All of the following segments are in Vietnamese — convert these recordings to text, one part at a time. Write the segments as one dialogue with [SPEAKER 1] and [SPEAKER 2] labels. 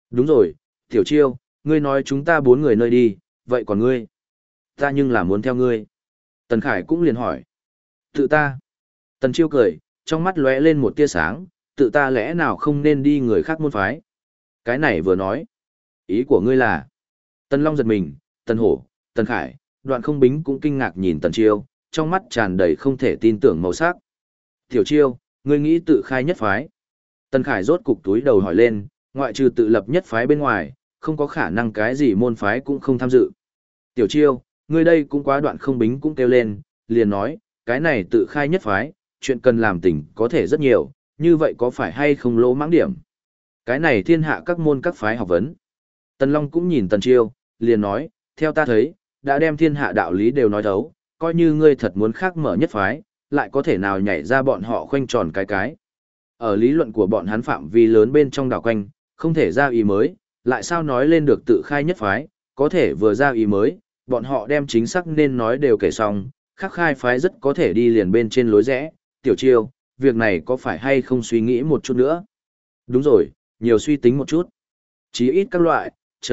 [SPEAKER 1] Đúng rồi, Tiểu Chiêu, ngươi nói chúng ta bốn người nơi đi, vậy còn ngươi? Ta nhưng là muốn theo ngươi. Tần Khải cũng liền hỏi. Tự ta. Tần Chiêu cười, trong mắt lóe lên một tia sáng, tự ta lẽ nào không nên đi người khác môn phái? Cái này vừa nói. Ý của ngươi là? Tần Long giật mình, Tần Hổ, Tần Khải, Đoạn Không Bính cũng kinh ngạc nhìn Tần Chiêu, trong mắt tràn đầy không thể tin tưởng màu sắc. Tiểu Chiêu, ngươi nghĩ tự khai nhất phái? Tần Khải rốt cục túi đầu hỏi lên, ngoại trừ tự lập nhất phái bên ngoài, không có khả năng cái gì môn phái cũng không tham dự. Tiểu Chiêu, ngươi đây cũng quá. Đoạn Không Bính cũng kêu lên, liền nói, cái này tự khai nhất phái, chuyện cần làm tỉnh có thể rất nhiều, như vậy có phải hay không lỗ mãng điểm? Cái này thiên hạ các môn các phái học vấn. Tần Long cũng nhìn Tần Chiêu, liền nói, theo ta thấy, đã đem thiên hạ đạo lý đều nói thấu, coi như ngươi thật muốn khác mở nhất phái, lại có thể nào nhảy ra bọn họ khoanh tròn cái. Ở lý luận của bọn hắn phạm vi lớn bên trong đảo quanh, không thể ra ý mới, lại sao nói lên được tự khai nhất phái, có thể vừa ra ý mới, bọn họ đem chính xác nên nói đều kể xong, khác khai phái rất có thể đi liền bên trên lối rẽ. Tiểu Chiêu, việc này có phải hay không suy nghĩ một chút nữa? Đúng rồi, nhiều suy tính một chút. Chí ít các loại,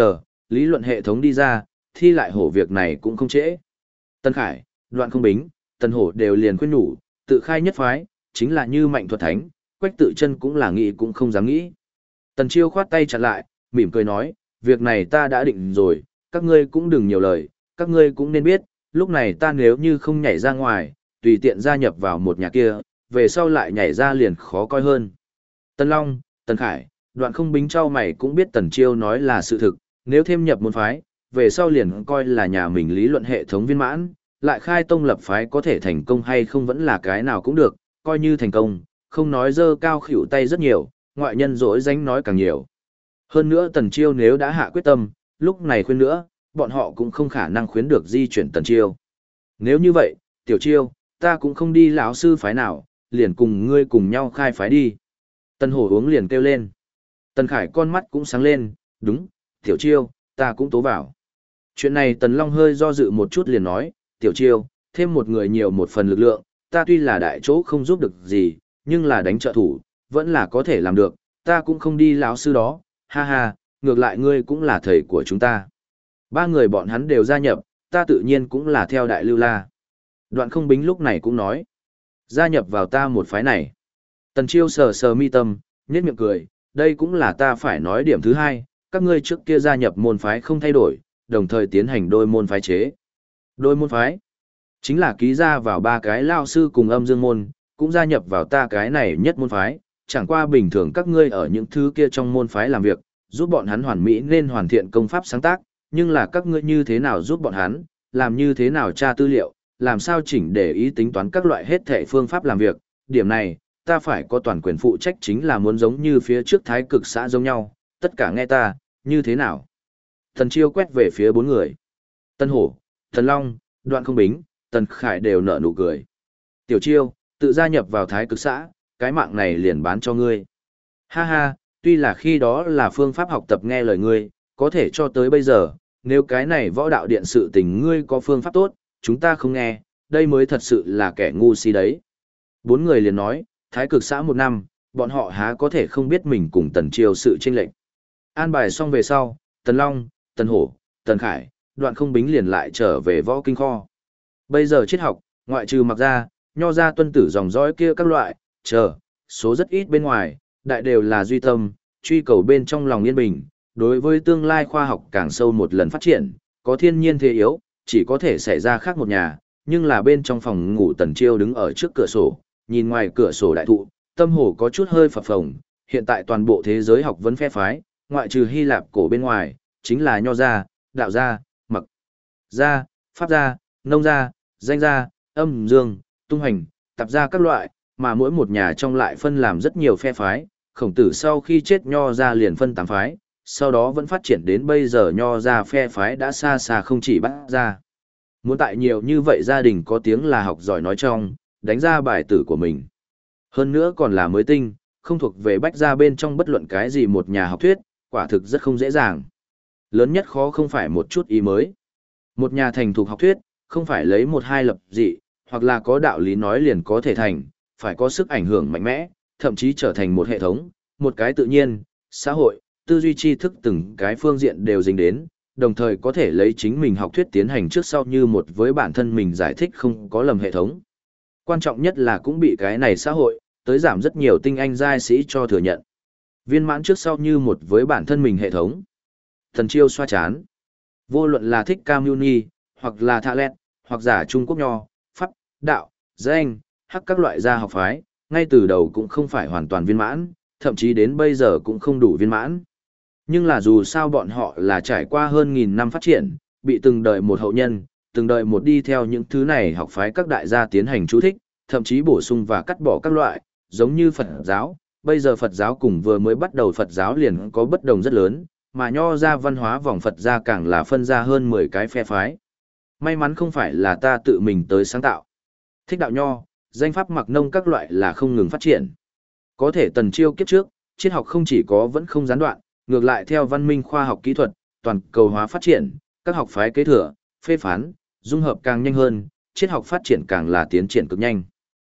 [SPEAKER 1] lý luận hệ thống đi ra, thi lại hổ việc này cũng không trễ. Tân Khải, Đoạn Không Bính, Tần Hổ đều liền khuyên nhủ, tự khai nhất phái, chính là như Mạnh Thuật Thánh, Quách Tự Chân cũng là nghĩ cũng không dám nghĩ. Tần Chiêu khoát tay chặn lại, mỉm cười nói, việc này ta đã định rồi, các ngươi cũng đừng nhiều lời, các ngươi cũng nên biết, lúc này ta nếu như không nhảy ra ngoài, tùy tiện gia nhập vào một nhà kia, về sau lại nhảy ra liền khó coi hơn. Tần Long, Tần Khải, Đoạn Không Bính trao mày cũng biết Tần Chiêu nói là sự thực, nếu thêm nhập môn phái, về sau liền coi là nhà mình lý luận hệ thống viên mãn, lại khai tông lập phái có thể thành công hay không vẫn là cái nào cũng được, coi như thành công, không nói dơ cao khỉu tay rất nhiều, ngoại nhân dỗi danh nói càng nhiều. Hơn nữa Tần Chiêu nếu đã hạ quyết tâm, lúc này khuyên nữa, bọn họ cũng không khả năng khuyến được di chuyển Tần Chiêu. Nếu như vậy, Tiểu Chiêu, ta cũng không đi lão sư phái nào, liền cùng ngươi cùng nhau khai phái đi. Tần Hổ uống liền kêu lên. Tần Khải con mắt cũng sáng lên, đúng, Tiểu Chiêu, ta cũng tố vào. Chuyện này Tần Long hơi do dự một chút liền nói, Tiểu Chiêu, thêm một người nhiều một phần lực lượng, ta tuy là đại chỗ không giúp được gì, nhưng là đánh trợ thủ, vẫn là có thể làm được, ta cũng không đi lão sư đó, ha ha, ngược lại ngươi cũng là thầy của chúng ta. Ba người bọn hắn đều gia nhập, ta tự nhiên cũng là theo đại lưu la. Đoạn Không Bính lúc này cũng nói, gia nhập vào ta một phái này. Tần Chiêu sờ sờ mi tâm, nhếch miệng cười, đây cũng là ta phải nói điểm thứ hai, các ngươi trước kia gia nhập môn phái không thay đổi, đồng thời tiến hành đôi môn phái chế. Đôi môn phái, chính là ký ra vào ba cái lao sư cùng âm dương môn, cũng gia nhập vào ta cái này nhất môn phái, chẳng qua bình thường các ngươi ở những thứ kia trong môn phái làm việc, giúp bọn hắn hoàn mỹ nên hoàn thiện công pháp sáng tác, nhưng là các ngươi như thế nào giúp bọn hắn, làm như thế nào tra tư liệu, làm sao chỉnh để ý tính toán các loại hết thệ phương pháp làm việc, điểm này, ta phải có toàn quyền phụ trách chính là muốn giống như phía trước thái cực xã giống nhau, tất cả nghe ta, như thế nào? Tần Chiêu quét về phía bốn người. Tần Hổ, Tần Long, Đoạn Không Bính, Tần Khải đều nở nụ cười. Tiểu Chiêu, tự gia nhập vào thái cực xã, cái mạng này liền bán cho ngươi. Ha ha, tuy là khi đó là phương pháp học tập nghe lời ngươi, có thể cho tới bây giờ, nếu cái này võ đạo điện sự tình ngươi có phương pháp tốt, chúng ta không nghe, đây mới thật sự là kẻ ngu si đấy. Bốn người liền nói, thái cực xã một năm, bọn họ há có thể không biết mình cùng Tần Chiêu sự chênh lệch. An bài xong về sau, Tần Long, Tần Hổ, Tần Khải, Đoạn Không Bính liền lại trở về võ kinh kho. Bây giờ triết học, ngoại trừ mặc ra, nho ra tuân tử dòng dõi kia các loại, số rất ít bên ngoài, đại đều là duy tâm, truy cầu bên trong lòng yên bình, đối với tương lai khoa học càng sâu một lần phát triển, có thiên nhiên thế yếu, chỉ có thể xảy ra khác một nhà, nhưng là bên trong phòng ngủ Tần Chiêu đứng ở trước cửa sổ, nhìn ngoài cửa sổ đại thụ, tâm hồ có chút hơi phập phồng, hiện tại toàn bộ thế giới học vấn phe phái, ngoại trừ Hy Lạp cổ bên ngoài, chính là nho gia, đạo gia, mặc gia, pháp gia, nông gia, danh gia, âm dương, tung hành, tạp gia các loại, mà mỗi một nhà trong lại phân làm rất nhiều phe phái, Khổng Tử sau khi chết nho gia liền phân 8 phái, sau đó vẫn phát triển đến bây giờ nho gia phe phái đã xa xa không chỉ bắt ra. Muốn tại nhiều như vậy gia đình có tiếng là học giỏi nói trong, đánh ra bài tử của mình. Hơn nữa còn là mới tinh, không thuộc về bách gia bên trong bất luận cái gì một nhà học thuyết, quả thực rất không dễ dàng. Lớn nhất khó không phải một chút ý mới. Một nhà thành thuộc học thuyết, không phải lấy một hai lập dị, hoặc là có đạo lý nói liền có thể thành, phải có sức ảnh hưởng mạnh mẽ, thậm chí trở thành một hệ thống, một cái tự nhiên, xã hội, tư duy tri thức từng cái phương diện đều dính đến, đồng thời có thể lấy chính mình học thuyết tiến hành trước sau như một với bản thân mình giải thích không có lầm hệ thống. Quan trọng nhất là cũng bị cái này xã hội, tới giảm rất nhiều tinh anh giai sĩ cho thừa nhận. Viên mãn trước sau như một với bản thân mình hệ thống. Thần Chiêu xoa chán. Vô luận là thích Cam Muni, hoặc là Tha Lét, hoặc giả Trung Quốc Nho, Pháp, Đạo, Danh, Hắc các loại gia học phái, ngay từ đầu cũng không phải hoàn toàn viên mãn, thậm chí đến bây giờ cũng không đủ viên mãn. Nhưng là dù sao bọn họ là trải qua hơn nghìn năm phát triển, bị từng đời một hậu nhân, từng đời một đi theo những thứ này học phái các đại gia tiến hành chú thích, thậm chí bổ sung và cắt bỏ các loại, giống như Phật giáo, bây giờ Phật giáo cùng vừa mới bắt đầu Phật giáo liền có bất đồng rất lớn, mà nho ra văn hóa vòng Phật gia càng là phân ra hơn 10 cái phe phái. May mắn không phải là ta tự mình tới sáng tạo. Thích đạo nho, danh pháp mặc nông các loại là không ngừng phát triển. Có thể Tần Chiêu kiếp trước, triết học không chỉ có vẫn không gián đoạn, ngược lại theo văn minh khoa học kỹ thuật, toàn cầu hóa phát triển, các học phái kế thừa, phê phán, dung hợp càng nhanh hơn, triết học phát triển càng là tiến triển cực nhanh.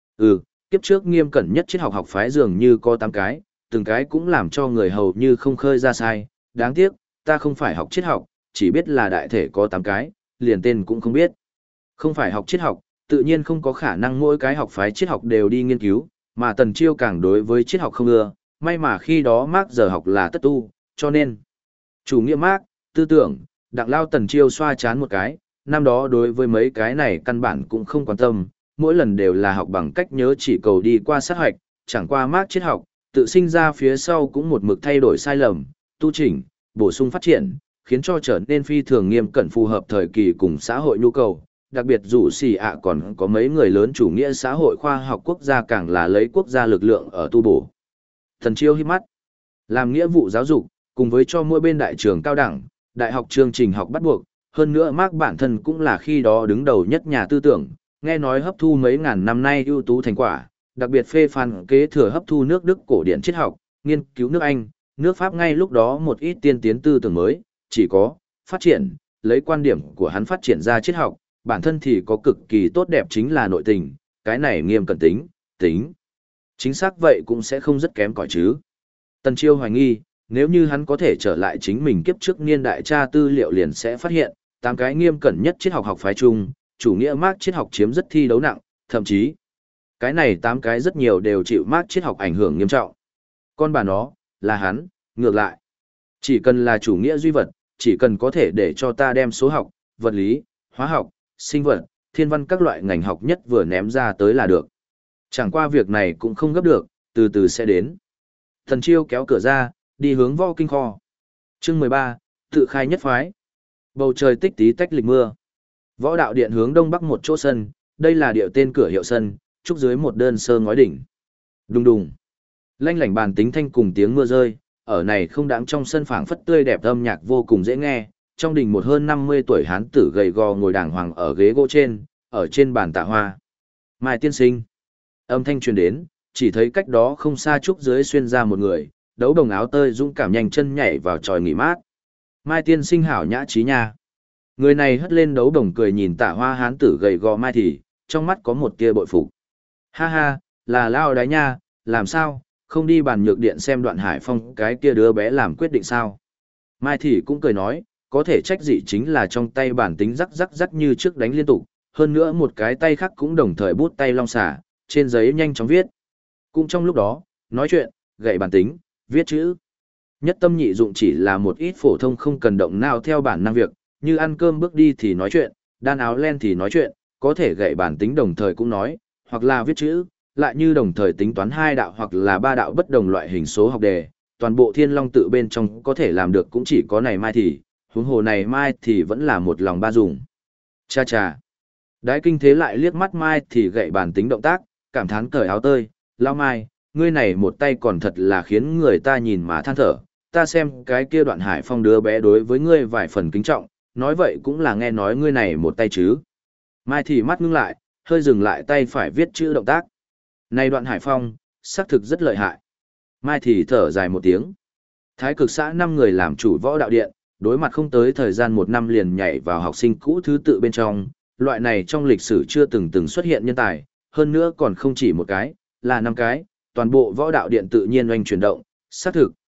[SPEAKER 1] Kiếp trước nghiêm cẩn nhất triết học học phái dường như có 8 cái, từng cái cũng làm cho người hầu như không khơi ra sai, đáng tiếc, ta không phải học triết học, chỉ biết là đại thể có 8 cái, liền tên cũng không biết. Không phải học triết học, tự nhiên không có khả năng mỗi cái học phái triết học đều đi nghiên cứu, mà Tần Chiêu càng đối với triết học không ưa, may mà khi đó Marx giờ học là tất tu, cho nên chủ nghĩa Marx, tư tưởng, đặng lao Tần Chiêu xoa chán một cái, năm đó đối với mấy cái này căn bản cũng không quan tâm, mỗi lần đều là học bằng cách nhớ chỉ cầu đi qua sát hoạch, chẳng qua Marx triết học, tự sinh ra phía sau cũng một mực thay đổi sai lầm, tu chỉnh, bổ sung phát triển, khiến cho trở nên phi thường nghiêm cẩn phù hợp thời kỳ cùng xã hội nhu cầu. Đặc biệt dù xì ạ còn có mấy người lớn chủ nghĩa xã hội khoa học quốc gia càng là lấy quốc gia lực lượng ở tu bổ. Thần Chiêu hít mắt, làm nghĩa vụ giáo dục, cùng với cho mỗi bên đại trường cao đẳng, đại học chương trình học bắt buộc, hơn nữa Marx bản thân cũng là khi đó đứng đầu nhất nhà tư tưởng, nghe nói hấp thu mấy ngàn năm nay ưu tú thành quả, đặc biệt phê phán kế thừa hấp thu nước Đức cổ điển triết học, nghiên cứu nước Anh, nước Pháp ngay lúc đó một ít tiên tiến tư tưởng mới, chỉ có phát triển, lấy quan điểm của hắn phát triển ra triết học, bản thân thì có cực kỳ tốt đẹp chính là nội tình, cái này nghiêm cẩn tính. Chính xác vậy cũng sẽ không rất kém cỏi chứ. Tần Chiêu hoài nghi, nếu như hắn có thể trở lại chính mình kiếp trước niên đại tra tư liệu liền sẽ phát hiện, 8 cái nghiêm cẩn nhất triết học học phái chung, chủ nghĩa Marx triết học chiếm rất thi đấu nặng, thậm chí, cái này 8 cái rất nhiều đều chịu Marx triết học ảnh hưởng nghiêm trọng. Con bà nó, là hắn, ngược lại. Chỉ cần là chủ nghĩa duy vật, chỉ cần có thể để cho ta đem số học, vật lý, hóa học, sinh vật, thiên văn các loại ngành học nhất vừa ném ra tới là được. Chẳng qua việc này cũng không gấp được, từ từ sẽ đến. Thần Chiêu kéo cửa ra, đi hướng Võ Kinh kho. Chương 13, tự khai nhất phái. Bầu trời tích tí tách lịch mưa. Võ đạo điện hướng đông bắc một chỗ sân, đây là điệu tên cửa hiệu sân, trúc dưới một đơn sơ ngói đỉnh. Đùng đùng. Lanh lảnh bàn tính thanh cùng tiếng mưa rơi, ở này không đáng trong sân phảng phất tươi đẹp âm nhạc vô cùng dễ nghe. Trong đình một hơn 50 tuổi hán tử gầy gò ngồi đàng hoàng ở ghế gỗ trên, ở trên bàn tạ hoa. Mai tiên sinh. Âm thanh truyền đến, chỉ thấy cách đó không xa trúc dưới xuyên ra một người, đấu đồng áo tơi dũng cảm nhanh chân nhảy vào tròi nghỉ mát. Mai tiên sinh hảo nhã trí nha. Người này hất lên đấu đồng cười nhìn tạ hoa hán tử gầy gò Mai thì, trong mắt có một tia bội phục. Ha ha, là lao đái nha, làm sao, không đi bàn nhược điện xem Đoạn Hải Phong cái kia đứa bé làm quyết định sao. Mai thì cũng cười nói, có thể trách gì chính là trong tay bản tính rắc rắc rắc như trước đánh liên tục, hơn nữa một cái tay khác cũng đồng thời bút tay long xả, trên giấy nhanh chóng viết. Cũng trong lúc đó, nói chuyện, gậy bản tính, viết chữ. Nhất tâm nhị dụng chỉ là một ít phổ thông không cần động nào theo bản năng việc, như ăn cơm bước đi thì nói chuyện, đan áo len thì nói chuyện, có thể gậy bản tính đồng thời cũng nói, hoặc là viết chữ, lại như đồng thời tính toán 2 đạo hoặc là 3 đạo bất đồng loại hình số học đề, toàn bộ Thiên Long tự bên trong có thể làm được cũng chỉ có này Mai thì, huống hồ này Mai thì vẫn là một lòng ba dùng. Cha cha. Đái kinh thế lại liếc mắt Mai thì gậy bản tính động tác, cảm thán cởi áo tơi, lao Mai, ngươi này một tay còn thật là khiến người ta nhìn mà than thở, ta xem cái kia Đoạn Hải Phong đứa bé đối với ngươi vài phần kính trọng, nói vậy cũng là nghe nói ngươi này một tay chứ. Mai thì mắt ngưng lại, hơi dừng lại tay phải viết chữ động tác. Này Đoạn Hải Phong, xác thực rất lợi hại. Mai thì thở dài một tiếng. Thái cực xã 5 người làm chủ võ đạo điện, đối mặt không tới thời gian 1 năm liền nhảy vào học sinh cũ thứ tự bên trong, loại này trong lịch sử chưa từng xuất hiện nhân tài, hơn nữa còn không chỉ một cái, là 5 cái, toàn bộ võ đạo điện tự nhiên oanh chuyển động, xác thực,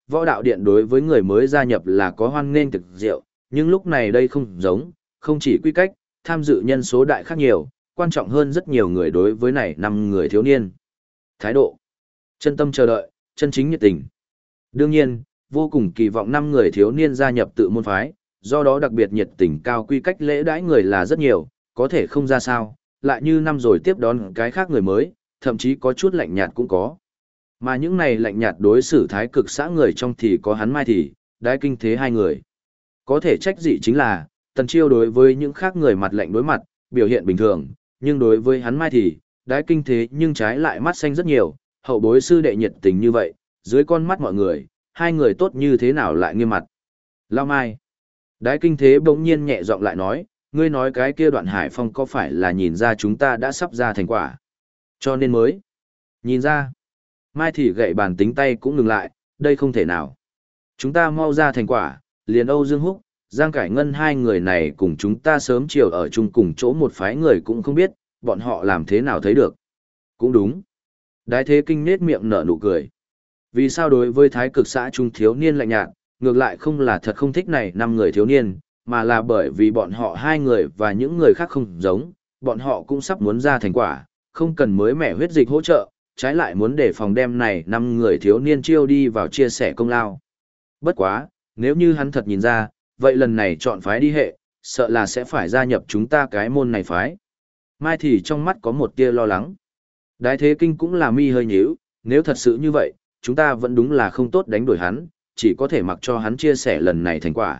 [SPEAKER 1] võ đạo điện đối với người mới gia nhập là có hoan nghênh thực diệu, nhưng lúc này đây không giống, không chỉ quy cách, tham dự nhân số đại khác nhiều, quan trọng hơn rất nhiều người đối với này 5 người thiếu niên. Thái độ, chân tâm chờ đợi, chân chính nhiệt tình. Đương nhiên, vô cùng kỳ vọng 5 người thiếu niên gia nhập tự môn phái, do đó đặc biệt nhiệt tình cao quy cách lễ đãi người là rất nhiều, có thể không ra sao, lại như năm rồi tiếp đón cái khác người mới, thậm chí có chút lạnh nhạt cũng có. Mà những này lạnh nhạt đối xử thái cực xã người trong thì có hắn Mai Thì, Đái Kinh Thế hai người. Có thể trách dị chính là, Tần Chiêu đối với những khác người mặt lạnh đối mặt, biểu hiện bình thường, nhưng đối với hắn Mai Thì, Đái Kinh Thế nhưng trái lại mắt xanh rất nhiều, hậu bối sư đệ nhiệt tình như vậy, dưới con mắt mọi người, hai người tốt như thế nào lại nghiêm mặt. Lao Mai. Đái Kinh Thế bỗng nhiên nhẹ giọng lại nói, ngươi nói cái kia Đoạn Hải Phong có phải là nhìn ra chúng ta đã sắp ra thành quả. Cho nên mới. Nhìn ra. Mai Thì gậy bàn tính tay cũng ngừng lại, đây không thể nào. Chúng ta mau ra thành quả, liền Âu Dương Húc, Giang Cải Ngân hai người này cùng chúng ta sớm chiều ở chung cùng chỗ một phái người cũng không biết, bọn họ làm thế nào thấy được. Cũng đúng. Đái Thế Kinh nết miệng nở nụ cười. Vì sao đối với thái cực xã trung thiếu niên lạnh nhạt, ngược lại không là thật không thích này 5 người thiếu niên, mà là bởi vì bọn họ hai người và những người khác không giống, bọn họ cũng sắp muốn ra thành quả, không cần mới mẻ huyết dịch hỗ trợ, trái lại muốn để phòng đem này 5 người thiếu niên chiêu đi vào chia sẻ công lao. Bất quá, nếu như hắn thật nhìn ra, vậy lần này chọn phái đi hệ, sợ là sẽ phải gia nhập chúng ta cái môn này phái. Mai Thì trong mắt có một tia lo lắng. Đái Thế Kinh cũng là mi hơi nhíu, nếu thật sự như vậy, chúng ta vẫn đúng là không tốt đánh đuổi hắn, chỉ có thể mặc cho hắn chia sẻ lần này thành quả.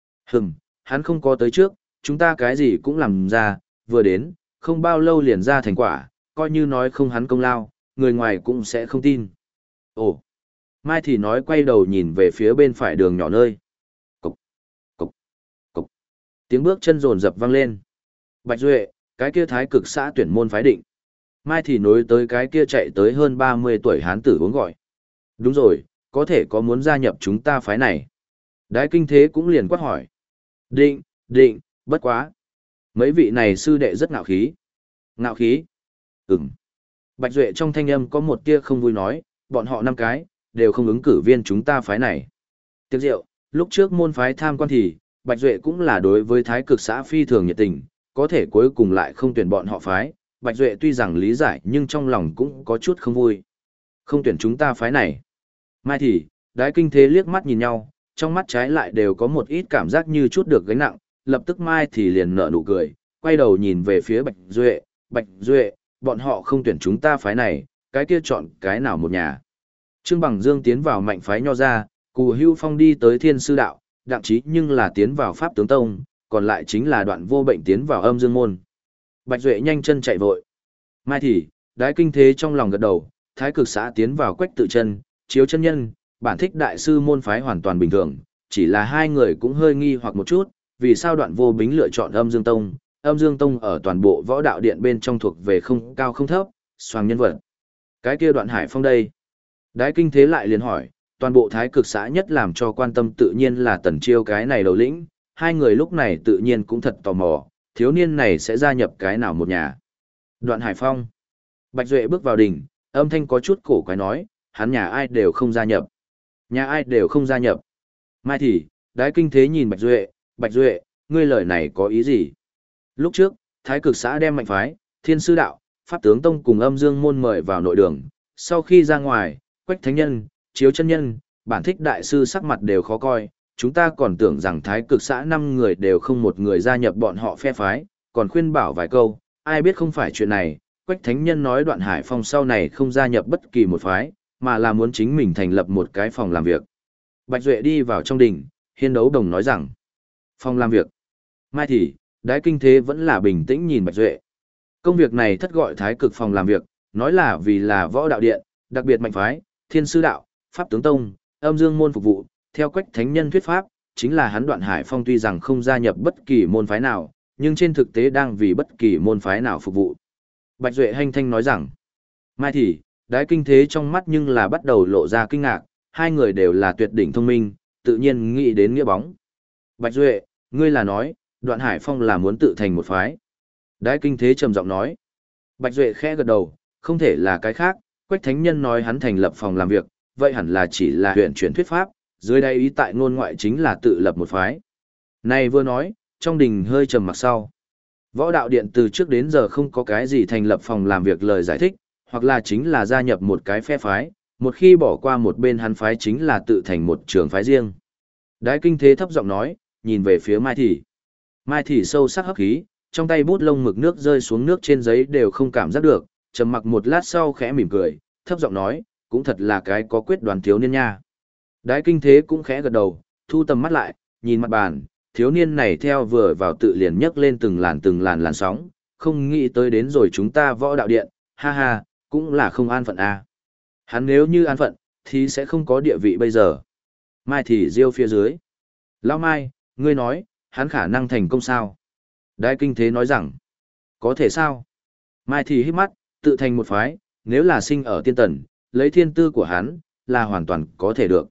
[SPEAKER 1] Hắn không có tới trước, chúng ta cái gì cũng làm ra, vừa đến, không bao lâu liền ra thành quả, coi như nói không hắn công lao, người ngoài cũng sẽ không tin. Ồ! Mai Thì nói quay đầu nhìn về phía bên phải đường nhỏ nơi. Cục, cục, cục. Tiếng bước chân rồn rập vang lên. Bạch Duệ, cái kia thái cực xã tuyển môn phái định. Mai Thì nối tới cái kia chạy tới hơn 30 tuổi hán tử uống gọi. Đúng rồi, có thể có muốn gia nhập chúng ta phái này. Đái Kinh Thế cũng liền quát hỏi. Định, bất quá. Mấy vị này sư đệ rất ngạo khí. Ngạo khí? Ừm. Bạch Duệ trong thanh âm có một tia không vui nói, bọn họ 5 cái, đều không ứng cử viên chúng ta phái này. Tiếc rượu, lúc trước môn phái tham quan thì, Bạch Duệ cũng là đối với thái cực xã phi thường nhiệt tình, có thể cuối cùng lại không tuyển bọn họ phái. Bạch Duệ tuy rằng lý giải nhưng trong lòng cũng có chút không vui. Không tuyển chúng ta phái này. Mai Thì, Đái Kinh Thế liếc mắt nhìn nhau, trong mắt trái lại đều có một ít cảm giác như chút được gánh nặng, lập tức Mai Thì liền nở nụ cười, quay đầu nhìn về phía Bạch Duệ, bọn họ không tuyển chúng ta phái này, cái kia chọn cái nào một nhà. Trương Bằng Dương tiến vào mạnh phái nho ra, Cù Hưu Phong đi tới Thiên Sư Đạo, Đặng Chí nhưng là tiến vào Pháp Tướng Tông, còn lại chính là Đoạn Vô Bệnh tiến vào Âm Dương Môn. Bạch Duệ nhanh chân chạy vội. Mai Thì, Đái Kinh Thế trong lòng gật đầu, thái cực xã tiến vào Quách Tự Chân, Chiếu Chân Nhân, Bản Thích đại sư môn phái hoàn toàn bình thường, chỉ là hai người cũng hơi nghi hoặc một chút, vì sao Đoạn Vô Bính lựa chọn Âm Dương Tông? Âm Dương Tông ở toàn bộ võ đạo điện bên trong thuộc về không cao không thấp, xoàng nhân vật. Cái kia Đoạn Hải Phong đây? Đái Kinh Thế lại liền hỏi, toàn bộ thái cực xã nhất làm cho quan tâm tự nhiên là Tần Chiêu cái này đầu lĩnh, hai người lúc này tự nhiên cũng thật tò mò, thiếu niên này sẽ gia nhập cái nào một nhà. Đoạn Hải Phong. Bạch Duệ bước vào đỉnh, âm thanh có chút cổ quái nói, hắn nhà ai đều không gia nhập. Nhà ai đều không gia nhập. Mai Thì, Đái Kinh Thế nhìn Bạch Duệ, ngươi lời này có ý gì? Lúc trước, thái cực xã đem mạnh phái, Thiên Sư Đạo, Pháp Tướng Tông cùng Âm Dương Môn mời vào nội đường, sau khi ra ngoài, Quách Thánh Nhân, Chiếu Chân Nhân, Bản Thích đại sư sắc mặt đều khó coi, chúng ta còn tưởng rằng thái cực xã 5 người đều không một người gia nhập bọn họ phe phái, còn khuyên bảo vài câu, ai biết không phải chuyện này, Quách Thánh Nhân nói Đoạn Hải Phong sau này không gia nhập bất kỳ một phái, mà là muốn chính mình thành lập một cái phòng làm việc. Bạch Duệ đi vào trong đình, Hiên Đấu Đồng nói rằng, phòng làm việc. Mai Thì, Đái Kinh Thế vẫn là bình tĩnh nhìn Bạch Duệ. Công việc này thất gọi thái cực phòng làm việc, nói là vì là võ đạo điện, đặc biệt mạnh phái, Thiên Sư Đạo, Pháp Tướng Tông, Âm Dương Môn phục vụ, theo Quách Thánh Nhân thuyết pháp, chính là hắn Đoạn Hải Phong tuy rằng không gia nhập bất kỳ môn phái nào, nhưng trên thực tế đang vì bất kỳ môn phái nào phục vụ. Bạch Duệ hanh thanh nói rằng, Mai Thì, Đái Kinh Thế trong mắt nhưng là bắt đầu lộ ra kinh ngạc, hai người đều là tuyệt đỉnh thông minh, tự nhiên nghĩ đến nghĩa bóng. Bạch Duệ, ngươi là nói, Đoạn Hải Phong là muốn tự thành một phái. Đái Kinh Thế trầm giọng nói. Bạch Duệ khẽ gật đầu, không thể là cái khác, Quách Thánh Nhân nói hắn thành lập phòng làm việc, vậy hẳn là chỉ là huyền chuyển thuyết pháp, dưới đây ý tại ngôn ngoại chính là tự lập một phái. Này vừa nói, trong đình hơi trầm mặc sau. Võ đạo điện từ trước đến giờ không có cái gì thành lập phòng làm việc lời giải thích, hoặc là chính là gia nhập một cái phe phái, một khi bỏ qua một bên hắn phái chính là tự thành một trường phái riêng. Đái Kinh Thế thấp giọng nói, nhìn về phía Mai Thị. Mai Thị sâu sắc hấp khí, trong tay bút lông mực nước rơi xuống nước trên giấy đều không cảm giác được, trầm mặc một lát sau khẽ mỉm cười, thấp giọng nói, cũng thật là cái có quyết đoán thiếu niên nha. Đái Kinh Thế cũng khẽ gật đầu, thu tầm mắt lại, nhìn mặt bàn, thiếu niên này theo vừa vào tự liền nhấc lên từng làn làn sóng, không nghĩ tới đến rồi chúng ta võ đạo điện, ha ha, cũng là không an phận a. Hắn nếu như an phận, thì sẽ không có địa vị bây giờ. Mai thì riêu phía dưới. Lão Mai, ngươi nói, hắn khả năng thành công sao? Đái Kinh Thế nói rằng, có thể sao? Mai thì hít mắt, tự thành một phái, nếu là sinh ở tiên tần, lấy thiên tư của hắn, là hoàn toàn có thể được.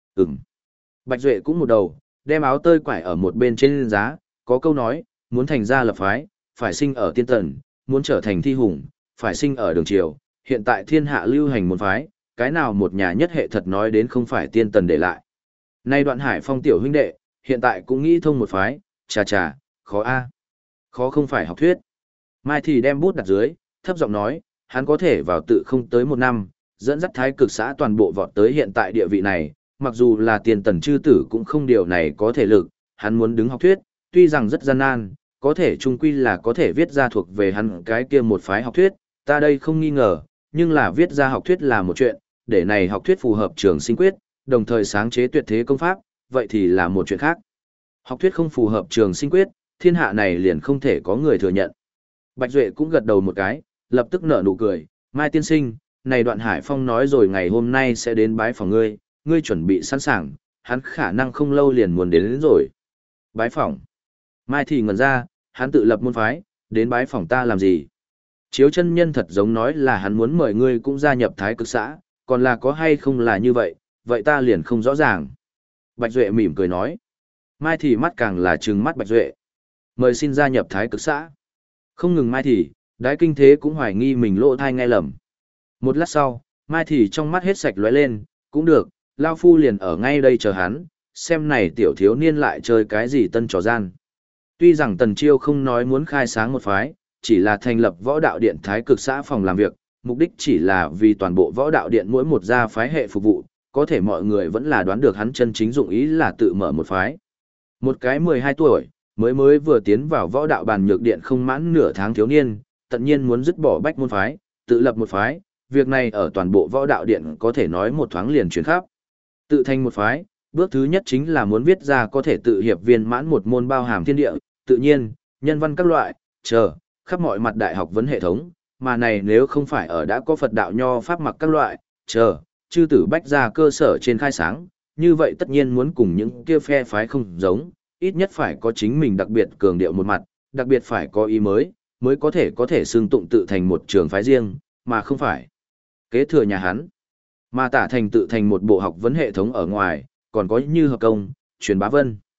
[SPEAKER 1] Bạch Duệ cũng một đầu, đem áo tơi quải ở một bên trên giá, có câu nói, muốn thành ra lập phái, phải sinh ở tiên tần, muốn trở thành thi hùng, phải sinh ở đường triều, hiện tại thiên hạ lưu hành một phái, cái nào một nhà nhất hệ thật nói đến không phải tiên tần để lại. Nay Đoạn Hải Phong tiểu huynh đệ, hiện tại cũng nghĩ thông một phái, chà, khó a. Khó không phải học thuyết. Mai thì đem bút đặt dưới, thấp giọng nói, hắn có thể vào tự không tới một năm, dẫn dắt thái cực xã toàn bộ vọt tới hiện tại địa vị này, mặc dù là tiền tần chư tử cũng không điều này có thể lực, hắn muốn đứng học thuyết, tuy rằng rất gian nan, có thể chung quy là có thể viết ra thuộc về hắn cái kia một phái học thuyết, ta đây không nghi ngờ, nhưng là viết ra học thuyết là một chuyện, để này học thuyết phù hợp trường sinh quyết, đồng thời sáng chế tuyệt thế công pháp, vậy thì là một chuyện khác. Học thuyết không phù hợp trường sinh quyết, thiên hạ này liền không thể có người thừa nhận. Bạch Duệ cũng gật đầu một cái, lập tức nở nụ cười, Mai tiên sinh, này Đoạn Hải Phong nói rồi ngày hôm nay sẽ đến bái phòng ngươi, ngươi chuẩn bị sẵn sàng, hắn khả năng không lâu liền muốn đến rồi. Bái phỏng. Mai thì ngẩn ra, hắn tự lập môn phái, đến bái phỏng ta làm gì? Chiếu chân nhân thật giống nói là hắn muốn mời ngươi cũng gia nhập thái cực xã, còn là có hay không là như vậy, vậy ta liền không rõ ràng. Bạch Duệ mỉm cười nói. Mai thì mắt càng là trừng mắt Bạch Duệ. Mời xin gia nhập thái cực xã. Không ngừng Mai thì, Đái Kinh Thế cũng hoài nghi mình lỗ thai nghe lầm. Một lát sau, Mai thì trong mắt hết sạch lóe lên, cũng được, Lao Phu liền ở ngay đây chờ hắn, xem này tiểu thiếu niên lại chơi cái gì tân trò gian. Tuy rằng Tần Chiêu không nói muốn khai sáng một phái, chỉ là thành lập võ đạo điện thái cực xã phòng làm việc, mục đích chỉ là vì toàn bộ võ đạo điện mỗi một gia phái hệ phục vụ, có thể mọi người vẫn là đoán được hắn chân chính dụng ý là tự mở một phái. Một cái 12 tuổi, mới vừa tiến vào võ đạo bàn nhược điện không mãn nửa tháng thiếu niên, tự nhiên muốn dứt bỏ bách môn phái, tự lập một phái, việc này ở toàn bộ võ đạo điện có thể nói một thoáng liền chuyển khắp. Tự thành một phái, bước thứ nhất chính là muốn viết ra có thể tự hiệp viên mãn một môn bao hàm thiên địa, tự nhiên, nhân văn các loại, khắp mọi mặt đại học vấn hệ thống, mà này nếu không phải ở đã có Phật đạo nho pháp mặc các loại, chư tử bách ra cơ sở trên khai sáng, như vậy tất nhiên muốn cùng những kia phe phái không giống, ít nhất phải có chính mình đặc biệt cường điệu một mặt, đặc biệt phải có ý mới có thể xưng tụng tự thành một trường phái riêng, mà không phải kế thừa nhà hắn. Mà tả thành tự thành một bộ học vấn hệ thống ở ngoài, còn có như hợp công, truyền bá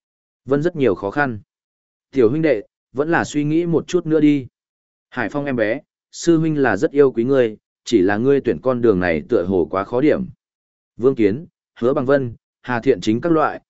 [SPEAKER 1] vân rất nhiều khó khăn. Tiểu huynh đệ, vẫn là suy nghĩ một chút nữa đi. Hải Phong em bé, sư huynh là rất yêu quý ngươi, chỉ là ngươi tuyển con đường này tựa hồ quá khó điểm. Vương Kiến, Hứa Bằng Vân, Hà Thiện Chính các loại,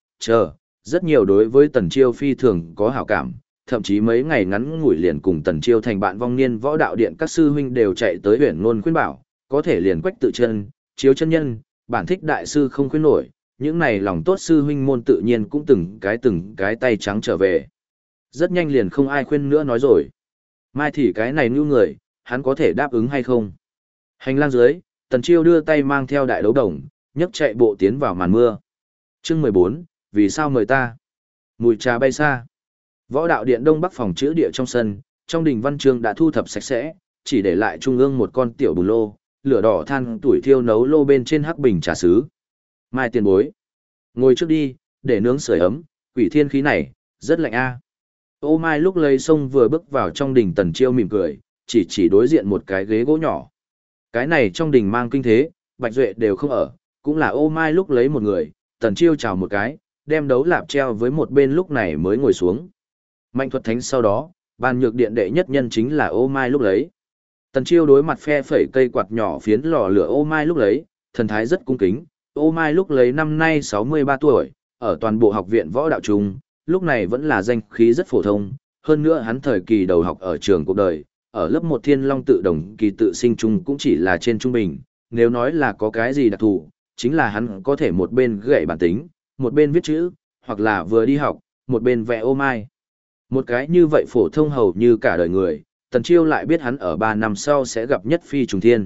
[SPEAKER 1] rất nhiều đối với Tần Chiêu phi thường có hảo cảm, thậm chí mấy ngày ngắn ngủi liền cùng Tần Chiêu thành bạn vong niên võ đạo điện các sư huynh đều chạy tới huyền ngôn khuyên bảo, có thể liền Quách Tự Chân, Chiếu chân nhân, bản thích đại sư không khuyên nổi, những này lòng tốt sư huynh môn tự nhiên cũng từng cái tay trắng trở về. Rất nhanh liền không ai khuyên nữa nói rồi. Mai thì cái này ngu người, hắn có thể đáp ứng hay không? Hành lang dưới, Tần Chiêu đưa tay mang theo đại đấu đồng, nhấc chạy bộ tiến vào màn mưa. Chương 14, vì sao mời ta? Mùi trà bay xa. Võ đạo điện đông bắc phòng chữ địa trong sân, trong đình văn chương đã thu thập sạch sẽ, chỉ để lại trung ương một con tiểu bùn lô, lửa đỏ than tuổi thiêu nấu lô bên trên hắc bình trà sứ. Mai tiền bối, ngồi trước đi, để nướng sưởi ấm, quỷ thiên khí này, rất lạnh a. Ô Mai lúc lấy sông vừa bước vào trong đình, Tần Chiêu mỉm cười, chỉ đối diện một cái ghế gỗ nhỏ. Cái này trong đình mang kinh thế, Bạch Duệ đều không ở, cũng là Ô Mai lúc lấy một người, Tần Chiêu chào một cái, đem đấu lạp treo với một bên lúc này mới ngồi xuống. Mạnh thuật thánh sau đó, bàn nhược điện đệ nhất nhân chính là Ô Mai lúc lấy. Tần Chiêu đối mặt phe phẩy cây quạt nhỏ phiến lò lửa Ô Mai lúc lấy, thần thái rất cung kính, Ô Mai lúc lấy năm nay 63 tuổi, ở toàn bộ học viện võ đạo trung, lúc này vẫn là danh khí rất phổ thông, hơn nữa hắn thời kỳ đầu học ở trường cuộc đời, ở lớp 1 Thiên Long tự đồng kỳ tự sinh trung cũng chỉ là trên trung bình, nếu nói là có cái gì đặc thù, chính là hắn có thể một bên gậy bản tính, một bên viết chữ, hoặc là vừa đi học, một bên vẽ ô mai. Một cái như vậy phổ thông hầu như cả đời người, Tần Chiêu lại biết hắn ở 3 năm sau sẽ gặp nhất phi trùng thiên.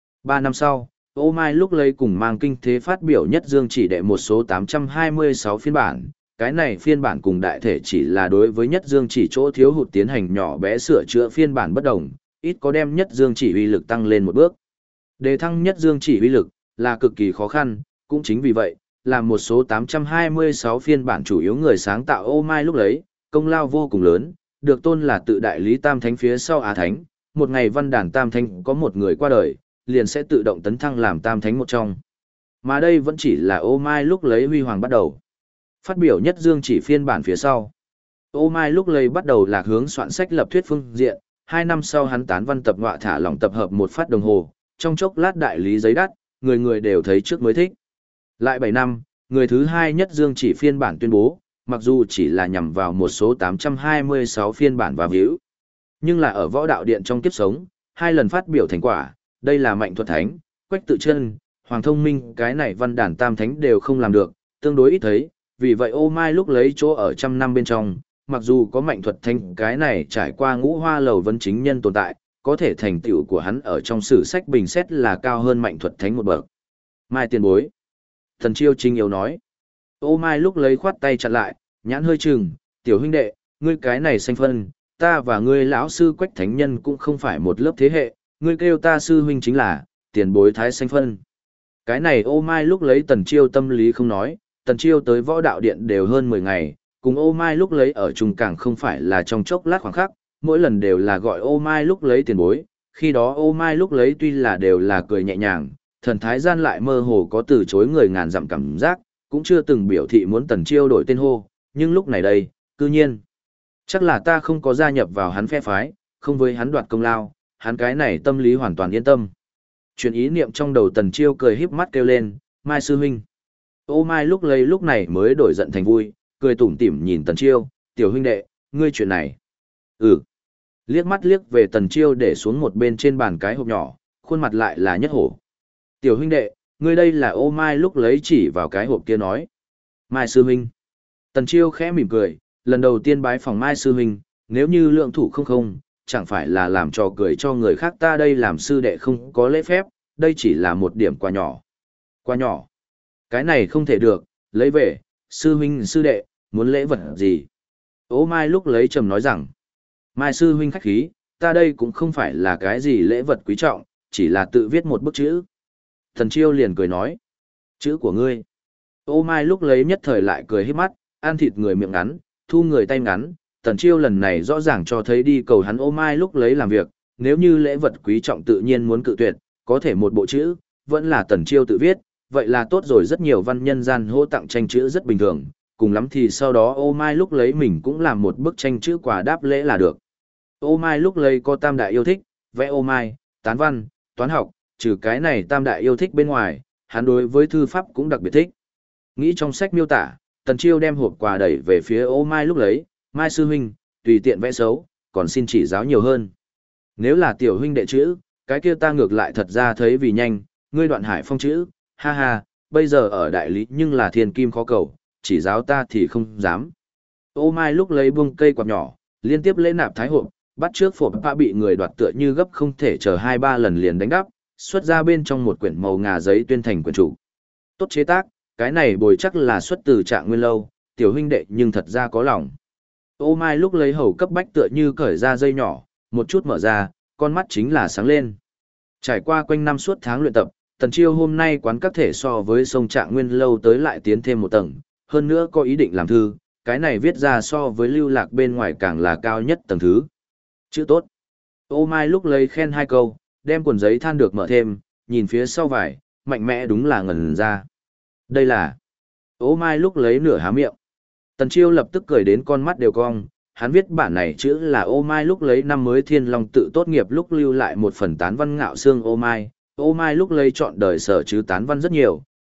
[SPEAKER 1] 3 năm sau, ô mai lúc lấy cùng mang kinh thế phát biểu nhất dương chỉ đệ một số 826 phiên bản. Cái này phiên bản cùng đại thể chỉ là đối với nhất dương chỉ chỗ thiếu hụt tiến hành nhỏ bé sửa chữa phiên bản bất đồng, ít có đem nhất dương chỉ uy lực tăng lên một bước. Đề thăng nhất dương chỉ uy lực là cực kỳ khó khăn, cũng chính vì vậy, là một số 826 phiên bản chủ yếu người sáng tạo ô mai lúc lấy, công lao vô cùng lớn, được tôn là tự đại lý tam thánh phía sau Á Thánh, một ngày văn đàn tam thánh có một người qua đời, liền sẽ tự động tấn thăng làm tam thánh một trong. Mà đây vẫn chỉ là ô mai lúc lấy huy hoàng bắt đầu. Phát biểu nhất dương chỉ phiên bản phía sau. Ô mai lúc lấy bắt đầu lạc hướng soạn sách lập thuyết phương diện, 2 năm sau hắn tán văn tập ngọa thả lỏng tập hợp một phát đồng hồ, trong chốc lát đại lý giấy đắt, người người đều thấy trước mới thích. Lại 7 năm, người thứ hai nhất dương chỉ phiên bản tuyên bố, mặc dù chỉ là nhằm vào một số 826 phiên bản và víu, nhưng là ở võ đạo điện trong kiếp sống, 2 lần phát biểu thành quả, đây là Mạnh Thuật Thánh, Quách Tự Chân, Hoàng Thông Minh, cái này văn đàn tam thánh đều không làm được, tương đối ít thấy, vì vậy ô mai lúc lấy chỗ ở trăm năm bên trong, mặc dù có Mạnh Thuật Thánh cái này trải qua ngũ hoa lầu vấn chính nhân tồn tại, có thể thành tựu của hắn ở trong sử sách bình xét là cao hơn Mạnh Thuật Thánh một bậc. Mai tiền bối. Thần Chiêu Trinh yếu nói. Ô mai lúc lấy khoát tay chặn lại, nhãn hơi chừng, tiểu huynh đệ, ngươi cái này xanh phân, ta và ngươi lão sư Quách Thánh Nhân cũng không phải một lớp thế hệ, ngươi kêu ta sư huynh chính là, tiền bối thái xanh phân. Cái này ô mai lúc lấy Tần Chiêu tâm lý không nói, Tần Chiêu tới võ đạo điện đều hơn 10 ngày, cùng ô mai lúc lấy ở chung càng không phải là trong chốc lát khoảng khắc, mỗi lần đều là gọi ô mai lúc lấy tiền bối, khi đó ô mai lúc lấy tuy là đều là cười nhẹ nhàng, thần thái gian lại mơ hồ có từ chối người ngàn dặm cảm giác, cũng chưa từng biểu thị muốn Tần Chiêu đổi tên hô, nhưng lúc này đây, cư nhiên. Chắc là ta không có gia nhập vào hắn phe phái, không với hắn đoạt công lao, hắn cái này tâm lý hoàn toàn yên tâm. Chuyển ý niệm trong đầu Tần Chiêu cười híp mắt kêu lên, Mai sư huynh. Ô Mai lúc lấy lúc này mới đổi giận thành vui, cười tủm tỉm nhìn Tần Chiêu, tiểu huynh đệ, ngươi chuyện này. Ừ. Liếc mắt liếc về Tần Chiêu để xuống một bên trên bàn cái hộp nhỏ, khuôn mặt lại là nhất hổ. Tiểu huynh đệ, ngươi đây là ô mai lúc lấy chỉ vào cái hộp kia nói. Mai sư huynh. Tần Chiêu khẽ mỉm cười, lần đầu tiên bái phòng Mai sư huynh, nếu như lượng thủ không, chẳng phải là làm trò cười cho người khác ta đây làm sư đệ không có lễ phép, đây chỉ là một điểm quà nhỏ. Quà nhỏ. Cái này không thể được, lấy về, sư huynh sư đệ, muốn lễ vật gì? Ô mai lúc lấy trầm nói rằng, Mai sư huynh khách khí, ta đây cũng không phải là cái gì lễ vật quý trọng, chỉ là tự viết một bức chữ. Thần Chiêu liền cười nói, chữ của ngươi. Ô mai lúc lấy nhất thời lại cười híp mắt, ăn thịt người miệng ngắn, thu người tay ngắn. Tần Chiêu lần này rõ ràng cho thấy đi cầu hắn ô mai lúc lấy làm việc, nếu như lễ vật quý trọng tự nhiên muốn cự tuyệt, có thể một bộ chữ, vẫn là Tần Chiêu tự viết, vậy là tốt rồi, rất nhiều văn nhân gian hô tặng tranh chữ rất bình thường, cùng lắm thì sau đó ô mai lúc lấy mình cũng làm một bức tranh chữ quà đáp lễ là được. Ô mai lúc lấy có tam đại yêu thích, vẽ ô mai, tán văn, toán học, trừ cái này tam đại yêu thích bên ngoài, hắn đối với thư pháp cũng đặc biệt thích. Nghĩ trong sách miêu tả, Tần Chiêu đem hộp quà đẩy về phía ô mai lúc lấy, Mai sư huynh, tùy tiện vẽ xấu, còn xin chỉ giáo nhiều hơn. Nếu là tiểu huynh đệ chữ, cái kia ta ngược lại thật ra thấy vì nhanh, ngươi Đoạn Hải Phong chữ, ha ha, bây giờ ở đại lý nhưng là thiên kim khó cầu, chỉ giáo ta thì không dám. Ô mai lúc lấy buông cây quạt nhỏ, liên tiếp lễ nạp thái hộp, bắt trước phộp pa bị người đoạt tựa như gấp không thể chờ 2-3 lần liền đánh đắp, xuất ra bên trong một quyển màu ngà giấy tuyên thành quyển chủ. Tốt chế tác, cái này bồi chắc là xuất từ Trạng Nguyên lâu, tiểu huynh đệ nhưng thật ra có lòng. Ô mai lúc lấy hầu cấp bách tựa như cởi ra dây nhỏ, một chút mở ra, con mắt chính là sáng lên. Trải qua quanh năm suốt tháng luyện tập, Tần Chiêu hôm nay quán các thể so với sông Trạng Nguyên lâu tới lại tiến thêm một tầng, hơn nữa có ý định làm thư, cái này viết ra so với lưu lạc bên ngoài càng là cao nhất tầng thứ. Chữ tốt. Ô mai lúc lấy khen 2 câu, đem cuộn giấy than được mở thêm, nhìn phía sau vải, mạnh mẽ đúng là ngẩn ra. Đây là. Ô mai lúc lấy nửa há miệng. Tần Chiêu lập tức cười đến con mắt đều cong, hắn viết bản này chữ là ô mai lúc lấy năm mới Thiên Long tự tốt nghiệp lúc lưu lại một phần tán văn ngạo xương ô mai lúc lấy chọn đời sở chứ tán văn rất nhiều,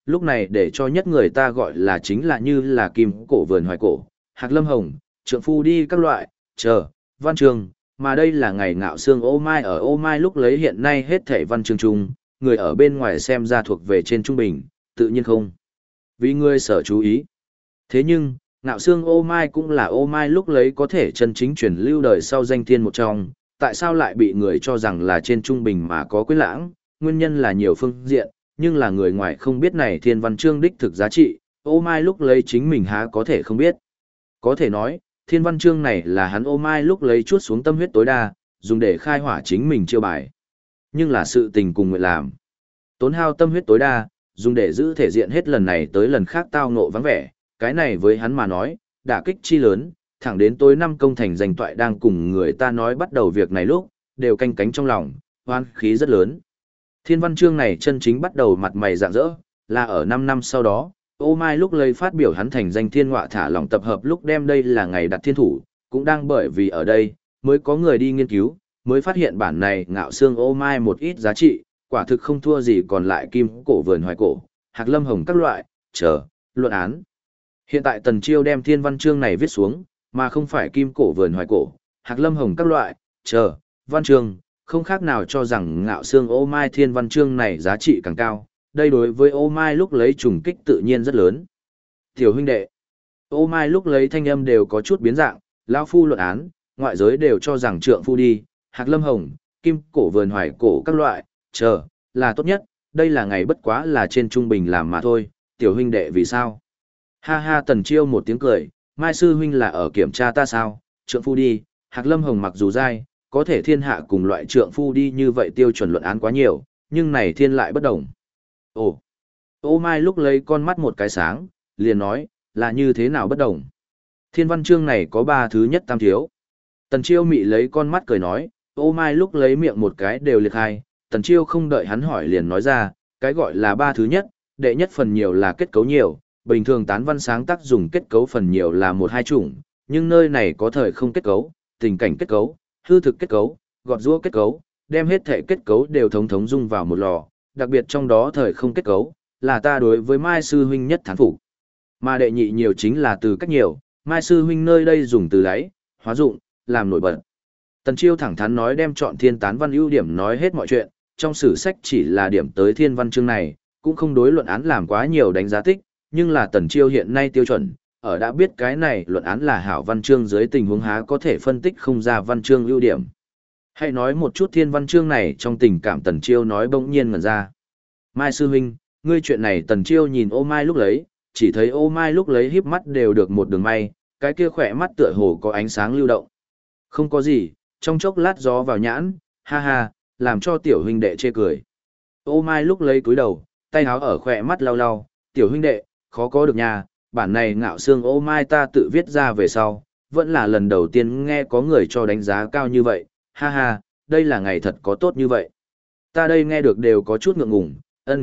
[SPEAKER 1] lúc này để cho nhất người ta gọi là chính là như là kim cổ vườn hoài cổ, hạc lâm hồng, trượng phu đi các loại, chờ, văn chương, mà đây là ngày ngạo xương ô mai ở ô mai lúc lấy hiện nay hết thảy văn chương chung, người ở bên ngoài xem ra thuộc về trên trung bình, tự nhiên không. Vì người sở chú ý. Thế nhưng, ngạo xương ô mai cũng là ô mai lúc lấy có thể chân chính truyền lưu đời sau danh thiên một trong, tại sao lại bị người cho rằng là trên trung bình mà có quyến lãng, nguyên nhân là nhiều phương diện, nhưng là người ngoài không biết này thiên văn chương đích thực giá trị, ô mai lúc lấy chính mình há có thể không biết. Có thể nói, thiên văn chương này là hắn ô mai lúc lấy chuốt xuống tâm huyết tối đa, dùng để khai hỏa chính mình chiêu bài. Nhưng là sự tình cùng nguyện làm. Tốn hao tâm huyết tối đa, dùng để giữ thể diện hết lần này tới lần khác tao ngộ vắng vẻ, cái này với hắn mà nói, đả kích chi lớn, thẳng đến tối năm công thành danh toại đang cùng người ta nói bắt đầu việc này lúc, đều canh cánh trong lòng, hoan khí rất lớn. Thiên văn chương này chân chính bắt đầu mặt mày rạng rỡ, là ở 5 năm sau đó, ô mai lúc lấy phát biểu hắn thành danh thiên họa thả lỏng tập hợp lúc đem đây là ngày đặt thiên thủ, cũng đang bởi vì ở đây, mới có người đi nghiên cứu, mới phát hiện bản này ngạo xương ô mai một ít giá trị, quả thực không thua gì còn lại kim cổ vườn hoài cổ, hạc lâm hồng các loại, chờ, luận án. Hiện tại Tần Chiêu đem thiên văn chương này viết xuống, mà không phải kim cổ vườn hoài cổ, hạc lâm hồng các loại, chờ, văn chương, không khác nào cho rằng ngạo xương ô mai thiên văn chương này giá trị càng cao, đây đối với ô mai lúc lấy trùng kích tự nhiên rất lớn. Tiểu huynh đệ, ô mai lúc lấy thanh âm đều có chút biến dạng, lão phu luận án, ngoại giới đều cho rằng trượng phu đi, hạc lâm hồng, kim cổ vườn hoài cổ các loại, chờ, là tốt nhất, đây là ngày bất quá là trên trung bình làm mà thôi, tiểu huynh đệ vì sao? Ha ha Tần Chiêu một tiếng cười, mai sư huynh là ở kiểm tra ta sao, trượng phu đi, hạc lâm hồng mặc dù dai, có thể thiên hạ cùng loại trượng phu đi như vậy tiêu chuẩn luận án quá nhiều, nhưng này thiên lại bất đồng. Ồ, ô mai lúc lấy con mắt một cái sáng, liền nói, là như thế nào bất đồng. Thiên văn chương này có 3 thứ nhất tam thiếu. Tần Chiêu mị lấy con mắt cười nói, ô mai lúc lấy miệng một cái đều liệt hai, Tần Chiêu không đợi hắn hỏi liền nói ra, cái gọi là 3 thứ nhất, đệ nhất phần nhiều là kết cấu nhiều, bình thường tán văn sáng tác dùng kết cấu phần nhiều là 1-2 chủng, nhưng nơi này có thời không kết cấu, tình cảnh kết cấu, hư thực kết cấu, gọt giũa kết cấu, đem hết thể kết cấu đều thống thống dung vào một lò, đặc biệt trong đó thời không kết cấu, là ta đối với Mai sư huynh nhất thán phục. Mà đệ nhị nhiều chính là từ cách nhiều, Mai sư huynh nơi đây dùng từ lấy, hóa dụng, làm nổi bật. Tần Chiêu thẳng thắn nói đem chọn thiên tán văn ưu điểm nói hết mọi chuyện, trong sử sách chỉ là điểm tới thiên văn chương này, cũng không đối luận án làm quá nhiều đánh giá tích, nhưng là Tần Chiêu hiện nay tiêu chuẩn, ở đã biết cái này luận án là hảo văn chương dưới tình huống há có thể phân tích không ra văn chương ưu điểm. Hãy nói một chút thiên văn chương này trong tình cảm Tần Chiêu nói bỗng nhiên ngẩn ra. Mai sư huynh, ngươi chuyện này Tần Chiêu nhìn ô mai lúc lấy, chỉ thấy ô mai lúc lấy híp mắt đều được một đường may, cái kia khỏe mắt tựa hồ có ánh sáng lưu động. Không có gì, trong chốc lát gió vào nhãn, ha ha, làm cho tiểu huynh đệ chê cười. Ô mai lúc lấy cúi đầu, tay áo ở khỏe mắt lau lau, tiểu huynh đệ, khó có được nha, bản này ngạo xương ô mai ta tự viết ra về sau, vẫn là lần đầu tiên nghe có người cho đánh giá cao như vậy, ha ha, đây là ngày thật có tốt như vậy. Ta đây nghe được đều có chút ngượng ngùng,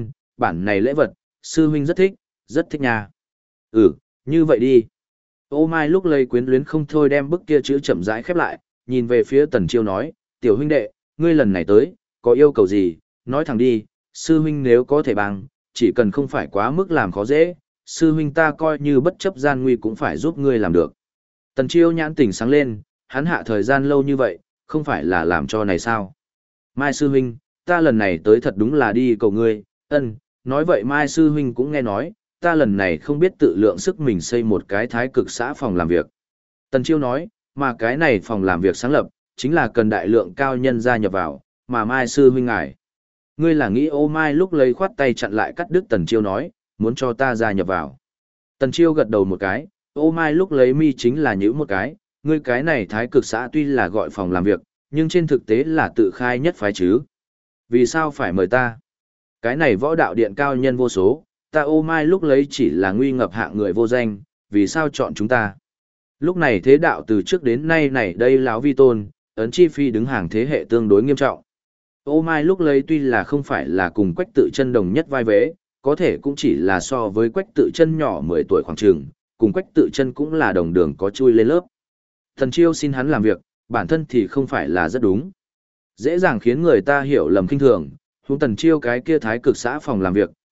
[SPEAKER 1] bản này lễ vật, sư huynh rất thích nha. Ừ, như vậy đi. Ô mai lúc lấy quyến luyến không thôi đem bức kia chữ chậm rãi khép lại, nhìn về phía Tần Chiêu nói, tiểu huynh đệ, ngươi lần này tới, có yêu cầu gì, nói thẳng đi, sư huynh nếu có thể bằng, chỉ cần không phải quá mức làm khó dễ, sư huynh ta coi như bất chấp gian nguy cũng phải giúp ngươi làm được. Tần Chiêu nhãn tỉnh sáng lên, hắn hạ thời gian lâu như vậy, không phải là làm cho này sao? Mai sư huynh, ta lần này tới thật đúng là đi cầu ngươi, nói vậy Mai sư huynh cũng nghe nói, ta lần này không biết tự lượng sức mình xây một cái thái cực xã phòng làm việc. Tần Chiêu nói, mà cái này phòng làm việc sáng lập, chính là cần đại lượng cao nhân gia nhập vào, mà Mai sư huynh ngài. Ngươi là nghĩ ô mai lúc lấy khoát tay chặn lại cắt đứt Tần Chiêu nói, muốn cho ta gia nhập vào. Tần Chiêu gật đầu một cái, ô mai lúc lấy mi chính là nhữ một cái, ngươi cái này thái cực xã tuy là gọi phòng làm việc, nhưng trên thực tế là tự khai nhất phái chứ. Vì sao phải mời ta? Cái này võ đạo điện cao nhân vô số, ta ô mai lúc lấy chỉ là nguy ngập hạng người vô danh, vì sao chọn chúng ta? Lúc này thế đạo từ trước đến nay này đây lão vi tôn, ấn chi phi đứng hàng thế hệ tương đối nghiêm trọng. Ô mai lúc lấy tuy là không phải là cùng Quách Tự Chân đồng nhất vai vế, có thể cũng chỉ là so với Quách Tự Chân nhỏ 10 tuổi khoảng chừng, cùng Quách Tự Chân cũng là đồng đường có chui lên lớp. Tần Chiêu xin hắn làm việc, bản thân thì không phải là rất đúng. Dễ dàng khiến người ta hiểu lầm kinh thường, huống Tần Chiêu cái kia thái cực xã phòng làm việc,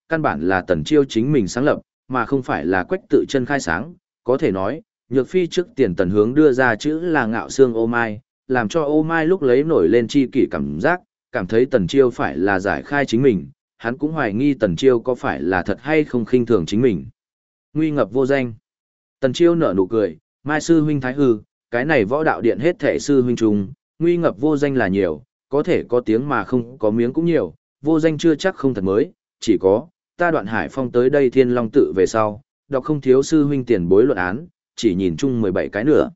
[SPEAKER 1] căn bản là Tần Chiêu chính mình sáng lập, mà không phải là Quách tự chân khai sáng, có thể nói, Nhược Phi trước tiền Tần Hướng đưa ra chữ là ngạo xương ô mai, làm cho ô mai lúc lấy nổi lên chi kỷ cảm giác, cảm thấy Tần Chiêu phải là giải khai chính mình, hắn cũng hoài nghi Tần Chiêu có phải là thật hay không khinh thường chính mình. Nguy ngập vô danh. Tần Chiêu nở nụ cười, Mai sư huynh thái hư, cái này võ đạo điện hết thể sư huynh trùng, nguy ngập vô danh là nhiều, có thể có tiếng mà không có miếng cũng nhiều, vô danh chưa chắc không thật mới, chỉ có, ta Đoạn Hải Phong tới đây Thiên Long tự về sau, đọc không thiếu sư huynh tiền bối luận án, chỉ nhìn chung 17 cái nữa.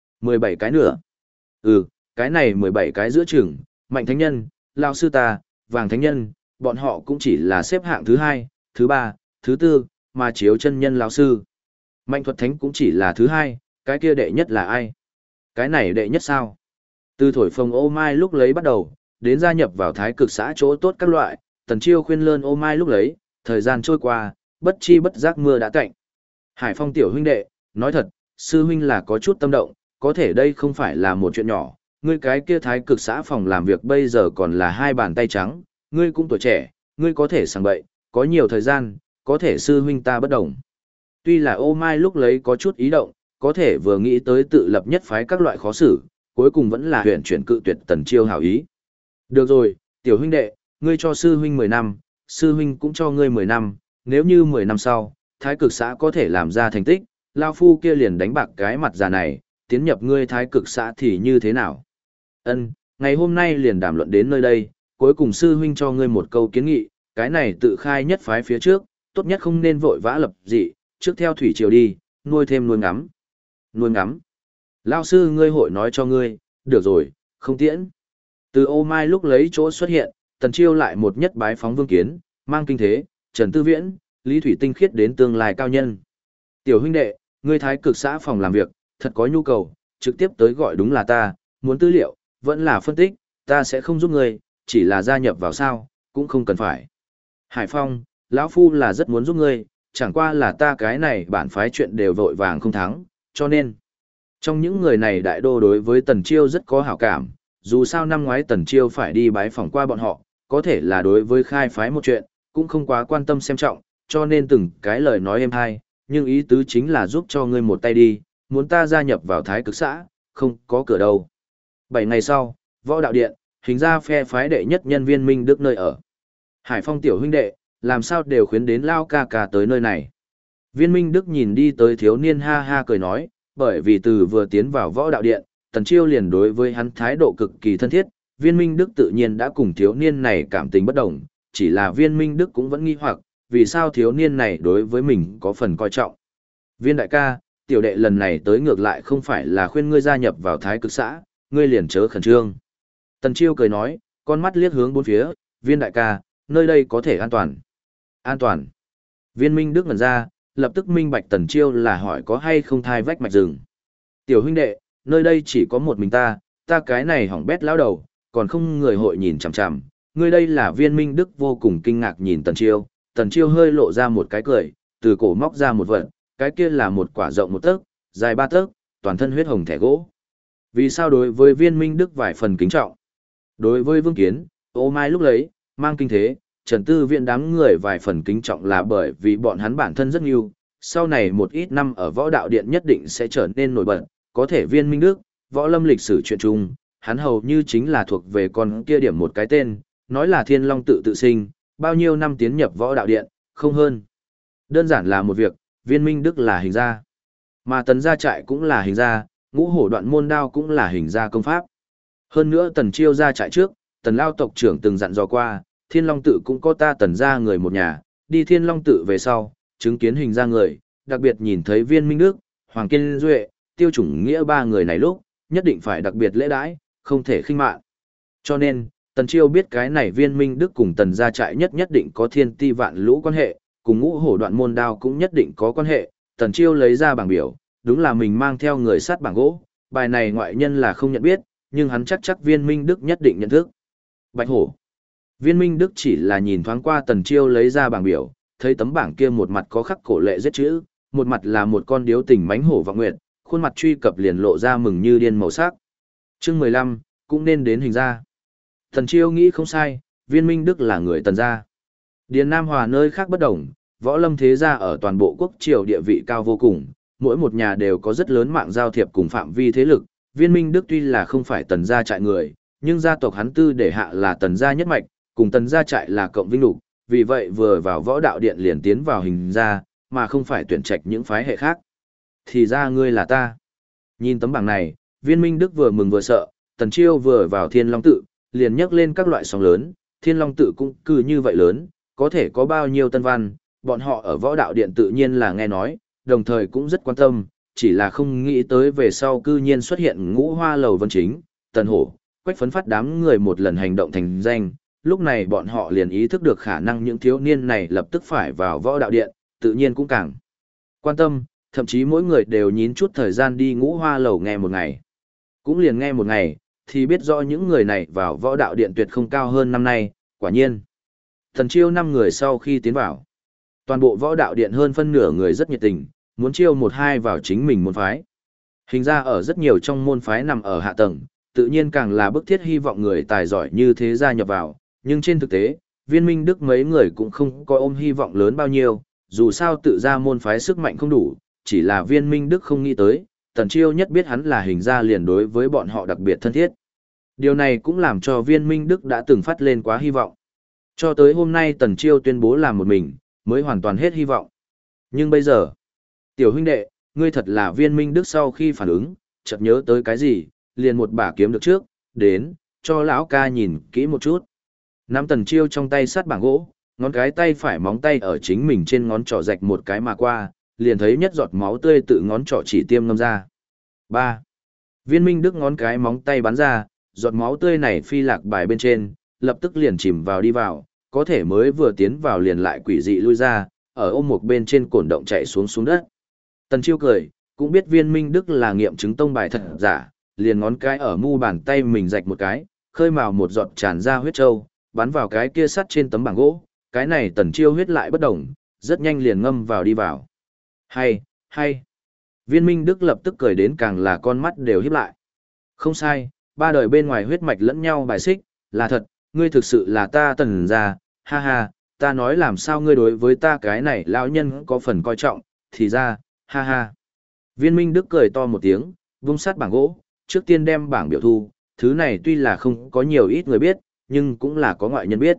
[SPEAKER 1] 17 cái nữa. Ừ, cái này 17 cái giữa chừng, Mạnh Thánh Nhân, Lao Sư ta, Vàng Thánh Nhân, bọn họ cũng chỉ là xếp hạng thứ 2, thứ 3, thứ 4, mà Chiếu Chân Nhân Lão Sư. Mạnh Thuật Thánh cũng chỉ là thứ 2, cái kia đệ nhất là ai? Cái này đệ nhất sao? Từ thổi phồng ô mai lúc lấy bắt đầu, đến gia nhập vào thái cực xã chỗ tốt các loại, Tần Chiêu khuyên lơn ô mai lúc lấy, thời gian trôi qua, bất chi bất giác mưa đã tạnh. Hải Phong tiểu huynh đệ, nói thật, sư huynh là có chút tâm động, có thể đây không phải là một chuyện nhỏ, ngươi cái kia thái cực xã phòng làm việc bây giờ còn là 2 bàn tay trắng, ngươi cũng tuổi trẻ, ngươi có thể sang bậy, có nhiều thời gian, có thể sư huynh ta bất đồng. Tuy là ô mai lúc lấy có chút ý động, có thể vừa nghĩ tới tự lập nhất phái các loại khó xử, cuối cùng vẫn là huyện chuyển cự tuyệt Tần Chiêu hảo ý. Được rồi, tiểu huynh đệ, ngươi cho sư huynh 10 năm, sư huynh cũng cho ngươi 10 năm, nếu như 10 năm sau, thái cực xã có thể làm ra thành tích, lao phu kia liền đánh bạc cái mặt già này, tiến nhập ngươi thái cực xã thì như thế nào? Ân, ngày hôm nay liền đàm luận đến nơi đây, cuối cùng sư huynh cho ngươi một câu kiến nghị, cái này tự khai nhất phái phía trước, tốt nhất không nên vội vã lập dị, trước theo thủy triều đi, nuôi thêm nuôi ngắm. Nuôi ngắm. Lao sư ngươi hội nói cho ngươi, được rồi, không tiễn. Từ ô mai lúc lấy chỗ xuất hiện, Tần Chiêu lại một nhất bái phóng Vương Kiến, mang kinh thế, Trần Tư Viễn, Lý Thủy tinh khiết đến tương lai cao nhân. Tiểu huynh đệ, ngươi thái cực xã phòng làm việc, thật có nhu cầu, trực tiếp tới gọi đúng là ta, muốn tư liệu, vẫn là phân tích, ta sẽ không giúp ngươi, chỉ là gia nhập vào sao, cũng không cần phải. Hải Phong, lão phu là rất muốn giúp ngươi, chẳng qua là ta cái này bản phái chuyện đều vội vàng không thắng, cho nên. Trong những người này đại đô đối với Tần Chiêu rất có hảo cảm, dù sao năm ngoái Tần Chiêu phải đi bái phỏng qua bọn họ, có thể là đối với khai phái một chuyện, cũng không quá quan tâm xem trọng, cho nên từng cái lời nói êm hay, nhưng ý tứ chính là giúp cho ngươi một tay đi, muốn ta gia nhập vào thái cực xã, không có cửa đâu. 7 ngày sau, võ đạo điện, hình ra phe phái đệ nhất nhân viên Minh Đức nơi ở. Hải Phong tiểu huynh đệ, làm sao đều khuyến đến Lao ca ca tới nơi này. Viên Minh Đức nhìn đi tới thiếu niên ha ha cười nói, bởi vì từ vừa tiến vào võ đạo điện, Tần Chiêu liền đối với hắn thái độ cực kỳ thân thiết, Viên Minh Đức tự nhiên đã cùng thiếu niên này cảm tình bất đồng, chỉ là Viên Minh Đức cũng vẫn nghi hoặc, vì sao thiếu niên này đối với mình có phần coi trọng. Viên đại ca, tiểu đệ lần này tới ngược lại không phải là khuyên ngươi gia nhập vào thái cực xã, ngươi liền chớ khẩn trương. Tần Chiêu cười nói, con mắt liếc hướng bốn phía, Viên đại ca, nơi đây có thể an toàn. An toàn. Viên Minh Đức ngẩn ra, lập tức minh bạch Tần Chiêu là hỏi có hay không thai vách mạch rừng. Tiểu huynh đệ, nơi đây chỉ có một mình ta cái này hỏng bét lão đầu, còn không người hội nhìn chằm chằm. Ngươi đây là Viên Minh Đức vô cùng kinh ngạc nhìn Tần Chiêu hơi lộ ra một cái cười, từ cổ móc ra một vật, cái kia là một quả rộng 1 tấc, dài 3 tấc, toàn thân huyết hồng thẻ gỗ. Vì sao đối với Viên Minh Đức vài phần kính trọng? Đối với Vương Kiến, ô mai lúc lấy, mang kinh thế, Trần Tư Viễn đám người vài phần kính trọng là bởi vì bọn hắn bản thân rất nhiều, sau này một ít năm ở võ đạo điện nhất định sẽ trở nên nổi bật, có thể Viên Minh Đức, võ lâm lịch sử chuyện chung, hắn hầu như chính là thuộc về con kia điểm một cái tên, nói là Thiên Long tự sinh, bao nhiêu năm tiến nhập võ đạo điện, không hơn. Đơn giản là một việc, Viên Minh Đức là hình gia, mà Tần gia trại cũng là hình gia, Ngũ Hổ Đoạn môn đao cũng là hình gia công pháp. Hơn nữa Tần Chiêu gia trại trước, Tần Lao tộc trưởng từng dặn dò qua, Thiên Long tự cũng có ta Tần gia người một nhà, đi Thiên Long tự về sau, chứng kiến hình gia người, đặc biệt nhìn thấy Viên Minh Đức, Hoàng Kiên Duệ, Tiêu Chủng Nghĩa 3 người này lúc, nhất định phải đặc biệt lễ đãi, không thể khinh mạn. Cho nên, Tần Chiêu biết cái này Viên Minh Đức cùng Tần gia trại nhất định có thiên ti vạn lũ quan hệ, cùng Ngũ Hổ Đoạn môn đao cũng nhất định có quan hệ. Tần Chiêu lấy ra bảng biểu, đúng là mình mang theo người sát bảng gỗ, bài này ngoại nhân là không nhận biết, nhưng hắn chắc Viên Minh Đức nhất định nhận thức. Bạch hổ. Viên Minh Đức chỉ là nhìn thoáng qua Tần Chiêu lấy ra bảng biểu, thấy tấm bảng kia một mặt có khắc cổ lệ giết chữ, một mặt là một con điếu tình mãnh hổ vọng nguyệt, khuôn mặt truy cập liền lộ ra mừng như điên màu sắc. Chương 15, cũng nên đến hình ra. Tần Chiêu nghĩ không sai, Viên Minh Đức là người Tần gia. Điền Nam Hòa nơi khác bất đồng, võ lâm thế gia ở toàn bộ quốc triều địa vị cao vô cùng, mỗi một nhà đều có rất lớn mạng giao thiệp cùng phạm vi thế lực. Viên Minh Đức tuy là không phải tần gia trại người, nhưng gia tộc hắn tư để hạ là tần gia nhất mạch, cùng tần gia trại là cộng vinh lục, vì vậy vừa vào võ đạo điện liền tiến vào hình gia, mà không phải tuyển trạch những phái hệ khác. Thì ra ngươi là ta. Nhìn tấm bảng này, Viên Minh Đức vừa mừng vừa sợ, Tần Chiêu vừa vào Thiên Long tự, liền nhắc lên các loại sóng lớn, Thiên Long tự cũng cứ như vậy lớn, có thể có bao nhiêu tân văn, bọn họ ở võ đạo điện tự nhiên là nghe nói, đồng thời cũng rất quan tâm, chỉ là không nghĩ tới về sau cư nhiên xuất hiện Ngũ Hoa Lầu Vân Chính, Tần Hổ, Quách Phấn Phát đám người một lần hành động thành danh, lúc này bọn họ liền ý thức được khả năng những thiếu niên này lập tức phải vào võ đạo điện, tự nhiên cũng càng quan tâm, thậm chí mỗi người đều nhín chút thời gian đi Ngũ Hoa Lầu nghe một ngày. Cũng liền nghe một ngày, thì biết rõ những người này vào võ đạo điện tuyệt không cao hơn năm nay, quả nhiên. Thần chiêu 5 người sau khi tiến vào. Toàn bộ võ đạo điện hơn phân nửa người rất nhiệt tình, muốn chiêu một hai vào chính mình môn phái. Hình ra ở rất nhiều trong môn phái nằm ở hạ tầng, tự nhiên càng là bức thiết hy vọng người tài giỏi như thế gia nhập vào, nhưng trên thực tế, Viên Minh Đức mấy người cũng không có ôm hy vọng lớn bao nhiêu, dù sao tự ra môn phái sức mạnh không đủ, chỉ là Viên Minh Đức không nghĩ tới, Tần Chiêu nhất biết hắn là hình ra liền đối với bọn họ đặc biệt thân thiết. Điều này cũng làm cho Viên Minh Đức đã từng phát lên quá hy vọng. Cho tới hôm nay Tần Chiêu tuyên bố làm một mình, mới hoàn toàn hết hy vọng. Nhưng bây giờ, tiểu huynh đệ, ngươi thật là Viên Minh Đức sau khi phản ứng, chợt nhớ tới cái gì, liền một bả kiếm được trước, đến, cho lão ca nhìn kỹ một chút. Nắm Tần Chiêu trong tay sát bảng gỗ, ngón cái tay phải móng tay ở chính mình trên ngón trỏ rạch một cái mà qua, liền thấy nhất giọt máu tươi tự ngón trỏ chỉ tiêm ngâm ra. 3. Viên Minh Đức ngón cái móng tay bắn ra, giọt máu tươi này phi lạc bài bên trên, lập tức liền chìm vào đi vào, có thể mới vừa tiến vào liền lại quỷ dị lui ra, ở ôm một bên trên cổn động chạy xuống xuống đất. Tần Chiêu cười, cũng biết Viên Minh Đức là nghiệm chứng tông bài thật giả, liền ngón cái ở mu bàn tay mình rạch một cái, khơi mào một giọt tràn ra huyết trâu, bắn vào cái kia sắt trên tấm bảng gỗ, cái này Tần Chiêu huyết lại bất động, rất nhanh liền ngâm vào đi vào. Hay. Viên Minh Đức lập tức cười đến càng là con mắt đều híp lại. Không sai, ba đời bên ngoài huyết mạch lẫn nhau bài xích, là thật, ngươi thực sự là ta Tần gia, ha ha, ta nói làm sao ngươi đối với ta cái này lão nhân có phần coi trọng, thì ra, ha ha. Viên Minh Đức cười to một tiếng, vung sát bảng gỗ, trước tiên đem bảng biểu thu, thứ này tuy là không có nhiều ít người biết, nhưng cũng là có ngoại nhân biết.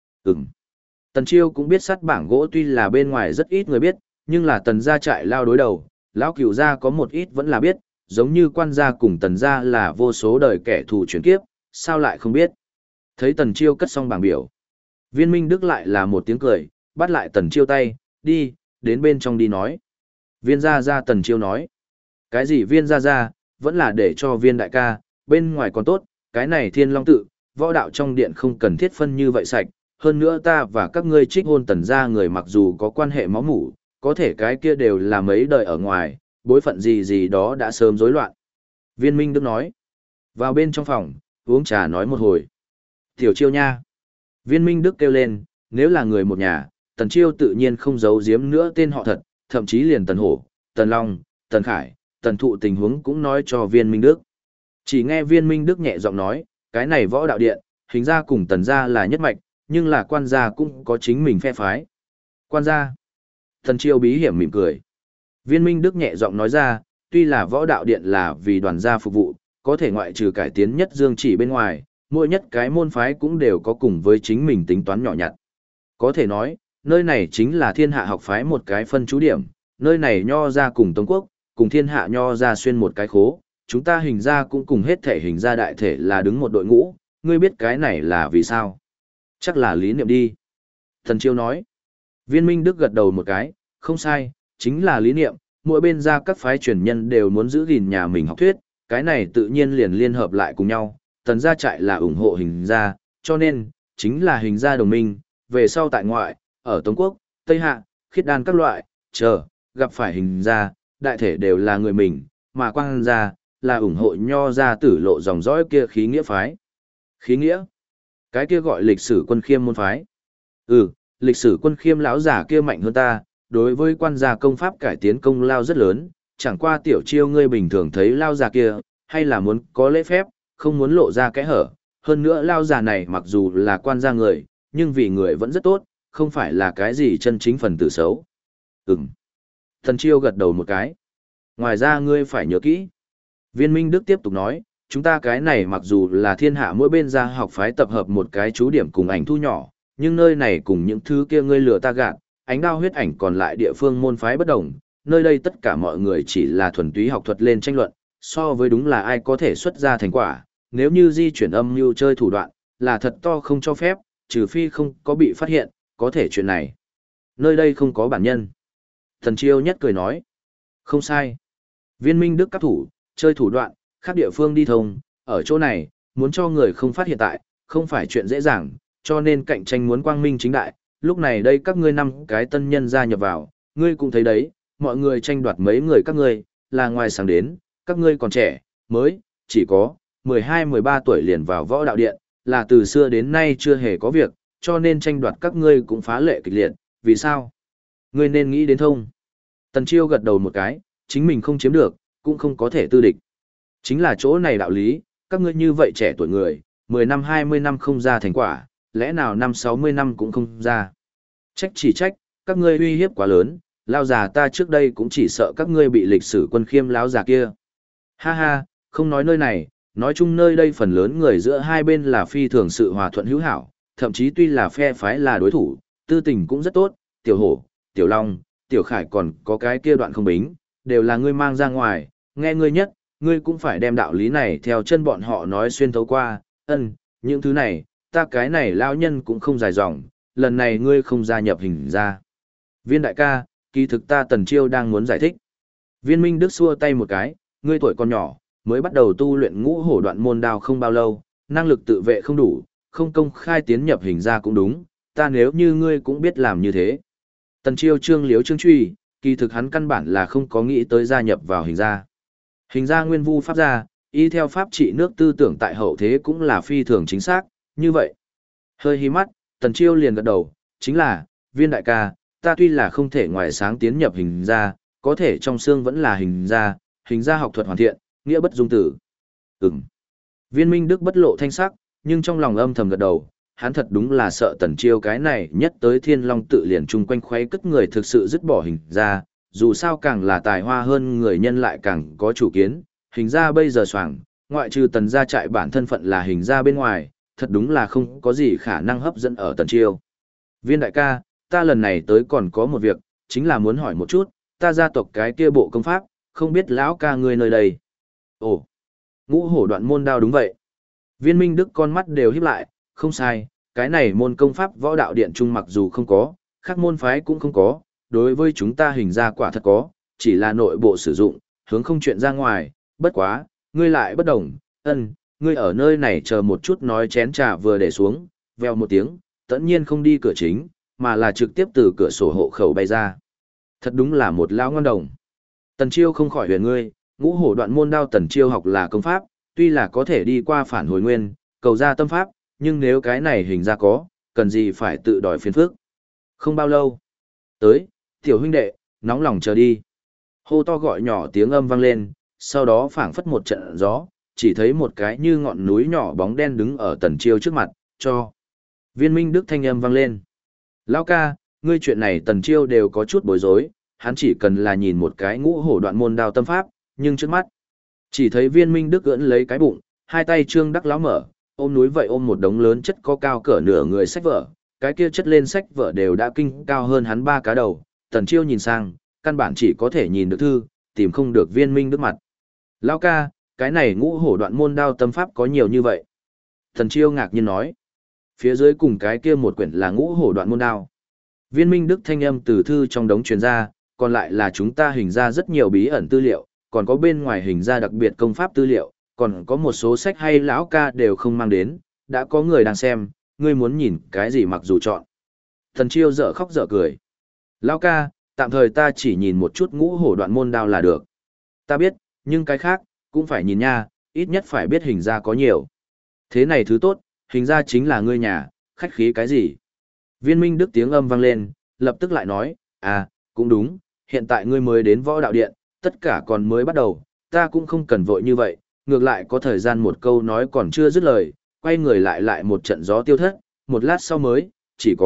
[SPEAKER 1] Tần Chiêu cũng biết sát bảng gỗ tuy là bên ngoài rất ít người biết, nhưng là Tần gia trại lao đối đầu, lão cửu gia có một ít vẫn là biết, giống như quan gia cùng Tần gia là vô số đời kẻ thù chuyển kiếp, sao lại không biết. Thấy Tần Chiêu cất xong bảng biểu. Viên Minh Đức lại là một tiếng cười, bắt lại Tần Chiêu tay, đi, đến bên trong đi nói. Viên gia gia Tần Chiêu nói. Cái gì viên gia gia, vẫn là để cho viên đại ca, bên ngoài còn tốt, cái này Thiên Long tự, võ đạo trong điện không cần thiết phân như vậy sạch, hơn nữa ta và các ngươi trích hôn Tần gia người mặc dù có quan hệ máu mủ, có thể cái kia đều là mấy đời ở ngoài, bối phận gì gì đó đã sớm rối loạn. Viên Minh Đức nói. Vào bên trong phòng, uống trà nói một hồi. Tiểu Chiêu nha. Viên Minh Đức kêu lên, nếu là người một nhà, Tần Chiêu tự nhiên không giấu giếm nữa tên họ thật, thậm chí liền Tần Hổ, Tần Long, Tần Khải, Tần Thụ tình huống cũng nói cho Viên Minh Đức. Chỉ nghe Viên Minh Đức nhẹ giọng nói, cái này võ đạo điện, hình ra cùng Tần gia là nhất mạch, nhưng là quan gia cũng có chính mình phe phái. Quan gia. Tần Chiêu bí hiểm mỉm cười. Viên Minh Đức nhẹ giọng nói ra, tuy là võ đạo điện là vì đoàn gia phục vụ, có thể ngoại trừ cải tiến nhất dương chỉ bên ngoài, mỗi nhất cái môn phái cũng đều có cùng với chính mình tính toán nhỏ nhặt. Có thể nói, nơi này chính là thiên hạ học phái một cái phân chú điểm, nơi này nho ra cùng Tống Quốc, cùng thiên hạ nho ra xuyên một cái khố, chúng ta hình ra cũng cùng hết thể hình ra đại thể là đứng một đội ngũ, ngươi biết cái này là vì sao? Chắc là lý niệm đi. Thần Chiêu nói. Viên Minh Đức gật đầu một cái, không sai, chính là lý niệm, mỗi bên ra các phái truyền nhân đều muốn giữ gìn nhà mình học thuyết, cái này tự nhiên liền liên hợp lại cùng nhau, Tần gia trại là ủng hộ hình gia, cho nên, chính là hình gia đồng minh, về sau tại ngoại, ở Tống Quốc, Tây Hạ, khiết đan các loại, gặp phải hình gia, đại thể đều là người mình, mà quan gia, là ủng hộ nho gia tử lộ dòng dõi kia khí nghĩa phái. Khí nghĩa? Cái kia gọi lịch sử quân khiêm môn phái. Lịch sử quân khiêm lão giả kia mạnh hơn ta, đối với quan gia công pháp cải tiến công lao rất lớn, chẳng qua Tiểu Chiêu ngươi bình thường thấy lao già kia, hay là muốn có lễ phép, không muốn lộ ra kẽ hở. Hơn nữa lao già này mặc dù là quan gia người, nhưng vì người vẫn rất tốt, không phải là cái gì chân chính phần tử xấu. Ừm. Tần Chiêu gật đầu một cái. Ngoài ra ngươi phải nhớ kỹ. Viên Minh Đức tiếp tục nói, chúng ta cái này mặc dù là thiên hạ mỗi bên gia học phái tập hợp một cái chú điểm cùng ảnh thu nhỏ, nhưng nơi này cùng những thứ kia ngươi lừa ta gạt, ánh đao huyết ảnh còn lại địa phương môn phái bất đồng, nơi đây tất cả mọi người chỉ là thuần túy học thuật lên tranh luận, so với đúng là ai có thể xuất ra thành quả, nếu như di chuyển âm mưu chơi thủ đoạn, là thật to không cho phép, trừ phi không có bị phát hiện, có thể chuyện này. Nơi đây không có bản nhân. Thần Chiêu nhất cười nói, không sai. Viên Minh Đức các thủ, chơi thủ đoạn, khác địa phương đi thông, ở chỗ này, muốn cho người không phát hiện tại, không phải chuyện dễ dàng, cho nên cạnh tranh muốn quang minh chính đại, lúc này đây các ngươi 5 cái tân nhân gia nhập vào, ngươi cũng thấy đấy, mọi người tranh đoạt mấy người các ngươi, là ngoài sáng đến, các ngươi còn trẻ, mới, chỉ có 12-13 tuổi liền vào võ đạo điện, là từ xưa đến nay chưa hề có việc, cho nên tranh đoạt các ngươi cũng phá lệ kịch liệt, vì sao? Ngươi nên nghĩ đến thông. Tần Chiêu gật đầu một cái, chính mình không chiếm được, cũng không có thể tư địch. Chính là chỗ này đạo lý, các ngươi như vậy trẻ tuổi người, 10 năm 20 năm không ra thành quả, lẽ nào 50-60 năm cũng không ra. Trách chỉ trách, các ngươi uy hiếp quá lớn, lao già ta trước đây cũng chỉ sợ các ngươi bị lịch sử quân khiêm láo già kia. Ha ha, không nói nơi này, nói chung nơi đây phần lớn người giữa hai bên là phi thường sự hòa thuận hữu hảo, thậm chí tuy là phe phái là đối thủ, tư tình cũng rất tốt, tiểu hổ, tiểu long, tiểu khải còn có cái kia đoạn không bính, đều là ngươi mang ra ngoài, nghe ngươi nhất, ngươi cũng phải đem đạo lý này theo chân bọn họ nói xuyên thấu qua, những thứ này, ta cái này lão nhân cũng không dài dòng, lần này ngươi không gia nhập hình ra. Viên đại ca, kỳ thực ta Tần Chiêu đang muốn giải thích. Viên Minh Đức xua tay một cái, ngươi tuổi còn nhỏ, mới bắt đầu tu luyện ngũ hổ đoạn môn đao không bao lâu, năng lực tự vệ không đủ, không công khai tiến nhập hình ra cũng đúng, ta nếu như ngươi cũng biết làm như thế. Tần Chiêu trương liếu trương truy, kỳ thực hắn căn bản là không có nghĩ tới gia nhập vào hình ra. Hình ra nguyên vu pháp gia, y theo pháp trị nước tư tưởng tại hậu thế cũng là phi thường chính xác, như vậy. Hơi hí mắt, Tần Chiêu liền gật đầu, chính là, viên đại ca, ta tuy là không thể ngoài sáng tiến nhập hình ra, có thể trong xương vẫn là hình ra học thuật hoàn thiện, nghĩa bất dung tử. Viên Minh Đức bất lộ thanh sắc, nhưng trong lòng âm thầm gật đầu, hắn thật đúng là sợ Tần Chiêu cái này nhất tới Thiên Long tự liền chung quanh khuấy cất người thực sự dứt bỏ hình ra, dù sao càng là tài hoa hơn người nhân lại càng có chủ kiến, hình ra bây giờ soảng, ngoại trừ Tần gia trại bản thân phận là hình ra bên ngoài, thật đúng là không có gì khả năng hấp dẫn ở Tần Chiêu. Viên đại ca, ta lần này tới còn có một việc, chính là muốn hỏi một chút, ta gia tộc cái kia bộ công pháp, không biết lão ca ngươi nơi đây. Ồ, ngũ hổ đoạn môn đao đúng vậy. Viên Minh Đức con mắt đều híp lại, không sai, cái này môn công pháp võ đạo điện trung mặc dù không có, khác môn phái cũng không có, đối với chúng ta hình ra quả thật có, chỉ là nội bộ sử dụng, hướng không chuyện ra ngoài, bất quá, ngươi lại bất đồng, ngươi ở nơi này chờ một chút nói chén trà vừa để xuống, vèo một tiếng, tất nhiên không đi cửa chính, mà là trực tiếp từ cửa sổ hộ khẩu bay ra. Thật đúng là một lão ngon đồng. Tần Chiêu không khỏi huyền ngươi, ngũ hổ đoạn môn đao Tần Chiêu học là công pháp, tuy là có thể đi qua phản hồi nguyên, cầu ra tâm pháp, nhưng nếu cái này hình ra có, cần gì phải tự đòi phiền phức. Không bao lâu. Tới, tiểu huynh đệ, nóng lòng chờ đi. Hô to gọi nhỏ tiếng âm vang lên, sau đó phảng phất một trận gió, chỉ thấy một cái như ngọn núi nhỏ bóng đen đứng ở Tần Chiêu trước mặt, cho. Viên Minh Đức thanh âm vang lên. Lão ca, ngươi chuyện này Tần Chiêu đều có chút bối rối, hắn chỉ cần là nhìn một cái ngũ hổ đoạn môn đao tâm pháp, nhưng trước mắt, chỉ thấy Viên Minh Đức ưỡn lấy cái bụng, hai tay trương đắc lão mở, ôm núi vậy ôm một đống lớn chất có cao cỡ nửa người sách vở, cái kia chất lên sách vở đều đã kinh cao hơn hắn 3 cá đầu, Tần Chiêu nhìn sang, căn bản chỉ có thể nhìn được thư, tìm không được Viên Minh Đức mặt. Lão ca, cái này ngũ hổ đoạn môn đao tâm pháp có nhiều như vậy. Tần Chiêu ngạc nhiên nói, phía dưới cùng cái kia một quyển là ngũ hổ đoạn môn đao. Viên Minh Đức thanh âm từ thư trong đống truyền ra, còn lại là chúng ta hình ra rất nhiều bí ẩn tư liệu, còn có bên ngoài hình ra đặc biệt công pháp tư liệu, còn có một số sách hay lão ca đều không mang đến, đã có người đang xem, ngươi muốn nhìn cái gì mặc dù chọn. Tần Chiêu dở khóc dở cười. Lão ca, tạm thời ta chỉ nhìn một chút ngũ hổ đoạn môn đao là được. Ta biết, nhưng cái khác, cũng phải nhìn nha, ít nhất phải biết hình ra có nhiều. Thế này thứ tốt, hình ra chính là ngươi nhà, khách khí cái gì. Viên Minh Đức tiếng âm vang lên, lập tức lại nói, cũng đúng, hiện tại ngươi mới đến võ đạo điện, tất cả còn mới bắt đầu, ta cũng không cần vội như vậy, ngược lại có thời gian một câu nói còn chưa dứt lời, quay người lại một trận gió tiêu thất, một lát sau mới, chỉ có,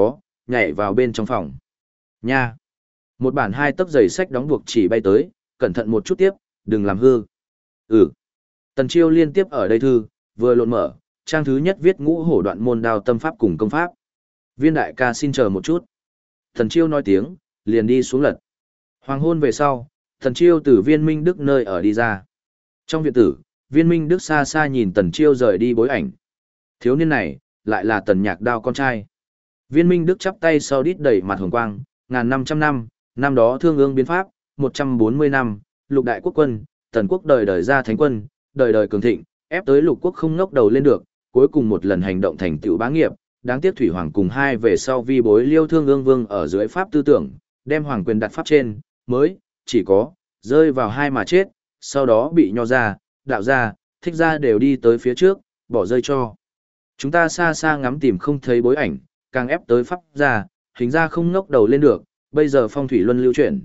[SPEAKER 1] nhảy vào bên trong phòng. Nha! Một bản 2 tấc giày sách đóng buộc chỉ bay tới, cẩn thận một chút tiếp, đừng làm hư. Ừ. Tần Chiêu liên tiếp ở đây thư, vừa lộn mở, trang thứ nhất viết Ngũ Hổ Đoạn môn đao tâm pháp cùng công pháp. Viên đại ca xin chờ một chút. Tần Chiêu nói tiếng, liền đi xuống lật. Hoàng hôn về sau, Tần Chiêu từ Viên Minh Đức nơi ở đi ra. Trong viện tử, Viên Minh Đức xa xa nhìn Tần Chiêu rời đi bối ảnh. Thiếu niên này, lại là Tần Nhạc Đao con trai. Viên Minh Đức chắp tay sau đít đầy mặt hồng quang, ngàn 500 năm, năm đó thương ương biến pháp, 140 năm, lục đại quốc quân, Tần quốc đời đời ra thánh quân, đời đời cường thịnh, ép tới lục quốc không ngóc đầu lên được, cuối cùng một lần hành động thành tựu bá nghiệp, đáng tiếc Thủy Hoàng cùng hai về sau vi bối Liêu Thương Ương Vương ở dưới pháp tư tưởng, đem hoàng quyền đặt pháp trên, mới chỉ có rơi vào hai mà chết, sau đó bị nho ra, đạo ra, thích ra đều đi tới phía trước, bỏ rơi cho. Chúng ta xa xa ngắm tìm không thấy bối ảnh, càng ép tới pháp ra, hình ra không ngóc đầu lên được, bây giờ phong thủy luân lưu chuyển,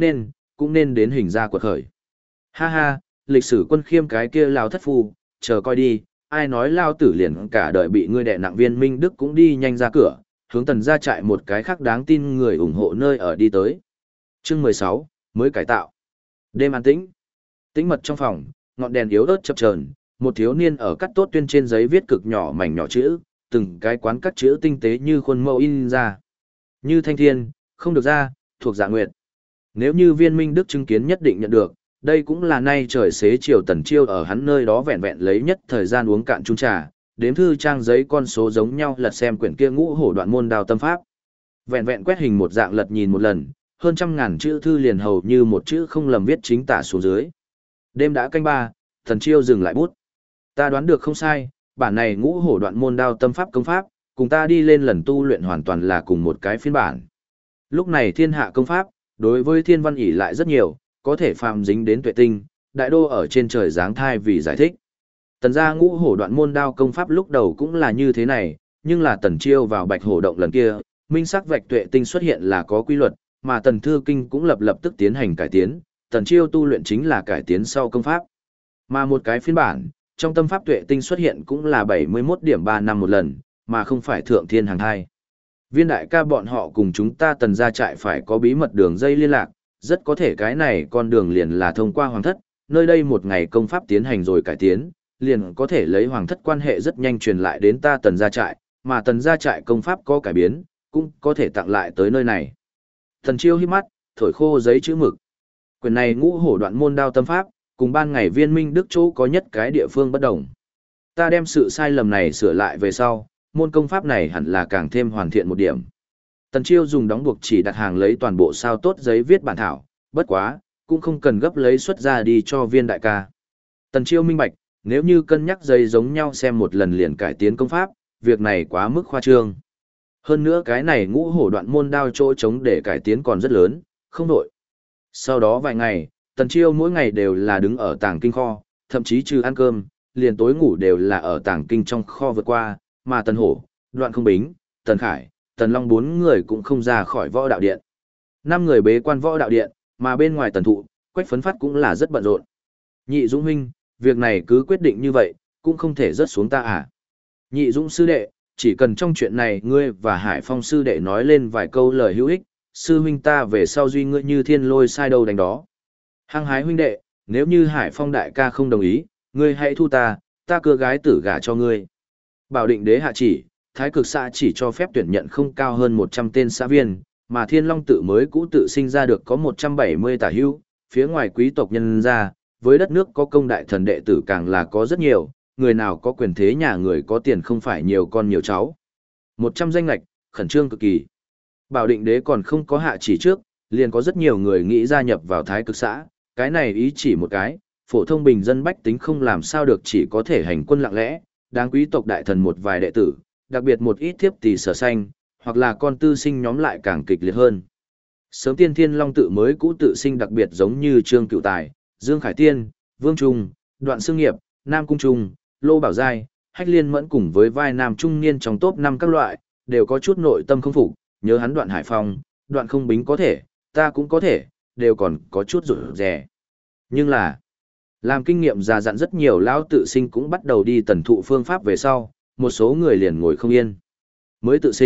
[SPEAKER 1] cũng nên đến hình ra quật khởi. Ha ha, lịch sử quân khiêm cái kia lao thất phu, chờ coi đi, ai nói lao tử liền cả đời bị ngươi đè nặng. Viên Minh Đức cũng đi nhanh ra cửa, hướng Tần gia trại một cái khác đáng tin người ủng hộ nơi ở đi tới. Chương 16, mới cải tạo. Đêm an tĩnh. Tĩnh mật trong phòng, ngọn đèn yếu ớt chập chờn, một thiếu niên ở cắt tốt tuyên trên giấy viết cực nhỏ mảnh nhỏ chữ, từng cái quán cắt chữ tinh tế như khuôn mẫu in ra. Như thanh thiên, không được ra, thuộc Dạ Nguyệt. Nếu như Viên Minh Đức chứng kiến nhất định nhận được, đây cũng là nay trời xế chiều Tần Chiêu ở hắn nơi đó vẹn vẹn lấy nhất thời gian uống cạn chung trà, đếm thư trang giấy con số giống nhau lật xem quyển kia Ngũ Hổ Đoạn môn đao tâm pháp. Vẹn vẹn quét hình một dạng lật nhìn một lần, hơn 100.000 chữ thư liền hầu như một chữ không lầm viết chính tả xuống dưới. Đêm đã canh ba, Tần Chiêu dừng lại bút. Ta đoán được không sai, bản này Ngũ Hổ Đoạn môn đao tâm pháp công pháp, cùng ta đi lên lần tu luyện hoàn toàn là cùng một cái phiên bản. Lúc này thiên hạ công pháp, đối với thiên văn ỷ lại rất nhiều, có thể phàm dính đến tuệ tinh, đại đô ở trên trời giáng thai vì giải thích. Tần gia Ngũ Hổ Đoạn môn đao công pháp lúc đầu cũng là như thế này, nhưng là Tần Chiêu vào Bạch Hổ động lần kia, minh sắc vạch tuệ tinh xuất hiện là có quy luật, mà Tần Thư Kinh cũng lập tức tiến hành cải tiến, Tần Chiêu tu luyện chính là cải tiến sau công pháp. Mà một cái phiên bản, trong tâm pháp tuệ tinh xuất hiện cũng là 71 điểm 3 năm một lần, mà không phải thượng thiên hàng hai. Viên đại ca bọn họ cùng chúng ta Tần gia trại phải có bí mật đường dây liên lạc, rất có thể cái này con đường liền là thông qua hoàng thất, nơi đây một ngày công pháp tiến hành rồi cải tiến, liền có thể lấy hoàng thất quan hệ rất nhanh truyền lại đến ta Tần gia trại, mà Tần gia trại công pháp có cải biến, cũng có thể tặng lại tới nơi này. Tần Chiêu híp mắt, thổi khô giấy chữ mực. Quyển này Ngũ Hổ Đoạn môn đao tâm pháp, cùng ban ngày Viên Minh Đức chỗ có nhất cái địa phương bất đồng. Ta đem sự sai lầm này sửa lại về sau, môn công pháp này hẳn là càng thêm hoàn thiện một điểm. Tần Chiêu dùng đóng buộc chỉ đặt hàng lấy toàn bộ sao tốt giấy viết bản thảo, bất quá, cũng không cần gấp lấy xuất ra đi cho Viên đại ca. Tần Chiêu minh bạch, nếu như cân nhắc giấy giống nhau xem một lần liền cải tiến công pháp, việc này quá mức khoa trương. Hơn nữa cái này Ngũ Hổ Đoạn môn đao chỗ trống để cải tiến còn rất lớn, không đổi. Sau đó vài ngày, Tần Chiêu mỗi ngày đều là đứng ở tàng kinh kho, thậm chí trừ ăn cơm, liền tối ngủ đều là ở tàng kinh trong kho vượt qua, mà Tần Hổ, Đoạn Không Bính, Tần Khải, Tần Long 4 người cũng không ra khỏi võ đạo điện. 5 người bế quan võ đạo điện, mà bên ngoài Tần Thụ, Quách Phấn Phát cũng là rất bận rộn. Nhị Dũng huynh, việc này cứ quyết định như vậy, cũng không thể rớt xuống ta à. Nhị Dũng sư đệ, chỉ cần trong chuyện này ngươi và Hải Phong sư đệ nói lên vài câu lời hữu ích, sư huynh ta về sau duy ngươi như thiên lôi sai đâu đánh đó. Hăng hái huynh đệ, nếu như Hải Phong đại ca không đồng ý, ngươi hãy thu ta cưa gái tử gả cho ngươi. Bảo Định đế hạ chỉ, Thái Cực xã chỉ cho phép tuyển nhận không cao hơn 100 tên xã viên, mà Thiên Long tự mới cũ tự sinh ra được có 170 tả hữu, phía ngoài quý tộc nhân ra, với đất nước có công đại thần đệ tử càng là có rất nhiều, người nào có quyền thế nhà người có tiền không phải nhiều con nhiều cháu. 100 danh lệch, khẩn trương cực kỳ. Bảo Định đế còn không có hạ chỉ trước, liền có rất nhiều người nghĩ gia nhập vào Thái Cực xã, cái này ý chỉ một cái, phổ thông bình dân bách tính không làm sao được chỉ có thể hành quân lặng lẽ, đáng quý tộc đại thần một vài đệ tử, đặc biệt một ít thiếp tỳ sở xanh, hoặc là con tư sinh nhóm lại càng kịch liệt hơn. Sớm tiên Thiên Long tự mới cũ tự sinh đặc biệt giống như Trương Cựu Tài, Dương Khải Tiên, Vương Trung, Đoạn Sương Nghiệp, Nam Cung Trung, Lô Bảo Giai, Hách Liên Mẫn cùng với vai nam trung niên trong top 5 các loại, đều có chút nội tâm không phục, nhớ hắn Đoạn Hải Phong, Đoạn Không Bính có thể, ta cũng có thể, đều còn có chút rụt rè. Nhưng là, làm kinh nghiệm già dặn rất nhiều lão tự sinh cũng bắt đầu đi tần thụ phương pháp về sau, một số người liền ngồi không yên. Mới tự sinh,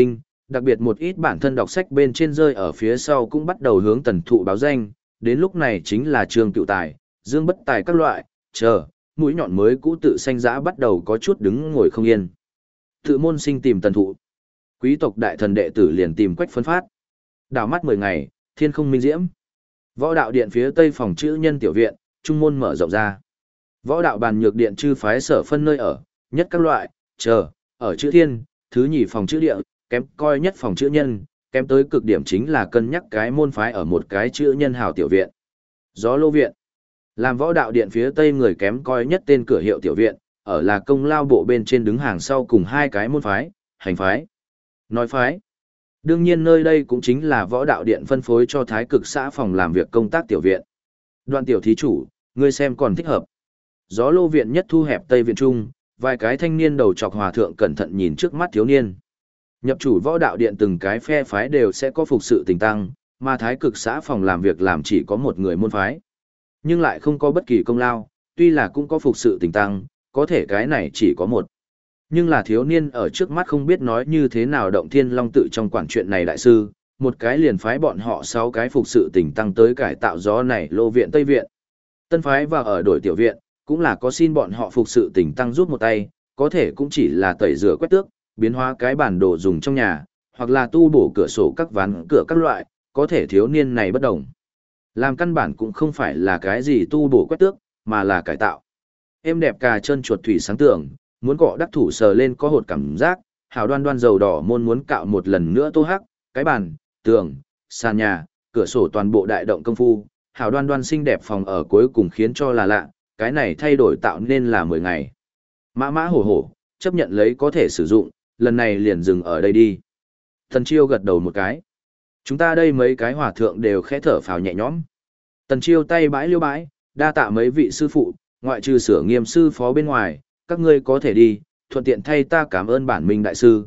[SPEAKER 1] đặc biệt một ít bản thân đọc sách bên trên rơi ở phía sau cũng bắt đầu hướng tần thụ báo danh, đến lúc này chính là Trương Cựu Tài, Dương Bất Tài các loại, chờ, mũi nhọn mới cũ tự sanh dã bắt đầu có chút đứng ngồi không yên. Tự môn sinh tìm tần thụ. Quý tộc đại thần đệ tử liền tìm Quách Phấn Phát. Đảo mắt 10 ngày, thiên không minh diễm. Võ đạo điện phía tây phòng chữ nhân tiểu viện, trung môn mở rộng ra. Võ đạo bàn nhược điện chư phái sở phân nơi ở, nhất các loại, chờ, ở chữ thiên, thứ nhì phòng chữ địa, kém coi nhất phòng chữ nhân, kém tới cực điểm chính là cân nhắc cái môn phái ở một cái chữ nhân hào tiểu viện. Gió lô viện. Làm võ đạo điện phía tây người kém coi nhất tên cửa hiệu tiểu viện, ở là công lao bộ bên trên đứng hàng sau cùng hai cái môn phái, hành phái, nói phái. Đương nhiên nơi đây cũng chính là võ đạo điện phân phối cho thái cực xã phòng làm việc công tác tiểu viện. Đoạn tiểu thí chủ, ngươi xem còn thích hợp. Gió lô viện nhất thu hẹp tây viện trung, vài cái thanh niên đầu chọc hòa thượng cẩn thận nhìn trước mắt thiếu niên. Nhập chủ võ đạo điện từng cái phe phái đều sẽ có phục sự tình tăng, mà thái cực xã phòng làm việc làm chỉ có một người môn phái. Nhưng lại không có bất kỳ công lao, tuy là cũng có phục sự tình tăng, có thể cái này chỉ có một. Nhưng là thiếu niên ở trước mắt không biết nói như thế nào động thiên long tự trong quản chuyện này đại sư, một cái liền phái bọn họ 6 cái phục sự tình tăng tới cải tạo gió này lô viện tây viện. Tân phái và ở đổi tiểu viện, cũng là có xin bọn họ phục sự tình tăng giúp một tay, có thể cũng chỉ là tẩy rửa quét tước, biến hóa cái bản đồ dùng trong nhà, hoặc là tu bổ cửa sổ các ván cửa các loại, có thể thiếu niên này bất đồng. Làm căn bản cũng không phải là cái gì tu bổ quét tước, mà là cải tạo. Êm đẹp cà chân chuột thủy sáng tưởng, muốn cọ đắc thủ sờ lên có hột cảm giác, hào đoan đoan dầu đỏ môn muốn cạo một lần nữa tô hắc, cái bàn, tường, sàn nhà, cửa sổ toàn bộ đại động công phu, hào đoan đoan xinh đẹp phòng ở cuối cùng khiến cho là lạ, cái này thay đổi tạo nên là 10 ngày. Mã mã hổ hổ, chấp nhận lấy có thể sử dụng, lần này liền dừng ở đây đi. Tần Chiêu gật đầu một cái. Chúng ta đây mấy cái hòa thượng đều khẽ thở phào nhẹ nhõm. Tần Chiêu tay bãi liêu bãi, đa tạ mấy vị sư phụ, ngoại trừ Sửa Nghiêm sư phó bên ngoài, các ngươi có thể đi, thuận tiện thay ta cảm ơn bản minh đại sư,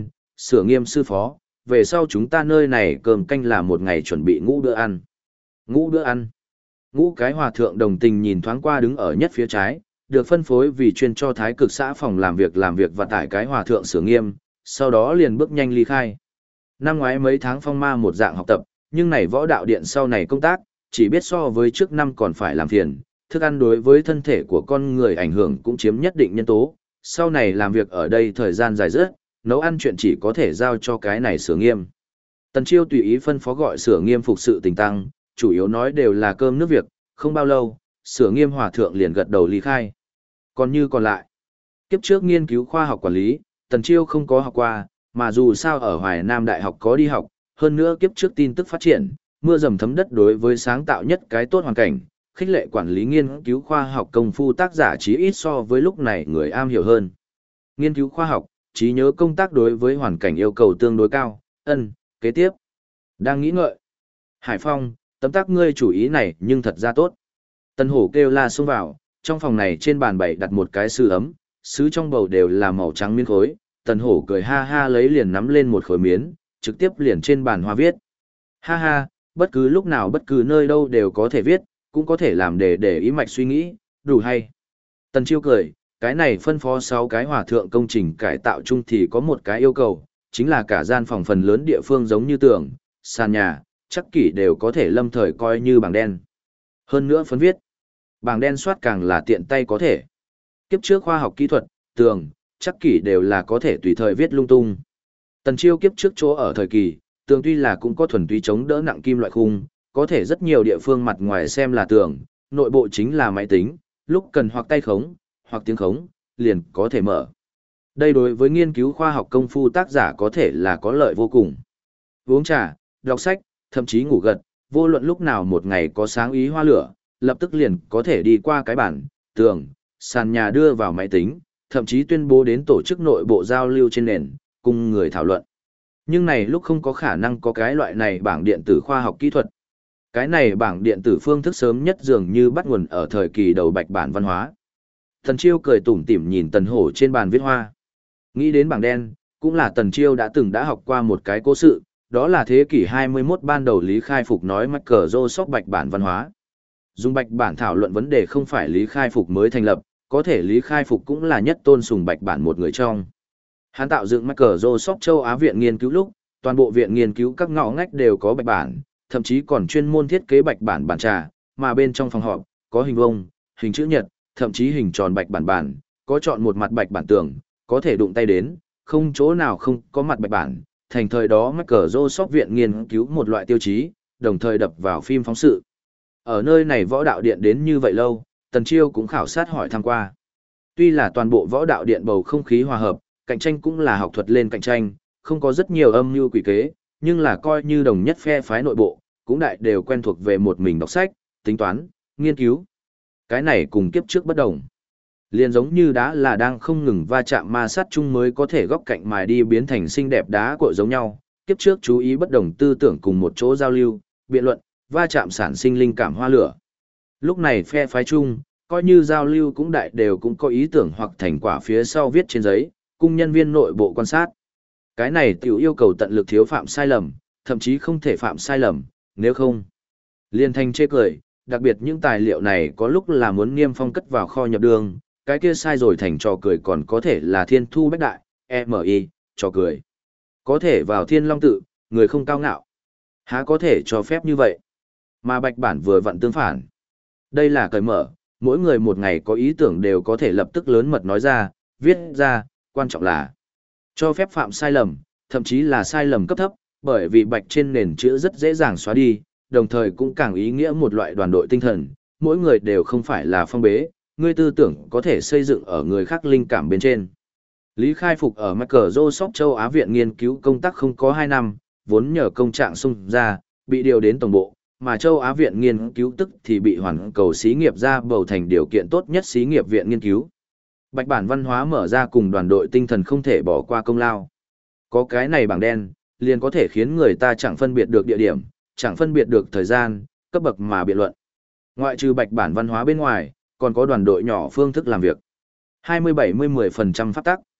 [SPEAKER 1] Sửa Nghiêm sư phó, về sau chúng ta nơi này cơm canh là một ngày chuẩn bị ngũ bữa ăn. Ngũ bữa ăn. Ngũ cái hòa thượng đồng tình nhìn thoáng qua đứng ở nhất phía trái, được phân phối vì chuyên cho thái cực xã phòng làm việc và tải cái hòa thượng Sửa Nghiêm, sau đó liền bước nhanh ly khai. Năm ngoái mấy tháng phong ma một dạng học tập, nhưng này võ đạo điện sau này công tác, chỉ biết so với trước năm còn phải làm phiền, thức ăn đối với thân thể của con người ảnh hưởng cũng chiếm nhất định nhân tố, sau này làm việc ở đây thời gian dài rất, nấu ăn chuyện chỉ có thể giao cho cái này Sửa Nghiêm. Tần Chiêu tùy ý phân phó gọi Sửa Nghiêm phục sự tình tăng, chủ yếu nói đều là cơm nước việc, không bao lâu, Sửa Nghiêm hòa thượng liền gật đầu ly khai. Còn như còn lại, kiếp trước nghiên cứu khoa học quản lý, Tần Chiêu không có học qua, mà dù sao ở Hoài Nam Đại học có đi học, hơn nữa kiếp trước tin tức phát triển, mưa dầm thấm đất đối với sáng tạo nhất cái tốt hoàn cảnh, khích lệ quản lý nghiên cứu khoa học công phu tác giả chí ít so với lúc này người am hiểu hơn. Nghiên cứu khoa học, trí nhớ công tác đối với hoàn cảnh yêu cầu tương đối cao, kế tiếp. Đang nghĩ ngợi. Hải Phong, tấm tác ngươi chủ ý này nhưng thật ra tốt. Tân Hổ kêu la xông vào, trong phòng này trên bàn bày đặt một cái sứ ấm, sứ trong bầu đều là màu trắng miếng khối, Tần Hổ cười ha ha lấy liền nắm lên một khối miến, trực tiếp liền trên bàn hoa viết. Ha ha, bất cứ lúc nào bất cứ nơi đâu đều có thể viết, cũng có thể làm để ý mạch suy nghĩ, đủ hay. Tần Chiêu cười, cái này phân phó 6 cái hòa thượng công trình cải tạo chung thì có một cái yêu cầu, chính là cả gian phòng phần lớn địa phương giống như tường, sàn nhà, chắc kỷ đều có thể lâm thời coi như bảng đen. Hơn nữa phấn viết, bảng đen soát càng là tiện tay có thể. Kiếp trước khoa học kỹ thuật, tường, chắc kỷ đều là có thể tùy thời viết lung tung. Tần Chiêu kiếp trước chỗ ở thời kỳ, tường tuy là cũng có thuần túy chống đỡ nặng kim loại khung, có thể rất nhiều địa phương mặt ngoài xem là tường, nội bộ chính là máy tính, lúc cần hoặc tay khống, hoặc tiếng khống, liền có thể mở. Đây đối với nghiên cứu khoa học công phu tác giả có thể là có lợi vô cùng. Uống trà, đọc sách, thậm chí ngủ gật, vô luận lúc nào một ngày có sáng ý hoa lửa, lập tức liền có thể đi qua cái bản, tường, sàn nhà đưa vào máy tính, thậm chí tuyên bố đến tổ chức nội bộ giao lưu trên nền, cùng người thảo luận. Nhưng này lúc không có khả năng có cái loại này bảng điện tử khoa học kỹ thuật. Cái này bảng điện tử phương thức sớm nhất dường như bắt nguồn ở thời kỳ đầu bạch bản văn hóa. Tần Chiêu cười tủm tỉm nhìn Tần Hổ trên bàn viết hoa. Nghĩ đến bảng đen, cũng là Tần Chiêu đã học qua một cái cố sự, đó là thế kỷ 21 ban đầu Lý Khai Phục nói Microsoft bạch bản văn hóa. Dùng bạch bản thảo luận vấn đề không phải Lý Khai Phục mới thành lập, có thể Lý Khai Phục cũng là nhất tôn sùng bạch bản một người trong. Hắn tạo dựng Microsoft châu Á viện nghiên cứu lúc, toàn bộ viện nghiên cứu các ngõ ngách đều có bạch bản, thậm chí còn chuyên môn thiết kế bạch bản bàn trà, mà bên trong phòng họp, có hình vuông, hình chữ nhật, thậm chí hình tròn bạch bản bản, có chọn một mặt bạch bản tường, có thể đụng tay đến, không chỗ nào không có mặt bạch bản, thành thời đó Microsoft viện nghiên cứu một loại tiêu chí, đồng thời đập vào phim phóng sự. Ở nơi này võ đạo điện đến như vậy lâu, Tần Chiêu cũng khảo sát hỏi thăm qua. Tuy là toàn bộ võ đạo điện bầu không khí hòa hợp, cạnh tranh cũng là học thuật lên cạnh tranh, không có rất nhiều âm mưu quỷ kế, nhưng là coi như đồng nhất phe phái nội bộ, cũng đại đều quen thuộc về một mình đọc sách, tính toán, nghiên cứu. Cái này cùng kiếp trước bất đồng. Liền giống như đá là đang không ngừng va chạm ma sát chung mới có thể góc cạnh mài đi biến thành xinh đẹp đá cội giống nhau. Kiếp trước chú ý bất đồng tư tưởng cùng một chỗ giao lưu, biện luận, va chạm sản sinh linh cảm hoa lửa. Lúc này phe phái chung, coi như giao lưu cũng đại đều cũng có ý tưởng hoặc thành quả phía sau viết trên giấy, cùng nhân viên nội bộ quan sát. Cái này tiểu yêu cầu tận lực thiếu phạm sai lầm, thậm chí không thể phạm sai lầm, nếu không. Liên thanh chê cười, đặc biệt những tài liệu này có lúc là muốn niêm phong cất vào kho nhập đường, cái kia sai rồi thành trò cười còn có thể là thiên thu bách đại, MI, trò cười. Có thể vào thiên long tự, người không cao ngạo. Há có thể cho phép như vậy. Mà bạch bản vừa vặn tương phản. Đây là cởi mở, mỗi người một ngày có ý tưởng đều có thể lập tức lớn mật nói ra, viết ra, quan trọng là cho phép phạm sai lầm, thậm chí là sai lầm cấp thấp, bởi vì bạch trên nền chữ rất dễ dàng xóa đi, đồng thời cũng càng ý nghĩa một loại đoàn đội tinh thần, mỗi người đều không phải là phong bế, người tư tưởng có thể xây dựng ở người khác linh cảm bên trên. Lý Khai Phục ở Microsoft châu Á viện nghiên cứu công tác không có 2 năm, vốn nhờ công trạng xung ra, bị điều đến tổng bộ, mà châu Á viện nghiên cứu tức thì bị hoàn cầu xí nghiệp ra bầu thành điều kiện tốt nhất xí nghiệp viện nghiên cứu. Bạch bản văn hóa mở ra cùng đoàn đội tinh thần không thể bỏ qua công lao. Có cái này bảng đen, liền có thể khiến người ta chẳng phân biệt được địa điểm, chẳng phân biệt được thời gian, cấp bậc mà biện luận. Ngoại trừ bạch bản văn hóa bên ngoài, còn có đoàn đội nhỏ phương thức làm việc. 20-70-10% pháp tắc.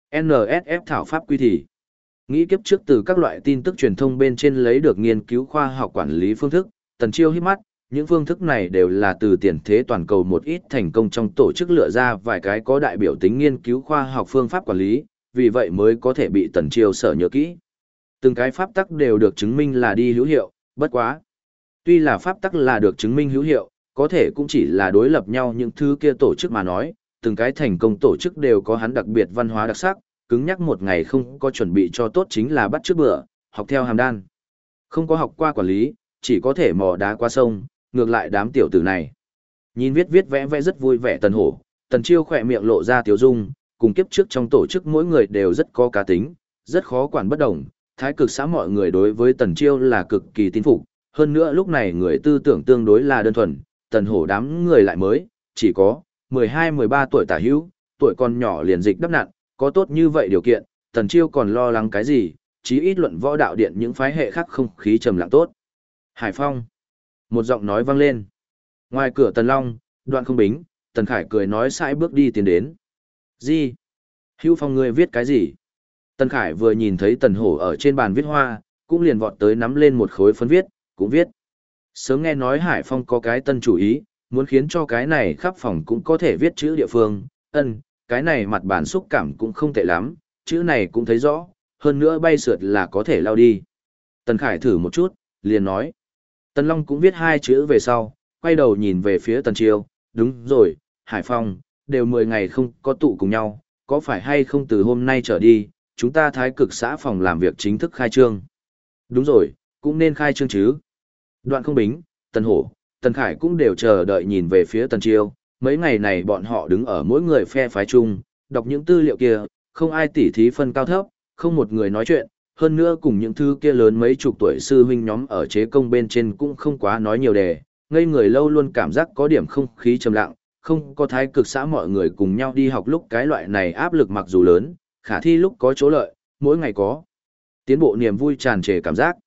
[SPEAKER 1] NSF thảo pháp quy thị. Nghĩ kiếp trước từ các loại tin tức truyền thông bên trên lấy được nghiên cứu khoa học quản lý phương thức, Tần Chiêu hít mắt, những phương thức này đều là từ tiền thế toàn cầu một ít thành công trong tổ chức lựa ra vài cái có đại biểu tính nghiên cứu khoa học phương pháp quản lý, vì vậy mới có thể bị Tần Chiêu sở nhớ kỹ. Từng cái pháp tắc đều được chứng minh là đi hữu hiệu, bất quá. Tuy là pháp tắc là được chứng minh hữu hiệu, có thể cũng chỉ là đối lập nhau những thứ kia tổ chức mà nói, từng cái thành công tổ chức đều có hắn đặc biệt văn hóa đặc sắc, cứng nhắc một ngày không có chuẩn bị cho tốt chính là bắt trước bữa, học theo hàm đan. Không có học qua quản lý, chỉ có thể mò đá qua sông, ngược lại đám tiểu tử này. Nhìn viết vẽ vẽ rất vui vẻ Tần Hổ, Tần Chiêu khỏe miệng lộ ra tiếu dung, cùng kiếp trước trong tổ chức mỗi người đều rất có cá tính, rất khó quản bất đồng, thái cực xã mọi người đối với Tần Chiêu là cực kỳ tín phục, hơn nữa lúc này người tư tưởng tương đối là đơn thuần, Tần Hổ đám người lại mới, chỉ có 12-13 tuổi tả hữu, tuổi còn nhỏ liền dịch đắp nặn, có tốt như vậy điều kiện, Tần Chiêu còn lo lắng cái gì, chí ít luận võ đạo điện những phái hệ khác không khí trầm lặng tốt. Hải Phong. Một giọng nói vang lên. Ngoài cửa Tần Long, Đoạn Không Bính, Tần Khải cười nói sải bước đi tiến đến. Gì? Hữu Phong ngươi viết cái gì? Tần Khải vừa nhìn thấy Tần Hổ ở trên bàn viết hoa, cũng liền vọt tới nắm lên một khối phấn viết, cũng viết. Sớm nghe nói Hải Phong có cái tân chủ ý, muốn khiến cho cái này khắp phòng cũng có thể viết chữ địa phương, cái này mặt bản xúc cảm cũng không tệ lắm, chữ này cũng thấy rõ, hơn nữa bay sượt là có thể lao đi. Tần Khải thử một chút, liền nói. Tần Long cũng viết 2 chữ về sau, quay đầu nhìn về phía Tần Chiêu, đúng rồi, Hải Phong, đều 10 ngày không có tụ cùng nhau, có phải hay không từ hôm nay trở đi, chúng ta thái cực xã phòng làm việc chính thức khai trương. Đúng rồi, cũng nên khai trương chứ. Đoạn Không Bính, Tần Hổ, Tần Khải cũng đều chờ đợi nhìn về phía Tần Chiêu, mấy ngày này bọn họ đứng ở mỗi người phe phái chung, đọc những tư liệu kia, không ai tỉ thí phân cao thấp, không một người nói chuyện, hơn nữa cùng những thứ kia lớn mấy chục tuổi sư huynh nhóm ở chế công bên trên cũng không quá nói nhiều đề, ngây người lâu luôn cảm giác có điểm không khí trầm lặng, không có thái cực xã mọi người cùng nhau đi học lúc cái loại này áp lực mặc dù lớn, khả thi lúc có chỗ lợi, mỗi ngày có tiến bộ niềm vui tràn trề cảm giác.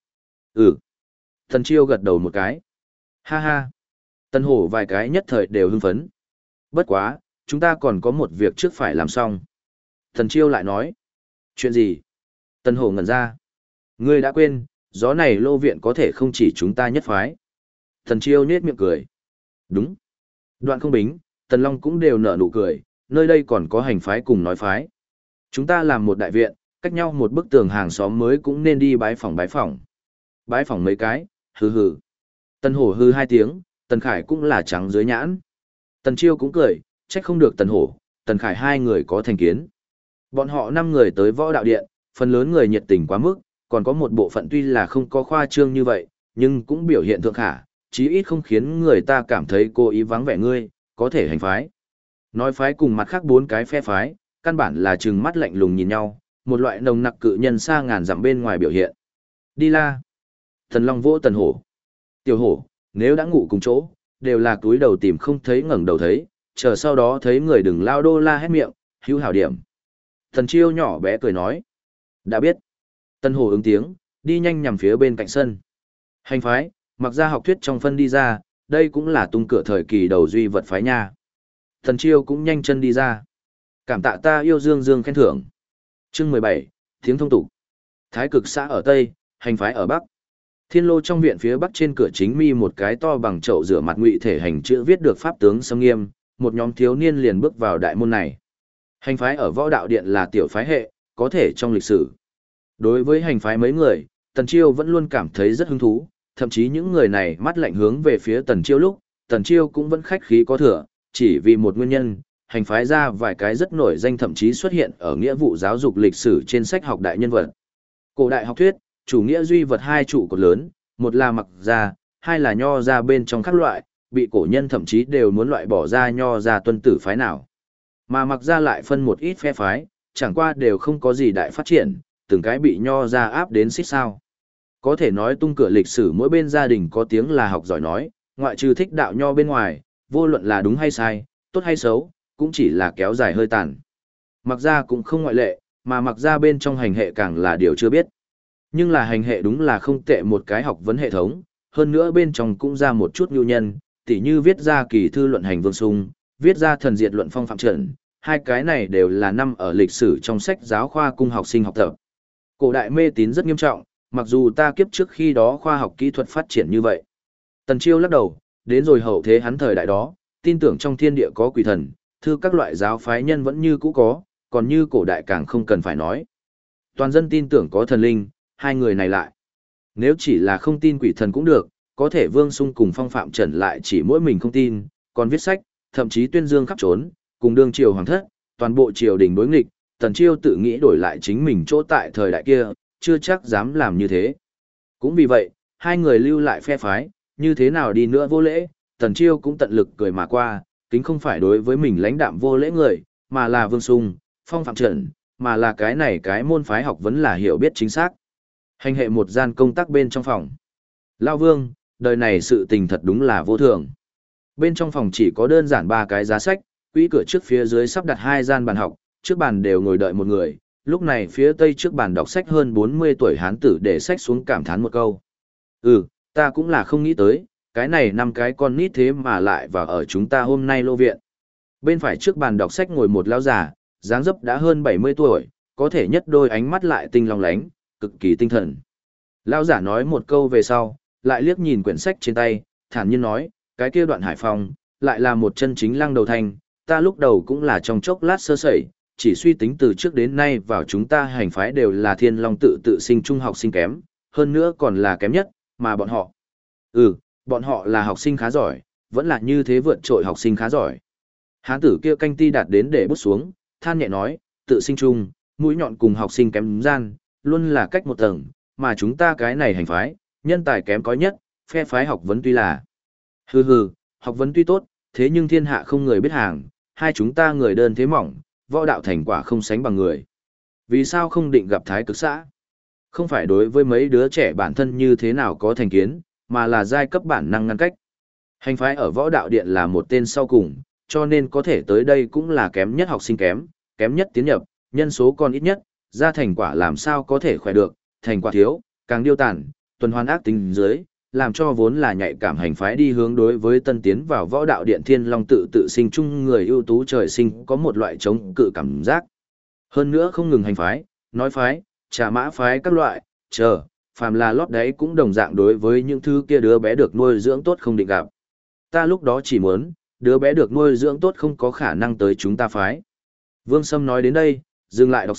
[SPEAKER 1] Tần Chiêu gật đầu một cái. Ha ha. Tần Hổ vài cái nhất thời đều hưng phấn. Bất quá, chúng ta còn có một việc trước phải làm xong. Tần Chiêu lại nói. Chuyện gì? Tần Hổ ngẩn ra. Ngươi đã quên, gió này lô viện có thể không chỉ chúng ta nhất phái. Tần Chiêu nhếch miệng cười. Đúng. Đoạn Không Bính, Tần Long cũng đều nở nụ cười, nơi đây còn có hành phái cùng nói phái. Chúng ta làm một đại viện, cách nhau một bức tường hàng xóm mới cũng nên đi bái phỏng bái phỏng. Bái phỏng mấy cái, hừ hừ. Tần Hổ hừ hai tiếng, Tần Khải cũng là trắng dưới nhãn. Tần Chiêu cũng cười, trách không được Tần Hổ, Tần Khải hai người có thành kiến. Bọn họ 5 người tới võ đạo điện, phần lớn người nhiệt tình quá mức, còn có một bộ phận tuy là không có khoa trương như vậy, nhưng cũng biểu hiện thượng khả, chí ít không khiến người ta cảm thấy cố ý vắng vẻ ngươi, có thể hành phái. Nói phái cùng mặt khác 4 cái phe phái, căn bản là trừng mắt lạnh lùng nhìn nhau, một loại nồng nặc cự nhân xa ngàn dặm bên ngoài biểu hiện. Đi la. Thần Long vỗ Tần Hổ. Tiểu Hổ, nếu đã ngủ cùng chỗ, đều là túi đầu tìm không thấy ngẩng đầu thấy, chờ sau đó thấy người đừng lao đô la hết miệng, hữu hảo điểm. Thần Chiêu nhỏ bé cười nói. Đã biết. Tần Hổ ứng tiếng, đi nhanh nhằm phía bên cạnh sân. Hành phái, mặc ra học thuyết trong phân đi ra, đây cũng là tung cửa thời kỳ đầu duy vật phái nha. Thần Chiêu cũng nhanh chân đi ra. Cảm tạ ta yêu dương dương khen thưởng. Chương 17, tiếng thông tục. Thái cực xã ở Tây, hành phái ở Bắc. Thiên Lô trong viện phía Bắc trên cửa chính mi một cái to bằng chậu rửa mặt ngụy thể hành chữ viết được pháp tướng sâm nghiêm, một nhóm thiếu niên liền bước vào đại môn này. Hành phái ở võ đạo điện là tiểu phái hệ, có thể trong lịch sử. Đối với hành phái mấy người, Tần Chiêu vẫn luôn cảm thấy rất hứng thú, thậm chí những người này mắt lạnh hướng về phía Tần Chiêu lúc, Tần Chiêu cũng vẫn khách khí có thừa, chỉ vì một nguyên nhân, hành phái ra vài cái rất nổi danh thậm chí xuất hiện ở nghĩa vụ giáo dục lịch sử trên sách học đại nhân vật. Cổ đại học thuyết, chủ nghĩa duy vật hai trụ cột lớn, một là mặc gia, hai là nho gia bên trong các loại, bị cổ nhân thậm chí đều muốn loại bỏ ra nho gia tuân tử phái nào. Mà mặc gia lại phân một ít phe phái, chẳng qua đều không có gì đại phát triển, từng cái bị nho gia áp đến xích sao. Có thể nói tung cửa lịch sử mỗi bên gia đình có tiếng là học giỏi nói, ngoại trừ thích đạo nho bên ngoài, vô luận là đúng hay sai, tốt hay xấu, cũng chỉ là kéo dài hơi tàn. Mặc gia cũng không ngoại lệ, mà mặc gia bên trong hành hệ càng là điều chưa biết. Nhưng là hành hệ đúng là không tệ một cái học vấn hệ thống, hơn nữa bên trong cũng ra một chút nhu nhân, tỉ như viết ra kỳ thư luận hành vương sung, viết ra thần diệt luận phong phạm trận, hai cái này đều là năm ở lịch sử trong sách giáo khoa cung học sinh học tập. Cổ đại mê tín rất nghiêm trọng, mặc dù ta kiếp trước khi đó khoa học kỹ thuật phát triển như vậy. Tần Chiêu lắc đầu, đến rồi hậu thế hắn thời đại đó, tin tưởng trong thiên địa có quỷ thần, thư các loại giáo phái nhân vẫn như cũ có, còn như cổ đại càng không cần phải nói. Toàn dân tin tưởng có thần linh, hai người này lại. Nếu chỉ là không tin quỷ thần cũng được, có thể Vương Sung cùng Phong Phạm Trần lại chỉ mỗi mình không tin, còn viết sách, thậm chí tuyên dương khắp trốn, cùng đương triều hoàng thất, toàn bộ triều đình đối nghịch, Tần Chiêu tự nghĩ đổi lại chính mình chỗ tại thời đại kia, chưa chắc dám làm như thế. Cũng vì vậy, hai người lưu lại phe phái, như thế nào đi nữa vô lễ, Tần Chiêu cũng tận lực cười mà qua, kính không phải đối với mình lãnh đạm vô lễ người, mà là Vương Sung, Phong Phạm Trần, mà là cái này cái môn phái học vấn là hiểu biết chính xác. Hành hệ một gian công tác bên trong phòng. Lao Vương, đời này sự tình thật đúng là vô thường. Bên trong phòng chỉ có đơn giản 3 cái giá sách, quỹ cửa trước phía dưới sắp đặt 2 gian bàn học, trước bàn đều ngồi đợi một người, lúc này phía tây trước bàn đọc sách hơn 40 tuổi hán tử để sách xuống cảm thán một câu. Ta cũng là không nghĩ tới, cái này 5 cái con nít thế mà lại vào ở chúng ta hôm nay lô viện. Bên phải trước bàn đọc sách ngồi một lão già, dáng dấp đã hơn 70 tuổi, có thể nhất đôi ánh mắt lại tinh long lánh, cực kỳ tinh thần. Lão giả nói một câu về sau, lại liếc nhìn quyển sách trên tay, thản nhiên nói, cái kia Đoạn Hải Phong, lại là một chân chính lăng đầu thành, ta lúc đầu cũng là trong chốc lát sơ sẩy, chỉ suy tính từ trước đến nay vào chúng ta hành phái đều là thiên long tự sinh trung học sinh kém, hơn nữa còn là kém nhất, mà bọn họ. Bọn họ là học sinh khá giỏi, vẫn là như thế vượt trội học sinh khá giỏi. Hán tử kia canh ti đạt đến để bút xuống, than nhẹ nói, tự sinh trung, mũi nhọn cùng học sinh kém gian, luôn là cách một tầng, mà chúng ta cái này hành phái, nhân tài kém có nhất, phe phái học vấn tuy là. Học vấn tuy tốt, thế nhưng thiên hạ không người biết hàng, hai chúng ta người đơn thế mỏng, võ đạo thành quả không sánh bằng người. Vì sao không định gặp thái cực xã? Không phải đối với mấy đứa trẻ bản thân như thế nào có thành kiến, mà là giai cấp bản năng ngăn cách. Hành phái ở võ đạo điện là một tên sau cùng, cho nên có thể tới đây cũng là kém nhất học sinh kém nhất tiến nhập, nhân số còn ít nhất, ra thành quả làm sao có thể khỏe được, thành quả thiếu, càng điêu tàn, tuần hoàn ác tính dưới, làm cho vốn là nhạy cảm hành phái đi hướng đối với tân tiến vào võ đạo điện thiên long tự sinh chung người ưu tú trời sinh có một loại chống cự cảm giác. Hơn nữa không ngừng hành phái, nói phái, trà mã phái các loại, phàm là lót đấy cũng đồng dạng đối với những thứ kia đứa bé được nuôi dưỡng tốt không định gặp. Ta lúc đó chỉ muốn, đứa bé được nuôi dưỡng tốt không có khả năng tới chúng ta phái. Vương Sâm nói đến đây, dừng lại đọc sách,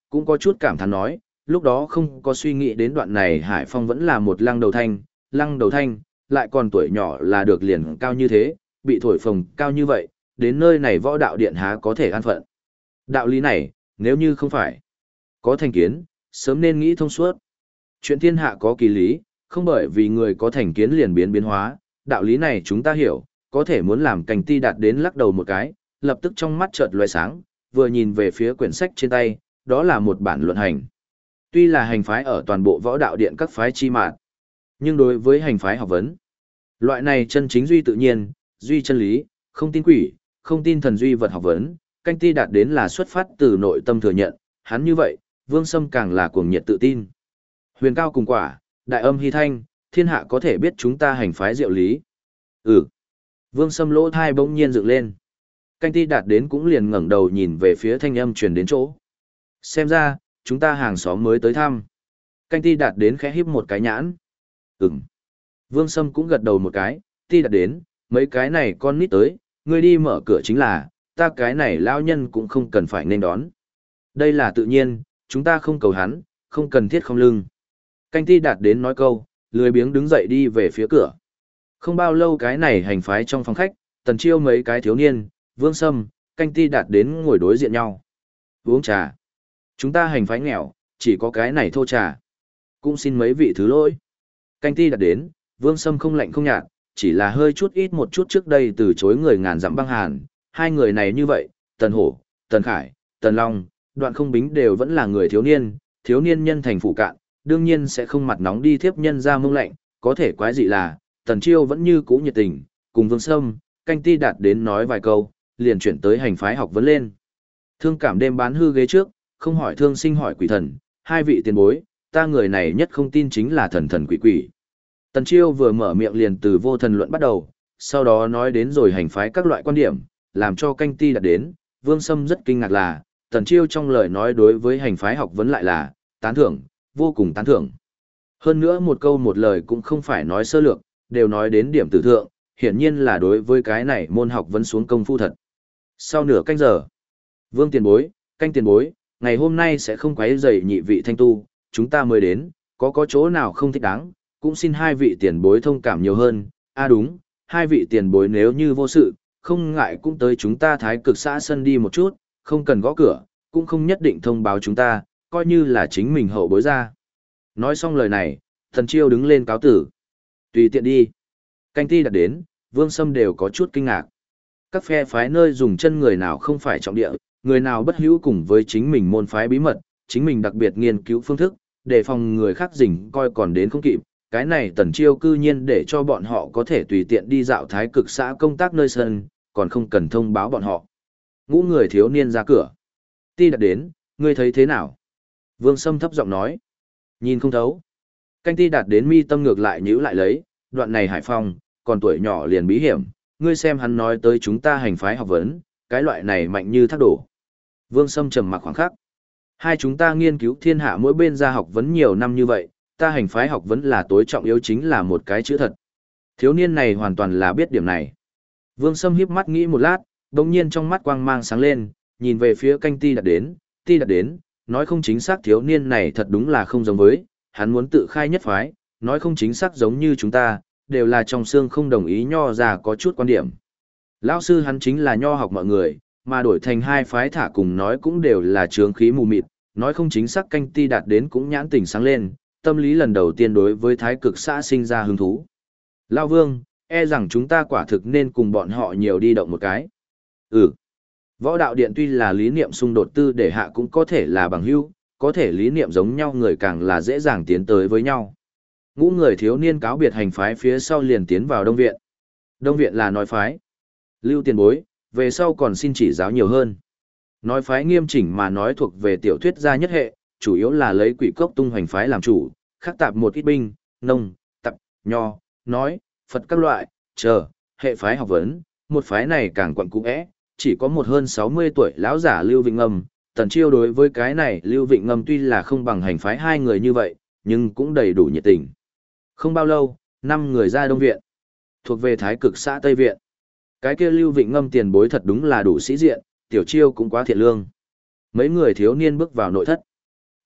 [SPEAKER 1] cũng có chút cảm thán nói, lúc đó không có suy nghĩ đến đoạn này Hải Phong vẫn là một lăng đầu thanh, lại còn tuổi nhỏ là được liền cao như thế, bị thổi phồng cao như vậy, đến nơi này võ đạo điện há có thể an phận. Đạo lý này, nếu như không phải có thành kiến, sớm nên nghĩ thông suốt. Chuyện thiên hạ có kỳ lý, không bởi vì người có thành kiến liền biến hóa, đạo lý này chúng ta hiểu, có thể muốn làm Canh Ti đạt đến lắc đầu một cái, lập tức trong mắt chợt lóe sáng, vừa nhìn về phía quyển sách trên tay, đó là một bản luận hành. Tuy là hành phái ở toàn bộ võ đạo điện các phái chi mạng, nhưng đối với hành phái học vấn, loại này chân chính duy tự nhiên, duy chân lý, không tin quỷ, không tin thần duy vật học vấn, Canh Ti đạt đến là xuất phát từ nội tâm thừa nhận, hắn như vậy, Vương Sâm càng là cuồng nhiệt tự tin. Huyền cao cùng quả, đại âm hy thanh, thiên hạ có thể biết chúng ta hành phái diệu lý. Ừ. Vương Sâm lỗ thai bỗng nhiên dựng lên. Canh Ti đạt đến cũng liền ngẩng đầu nhìn về phía thanh âm truyền đến chỗ. Xem ra, chúng ta hàng xóm mới tới thăm. Canh Ti đạt đến khẽ híp một cái nhãn. Ừm. Vương Sâm cũng gật đầu một cái, Ti đạt đến, mấy cái này con nít tới, ngươi đi mở cửa chính là, ta cái này lão nhân cũng không cần phải nên đón. Đây là tự nhiên, chúng ta không cầu hắn, không cần thiết không lưng. Canh Ti đạt đến nói câu, lười biếng đứng dậy đi về phía cửa. Không bao lâu cái này hành phái trong phòng khách, Tần Chiêu mấy cái thiếu niên, Vương Sâm, Canh Ti đạt đến ngồi đối diện nhau. Uống trà. Chúng ta hành phái nghèo, chỉ có cái này thô trà. Cũng xin mấy vị thứ lỗi. Canh Ti đạt đến, Vương Sâm không lạnh không nhạt, chỉ là hơi chút ít một chút trước đây từ chối người ngàn dặm băng hàn. Hai người này như vậy, Tần Hổ, Tần Khải, Tần Long, Đoạn Không Bính đều vẫn là người thiếu niên nhân thành phụ cạn, đương nhiên sẽ không mặt nóng đi tiếp nhân ra mông lạnh, có thể quái dị là, Tần Chiêu vẫn như cũ nhiệt tình, cùng Vương Sâm, Canh Ti đạt đến nói vài câu, liền chuyển tới hành phái học vấn lên. Thương cảm đêm bán hư ghế trước, không hỏi thương sinh hỏi quỷ thần, hai vị tiền bối, ta người này nhất không tin chính là thần thần quỷ quỷ. Tần Chiêu vừa mở miệng liền từ vô thần luận bắt đầu, sau đó nói đến rồi hành phái các loại quan điểm, làm cho Canh Ti đạt đến, Vương Sâm rất kinh ngạc là, Tần Chiêu trong lời nói đối với hành phái học vấn lại là, tán thưởng, vô cùng tán thưởng. Hơn nữa một câu một lời cũng không phải nói sơ lược, đều nói đến điểm tử thượng, hiển nhiên là đối với cái này môn học vấn xuống công phu thật. Sau nửa canh giờ, Vương tiền bối, Canh tiền bối, ngày hôm nay sẽ không quấy rầy nhị vị thanh tu, chúng ta mới đến, có chỗ nào không thích đáng, cũng xin hai vị tiền bối thông cảm nhiều hơn. Đúng, hai vị tiền bối nếu như vô sự, không ngại cũng tới chúng ta Thái Cực xã sân đi một chút, không cần gõ cửa, cũng không nhất định thông báo chúng ta, coi như là chính mình hậu bối ra. Nói xong lời này, Thần Chiêu đứng lên cáo tử. Tùy tiện đi. Canh Ti đạt đến, Vương Sâm đều có chút kinh ngạc. Các phe phái nơi dùng chân người nào không phải trọng địa, người nào bất hữu cùng với chính mình môn phái bí mật, chính mình đặc biệt nghiên cứu phương thức, để phòng người khác rình coi còn đến không kịp. Cái này Tần Chiêu cư nhiên để cho bọn họ có thể tùy tiện đi dạo Thái Cực xã công tác nơi sân, còn không cần thông báo bọn họ. Ngũ người thiếu niên ra cửa. Ti đạt đến, ngươi thấy thế nào? Vương Sâm thấp giọng nói. Nhìn không thấu. Canh Ti đạt đến mi tâm ngược lại nhíu lại lấy, đoạn này Hải Phong, còn tuổi nhỏ liền bí hiểm, ngươi xem hắn nói tới chúng ta hành phái học vấn, cái loại này mạnh như thác đổ. Vương Sâm trầm mặc khoảng khắc. Hai chúng ta nghiên cứu thiên hạ mỗi bên ra học vấn nhiều năm như vậy, ta hành phái học vấn là tối trọng yếu chính là một cái chữ thật. Thiếu niên này hoàn toàn là biết điểm này. Vương Sâm híp mắt nghĩ một lát, đồng nhiên trong mắt quang mang sáng lên, nhìn về phía Canh Ti đạt đến, nói không chính xác thiếu niên này thật đúng là không giống với, hắn muốn tự khai nhất phái, nói không chính xác giống như chúng ta, đều là trong xương không đồng ý nho ra có chút quan điểm. Lão sư hắn chính là nho học mọi người, mà đổi thành hai phái thả cùng nói cũng đều là trướng khí mù mịt, nói không chính xác Canh Ti đạt đến cũng nhãn tỉnh sáng lên, tâm lý lần đầu tiên đối với Thái Cực xã sinh ra hứng thú. Lão Vương, e rằng chúng ta quả thực nên cùng bọn họ nhiều đi động một cái. Võ đạo điện tuy là lý niệm xung đột tư để hạ cũng có thể là bằng hữu, có thể lý niệm giống nhau người càng là dễ dàng tiến tới với nhau. Ngũ người thiếu niên cáo biệt hành phái phía sau liền tiến vào Đông Viện. Đông Viện là nói phái. Lưu tiền bối, về sau còn xin chỉ giáo nhiều hơn. Nói phái nghiêm chỉnh mà nói thuộc về tiểu thuyết gia nhất hệ, chủ yếu là lấy Quỷ Cốc tung hoành phái làm chủ, khắc tạp một ít binh, nông, tập, nho, nói, Phật các loại, hệ phái học vấn, một phái này càng quặn cũ é, chỉ có một hơn 60 tuổi lão giả Lưu Vịnh Ngâm. Tần Chiêu đối với cái này Lưu Vịnh Ngâm tuy là không bằng hành phái hai người như vậy, nhưng cũng đầy đủ nhiệt tình. Không bao lâu, 5 người ra Đông Viện, thuộc về Thái Cực xã Tây Viện. Cái kia Lưu Vịnh Ngâm tiền bối thật đúng là đủ sĩ diện, Tiểu Chiêu cũng quá thiện lương. Mấy người thiếu niên bước vào nội thất.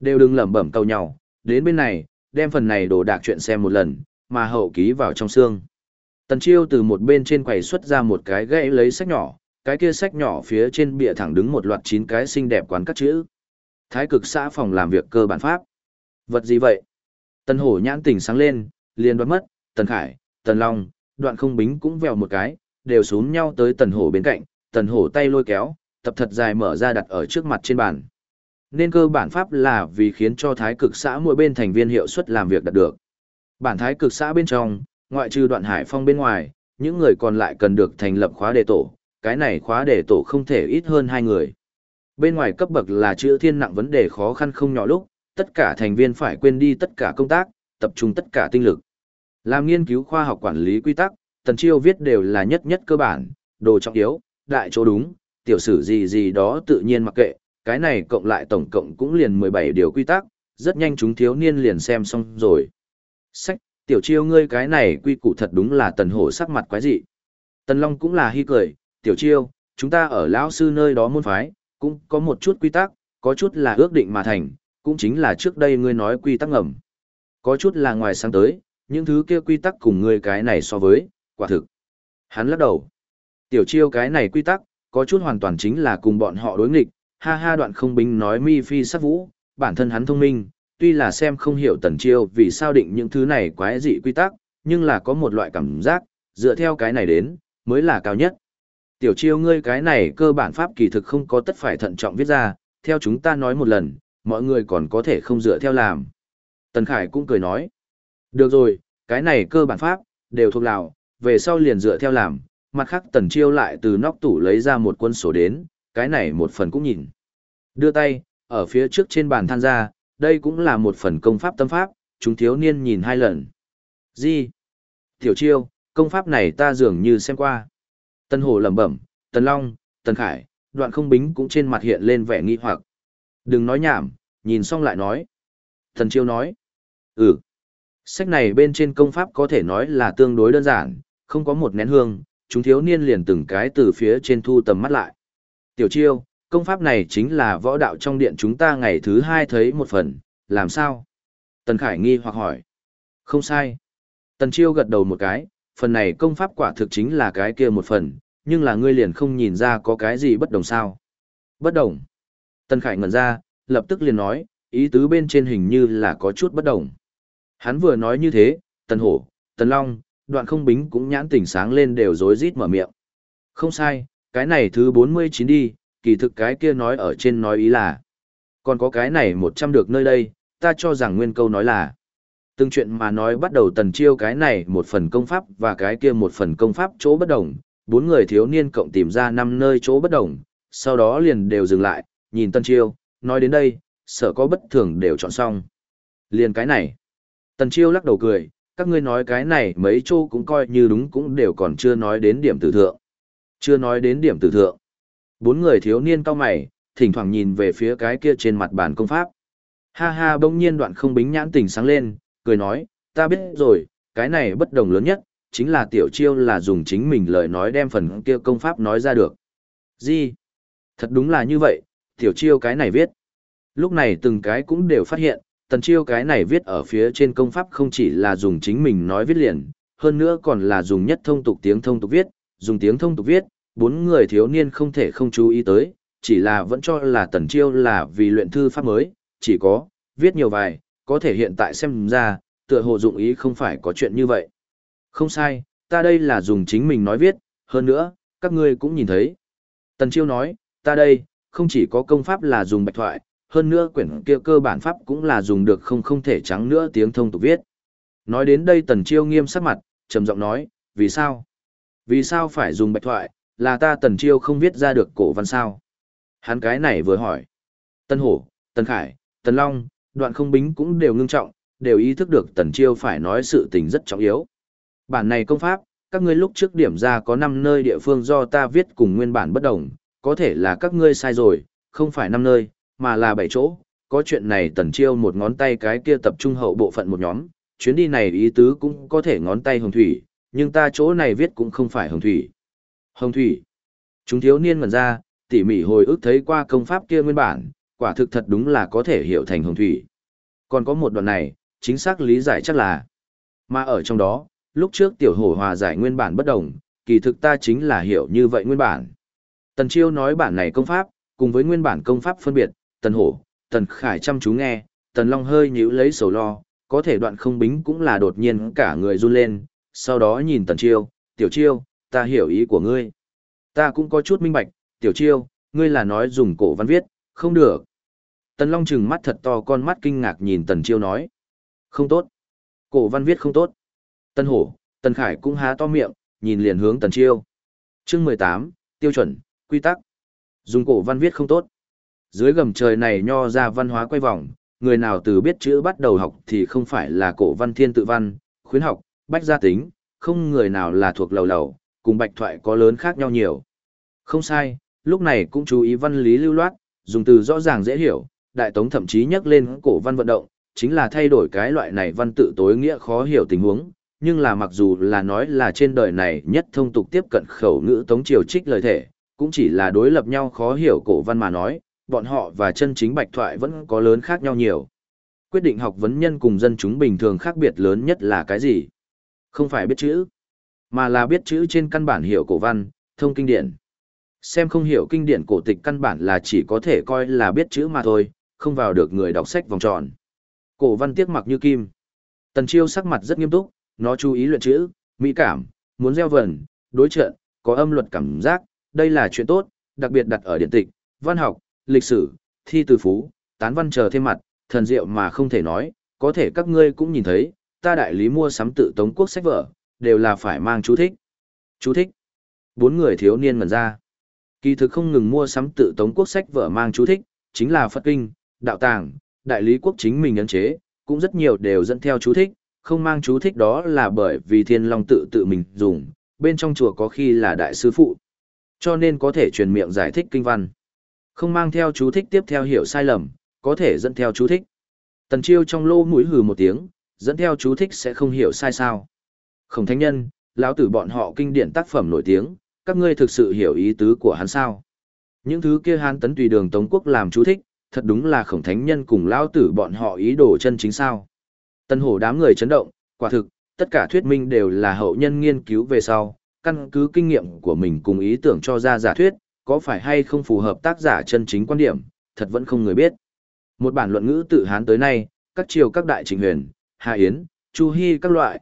[SPEAKER 1] Đều đừng lẩm bẩm cầu nhau, đến bên này, đem phần này đồ đạc chuyện xem một lần, mà hậu ký vào trong xương. Tần Chiêu từ một bên trên quầy xuất ra một cái gãy lấy sách nhỏ, cái kia sách nhỏ phía trên bìa thẳng đứng một loạt 9 cái xinh đẹp quán các chữ. Thái cực xã phòng làm việc cơ bản pháp. Vật gì vậy? Tần Hổ nhãn tỉnh sáng lên, liền đoán mất, Tần Khải, Tần Long, Đoạn Không Bính cũng vèo một cái, đều xúm nhau tới Tần Hổ bên cạnh, Tần Hổ tay lôi kéo, tập thật dài mở ra đặt ở trước mặt trên bàn. Nên cơ bản pháp là vì khiến cho thái cực xã mỗi bên thành viên hiệu suất làm việc đạt được. Bản thái cực xã bên trong, ngoại trừ Đoạn Hải Phong bên ngoài, những người còn lại cần được thành lập khóa đề tổ, cái này khóa đề tổ không thể ít hơn 2 người. Bên ngoài cấp bậc là chữ thiên nặng vấn đề khó khăn không nhỏ lúc, tất cả thành viên phải quên đi tất cả công tác, tập trung tất cả tinh lực. Làm nghiên cứu khoa học quản lý quy tắc, Tần Chiêu viết đều là nhất nhất cơ bản, đồ trọng yếu, đại chỗ đúng, tiểu sử gì gì đó tự nhiên mặc kệ, cái này cộng lại tổng cộng cũng liền 17 điều quy tắc, rất nhanh chúng thiếu niên liền xem xong rồi. Sách, tiểu Chiêu ngươi cái này quy củ thật đúng là Tần Hổ sắc mặt quái dị. Tần Long cũng là hi cười, tiểu Chiêu, chúng ta ở lão sư nơi đó môn phái, cũng có một chút quy tắc, có chút là ước định mà thành, cũng chính là trước đây ngươi nói quy tắc ngầm. Có chút là ngoài sáng tới, những thứ kia quy tắc cùng ngươi cái này so với, quả thực. Hắn lắc đầu. Tiểu Chiêu cái này quy tắc, có chút hoàn toàn chính là cùng bọn họ đối nghịch, ha ha. Đoạn Không Bính nói mi phi sắc vũ, bản thân hắn thông minh, tuy là xem không hiểu Tần Chiêu vì sao định những thứ này quái dị quy tắc, nhưng là có một loại cảm giác, dựa theo cái này đến, mới là cao nhất. Tiểu Chiêu ngươi cái này cơ bản pháp kỳ thực không có tất phải thận trọng viết ra, theo chúng ta nói một lần, mọi người còn có thể không dựa theo làm. Tần Khải cũng cười nói, được rồi, cái này cơ bản pháp, đều thuộc lào, về sau liền dựa theo làm. Mặt khác Tần Chiêu lại từ nóc tủ lấy ra một quân sổ đến, cái này một phần cũng nhìn. Đưa tay, ở phía trước trên bàn than ra, đây cũng là một phần công pháp tâm pháp, chúng thiếu niên nhìn 2 lần. Gì? Tiểu Chiêu, công pháp này ta dường như xem qua. Tần Hổ lẩm bẩm, Tần Long, Tần Khải, Đoạn Không Bính cũng trên mặt hiện lên vẻ nghi hoặc. Đừng nói nhảm, nhìn xong lại nói. Tần Chiêu nói, sách này bên trên công pháp có thể nói là tương đối đơn giản, không có một nén hương, chúng thiếu niên liền từng cái từ phía trên thu tầm mắt lại. Tiểu Chiêu, công pháp này chính là võ đạo trong điện chúng ta ngày thứ 2 thấy một phần, làm sao? Tần Khải nghi hoặc hỏi. Không sai. Tần Chiêu gật đầu một cái, phần này công pháp quả thực chính là cái kia một phần, nhưng là ngươi liền không nhìn ra có cái gì bất đồng sao? Bất đồng. Tần Khải ngẩn ra, lập tức liền nói, ý tứ bên trên hình như là có chút bất đồng. Hắn vừa nói như thế, Tần Hổ, Tần Long, Đoạn Không Bính cũng nhãn tỉnh sáng lên đều rối rít mở miệng. Không sai, cái này thứ 49 đi, kỳ thực cái kia nói ở trên nói ý là. Còn có cái này 100 được nơi đây, ta cho rằng nguyên câu nói là. Từng chuyện mà nói bắt đầu Tần Chiêu cái này một phần công pháp và cái kia một phần công pháp chỗ bất đồng, 4 người thiếu niên cộng tìm ra 5 nơi chỗ bất đồng, sau đó liền đều dừng lại, nhìn Tần Chiêu, nói đến đây, sợ có bất thường đều chọn xong. Liền cái này. Tần Chiêu lắc đầu cười, các ngươi nói cái này mấy chỗ cũng coi như đúng cũng đều còn chưa nói đến điểm tử thượng. Chưa nói đến điểm tử thượng. 4 người thiếu niên cau mày, thỉnh thoảng nhìn về phía cái kia trên mặt bàn công pháp. Ha ha, bỗng nhiên Đoạn Không Bính nhãn tỉnh sáng lên, cười nói, ta biết rồi, cái này bất đồng lớn nhất, chính là Tiểu Chiêu là dùng chính mình lời nói đem phần kia công pháp nói ra được. Gì? Thật đúng là như vậy, Tiểu Chiêu cái này viết. Lúc này từng cái cũng đều phát hiện, Tần Chiêu cái này viết ở phía trên công pháp không chỉ là dùng chính mình nói viết liền, hơn nữa còn là dùng nhất thông tục tiếng thông tục viết, dùng tiếng thông tục viết, 4 người thiếu niên không thể không chú ý tới, chỉ là vẫn cho là Tần Chiêu là vì luyện thư pháp mới, chỉ có, viết nhiều vài, có thể hiện tại xem ra, tựa hồ dụng ý không phải có chuyện như vậy. Không sai, ta đây là dùng chính mình nói viết, hơn nữa, các ngươi cũng nhìn thấy. Tần Chiêu nói, ta đây, không chỉ có công pháp là dùng bạch thoại, hơn nữa quyển kia cơ bản pháp cũng là dùng được không thể trắng nữa tiếng thông tục viết. Nói đến đây Tần Chiêu nghiêm sắc mặt, trầm giọng nói, vì sao? Vì sao phải dùng bạch thoại, là ta Tần Chiêu không viết ra được cổ văn sao? Hắn cái này vừa hỏi. Tần Hổ, Tần Khải, Tần Long, Đoạn Không Bính cũng đều ngưng trọng, đều ý thức được Tần Chiêu phải nói sự tình rất trọng yếu. Bản này công pháp, các ngươi lúc trước điểm ra có 5 nơi địa phương do ta viết cùng nguyên bản bất đồng, có thể là các ngươi sai rồi, không phải 5 nơi, mà là 7 chỗ. Có chuyện này Tần Chiêu một ngón tay cái kia tập trung hậu bộ phận một nhóm, chuyến đi này ý tứ cũng có thể ngón tay Hồng Thủy, nhưng ta chỗ này viết cũng không phải Hồng Thủy. Hồng Thủy. Chúng thiếu niên ngẩn ra, tỉ mỉ hồi ức thấy qua công pháp kia nguyên bản, quả thực thật đúng là có thể hiểu thành hồng thủy. Còn có một đoạn này, chính xác lý giải chắc là, mà ở trong đó, lúc trước tiểu hổ hòa giải nguyên bản bất đồng, kỳ thực ta chính là hiểu như vậy nguyên bản. Tần Chiêu nói bản này công pháp, cùng với nguyên bản công pháp phân biệt, Tần Hổ, Tần Khải chăm chú nghe, Tần Long hơi nhíu lấy sầu lo, có thể đoạn không bính cũng là đột nhiên cả người run lên, sau đó nhìn Tần Chiêu, Tiểu Chiêu, ta hiểu ý của ngươi. Ta cũng có chút minh bạch, Tiểu Chiêu, ngươi là nói dùng cổ văn viết, không được. Tần Long trừng mắt thật to con mắt kinh ngạc nhìn Tần Chiêu nói. Không tốt. Cổ văn viết không tốt. Tần Hổ, Tần Khải cũng há to miệng, nhìn liền hướng Tần Chiêu. Chương 18, tiêu chuẩn, quy tắc. Dùng cổ văn viết không tốt. Dưới gầm trời này nho ra văn hóa quay vòng, người nào từ biết chữ bắt đầu học thì không phải là cổ văn thiên tự văn, khuyến học, bách gia tính, không người nào là thuộc lầu lầu, cùng bạch thoại có lớn khác nhau nhiều. Không sai, lúc này cũng chú ý văn lý lưu loát, dùng từ rõ ràng dễ hiểu, Đại Tống thậm chí nhắc lên cổ văn vận động, chính là thay đổi cái loại này văn tự tối nghĩa khó hiểu tình huống, nhưng là mặc dù là nói là trên đời này nhất thông tục tiếp cận khẩu ngữ Tống triều trích lời thể, cũng chỉ là đối lập nhau khó hiểu cổ văn mà nói, bọn họ và chân chính bạch thoại vẫn có lớn khác nhau nhiều. Quyết định học vấn nhân cùng dân chúng bình thường khác biệt lớn nhất là cái gì? Không phải biết chữ, mà là biết chữ trên căn bản hiểu cổ văn, thông kinh điển. Xem không hiểu kinh điển cổ tịch căn bản là chỉ có thể coi là biết chữ mà thôi, không vào được người đọc sách vòng tròn. Cổ văn tiếc mặc như kim. Tần Chiêu sắc mặt rất nghiêm túc, nó chú ý luyện chữ, mỹ cảm, muốn gieo vần, đối trận, có âm luật cảm giác, đây là chuyện tốt, đặc biệt đặt ở điện tịch, văn học, lịch sử, thi từ phú, tán văn chờ thêm mặt, thần diệu mà không thể nói, có thể các ngươi cũng nhìn thấy, ta đại lý mua sắm tự Tống quốc sách vở, đều là phải mang chú thích. Chú thích. Bốn người thiếu niên ngẩn ra. Kỳ thực không ngừng mua sắm tự Tống quốc sách vở mang chú thích, chính là Phật Kinh, Đạo Tàng, Đại lý quốc chính mình ấn chế, cũng rất nhiều đều dẫn theo chú thích, không mang chú thích đó là bởi vì Thiên Long tự tự mình dùng, bên trong chùa có khi là đại sư phụ, cho nên có thể truyền miệng giải thích kinh văn. Không mang theo chú thích tiếp theo hiểu sai lầm, có thể dẫn theo chú thích. Tần Chiêu trong lô mũi hừ một tiếng, dẫn theo chú thích sẽ không hiểu sai sao. Khổng Thánh Nhân, lão tử bọn họ kinh điển tác phẩm nổi tiếng, các ngươi thực sự hiểu ý tứ của hắn sao? Những thứ kia Hán tấn tùy đường Tống quốc làm chú thích, thật đúng là Khổng Thánh Nhân cùng lão tử bọn họ ý đồ chân chính sao? Tân Hổ đám người chấn động, quả thực, tất cả thuyết minh đều là hậu nhân nghiên cứu về sau, căn cứ kinh nghiệm của mình cùng ý tưởng cho ra giả thuyết, có phải hay không phù hợp tác giả chân chính quan điểm, thật vẫn không người biết. Một bản luận ngữ tự Hán tới nay, các triều các đại Trịnh Huyền, Hà Yến, Chu Hi các loại,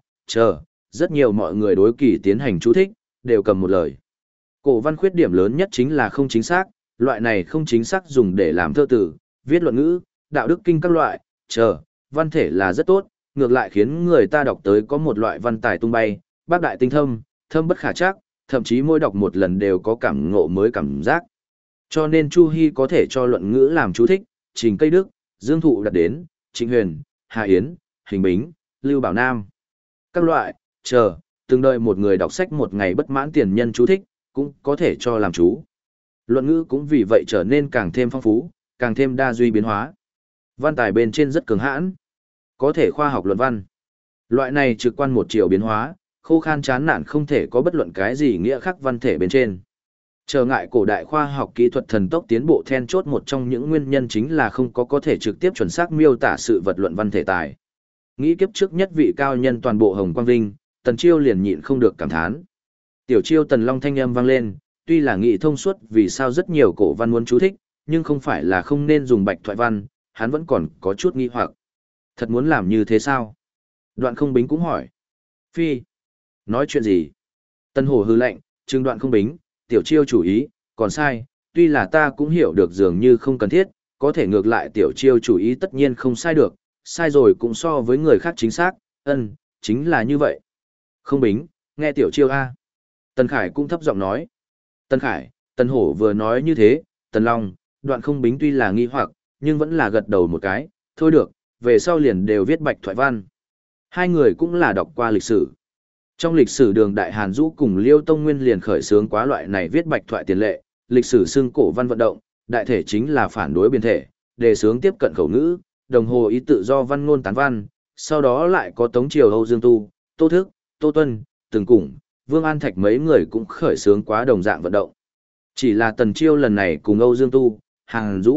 [SPEAKER 1] rất nhiều mọi người đối kỳ tiến hành chú thích, đều cầm một lời. Cổ văn khuyết điểm lớn nhất chính là không chính xác, loại này không chính xác dùng để làm thơ tử, viết luận ngữ, đạo đức kinh các loại, văn thể là rất tốt, ngược lại khiến người ta đọc tới có một loại văn tài tung bay, bác đại tinh thâm, thâm bất khả trắc, thậm chí mỗi đọc một lần đều có cảm ngộ mới cảm giác. Cho nên Chu Hi có thể cho luận ngữ làm chú thích, Trình Cây Đức, Dương Thụ đặt đến, Trịnh Huyền, Hà Yến, Hình Bính, Lưu Bảo Nam. Các loại, từng đợi một người đọc sách một ngày bất mãn tiền nhân chú thích, cũng có thể cho làm chú. Luận ngữ cũng vì vậy trở nên càng thêm phong phú, càng thêm đa duy biến hóa. Văn tài bên trên rất cường hãn, có thể khoa học luận văn. Loại này trực quan một chiều biến hóa, khô khan chán nản không thể có bất luận cái gì nghĩa khác văn thể bên trên. Trở ngại cổ đại khoa học kỹ thuật thần tốc tiến bộ then chốt một trong những nguyên nhân chính là không có thể trực tiếp chuẩn xác miêu tả sự vật luận văn thể tài. Nghĩ kiếp trước nhất vị cao nhân toàn bộ Hồng Quang Vinh, Tần Chiêu liền nhịn không được cảm thán. Tiểu Chiêu Tần Long thanh âm vang lên, tuy là nghĩ thông suốt vì sao rất nhiều cổ văn muốn chú thích, nhưng không phải là không nên dùng bạch thoại văn, hắn vẫn còn có chút nghi hoặc. Thật muốn làm như thế sao? Đoạn Không Bính cũng hỏi. Phi, nói chuyện gì? Tân Hổ hư lệnh, trừng Đoạn Không Bính, Tiểu Chiêu chủ ý, còn sai, tuy là ta cũng hiểu được dường như không cần thiết, có thể ngược lại Tiểu Chiêu chủ ý tất nhiên không sai được, sai rồi cũng so với người khác chính xác, chính là như vậy. Không Bính, nghe Tiểu Chiêu a. Tần Khải cũng thấp giọng nói. Tần Khải, Tần Hổ vừa nói như thế, Tần Long, Đoạn Không Bính tuy là nghi hoặc, nhưng vẫn là gật đầu một cái, thôi được, về sau liền đều viết bạch thoại văn. Hai người cũng là đọc qua lịch sử. Trong lịch sử Đường Đại Hàn Dũ cùng Liêu Tông Nguyên liền khởi xướng quá loại này viết bạch thoại tiền lệ, lịch sử xưng cổ văn vận động, đại thể chính là phản đối biên thể, đề xướng tiếp cận khẩu ngữ, đồng hồ ý tự do văn ngôn tán văn, sau đó lại có Tống Triều Âu Dương Tu, Tô Thức, Tô Tuân, Từng Củng, Vương An Thạch mấy người cũng khởi xướng quá đồng dạng vận động. Chỉ là Tần Chiêu lần này cùng Âu Dương Tu, Hàn Dũ,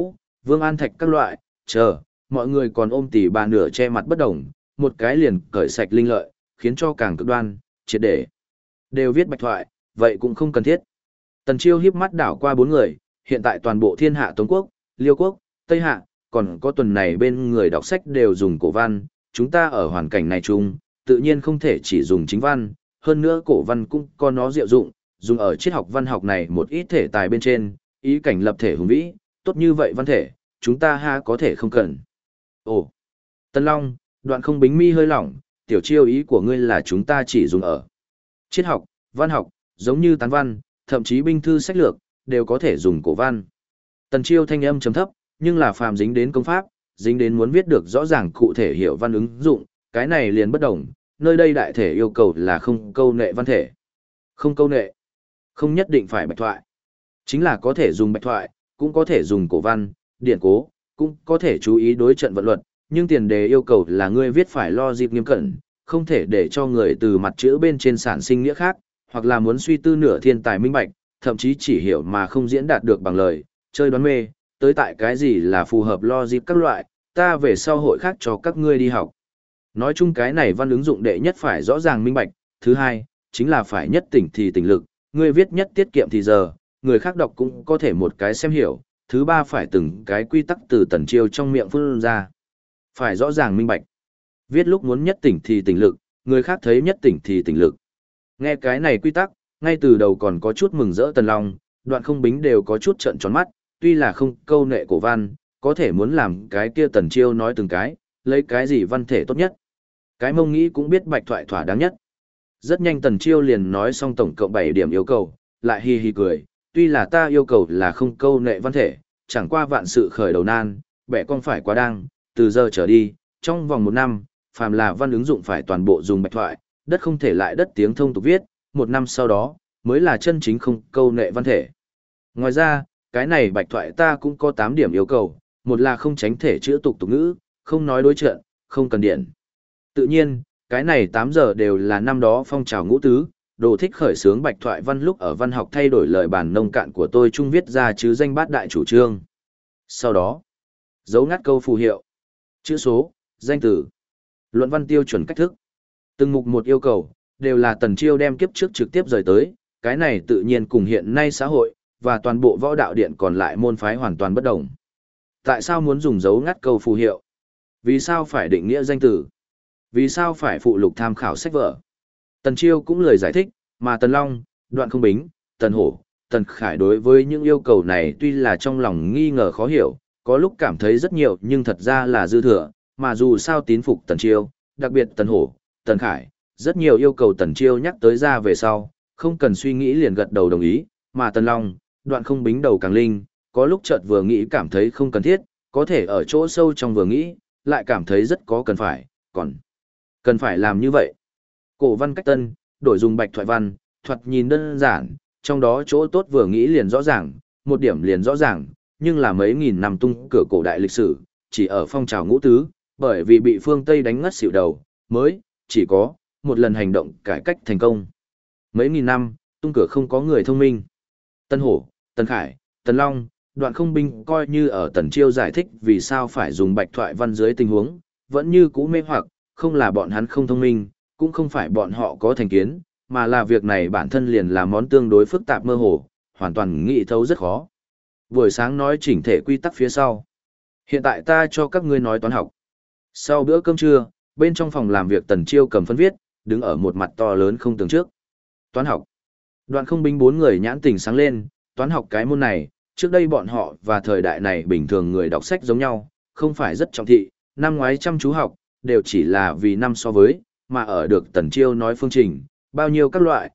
[SPEAKER 1] Vương An Thạch các loại, chờ, mọi người còn ôm tỉ bà nửa che mặt bất đồng, một cái liền cởi sạch linh lợi, khiến cho càng cực đoan, triệt để. Đều viết bạch thoại, vậy cũng không cần thiết. Tần Chiêu hiếp mắt đảo qua bốn người, hiện tại toàn bộ thiên hạ Tống Quốc, Liêu Quốc, Tây Hạ, còn có tuần này bên người đọc sách đều dùng cổ văn, chúng ta ở hoàn cảnh này chung, tự nhiên không thể chỉ dùng chính văn, hơn nữa cổ văn cũng có nó diệu dụng, dùng ở triết học văn học này một ít thể tài bên trên, ý cảnh lập thể hùng vĩ, tốt như vậy văn thể, chúng ta ha có thể không cần. Ồ, Tân Long, Đoạn Không Bính mi hơi lỏng, tiểu Chiêu ý của ngươi là chúng ta chỉ dùng ở triết học, văn học, giống như tán văn, thậm chí binh thư sách lược, đều có thể dùng cổ văn. Tần Chiêu thanh âm trầm thấp, nhưng là phàm dính đến công pháp, dính đến muốn viết được rõ ràng cụ thể hiểu văn ứng dụng, cái này liền bất đồng, nơi đây đại thể yêu cầu là không câu nệ văn thể. Không câu nệ, không nhất định phải bạch thoại. Chính là có thể dùng bạch thoại, cũng có thể dùng cổ văn, điển cố, cũng có thể chú ý đối trận vận luật, nhưng tiền đề yêu cầu là ngươi viết phải lo dịp nghiêm cẩn, không thể để cho người từ mặt chữ bên trên sản sinh nghĩa khác, hoặc là muốn suy tư nửa thiên tài minh bạch, thậm chí chỉ hiểu mà không diễn đạt được bằng lời, chơi đoán mê, tới tại cái gì là phù hợp lo dịp các loại, ta về sau hội khác cho các ngươi đi học. Nói chung cái này văn ứng dụng đệ nhất phải rõ ràng minh bạch, thứ hai, chính là phải nhất tỉnh thì tỉnh lực, ngươi viết nhất tiết kiệm thì giờ, người khác đọc cũng có thể một cái xem hiểu, thứ ba phải từng cái quy tắc từ Tần Chiêu trong miệng phun ra. Phải rõ ràng minh bạch. Viết lúc muốn nhất tỉnh thì tỉnh lực, người khác thấy nhất tỉnh thì tỉnh lực. Nghe cái này quy tắc, ngay từ đầu còn có chút mừng rỡ Tần Long, Đoạn Không Bính đều có chút trợn tròn mắt, tuy là không câu nệ cổ văn, có thể muốn làm cái kia Tần Chiêu nói từng cái, lấy cái gì văn thể tốt nhất. Cái mông nghĩ cũng biết bạch thoại thỏa đáng nhất. Rất nhanh Tần Chiêu liền nói xong tổng cộng 7 điểm yêu cầu, lại hi hi cười, tuy là ta yêu cầu là không câu nệ văn thể, chẳng qua vạn sự khởi đầu nan, bẻ con phải quá đang, từ giờ trở đi, trong vòng 1 năm, phàm là văn ứng dụng phải toàn bộ dùng bạch thoại, đất không thể lại đất tiếng thông tục viết, 1 năm sau đó, mới là chân chính không câu nệ văn thể. Ngoài ra, cái này bạch thoại ta cũng có 8 điểm yêu cầu, một là không tránh thể chữ tục tục ngữ, không nói đối trận, không cần điện. Tự nhiên, cái này 8 giờ đều là năm đó phong trào ngũ tứ, đồ thích khởi xướng bạch thoại văn lúc ở văn học thay đổi lời bản nông cạn của tôi trung viết ra chứ danh bát đại chủ trương. Sau đó, dấu ngắt câu phù hiệu, chữ số, danh từ, luận văn tiêu chuẩn cách thức. Từng mục một yêu cầu, đều là Tần Chiêu đem kiếp trước trực tiếp rời tới, cái này tự nhiên cùng hiện nay xã hội, và toàn bộ võ đạo điện còn lại môn phái hoàn toàn bất đồng. Tại sao muốn dùng dấu ngắt câu phù hiệu? Vì sao phải định nghĩa danh từ? Vì sao phải phụ lục tham khảo sách vở? Tần Chiêu cũng lời giải thích, mà Tần Long, Đoạn Không Bính, Tần Hổ, Tần Khải đối với những yêu cầu này tuy là trong lòng nghi ngờ khó hiểu, có lúc cảm thấy rất nhiều nhưng thật ra là dư thừa, mà dù sao tín phục Tần Chiêu, đặc biệt Tần Hổ, Tần Khải, rất nhiều yêu cầu Tần Chiêu nhắc tới ra về sau, không cần suy nghĩ liền gật đầu đồng ý, mà Tần Long, Đoạn Không Bính đầu càng linh, có lúc chợt vừa nghĩ cảm thấy không cần thiết, có thể ở chỗ sâu trong vừa nghĩ, lại cảm thấy rất có cần phải, còn cần phải làm như vậy. Cổ văn cách tân, đổi dùng bạch thoại văn, thoạt nhìn đơn giản, trong đó chỗ tốt vừa nghĩ liền rõ ràng, một điểm liền rõ ràng, nhưng là mấy nghìn năm tung cửa cổ đại lịch sử, chỉ ở phong trào ngũ tứ, bởi vì bị phương Tây đánh ngất xỉu đầu, mới, chỉ có, một lần hành động cải cách thành công. Mấy nghìn năm, tung cửa không có người thông minh. Tân Hổ, Tần Khải, Tần Long, Đoạn Không Bính coi như ở Tần Chiêu giải thích vì sao phải dùng bạch thoại văn dưới tình huống, vẫn như cũ mê hoặc, không là bọn hắn không thông minh, cũng không phải bọn họ có thành kiến, mà là việc này bản thân liền là món tương đối phức tạp mơ hồ, hoàn toàn nghĩ thấu rất khó. Buổi sáng nói chỉnh thể quy tắc phía sau. Hiện tại ta cho các ngươi nói toán học. Sau bữa cơm trưa, bên trong phòng làm việc Tần Chiêu cầm phân viết, đứng ở một mặt to lớn không tường trước. Toán học. Đoạn Không Bính 4 người nhãn tình sáng lên, toán học cái môn này, trước đây bọn họ và thời đại này bình thường người đọc sách giống nhau, không phải rất trọng thị, năm ngoái chăm chú học, đều chỉ là vì năm so với, mà ở được Tần Chiêu nói phương trình, bao nhiêu các loại,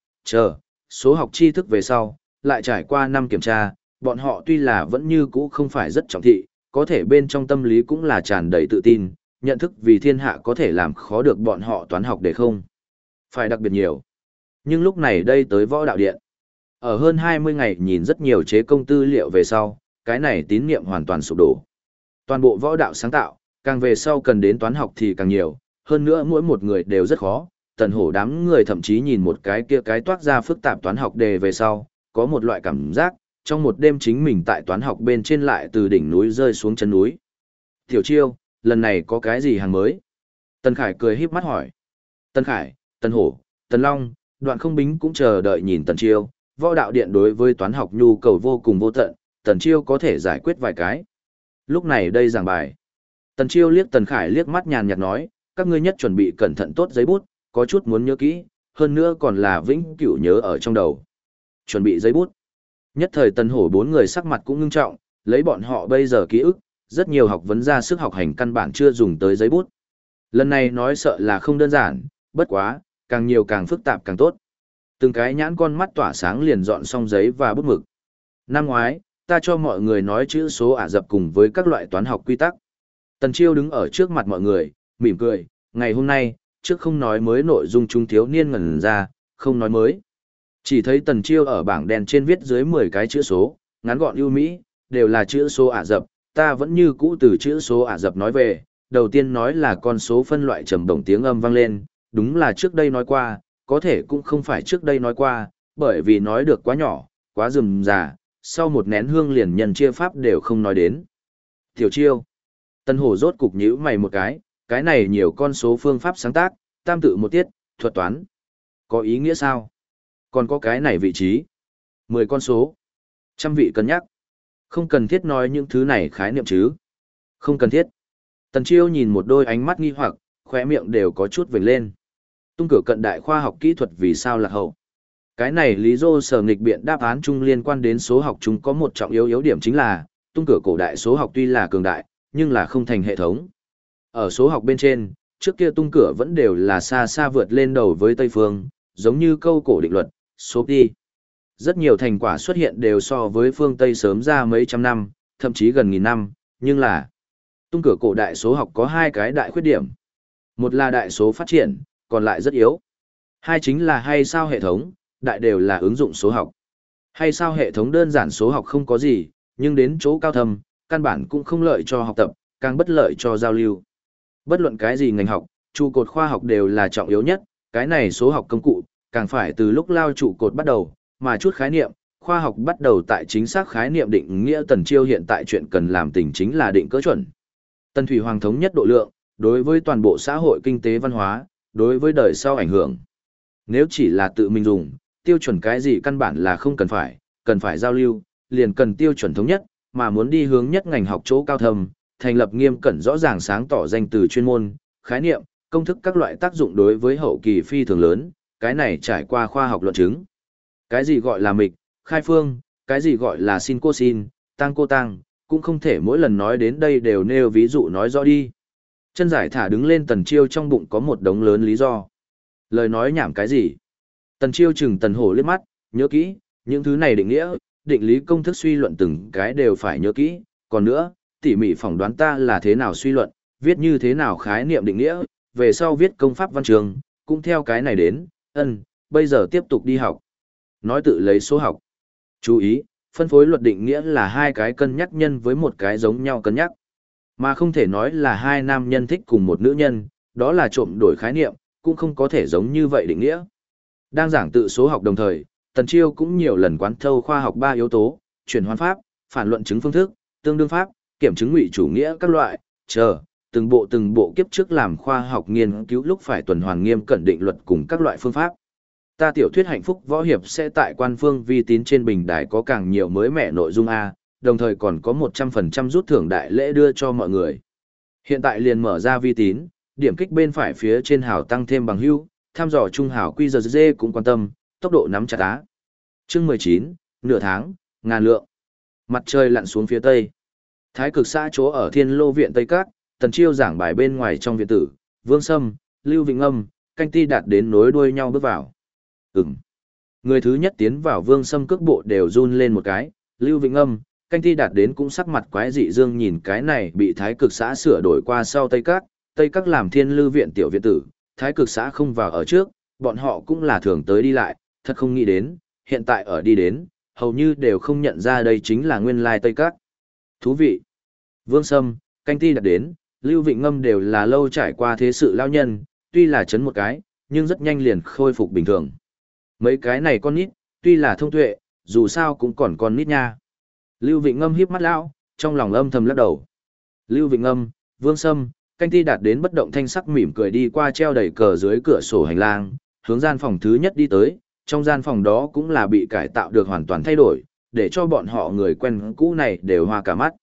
[SPEAKER 1] số học tri thức về sau, lại trải qua năm kiểm tra, bọn họ tuy là vẫn như cũ không phải rất trọng thị, có thể bên trong tâm lý cũng là tràn đầy tự tin, nhận thức vì thiên hạ có thể làm khó được bọn họ toán học để không. Phải đặc biệt nhiều. Nhưng lúc này đây tới võ đạo điện. Ở hơn 20 ngày nhìn rất nhiều chế công tư liệu về sau, cái này tín niệm hoàn toàn sụp đổ. Toàn bộ võ đạo sáng tạo, càng về sau cần đến toán học thì càng nhiều, hơn nữa mỗi một người đều rất khó. Tần Hổ đám người thậm chí nhìn một cái kia cái toát ra phức tạp toán học đề về sau, có một loại cảm giác, trong một đêm chính mình tại toán học bên trên lại từ đỉnh núi rơi xuống chân núi. Tiểu Chiêu, lần này có cái gì hàng mới? Tần Khải cười híp mắt hỏi. Tần Khải, Tần Hổ, Tần Long, Đoạn Không Bính cũng chờ đợi nhìn Tần Chiêu, võ đạo điện đối với toán học nhu cầu vô cùng vô tận, Tần Chiêu có thể giải quyết vài cái. Lúc này đây giảng bài. Tần Chiêu liếc Tần Khải liếc mắt nhàn nhạt nói, các ngươi nhất chuẩn bị cẩn thận tốt giấy bút, có chút muốn nhớ kỹ, hơn nữa còn là vĩnh cửu nhớ ở trong đầu. Chuẩn bị giấy bút. Nhất thời Tần Hổ bốn người sắc mặt cũng ngưng trọng, lấy bọn họ bây giờ ký ức, rất nhiều học vấn ra sức học hành căn bản chưa dùng tới giấy bút. Lần này nói sợ là không đơn giản, bất quá, càng nhiều càng phức tạp càng tốt. Từng cái nhãn con mắt tỏa sáng liền dọn xong giấy và bút mực. Năm ngoái, ta cho mọi người nói chữ số Ả Rập cùng với các loại toán học quy tắc. Tần Chiêu đứng ở trước mặt mọi người, mỉm cười, ngày hôm nay, trước không nói mới nội dung chúng thiếu niên ngẩn ra, không nói mới. Chỉ thấy Tần Chiêu ở bảng đen trên viết dưới 10 cái chữ số, ngắn gọn ưu mỹ, đều là chữ số Ả Rập, ta vẫn như cũ từ chữ số Ả Rập nói về, đầu tiên nói là con số phân loại trầm đồng tiếng âm vang lên, đúng là trước đây nói qua, có thể cũng không phải trước đây nói qua, bởi vì nói được quá nhỏ, quá rườm rà, sau một nén hương liền nhân chia pháp đều không nói đến. Tiểu Chiêu. Tân Hổ rốt cục nhíu mày một cái này nhiều con số phương pháp sáng tác, tam tự một tiết, thuật toán. Có ý nghĩa sao? Còn có cái này vị trí. 10 con số. Trăm vị cân nhắc. Không cần thiết nói những thứ này khái niệm chứ. Không cần thiết. Tần Chiêu nhìn một đôi ánh mắt nghi hoặc, khóe miệng đều có chút vểnh lên. Tung cửa cận đại khoa học kỹ thuật vì sao lạc hậu? Cái này lý do sở nghịch biện đáp án chung liên quan đến số học chúng có một trọng yếu điểm chính là, tung cửa cổ đại số học tuy là cường đại, nhưng là không thành hệ thống. Ở số học bên trên, trước kia tung cửa vẫn đều là xa xa vượt lên đầu với Tây Phương, giống như câu cổ định luật, số pi. Rất nhiều thành quả xuất hiện đều so với phương Tây sớm ra mấy trăm năm, thậm chí gần nghìn năm, nhưng là tung cửa cổ đại số học có hai cái đại khuyết điểm. Một là đại số phát triển, còn lại rất yếu. Hai chính là hay sao hệ thống, đại đều là ứng dụng số học. Hay sao hệ thống đơn giản số học không có gì, nhưng đến chỗ cao thâm, căn bản cũng không lợi cho học tập, càng bất lợi cho giao lưu. Bất luận cái gì ngành học, trụ cột khoa học đều là trọng yếu nhất, cái này số học công cụ, càng phải từ lúc lao trụ cột bắt đầu, mà chút khái niệm, khoa học bắt đầu tại chính xác khái niệm định nghĩa. Tần Chiêu hiện tại chuyện cần làm tình chính là định cỡ chuẩn. Tần Thủy Hoàng thống nhất độ lượng, đối với toàn bộ xã hội kinh tế văn hóa, đối với đời sau ảnh hưởng. Nếu chỉ là tự mình dùng, tiêu chuẩn cái gì căn bản là không cần phải giao lưu, liền cần tiêu chuẩn thống nhất, mà muốn đi hướng nhất ngành học chỗ cao thâm, thành lập nghiêm cẩn rõ ràng sáng tỏ danh từ chuyên môn, khái niệm, công thức các loại tác dụng đối với hậu kỳ phi thường lớn, cái này trải qua khoa học luận chứng. Cái gì gọi là mịch, khai phương, cái gì gọi là sin cosin, tăng cô tăng, cũng không thể mỗi lần nói đến đây đều nêu ví dụ nói rõ đi. Chân giải thả đứng lên. Tần Chiêu trong bụng có một đống lớn lý do. Lời nói nhảm cái gì? Tần Chiêu chừng Tần Hổ liếc mắt, nhớ kỹ, những thứ này định nghĩa, định lý công thức suy luận từng cái đều phải nhớ kỹ, còn nữa, tỉ mỉ phỏng đoán ta là thế nào suy luận, viết như thế nào khái niệm định nghĩa, về sau viết công pháp văn trường, cũng theo cái này đến, bây giờ tiếp tục đi học. Nói tự lấy số học. Chú ý, phân phối luật định nghĩa là hai cái cân nhắc nhân với một cái giống nhau cân nhắc. Mà không thể nói là hai nam nhân thích cùng một nữ nhân, đó là trộm đổi khái niệm, cũng không có thể giống như vậy định nghĩa. Đang giảng tự số học đồng thời, Tần Chiêu cũng nhiều lần quán thâu khoa học ba yếu tố, chuyển hoán pháp, phản luận chứng phương thức, tương đương pháp, kiểm chứng ngụy chủ nghĩa các loại, từng bộ kiếp trước làm khoa học nghiên cứu lúc phải tuần hoàn nghiêm cẩn định luật cùng các loại phương pháp. Ta tiểu thuyết hạnh phúc võ hiệp sẽ tại quan phương vi tín trên bình đài có càng nhiều mới mẻ nội dung A, đồng thời còn có 100% rút thưởng đại lễ đưa cho mọi người. Hiện tại liền mở ra vi tín, điểm kích bên phải phía trên hào tăng thêm bằng hữu, thăm dò trung hào quy giờ dê cũng quan tâm, tốc độ nắm chặt á. Chương 19, nửa tháng, ngàn lượng. Mặt trời lặn xuống phía tây. Thái cực xã chỗ ở Thiên Lô viện Tây Các, Tần Chiêu giảng bài bên ngoài trong viện tử, Vương Sâm, Lưu Vĩnh Âm, Canh Ti Đạt đến nối đuôi nhau bước vào. Người thứ nhất tiến vào Vương Sâm cước bộ đều run lên một cái, Lưu Vĩnh Âm, Canh Ti Đạt đến cũng sắc mặt quái dị dương nhìn cái này bị Thái cực xã sửa đổi qua sau Tây Các làm Thiên Lư viện tiểu viện tử, Thái cực xã không vào ở trước, bọn họ cũng là thường tới đi lại, thật không nghĩ đến, hiện tại ở đi đến, hầu như đều không nhận ra đây chính là nguyên lai Tây Các. Thú vị. Vương Sâm, Canh Ti Đạt đến, Lưu Vịnh Ngâm đều là lâu trải qua thế sự lao nhân, tuy là chấn một cái, nhưng rất nhanh liền khôi phục bình thường. Mấy cái này con nít, tuy là thông tuệ, dù sao cũng còn con nít nha. Lưu Vịnh Ngâm híp mắt lão, trong lòng âm thầm lắc đầu. Lưu Vịnh Ngâm, Vương Sâm, Canh Ti Đạt đến bất động thanh sắc mỉm cười đi qua treo đầy cờ dưới cửa sổ hành lang, hướng gian phòng thứ nhất đi tới, trong gian phòng đó cũng là bị cải tạo được hoàn toàn thay đổi, để cho bọn họ người quen cũ này đều hoa cả mắt.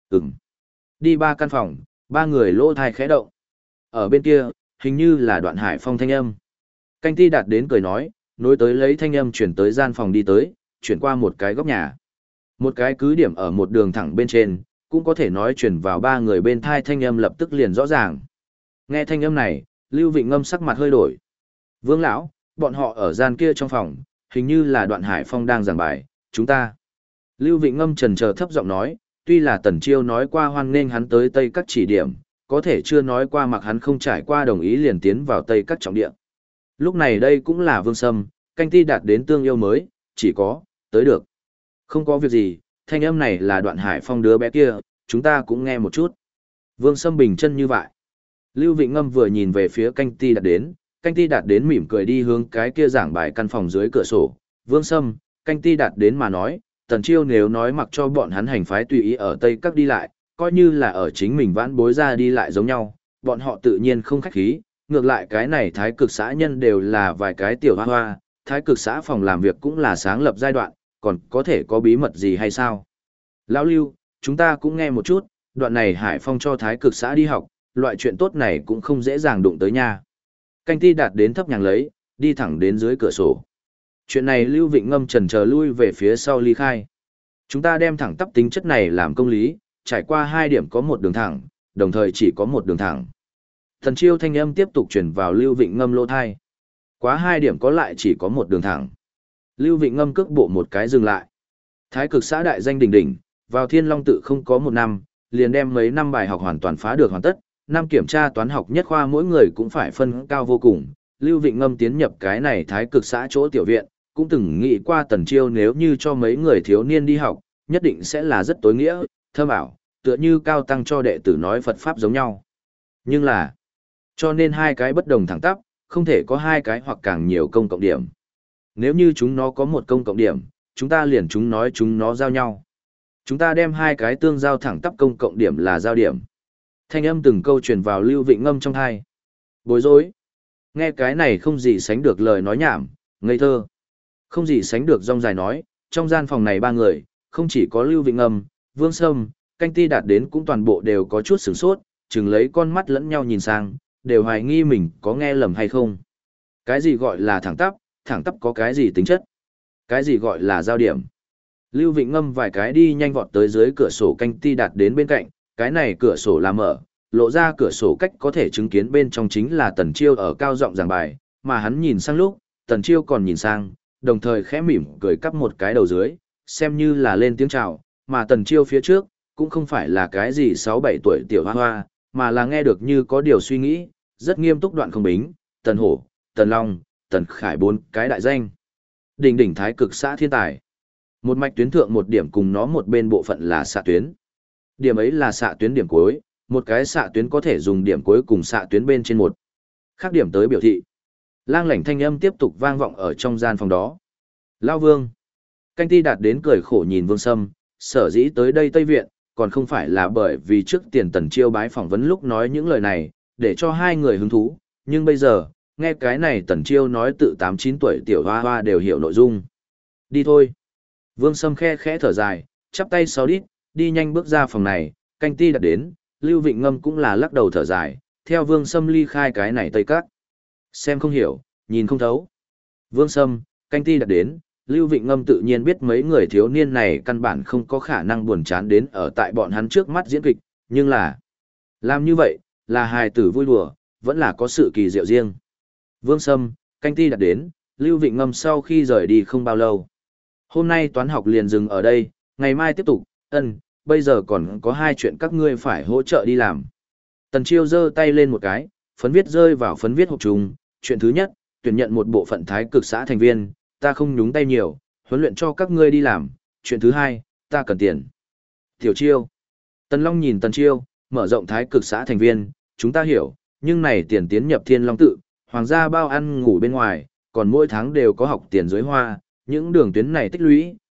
[SPEAKER 1] Đi 3 căn phòng, 3 người lỗ thai khẽ động. Ở bên kia, hình như là Đoạn Hải Phong thanh âm. Canh Ti Đạt đến cười nói, nối tới lấy thanh âm chuyển tới gian phòng đi tới, chuyển qua một cái góc nhà. Một cái cứ điểm ở một đường thẳng bên trên, cũng có thể nói chuyển vào 3 người bên thai thanh âm lập tức liền rõ ràng. Nghe thanh âm này, Lưu Vịnh Ngâm sắc mặt hơi đổi. Vương lão, bọn họ ở gian kia trong phòng, hình như là Đoạn Hải Phong đang giảng bài, chúng ta. Lưu Vịnh Ngâm trần chờ thấp giọng nói, tuy là Tần Chiêu nói qua hoan nghênh hắn tới Tây Các chỉ điểm, có thể chưa nói qua mặc hắn không trải qua đồng ý liền tiến vào Tây Các trọng địa. Lúc này đây cũng là Vương Sâm, Canh Ti Đạt đến tương yêu mới, chỉ có, tới được. Không có việc gì, thanh âm này là Đoạn Hải Phong đứa bé kia, chúng ta cũng nghe một chút. Vương Sâm bình chân như vậy. Lưu Vịnh Ngâm vừa nhìn về phía Canh Ti Đạt đến, Canh Ti Đạt đến mỉm cười đi hướng cái kia giảng bài căn phòng dưới cửa sổ. Vương Sâm, Canh Ti Đạt đến mà nói, Tần Chiêu nếu nói mặc cho bọn hắn hành phái tùy ý ở Tây Các đi lại, coi như là ở chính mình vãn bối ra đi lại giống nhau, bọn họ tự nhiên không khách khí, ngược lại cái này thái cực xã nhân đều là vài cái tiểu hoa hoa, thái cực xã phòng làm việc cũng là sáng lập giai đoạn, còn có thể có bí mật gì hay sao? Lão Lưu, chúng ta cũng nghe một chút, đoạn này Hải Phong cho thái cực xã đi học, loại chuyện tốt này cũng không dễ dàng đụng tới nha. Canh Ti Đạt đến thấp nhàng lấy, đi thẳng đến dưới cửa sổ. Chuyện này Lưu Vịnh Ngâm chần chờ lui về phía sau ly khai. Chúng ta đem thẳng tắp tính chất này làm công lý, trải qua 2 điểm có một đường thẳng, đồng thời chỉ có một đường thẳng. Thần Chiêu thanh âm tiếp tục truyền vào Lưu Vịnh Ngâm lỗ thai. Quá 2 điểm có lại chỉ có một đường thẳng. Lưu Vịnh Ngâm cước bộ một cái dừng lại. Thái cực xã đại danh đỉnh đỉnh, vào Thiên Long tự không có 1 năm, liền đem mấy năm bài học hoàn toàn phá được hoàn tất, năm kiểm tra toán học nhất khoa mỗi người cũng phải phân cao vô cùng. Lưu Vịnh Ngâm tiến nhập cái này thái cực xã chỗ tiểu viện, cũng từng nghĩ qua Tần Chiêu nếu như cho mấy người thiếu niên đi học, nhất định sẽ là rất tối nghĩa, thơm ảo, tựa như cao tăng cho đệ tử nói Phật Pháp giống nhau. Nhưng là, cho nên 2 cái bất đồng thẳng tắp, không thể có 2 cái hoặc càng nhiều công cộng điểm. Nếu như chúng nó có một công cộng điểm, chúng ta liền chúng nói chúng nó giao nhau. Chúng ta đem 2 cái tương giao thẳng tắp công cộng điểm là giao điểm. Thanh âm từng câu truyền vào Lưu Vịnh Ngâm trong tai. Bối rối. Nghe cái này không gì sánh được lời nói nhảm, ngây thơ. Không gì sánh được rong dài nói, trong gian phòng này 3 người, không chỉ có Lưu Vịnh Ngâm, Vương Sâm, Canh Ti Đạt đến cũng toàn bộ đều có chút sửng sốt, chừng lấy con mắt lẫn nhau nhìn sang, đều hoài nghi mình có nghe lầm hay không. Cái gì gọi là thẳng tắp có cái gì tính chất? Cái gì gọi là giao điểm? Lưu Vịnh Ngâm vài cái đi nhanh vọt tới dưới cửa sổ Canh Ti Đạt đến bên cạnh, cái này cửa sổ là mở, lộ ra cửa sổ cách có thể chứng kiến bên trong chính là Tần Chiêu ở cao giọng giảng bài, mà hắn nhìn sang lúc, Tần Chiêu còn nhìn sang, đồng thời khẽ mỉm cười cắp một cái đầu dưới, xem như là lên tiếng chào, mà Tần Chiêu phía trước, cũng không phải là cái gì 6-7 tuổi tiểu hoa hoa, mà là nghe được như có điều suy nghĩ, rất nghiêm túc Đoạn Không Bính, Tần Hổ, Tần Long, Tần Khải 4 cái đại danh. Đỉnh đỉnh thái cực xã thiên tài. Một mạch tuyến thượng một điểm cùng nó một bên bộ phận là xạ tuyến. Điểm ấy là xạ tuyến điểm cuối, một cái xạ tuyến có thể dùng điểm cuối cùng xạ tuyến bên trên một. Khác điểm tới biểu thị. Lang lảnh thanh âm tiếp tục vang vọng ở trong gian phòng đó. Lao Vương. Canh Ti Đạt đến cười khổ nhìn Vương Sâm, sở dĩ tới đây Tây Viện, còn không phải là bởi vì trước tiền Tần Chiêu bái phỏng vấn lúc nói những lời này, để cho 2 người hứng thú, nhưng bây giờ, nghe cái này Tần Chiêu nói tự 8-9 tuổi tiểu hoa hoa đều hiểu nội dung. Đi thôi. Vương Sâm khe khẽ thở dài, chắp tay sau đít, đi nhanh bước ra phòng này, Canh Ti Đạt đến, Lưu Vịnh Ngâm cũng là lắc đầu thở dài, theo Vương Sâm ly khai cái này Tây Các. Xem không hiểu, nhìn không thấu. Vương Sâm, Canh Ti Đạt đến, Lưu Vịnh Ngâm tự nhiên biết mấy người thiếu niên này căn bản không có khả năng buồn chán đến ở tại bọn hắn trước mắt diễn kịch, nhưng là làm như vậy, là hài tử vui đùa, vẫn là có sự kỳ diệu riêng. Vương Sâm, Canh Ti Đạt đến, Lưu Vịnh Ngâm sau khi rời đi không bao lâu. Hôm nay toán học liền dừng ở đây, ngày mai tiếp tục, bây giờ còn có 2 chuyện các ngươi phải hỗ trợ đi làm. Tần Chiêu giơ tay lên một cái, phấn viết rơi vào phấn viết hộp trùng. Chuyện thứ nhất, tuyển nhận một bộ phận thái cực xã thành viên, ta không nhúng tay nhiều, huấn luyện cho các ngươi đi làm. Chuyện thứ hai, ta cần tiền. Tiểu Chiêu. Tần Long nhìn Tần Chiêu, mở rộng thái cực xã thành viên, chúng ta hiểu, nhưng này tiền tiến nhập Thiên Long tự, hoàng gia bao ăn ngủ bên ngoài, còn mỗi tháng đều có học tiền dưới hoa, những đường tuyến này tích lũy,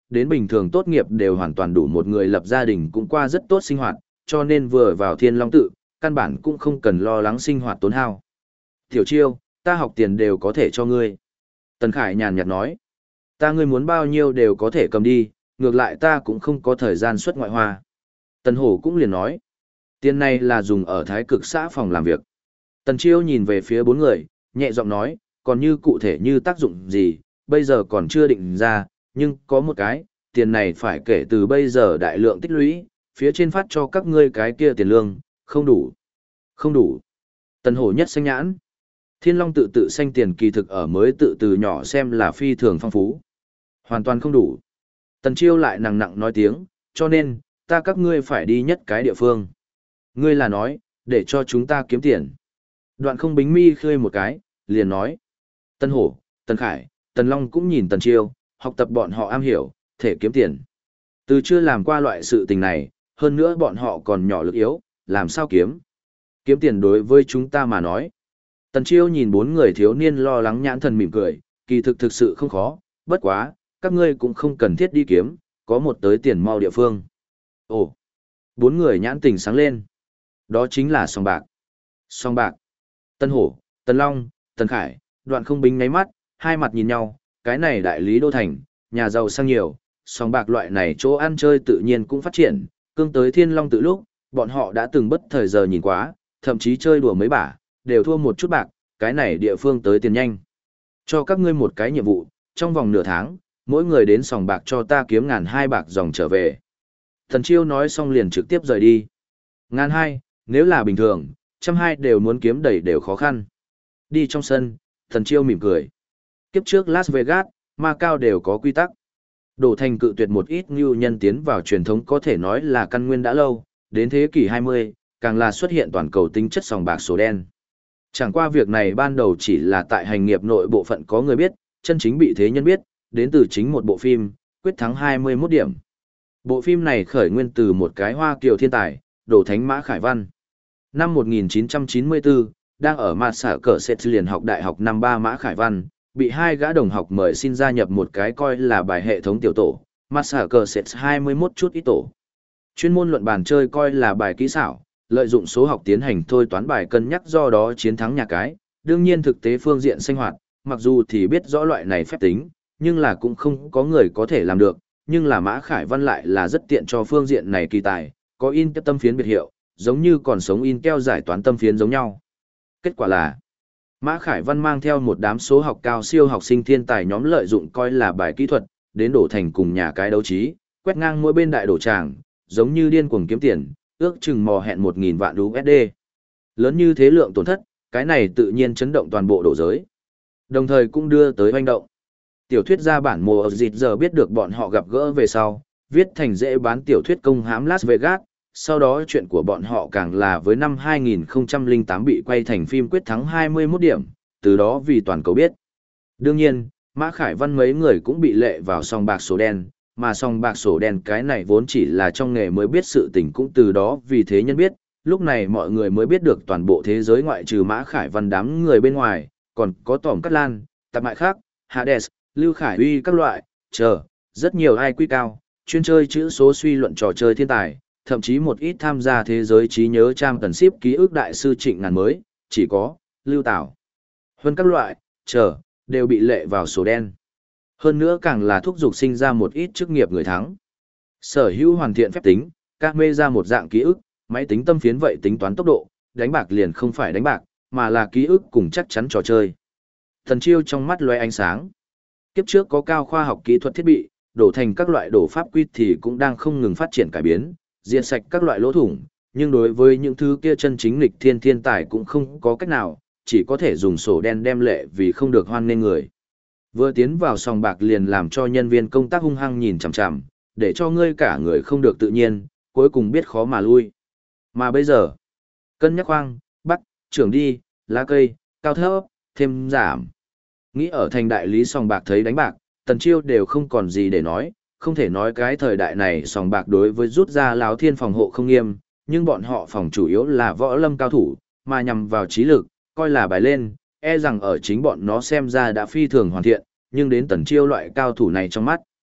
[SPEAKER 1] đến bình thường tốt nghiệp đều hoàn toàn đủ một người lập gia đình cũng qua rất tốt sinh hoạt, cho nên vừa vào Thiên Long tự, căn bản cũng không cần lo lắng sinh hoạt tốn hao. Tiểu Chiêu, ta học tiền đều có thể cho ngươi. Tần Khải nhàn nhạt nói, ta ngươi muốn bao nhiêu đều có thể cầm đi, ngược lại ta cũng không có thời gian xuất ngoại hoa. Tần Hổ cũng liền nói, tiền này là dùng ở Thái Cực xã phòng làm việc. Tần Chiêu nhìn về phía bốn người, nhẹ giọng nói, còn như cụ thể như tác dụng gì, bây giờ còn chưa định ra, nhưng có một cái, tiền này phải kể từ bây giờ đại lượng tích lũy, phía trên phát cho các ngươi cái kia tiền lương, không đủ. Không đủ. Tần Hổ nhất xanh nhãn. Thiên Long tự tự xanh tiền kỳ thực ở mới tự từ nhỏ xem là phi thường phong phú. Hoàn toàn không đủ. Tần Chiêu lại nặng nặng nói tiếng, cho nên, ta các ngươi phải đi nhất cái địa phương. Ngươi là nói, để cho chúng ta kiếm tiền. Đoạn không bính mi khơi một cái, liền nói. Tần Hổ, Tần Khải, Tần Long cũng nhìn Tần Chiêu, học tập bọn họ am hiểu, thể kiếm tiền. Từ chưa làm qua loại sự tình này, hơn nữa bọn họ còn nhỏ lực yếu, làm sao kiếm? Kiếm tiền đối với chúng ta mà nói. Tần Chiêu nhìn bốn người thiếu niên lo lắng nhãn thần mỉm cười, kỳ thực thực sự không khó, bất quá, các ngươi cũng không cần thiết đi kiếm, có một tới tiền mau địa phương. Ồ, bốn người nhãn tình sáng lên. Đó chính là sòng bạc. Sòng bạc. Tân Hổ, Tần Long, Tần Khải, Đoạn không bính ngáy mắt, hai mặt nhìn nhau, cái này đại lý đô thành, nhà giàu sang nhiều, sòng bạc loại này chỗ ăn chơi tự nhiên cũng phát triển, cương tới Thiên Long tự lúc, bọn họ đã từng bất thời giờ nhìn quá, thậm chí chơi đùa mấy bả, đều thua một chút bạc, cái này địa phương tới tiền nhanh. Cho các ngươi một cái nhiệm vụ, trong vòng nửa tháng, mỗi người đến sòng bạc cho ta kiếm 1.200 bạc dòng trở về. Thần Chiêu nói xong liền trực tiếp rời đi. 1.200, nếu là bình thường, 120 đều muốn kiếm đầy đều khó khăn. Đi trong sân, Thần Chiêu mỉm cười. Kiếp trước Las Vegas, Macau đều có quy tắc. Đổ thành cự tuyệt một ít như nhân tiến vào truyền thống có thể nói là căn nguyên đã lâu, đến thế kỷ 20, càng là xuất hiện toàn cầu tính chất sòng bạc số đen. Chẳng qua việc này ban đầu chỉ là tại hành nghiệp nội bộ phận có người biết, chân chính bị thế nhân biết, đến từ chính một bộ phim, quyết thắng 21 điểm. Bộ phim này khởi nguyên từ một cái Hoa Kiều thiên tài, Đổ Thánh Mã Khải Văn. Năm 1994, đang ở mặt sở cờ Sệt liền học đại học năm 3 Mã Khải Văn, bị hai gã đồng học mời xin gia nhập một cái coi là bài hệ thống tiểu tổ, mặt sở cờ Sệt 21 chút ít tổ. Chuyên môn luận bàn chơi coi là bài kỹ xảo, lợi dụng số học tiến hành thôi toán bài cân nhắc do đó chiến thắng nhà cái, đương nhiên thực tế phương diện sinh hoạt, mặc dù thì biết rõ loại này phép tính, nhưng là cũng không có người có thể làm được, nhưng là Mã Khải Văn lại là rất tiện cho phương diện này kỳ tài, có in tâm phiến biệt hiệu, giống như còn sống in keo giải toán tâm phiến giống nhau. Kết quả là, Mã Khải Văn mang theo một đám số học cao siêu học sinh thiên tài nhóm lợi dụng coi là bài kỹ thuật, đến đổ thành cùng nhà cái đấu trí, quét ngang mỗi bên đại đổ tràng, giống như điên cuồng kiếm tiền, ước chừng mò hẹn 1.000 vạn USD. Lớn như thế lượng tổn thất, cái này tự nhiên chấn động toàn bộ đổ giới. Đồng thời cũng đưa tới hoành động. Tiểu thuyết gia bản mùa ở dịt giờ biết được bọn họ gặp gỡ về sau, viết thành dễ bán tiểu thuyết công hãm Las Vegas, sau đó chuyện của bọn họ càng là với năm 2008 bị quay thành phim quyết thắng 21 điểm, từ đó vì toàn cầu biết. Đương nhiên, Mã Khải Văn mấy người cũng bị lệ vào sòng bạc sổ đen, mà sòng bạc sổ đen cái này vốn chỉ là trong nghề mới biết sự tình cũng từ đó vì thế nhân biết, lúc này mọi người mới biết được toàn bộ thế giới ngoại trừ Mã Khải Văn đám người bên ngoài, còn có Tỏm Cát Lan, Tạp Mại Khác, Hades, Lưu Khải Uy các loại, rất nhiều ai quy cao, chuyên chơi chữ số suy luận trò chơi thiên tài, thậm chí một ít tham gia thế giới trí nhớ trang tần ship ký ức đại sư Trịnh Ngàn mới, chỉ có, Lưu Tảo, hơn các loại, đều bị lệ vào sổ đen. Hơn nữa càng là thúc giục sinh ra một ít chức nghiệp người thắng. Sở hữu hoàn thiện phép tính, các mê ra một dạng ký ức, máy tính tâm phiến vậy tính toán tốc độ, đánh bạc liền không phải đánh bạc, mà là ký ức cùng chắc chắn trò chơi. Thần Chiêu trong mắt lóe ánh sáng. Kiếp trước có cao khoa học kỹ thuật thiết bị, đổ thành các loại đổ pháp quy thì cũng đang không ngừng phát triển cải biến, diệt sạch các loại lỗ thủng, nhưng đối với những thứ kia chân chính lịch thiên thiên tài cũng không có cách nào, chỉ có thể dùng sổ đen đem lệ vì không được hoan nghênh người. Vừa tiến vào sòng bạc liền làm cho nhân viên công tác hung hăng nhìn chằm chằm, để cho ngươi cả người không được tự nhiên, cuối cùng biết khó mà lui. Mà bây giờ, cân nhắc khoang, bắt, trưởng đi, lá cây, cao thấp, thêm giảm. Nghĩ ở thành đại lý sòng bạc thấy đánh bạc, Tần Chiêu đều không còn gì để nói, không thể nói cái thời đại này sòng bạc đối với rút ra láo thiên phòng hộ không nghiêm, nhưng bọn họ phòng chủ yếu là võ lâm cao thủ, mà nhằm vào trí lực, coi là bài lên, e rằng ở chính bọn nó xem ra đã phi thường hoàn thiện, nhưng đến Tần Chiêu loại cao thủ này trong mắt.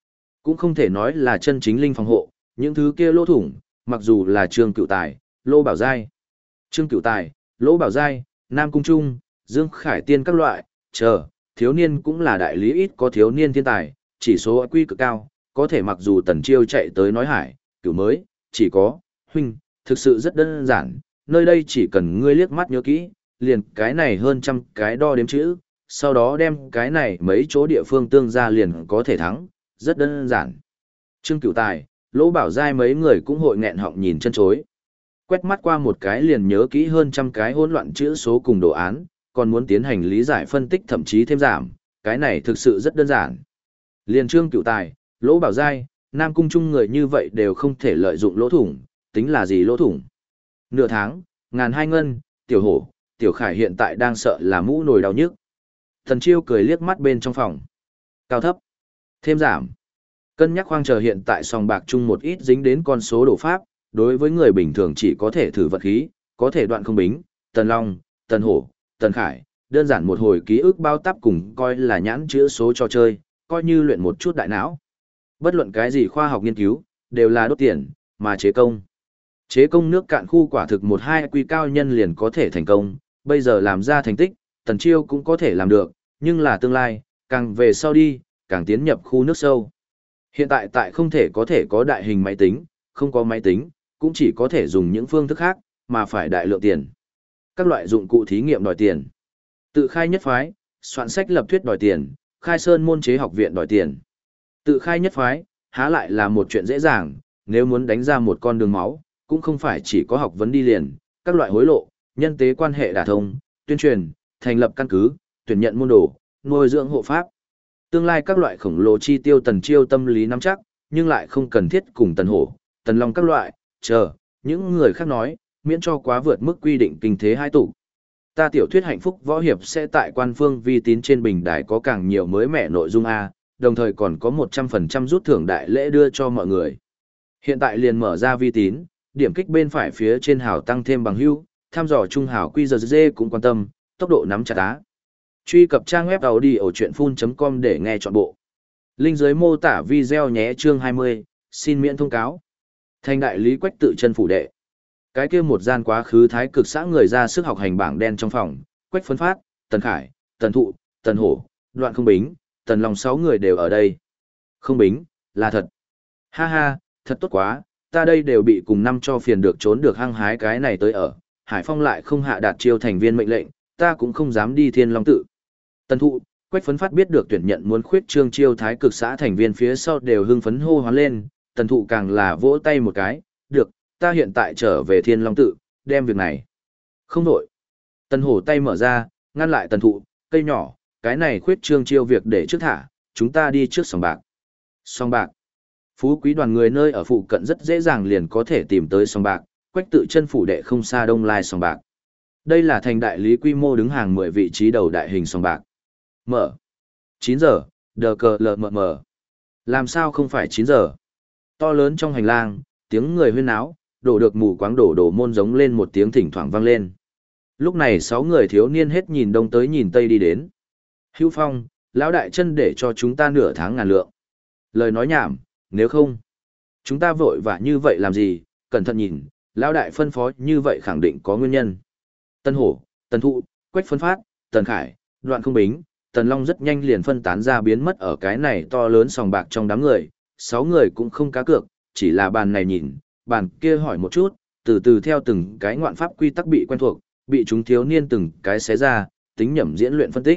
[SPEAKER 1] Cũng không thể nói là chân chính linh phòng hộ, những thứ kia lỗ thủng, mặc dù là Trương Cửu Tài, Lô Bảo Giai. Trương Cửu Tài, Lỗ Bảo Giai, Nam Cung Trung, Dương Khải Tiên các loại, thiếu niên cũng là đại lý ít có thiếu niên thiên tài, chỉ số IQ cực cao, có thể mặc dù Tần Chiêu chạy tới nói hải, cửu mới, chỉ có, huynh, thực sự rất đơn giản, nơi đây chỉ cần ngươi liếc mắt nhớ kỹ, liền cái này hơn trăm cái đo đếm chữ, sau đó đem cái này mấy chỗ địa phương tương ra liền có thể thắng, rất đơn giản. Trương Cửu Tài, Lỗ Bảo Giai mấy người cũng hội nghẹn họng nhìn chân chối. Quét mắt qua một cái liền nhớ kỹ hơn trăm cái hỗn loạn chữ số cùng đồ án, còn muốn tiến hành lý giải phân tích thậm chí thêm giảm, cái này thực sự rất đơn giản. Liền Trương Cửu Tài, Lỗ Bảo Giai, Nam Cung Trung người như vậy đều không thể lợi dụng lỗ thủng, tính là gì lỗ thủng. Nửa tháng, ngàn hai ngân, Tiểu Hổ, Tiểu Khải hiện tại đang sợ là mũ nồi đau nhức. Thần Chiêu cười liếc mắt bên trong phòng. Cao thấp, thêm giảm. Cân nhắc khoang chờ hiện tại sòng bạc chung một ít dính đến con số đổ pháp, đối với người bình thường chỉ có thể thử vật khí, có thể đoạn không bính, Tần Long, Tần Hổ, Tần Khải, đơn giản một hồi ký ức bao tắp cùng coi là nhãn chữa số trò chơi, coi như luyện một chút đại não. Bất luận cái gì khoa học nghiên cứu, đều là đốt tiền, mà chế công. Chế công nước cạn khu quả thực một hai quy cao nhân liền có thể thành công, bây giờ làm ra thành tích, Tần Chiêu cũng có thể làm được, nhưng là tương lai, càng về sau đi, càng tiến nhập khu nước sâu. Hiện tại tại không thể có đại hình máy tính, không có máy tính, cũng chỉ có thể dùng những phương thức khác, mà phải đại lượng tiền. Các loại dụng cụ thí nghiệm đòi tiền. Tự khai nhất phái, soạn sách lập thuyết đòi tiền, khai sơn môn chế học viện đòi tiền. Tự khai nhất phái, há lại là một chuyện dễ dàng, nếu muốn đánh ra một con đường máu, cũng không phải chỉ có học vấn đi liền, các loại hối lộ, nhân tế quan hệ đả thông, tuyên truyền, thành lập căn cứ, tuyển nhận môn đồ, nuôi dưỡng hộ pháp. Tương lai các loại khổng lồ chi tiêu Tần Chiêu tâm lý nắm chắc, nhưng lại không cần thiết cùng Tần Hổ, Tần Long các loại, những người khác nói, miễn cho quá vượt mức quy định kinh thế hai tụ. Ta tiểu thuyết hạnh phúc võ hiệp sẽ tại quan phương vi tín trên bình đài có càng nhiều mới mẻ nội dung A, đồng thời còn có 100% rút thưởng đại lễ đưa cho mọi người. Hiện tại liền mở ra vi tín, điểm kích bên phải phía trên hào tăng thêm bằng hữu, thăm dò trung hào quy giờ dê cũng quan tâm, tốc độ nắm chặt á. Truy cập trang web audiochuyenphun.com để nghe trọn bộ. Link dưới mô tả video nhé chương 20, xin miễn thông cáo. Thành đại lý Quách tự chân phủ đệ. Cái kia một gian quá khứ thái cực xã người ra sức học hành bảng đen trong phòng, Quách Phấn Phát, Tần Khải, Tần Thụ, Tần Hổ, Đoạn Không Bính, Tần Long 6 người đều ở đây. Không Bính, là thật. Ha ha, thật tốt quá, ta đây đều bị cùng năm cho phiền được trốn được hăng hái cái này tới ở. Hải Phong lại không hạ đạt chiêu thành viên mệnh lệnh, ta cũng không dám đi Thiên Long tự. Tần Thụ, Quách Phấn Phát biết được tuyển nhận muốn khuyết trương chiêu thái cực xã thành viên phía sau đều hưng phấn hô hoán lên, Tần Thụ càng là vỗ tay một cái, được, ta hiện tại trở về Thiên Long tự, đem việc này. Không đổi. Tần Hổ tay mở ra, ngăn lại Tần Thụ, cây nhỏ, cái này khuyết trương chiêu việc để trước thả, chúng ta đi trước sòng bạc. Sòng bạc. Phú quý đoàn người nơi ở phụ cận rất dễ dàng liền có thể tìm tới sòng bạc, Quách tự chân phủ đệ không xa Đông Lai sòng bạc. Đây là thành đại lý quy mô đứng hàng 10 vị trí đầu đại hình sòng bạc. Mở. 9 giờ, đờ cờ lờ mờ mờ. Làm sao không phải 9 giờ? To lớn trong hành lang, tiếng người huyên náo, đổ được mù quáng đổ môn giống lên một tiếng thỉnh thoảng vang lên. Lúc này 6 người thiếu niên hết nhìn đông tới nhìn tây đi đến. Hữu Phong, lão đại chân để cho chúng ta nửa tháng ngàn lượng. Lời nói nhảm, nếu không, chúng ta vội vã như vậy làm gì, cẩn thận nhìn, lão đại phân phó như vậy khẳng định có nguyên nhân. Tân Hổ, Tần Thụ, Quách Phấn Phát, Tần Khải, Đoạn Không Bính, Tần Long rất nhanh liền phân tán ra biến mất ở cái này to lớn sòng bạc trong đám người, 6 người cũng không cá cược, chỉ là bàn này nhìn, bàn kia hỏi một chút, từ từ theo từng cái ngoạn pháp quy tắc bị quen thuộc, bị chúng thiếu niên từng cái xé ra, tính nhẩm diễn luyện phân tích.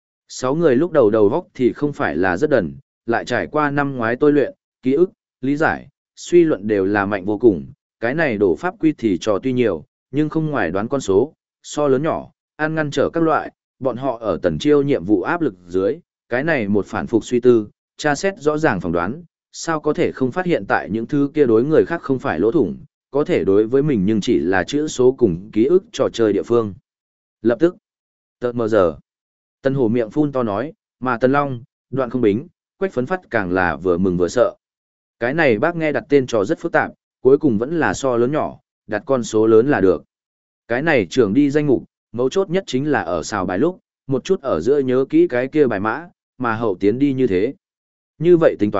[SPEAKER 1] 6 người lúc đầu góc thì không phải là rất đần, lại trải qua năm ngoái tôi luyện, ký ức, lý giải, suy luận đều là mạnh vô cùng, cái này đổ pháp quy thì trò tuy nhiều, nhưng không ngoài đoán con số, so lớn nhỏ, ăn ngăn trở các loại, bọn họ ở Tần Chiêu nhiệm vụ áp lực dưới, cái này một phản phục suy tư, tra xét rõ ràng phỏng đoán, sao có thể không phát hiện tại những thứ kia đối người khác không phải lỗ thủng, có thể đối với mình nhưng chỉ là chữ số cùng ký ức trò chơi địa phương. Lập tức, tợt mờ giờ, Tần Hổ miệng phun to nói, mà Tần Long, Đoạn Không Bính, Quách Phấn Phát càng là vừa mừng vừa sợ. Cái này bác nghe đặt tên trò rất phức tạp, cuối cùng vẫn là so lớn nhỏ, đặt con số lớn là được. Cái này trưởng đi danh mục, mấu chốt nhất chính là ở xào bài lúc, một chút ở giữa nhớ kỹ cái kia bài mã, mà hậu tiến đi như thế. Như vậy tính toán,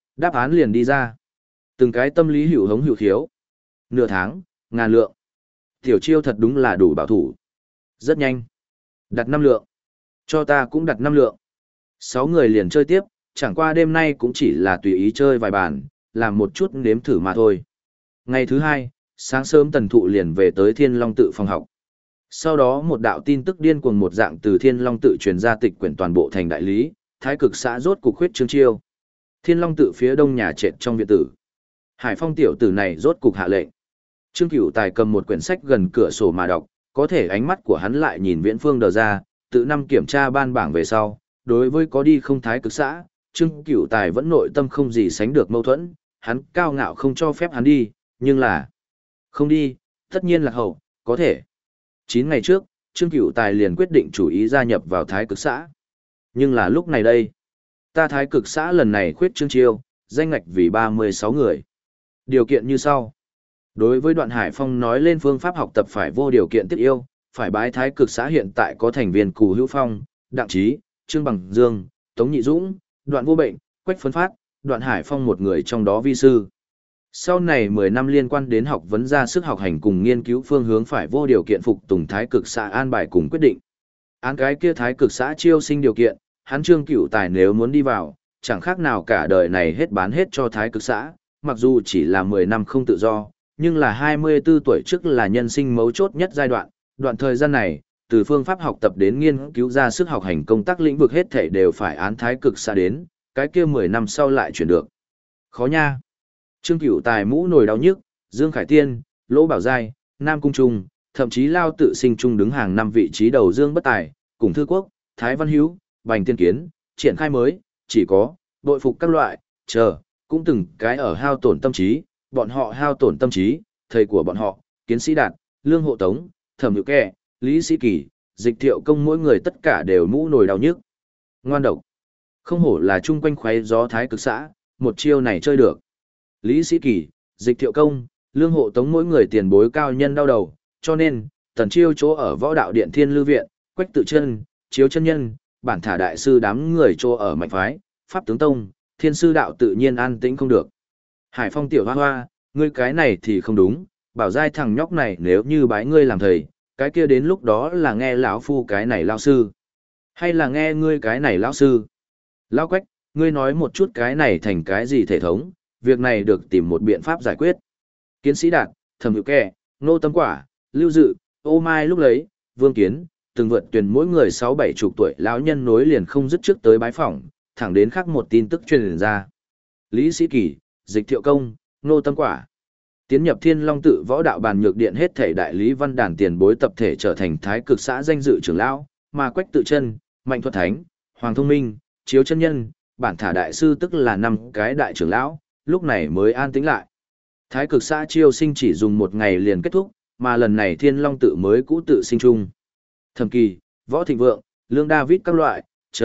[SPEAKER 1] đáp án liền đi ra. Từng cái tâm lý hữu hống hữu khiếu. Nửa tháng, ngàn lượng. Tiểu Chiêu thật đúng là đủ bảo thủ. Rất nhanh. Đặt 5 lượng. Cho ta cũng đặt 5 lượng. 6 người liền chơi tiếp, chẳng qua đêm nay cũng chỉ là tùy ý chơi vài bàn, làm một chút nếm thử mà thôi. Ngày thứ 2, sáng sớm Tần Thụ liền về tới Thiên Long Tự phòng học. Sau đó một đạo tin tức điên cuồng một dạng từ Thiên Long Tự truyền ra tịch quyển toàn bộ thành đại lý, Thái Cực xã rốt cục khuyết trương chiêu. Thiên Long Tự phía đông nhà trệt trong viện tử. Hải Phong tiểu tử này rốt cục hạ lệnh. Trương Cửu Tài cầm một quyển sách gần cửa sổ mà đọc, có thể ánh mắt của hắn lại nhìn Viễn Phương đờ ra, tự năm kiểm tra ban bảng về sau, đối với có đi không Thái Cực xã, Trương Cửu Tài vẫn nội tâm không gì sánh được mâu thuẫn, hắn cao ngạo không cho phép hắn đi, nhưng là không đi, tất nhiên là hậu, có thể. 9 ngày trước, Trương Cửu Tài liền quyết định chủ ý gia nhập vào Thái Cực xã. Nhưng là lúc này đây, ta Thái Cực xã lần này khuyết trương chiêu, danh ngạch vì 36 người. Điều kiện như sau. Đối với Đoạn Hải Phong nói lên phương pháp học tập phải vô điều kiện tiết yêu, phải bái Thái Cực xã hiện tại có thành viên Cù Hữu Phong, Đặng Trí, Trương Bằng Dương, Tống Nhị Dũng, Đoạn Vô Bệnh, Quách Phấn Phát, Đoạn Hải Phong một người trong đó vi sư. Sau này 10 năm liên quan đến học vấn ra sức học hành cùng nghiên cứu phương hướng phải vô điều kiện phục tùng Thái Cực xã an bài cùng quyết định. Án cái kia Thái Cực xã chiêu sinh điều kiện, hắn Trương Cửu Tài nếu muốn đi vào, chẳng khác nào cả đời này hết bán hết cho Thái Cực xã, mặc dù chỉ là 10 năm không tự do, nhưng là 24 tuổi trước là nhân sinh mấu chốt nhất giai đoạn, đoạn thời gian này, từ phương pháp học tập đến nghiên cứu ra sức học hành công tác lĩnh vực hết thảy đều phải án Thái Cực xã đến, cái kia 10 năm sau lại chuyển được. Khó nha. Trương Cửu Tài mũ nổi đau nhức, Dương Khải Tiên, Lỗ Bảo Giai, Nam Cung Trung, thậm chí Lao Tự Sinh Trung đứng hàng 5 vị trí đầu Dương Bất Tài, cùng Thư Quốc, Thái Văn Hữu, Bành Tiên Kiến, triển khai mới, chỉ có, bội phục các loại, cũng từng cái ở hao tổn tâm trí, bọn họ hao tổn tâm trí, thầy của bọn họ, Kiến Sĩ Đạt, Lương Hộ Tống, Thẩm Hữu Kẻ, Lý Sĩ Kỳ, Dịch Thiệu Công mỗi người tất cả đều mũ nổi đau nhức. Ngoan độc. Không hổ là chung quanh khoái gió Thái Cực xã, một chiêu này chơi được. Lý Sĩ Kỳ, Dịch Thiệu Công, Lương Hộ Tống mỗi người tiền bối cao nhân đau đầu, cho nên, Tần Chiêu chỗ ở Võ Đạo Điện Thiên Lư Viện, Quách Tự Chân, Chiếu Chân Nhân, Bản Thả Đại Sư đám người chỗ ở Mạnh Phái, Pháp Tướng Tông, Thiên Sư Đạo tự nhiên an tĩnh không được. Hải Phong tiểu hoa hoa, ngươi cái này thì không đúng, bảo giai thằng nhóc này nếu như bái ngươi làm thầy, cái kia đến lúc đó là nghe lão phu cái này lão sư, hay là nghe ngươi cái này lão sư. Lão Quách, ngươi nói một chút cái này thành cái gì thể thống, việc này được tìm một biện pháp giải quyết. Kiến Sĩ Đạt, Thẩm Hữu Kẻ, Nô Tâm Quả, Lưu Dự, Ô Mai lúc lấy, Vương Kiến, từng vượt tuyển mỗi người 6-7 chục tuổi lão nhân nối liền không dứt trước tới bái phỏng, thẳng đến khắc một tin tức truyền ra. Lý Sĩ Kỳ, Dịch Thiệu Công, Nô Tâm Quả. Tiến nhập Thiên Long Tự Võ Đạo Bàn Nhược Điện hết thể đại lý văn đàn tiền bối tập thể trở thành Thái Cực xã danh dự trưởng lão, mà Quách Tự Chân, Mạnh Thuật Thánh, Hoàng Thông Minh, Chiếu Chân Nhân, Bản Thả Đại Sư tức là 5 cái đại trưởng lão, lúc này mới an tĩnh lại. Thái Cực xã chiêu sinh chỉ dùng 1 ngày liền kết thúc, mà lần này Thiên Long Tự mới cũ tự sinh chung. Thẩm Kỳ, Võ Thịnh Vượng, Lương David các loại,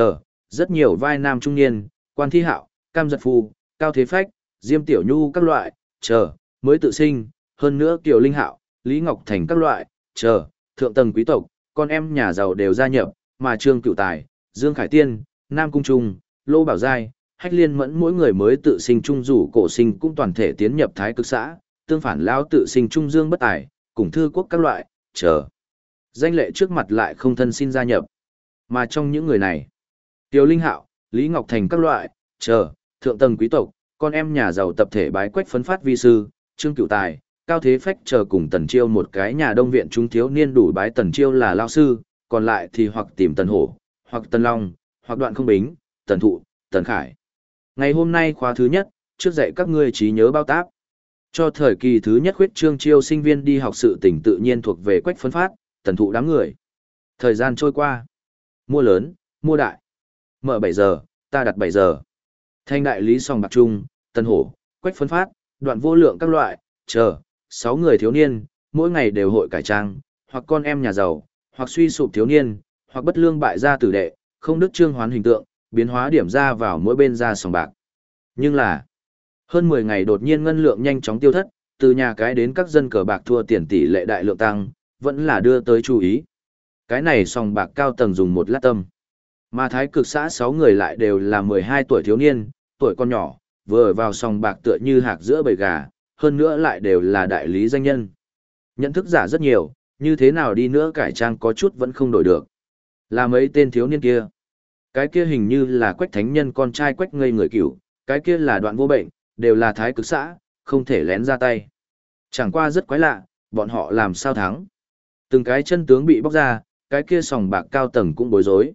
[SPEAKER 1] rất nhiều vai nam trung niên, Quan Thi Hạo, Cam Giật Phu, Cao Thế Phách, Diêm Tiểu Nhu các loại, mới tự sinh, hơn nữa Kiều Linh Hạo, Lý Ngọc Thành các loại, thượng tầng quý tộc, con em nhà giàu đều gia nhập, mà Trương Cửu Tài, Dương Khải Tiên, Nam Cung Trung, Lô Bảo Giai, Hách Liên Mẫn mỗi người mới tự sinh trung rủ cổ sinh cũng toàn thể tiến nhập Thái Cực xã, tương phản lão tự sinh trung Dương Bất Tài, cùng Thư Quốc các loại, danh lệ trước mặt lại không thân xin gia nhập. Mà trong những người này, Kiều Linh Hạo, Lý Ngọc Thành các loại, thượng tầng quý tộc, con em nhà giàu tập thể bái Quách Phấn Phát vi sư, Trương Cửu Tài, Cao Thế Phách cùng Tần Chiêu một cái nhà đông viện trung thiếu niên đủ bái Tần Chiêu là lao sư, còn lại thì hoặc tìm Tần Hổ, hoặc Tần Long, hoặc Đoạn Không Bính, Tần Thụ, Tần Khải. Ngày hôm nay khóa thứ nhất, trước dạy các ngươi trí nhớ bao táp. Cho thời kỳ thứ nhất khuyết trương chiêu sinh viên đi học sự tỉnh tự nhiên thuộc về Quách Phấn Phát, Tần Thụ đám người. Thời gian trôi qua. Mua lớn, mua đại. Mở 7 giờ, ta đặt 7 giờ. Thanh đại lý sòng bạc trung, Tần Hổ, Quách Phấn Phát, Đoạn Vô Lượng các loại, 6 người thiếu niên, mỗi ngày đều hội cải trang, hoặc con em nhà giàu, hoặc suy sụp thiếu niên, hoặc bất lương bại gia tử đệ, không đức trương hoán hình tượng, biến hóa điểm ra vào mỗi bên ra sòng bạc. Nhưng là, hơn 10 ngày đột nhiên ngân lượng nhanh chóng tiêu thất, từ nhà cái đến các dân cờ bạc thua tiền tỷ lệ đại lượng tăng, vẫn là đưa tới chú ý. Cái này sòng bạc cao tầng dùng một lát tâm. Mà Thái Cực xã 6 người lại đều là 12 tuổi thiếu niên, tuổi còn nhỏ, vừa vào sòng bạc tựa như hạc giữa bầy gà, hơn nữa lại đều là đại lý danh nhân. Nhận thức giả rất nhiều, như thế nào đi nữa cải trang có chút vẫn không đổi được. Là mấy tên thiếu niên kia. Cái kia hình như là Quách Thánh Nhân con trai Quách Ngây người cửu, cái kia là Đoạn Vô Bệnh, đều là thái cực xã, không thể lén ra tay. Chẳng qua rất quái lạ, bọn họ làm sao thắng. Từng cái chân tướng bị bóc ra, cái kia sòng bạc cao tầng cũng bối rối.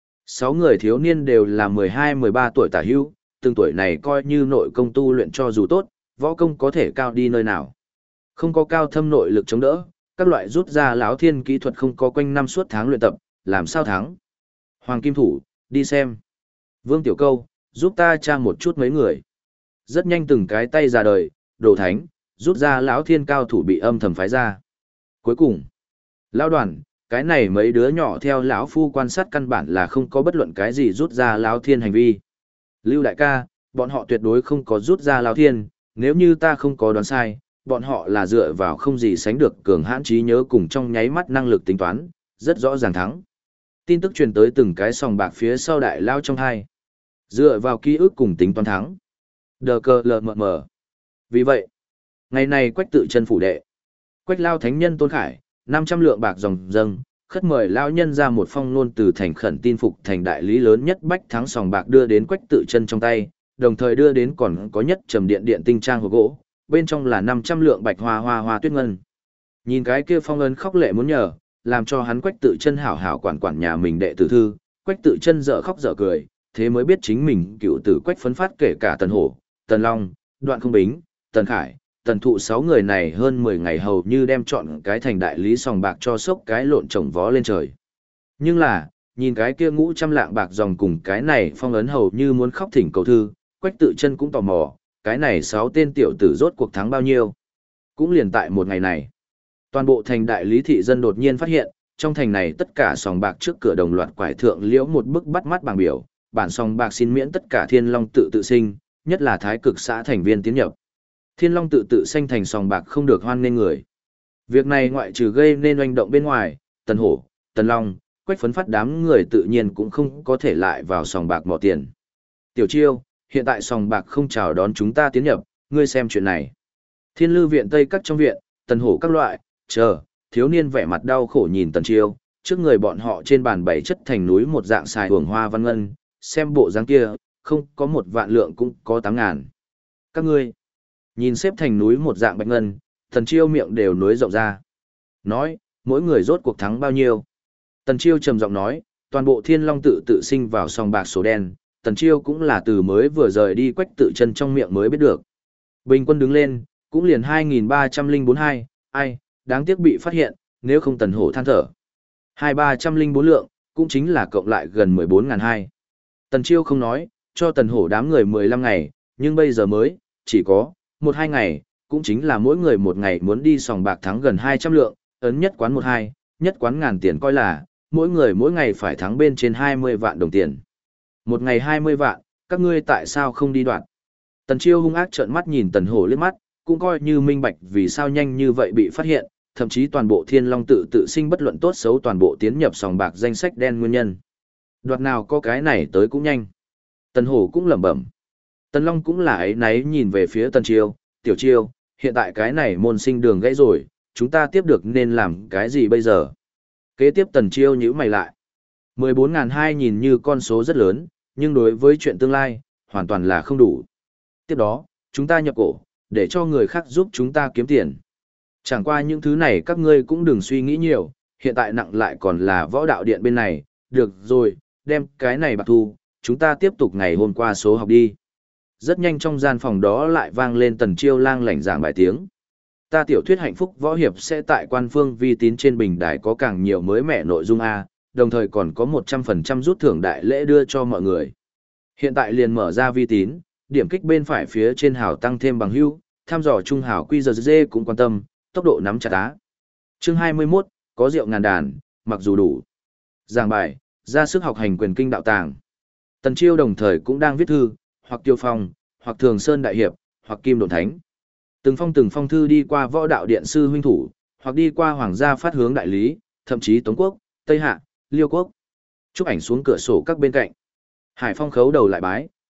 [SPEAKER 1] 6 người thiếu niên đều là 12-13 tuổi tả hữu, từng tuổi này coi như nội công tu luyện cho dù tốt, võ công có thể cao đi nơi nào. Không có cao thâm nội lực chống đỡ, các loại rút ra láo thiên kỹ thuật không có quanh năm suốt tháng luyện tập, làm sao thắng. Hoàng Kim Thủ, đi xem. Vương Tiểu Câu, giúp ta tra một chút mấy người. Rất nhanh từng cái tay ra đời, đồ thánh, rút ra lão thiên cao thủ bị âm thầm phái ra. Cuối cùng, lão đoàn, cái này mấy đứa nhỏ theo lão phu quan sát căn bản là không có bất luận cái gì rút ra lão thiên hành vi. Lưu đại ca, bọn họ tuyệt đối không có rút ra lão thiên, nếu như ta không có đoán sai, bọn họ là dựa vào không gì sánh được cường hãn trí nhớ cùng trong nháy mắt năng lực tính toán, rất rõ ràng thắng. Tin tức truyền tới từng cái sòng bạc phía sau đại lao trong hai. Dựa vào ký ức cùng tính toán thắng. Đờ cờ lờ mờ mờ. Vì vậy, ngày này Quách Tự Chân phủ đệ. Quách lao thánh nhân Tôn Khải, 500 lượng bạc dòng dâng, khất mời lao nhân ra một phong nôn từ thành khẩn tin phục thành đại lý lớn nhất bách thắng sòng bạc đưa đến Quách Tự Chân trong tay, đồng thời đưa đến còn có nhất trầm điện điện tinh trang hộp gỗ, bên trong là 500 lượng bạch hoa tuyết ngân. Nhìn cái kia phong ấn khóc lệ muốn nhờ, làm cho hắn Quách Tự Chân hảo hảo quản nhà mình đệ tử thư, Quách Tự Chân dở khóc dở cười, thế mới biết chính mình cựu tử Quách phấn phát kể cả Tần Hổ, Tần Long, Đoạn Không Bính, Tần Khải, Tần Thụ 6 người này hơn 10 ngày hầu như đem chọn cái thành đại lý sòng bạc cho sốc cái lộn trồng vó lên trời. Nhưng là, nhìn cái kia ngũ trăm lạng bạc dòng cùng cái này phong ấn hầu như muốn khóc thỉnh cầu thư, Quách Tự Chân cũng tò mò, cái này 6 tên tiểu tử rốt cuộc thắng bao nhiêu. Cũng liền tại một ngày này, toàn bộ thành đại lý thị dân đột nhiên phát hiện, trong thành này tất cả sòng bạc trước cửa đồng loạt quải thượng liễu một bức bắt mắt bảng biểu, bản sòng bạc xin miễn tất cả Thiên Long tự sinh, nhất là thái cực xã thành viên tiến nhập. Thiên Long tự sanh thành sòng bạc không được hoan nghênh người. Việc này ngoại trừ gây nên oanh động bên ngoài, Tần Hổ, Tần Long, Quách phấn phát đám người tự nhiên cũng không có thể lại vào sòng bạc mò tiền. Tiểu Chiêu, hiện tại sòng bạc không chào đón chúng ta tiến nhập, ngươi xem chuyện này. Thiên Lư viện Tây các trong viện, Tần Hổ các loại, thiếu niên vẻ mặt đau khổ nhìn Tần Chiêu, trước người bọn họ trên bàn bày chất thành núi một dạng xài hưởng hoa văn ngân, xem bộ dáng kia, không có 1 vạn lượng cũng có 8.000. Các ngươi, nhìn xếp thành núi một dạng bạch ngân, Tần Chiêu miệng đều nối rộng ra. Nói, mỗi người rốt cuộc thắng bao nhiêu? Tần Chiêu trầm giọng nói, toàn bộ Thiên Long tự sinh vào sòng bạc số đen, Tần Chiêu cũng là từ mới vừa rời đi Quách Tự Chân trong miệng mới biết được. Bình quân đứng lên, cũng liền 2.304 ai, đáng tiếc bị phát hiện, nếu không Tần Hổ than thở. 2.304 lượng, cũng chính là cộng lại gần 14.200. Tần Chiêu không nói, cho Tần Hổ đám người 15 ngày, nhưng bây giờ mới, chỉ có 1-2 ngày, cũng chính là mỗi người một ngày muốn đi sòng bạc thắng gần 200 lượng, ấn nhất quán 1-2, nhất quán ngàn tiền coi là, mỗi người mỗi ngày phải thắng bên trên 20 vạn đồng tiền. Một ngày 20 vạn, các ngươi tại sao không đi đoạn? Tần Chiêu hung ác trợn mắt nhìn Tần Hổ liếc mắt, cũng coi như minh bạch vì sao nhanh như vậy bị phát hiện, thậm chí toàn bộ Thiên Long tự sinh bất luận tốt xấu toàn bộ tiến nhập sòng bạc danh sách đen nguyên nhân. Đoạt nào có cái này tới cũng nhanh. Tần Hổ cũng lẩm bẩm. Tần Long cũng là ấy náy nhìn về phía Tần Chiêu, Tiểu Chiêu, hiện tại cái này môn sinh đường gãy rồi, chúng ta tiếp được nên làm cái gì bây giờ? Kế tiếp Tần Chiêu nhíu mày lại. 14.200 nhìn như con số rất lớn, nhưng đối với chuyện tương lai, hoàn toàn là không đủ. Tiếp đó, chúng ta nhập cổ, để cho người khác giúp chúng ta kiếm tiền. Chẳng qua những thứ này các ngươi cũng đừng suy nghĩ nhiều, hiện tại nặng lại còn là võ đạo điện bên này, được rồi, đem cái này bạc thu, chúng ta tiếp tục ngày hôm qua số học đi. Rất nhanh trong gian phòng đó lại vang lên Tần Chiêu lang lảnh giảng bài tiếng. Ta tiểu thuyết hạnh phúc võ hiệp sẽ tại quan phương vi tín trên bình đài có càng nhiều mới mẻ nội dung A, đồng thời còn có 100% rút thưởng đại lễ đưa cho mọi người. Hiện tại liền mở ra vi tín, điểm kích bên phải phía trên hào tăng thêm bằng hữu, tham dò trung hào quy giờ dê cũng quan tâm, tốc độ nắm chặt á. Chương 21, có rượu ngàn đàn, mặc dù đủ. Giảng bài, ra sức học hành quyền kinh đạo tàng. Tần Chiêu đồng thời cũng đang viết thư, hoặc Tiêu Phong, hoặc Thường Sơn Đại Hiệp, hoặc Kim Đồn Thánh. Từng phong thư đi qua võ đạo điện sư huynh thủ, hoặc đi qua hoàng gia phát hướng đại lý, thậm chí Tống Quốc, Tây Hạ, Liêu Quốc. Chụp ảnh xuống cửa sổ các bên cạnh. Hải Phong khấu đầu lại bái,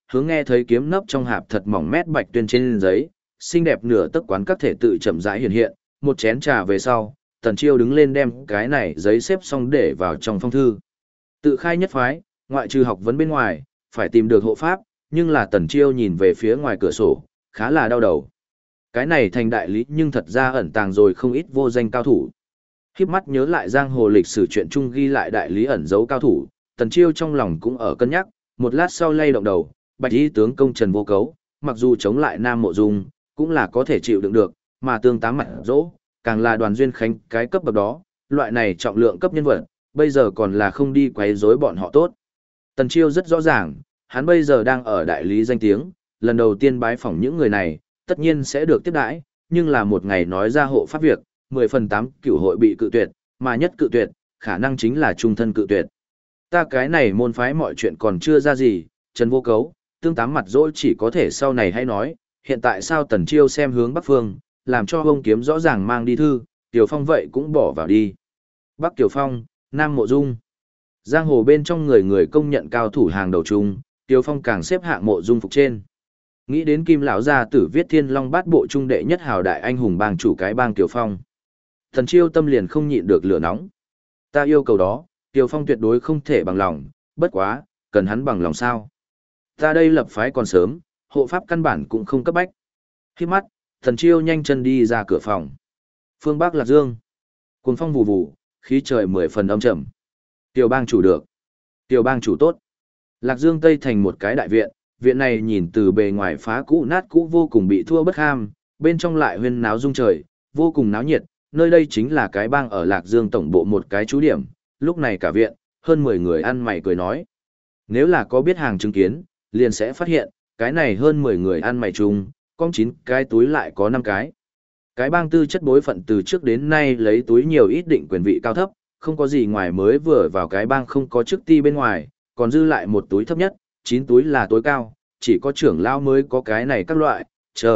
[SPEAKER 1] hướng nghe thấy kiếm nấp trong hạp thật mỏng mét bạch tuyên trên giấy, xinh đẹp nửa tấc quán các thể tự chậm rãi hiện hiện, một chén trà về sau, Tần Chiêu đứng lên đem cái này giấy xếp xong để vào trong phong thư. Tự khai nhất phái, ngoại trừ học vấn bên ngoài, phải tìm được hộ pháp, nhưng là Tần Chiêu nhìn về phía ngoài cửa sổ, khá là đau đầu. Cái này thành đại lý nhưng thật ra ẩn tàng rồi không ít vô danh cao thủ. Khiếp mắt nhớ lại giang hồ lịch sử chuyện chung ghi lại đại lý ẩn giấu cao thủ, Tần Chiêu trong lòng cũng ở cân nhắc, một lát sau lay động đầu, bạch y tướng công Trần Vô Cấu, mặc dù chống lại Nam Mộ Dung, cũng là có thể chịu đựng được, mà tương tám mặt dỗ, càng là Đoàn Duyên Khánh cái cấp bậc đó, loại này trọng lượng cấp nhân vật, bây giờ còn là không đi quấy rối bọn họ tốt. Tần Chiêu rất rõ ràng, hắn bây giờ đang ở đại lý danh tiếng, lần đầu tiên bái phỏng những người này, tất nhiên sẽ được tiếp đãi, nhưng là một ngày nói ra hộ pháp việc, 10 phần 8 cửu hội bị cự tuyệt, mà nhất cự tuyệt, khả năng chính là trung thân cự tuyệt. Ta cái này môn phái mọi chuyện còn chưa ra gì, Trần Vô Cấu, tương tám mặt dỗi chỉ có thể sau này hay nói, hiện tại sao Tần Chiêu xem hướng Bắc Phương, làm cho ông kiếm rõ ràng mang đi thư, Tiểu Phong vậy cũng bỏ vào đi. Bắc Tiểu Phong, Nam Mộ Dung. Giang hồ bên trong người người công nhận cao thủ hàng đầu chung, Tiểu Phong càng xếp hạng Mộ Dung phục trên. Nghĩ đến Kim lão gia tử viết Thiên Long Bát Bộ trung đệ nhất hào đại anh hùng bang chủ cái bang Tiểu Phong. Tần Chiêu tâm liền không nhịn được lửa nóng. Ta yêu cầu đó, Tiểu Phong tuyệt đối không thể bằng lòng, bất quá, cần hắn bằng lòng sao? Ta đây lập phái còn sớm, hộ pháp căn bản cũng không cấp bách. Khi mắt, Tần Chiêu nhanh chân đi ra cửa phòng. Phương Bắc Lạc Dương. Cuồng phong vù vù, khí trời 10 phần âm trầm. Tiểu bang chủ được. Tiểu bang chủ tốt. Lạc Dương Tây thành một cái đại viện, viện này nhìn từ bề ngoài phá cũ nát cũ vô cùng bị thua bất ham, bên trong lại huyên náo rung trời, vô cùng náo nhiệt, nơi đây chính là cái bang ở Lạc Dương tổng bộ một cái trú điểm, lúc này cả viện, hơn 10 người ăn mày cười nói. Nếu là có biết hàng chứng kiến, liền sẽ phát hiện, cái này hơn 10 người ăn mày chung, con 9 cái túi lại có 5 cái. Cái bang tư chất bối phận từ trước đến nay lấy túi nhiều ít định quyền vị cao thấp, không có gì ngoài mới vừa vào cái bang không có chức ti bên ngoài, còn dư lại một túi thấp nhất, 9 túi là tối cao, chỉ có trưởng lão mới có cái này các loại,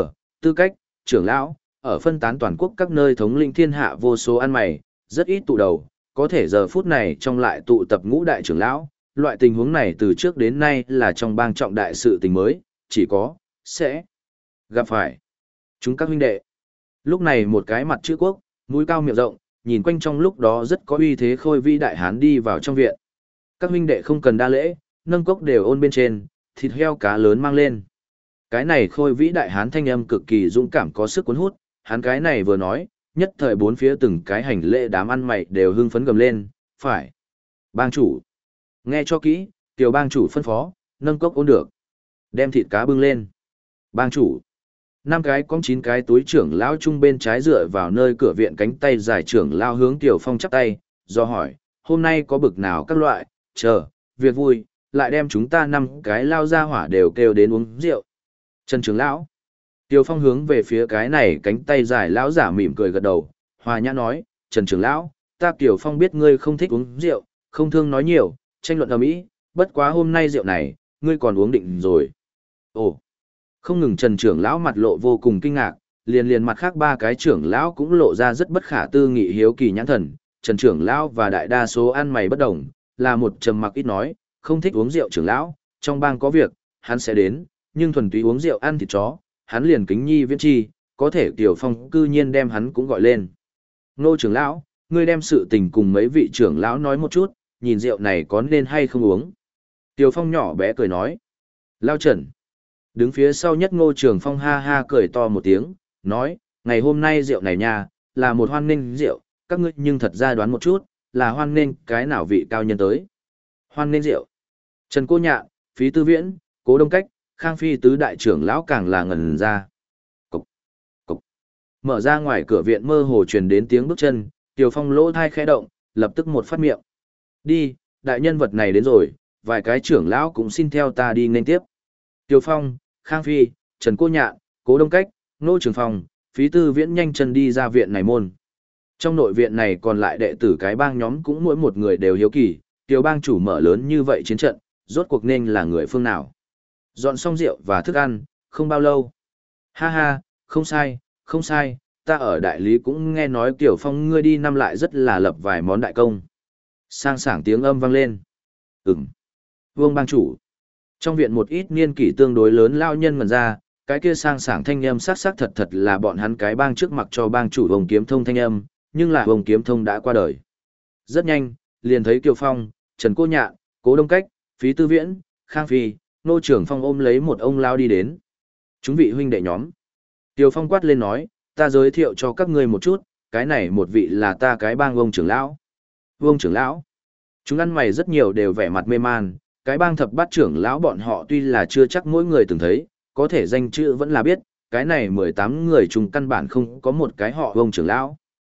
[SPEAKER 1] tư cách, trưởng lão, ở phân tán toàn quốc các nơi thống lĩnh thiên hạ vô số ăn mày, rất ít tụ đầu, có thể giờ phút này trong lại tụ tập ngũ đại trưởng lão, loại tình huống này từ trước đến nay là trong bang trọng đại sự tình mới, chỉ có, sẽ gặp phải. Chúng các huynh đệ. Lúc này một cái mặt chữ quốc, mũi cao miệng rộng, nhìn quanh trong lúc đó rất có uy thế khôi vĩ đại hán đi vào trong viện. Các huynh đệ không cần đa lễ, nâng cốc đều ôn bên trên, thịt heo cá lớn mang lên. Cái này khôi vĩ đại hán thanh âm cực kỳ dũng cảm có sức cuốn hút, hắn cái này vừa nói, nhất thời bốn phía từng cái hành lễ đám ăn mày đều hưng phấn gầm lên, phải. Bang chủ. Nghe cho kỹ, tiểu bang chủ phân phó, nâng cốc ôn được. Đem thịt cá bưng lên. Bang chủ. 5 cái con 9 cái túi trưởng lão chung bên trái dựa vào nơi cửa viện cánh tay giải trưởng lão hướng Tiểu Phong chắp tay, do hỏi, hôm nay có bực nào các loại, việc vui, lại đem chúng ta 5 cái lao ra hỏa đều kêu đến uống rượu. Trần trưởng lão. Tiểu Phong hướng về phía cái này cánh tay dài lão giả mỉm cười gật đầu, hòa nhã nói, Trần trưởng lão, ta Tiểu Phong biết ngươi không thích uống rượu, không thương nói nhiều, tranh luận ầm ĩ, bất quá hôm nay rượu này, ngươi còn uống định rồi. Ồ. Không ngừng Trần trưởng lão mặt lộ vô cùng kinh ngạc, liền mặt khác 3 cái trưởng lão cũng lộ ra rất bất khả tư nghị hiếu kỳ nhãn thần. Trần trưởng lão và đại đa số ăn mày bất đồng, là một trầm mặc ít nói, không thích uống rượu trưởng lão, trong bang có việc, hắn sẽ đến, nhưng thuần túy uống rượu ăn thịt chó, hắn liền kính nhi viễn chi, có thể Tiểu Phong cư nhiên đem hắn cũng gọi lên. Nô trưởng lão, ngươi đem sự tình cùng mấy vị trưởng lão nói một chút, nhìn rượu này có nên hay không uống. Tiểu Phong nhỏ bé cười nói. Lao Trần. Đứng phía sau nhất Ngô Trường Phong ha ha cười to một tiếng, nói, ngày hôm nay rượu này nha, là một hoan nghênh rượu, các ngươi nhưng thật ra đoán một chút, là hoan nghênh cái nào vị cao nhân tới. Hoan nghênh rượu. Trần Cô Nhạn, Phí Tư Viễn, Cố Đông Cách, Khang Phi tứ đại trưởng lão càng là ngẩn ra. Cục, cục. Mở ra ngoài cửa viện mơ hồ truyền đến tiếng bước chân, Tiểu Phong lỗ thai khẽ động, lập tức một phát miệng. Đi, đại nhân vật này đến rồi, vài cái trưởng lão cũng xin theo ta đi nghênh tiếp. Tiểu Phong, Khang Phi, Trần Cô Nhạn, Cố Đông Cách, Ngô Trường Phong, Phí Tư Viễn nhanh chân đi ra viện này môn. Trong nội viện này còn lại đệ tử cái bang nhóm cũng mỗi một người đều hiếu kỳ, tiểu bang chủ mở lớn như vậy chiến trận, rốt cuộc nên là người phương nào. Dọn xong rượu và thức ăn, không bao lâu. Ha ha, không sai, không sai, ta ở đại lý cũng nghe nói Tiểu Phong ngươi đi năm lại rất là lập vài món đại công. Sang sảng tiếng âm vang lên. Vương bang chủ. Trong viện một ít niên kỷ tương đối lớn lao nhân ngần ra, cái kia sang sảng thanh âm sắc sắc thật thật là bọn hắn cái bang trước mặt cho bang chủ Vông Kiếm Thông thanh âm, nhưng là Vông Kiếm Thông đã qua đời. Rất nhanh, liền thấy Kiều Phong, Trần Cô Nhạn, Cố Đông Cách, Phí Tư Viễn, Khang Phi, Nô Trưởng Phong ôm lấy một ông lao đi đến. Chúng vị huynh đệ nhóm. Kiều Phong quát lên nói, ta giới thiệu cho các ngươi một chút, cái này một vị là ta cái bang Vông trưởng lão. Vông trưởng lão. Chúng ăn mày rất nhiều đều vẻ mặt mê man, cái bang thập bát trưởng lão bọn họ tuy là chưa chắc mỗi người từng thấy, có thể danh chữ vẫn là biết, cái này 18 người chung căn bản không có một cái họ Vông trưởng lão.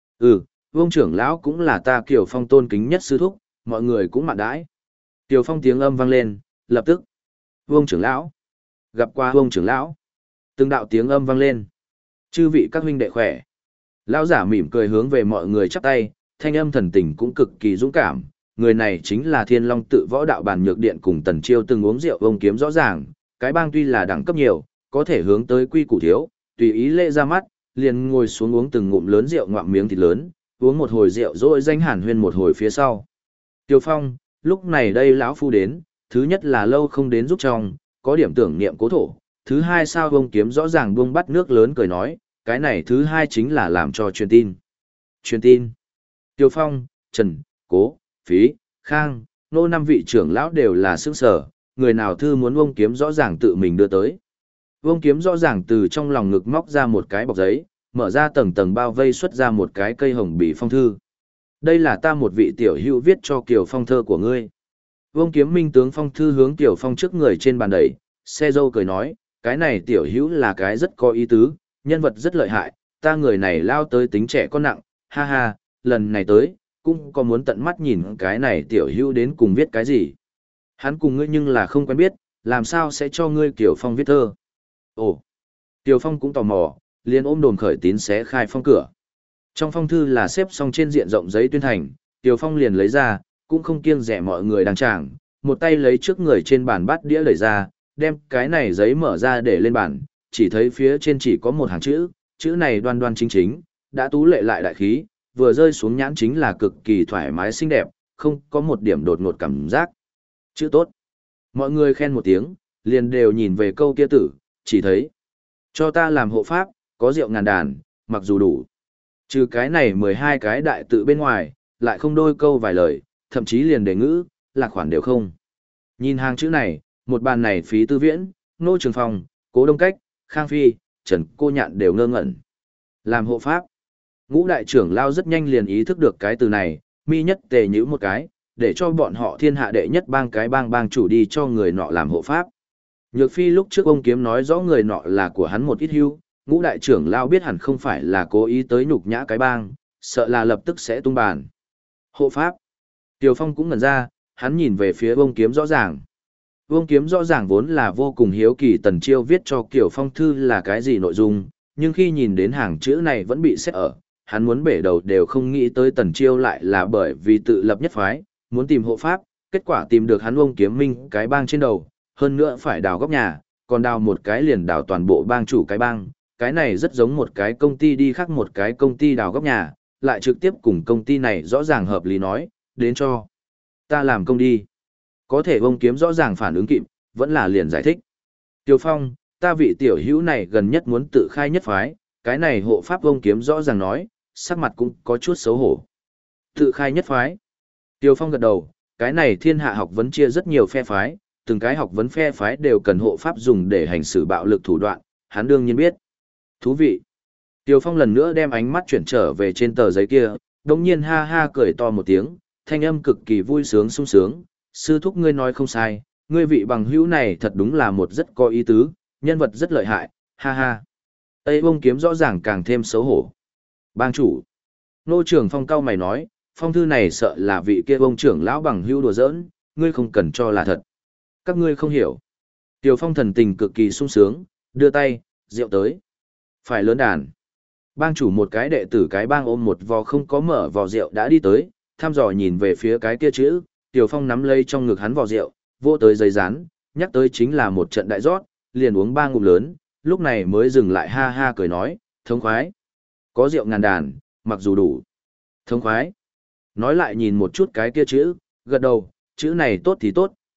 [SPEAKER 1] Vông trưởng lão cũng là ta Kiều Phong tôn kính nhất sư thúc, mọi người cũng mạn đãi. Kiều Phong tiếng âm vang lên, lập tức. Vông trưởng lão. Gặp qua Vông trưởng lão. Từng đạo tiếng âm vang lên. Chư vị các huynh đệ khỏe. Lão giả mỉm cười hướng về mọi người chắp tay, thanh âm thần tình cũng cực kỳ dũng cảm. Người này chính là Thiên Long tự võ đạo bàn nhược điện cùng Tần Chiêu từng uống rượu Vông Kiếm rõ ràng, cái bang tuy là đẳng cấp nhiều, có thể hướng tới quy củ thiếu, tùy ý lễ ra mắt, liền ngồi xuống uống từng ngụm lớn rượu ngoạm miếng thịt lớn, uống một hồi rượu rồi danh hàn huyên một hồi phía sau. Tiêu Phong, lúc này đây lão phu đến, thứ nhất là lâu không đến giúp trong, có điểm tưởng niệm cố thổ, thứ hai sao Vông Kiếm rõ ràng buông bắt nước lớn cười nói, cái này thứ hai chính là làm cho truyền tin. Truyền tin. Tiêu Phong, Trần, Cố, Phí, Khang, Nô năm vị trưởng lão đều là sững sở, người nào thư muốn Vông Kiếm rõ ràng tự mình đưa tới. Vông Kiếm rõ ràng từ trong lòng ngực móc ra một cái bọc giấy, mở ra tầng tầng bao vây xuất ra một cái cây hồng bì phong thư. Đây là ta một vị tiểu hữu viết cho Kiều Phong thơ của ngươi. Vông Kiếm minh tướng phong thư hướng Kiều Phong trước người trên bàn đẩy, xe dâu cười nói, cái này tiểu hữu là cái rất có ý tứ, nhân vật rất lợi hại, ta người này lao tới tính trẻ con nặng, ha ha, lần này tới, cũng có muốn tận mắt nhìn cái này tiểu hữu đến cùng viết cái gì. Hắn cùng ngươi nhưng là không quen biết, làm sao sẽ cho ngươi Kiều Phong viết thơ. Ồ, Kiều Phong cũng tò mò, liền ôm đồm khởi tín xé khai phong cửa. Trong phong thư là xếp xong trên diện rộng giấy tuyên thành, Kiều Phong liền lấy ra, cũng không kiêng rẻ mọi người đang tràng, một tay lấy trước người trên bàn bát đĩa lấy ra, đem cái này giấy mở ra để lên bàn, chỉ thấy phía trên chỉ có một hàng chữ, chữ này đoan đoan chính chính, đã tú lệ lại đại khí, vừa rơi xuống nhãn chính là cực kỳ thoải mái xinh đẹp, không có một điểm đột ngột cảm giác. Chữ tốt. Mọi người khen một tiếng, liền đều nhìn về câu kia tử, chỉ thấy. Cho ta làm hộ pháp, có rượu ngàn đàn, mặc dù đủ. Trừ cái này 12 cái đại tự bên ngoài, lại không đôi câu vài lời, thậm chí liền đề ngữ, lạc khoản đều không. Nhìn hàng chữ này, một bàn này Phí Tư Viễn, Nô Trường Phong, Cố Đông Cách, Khang Phi, Trần Cô Nhạn đều ngơ ngẩn. Làm hộ pháp. Ngũ đại trưởng lao rất nhanh liền ý thức được cái từ này, mi nhất tề nhữ một cái, để cho bọn họ thiên hạ đệ nhất bang cái bang chủ đi cho người nọ làm hộ pháp. Nhược Phi lúc trước ông Kiếm nói rõ người nọ là của hắn một ít hưu, ngũ đại trưởng lao biết hẳn không phải là cố ý tới nhục nhã cái bang, sợ là lập tức sẽ tung bàn. Hộ pháp. Tiều Phong cũng ngẩn ra, hắn nhìn về phía ông Kiếm rõ ràng. Ông Kiếm rõ ràng vốn là vô cùng hiếu kỳ Tần Chiêu viết cho Kiều Phong thư là cái gì nội dung, nhưng khi nhìn đến hàng chữ này vẫn bị xét ở, hắn muốn bể đầu đều không nghĩ tới Tần Chiêu lại là bởi vì tự lập nhất phái, muốn tìm hộ pháp, kết quả tìm được hắn ông Kiếm Minh cái bang trên đầu, hơn nữa phải đào góc nhà, còn đào một cái liền đào toàn bộ bang chủ cái bang, cái này rất giống một cái công ty đi khác một cái công ty đào góc nhà, lại trực tiếp cùng công ty này rõ ràng hợp lý nói, đến cho ta làm công đi. Có thể ông Kiếm rõ ràng phản ứng kịp, vẫn là liền giải thích. Tiêu Phong, ta vị tiểu hữu này gần nhất muốn tự khai nhất phái, cái này hộ pháp ông Kiếm rõ ràng nói, sắc mặt cũng có chút xấu hổ. Tự khai nhất phái. Tiêu Phong gật đầu, cái này thiên hạ học vấn chia rất nhiều phe phái, từng cái học vấn phe phái đều cần hộ pháp dùng để hành xử bạo lực thủ đoạn, hắn đương nhiên biết. Thú vị. Tiêu Phong lần nữa đem ánh mắt chuyển trở về trên tờ giấy kia, đồng nhiên ha ha cười to một tiếng, thanh âm cực kỳ vui sướng sung sướng, sư thúc ngươi nói không sai, ngươi vị bằng hữu này thật đúng là một rất có ý tứ, nhân vật rất lợi hại, ha ha. Tây Bông Kiếm rõ ràng càng thêm xấu hổ. Bang chủ. Nô Trường Phong cao mày nói, phong thư này sợ là vị kia bông trưởng lão bằng hữu đùa giỡn, ngươi không cần cho là thật. Các ngươi không hiểu. Tiêu Phong thần tình cực kỳ sung sướng, đưa tay, rượu tới. Phải lớn đàn. Bang chủ một cái đệ tử cái bang ôm một vò không có mở vò rượu đã đi tới, thăm dò nhìn về phía cái kia chữ, Tiêu Phong nắm lấy trong ngực hắn vò rượu, vô tới giấy rán, nhắc tới chính là một trận đại rót, liền uống 3 ngụm lớn, lúc này mới dừng lại ha ha cười nói, thống khoái. Có rượu ngàn đàn, mặc dù đủ. Thống khoái. Nói lại nhìn một chút cái kia chữ, gật đầu, chữ này tốt thì tốt,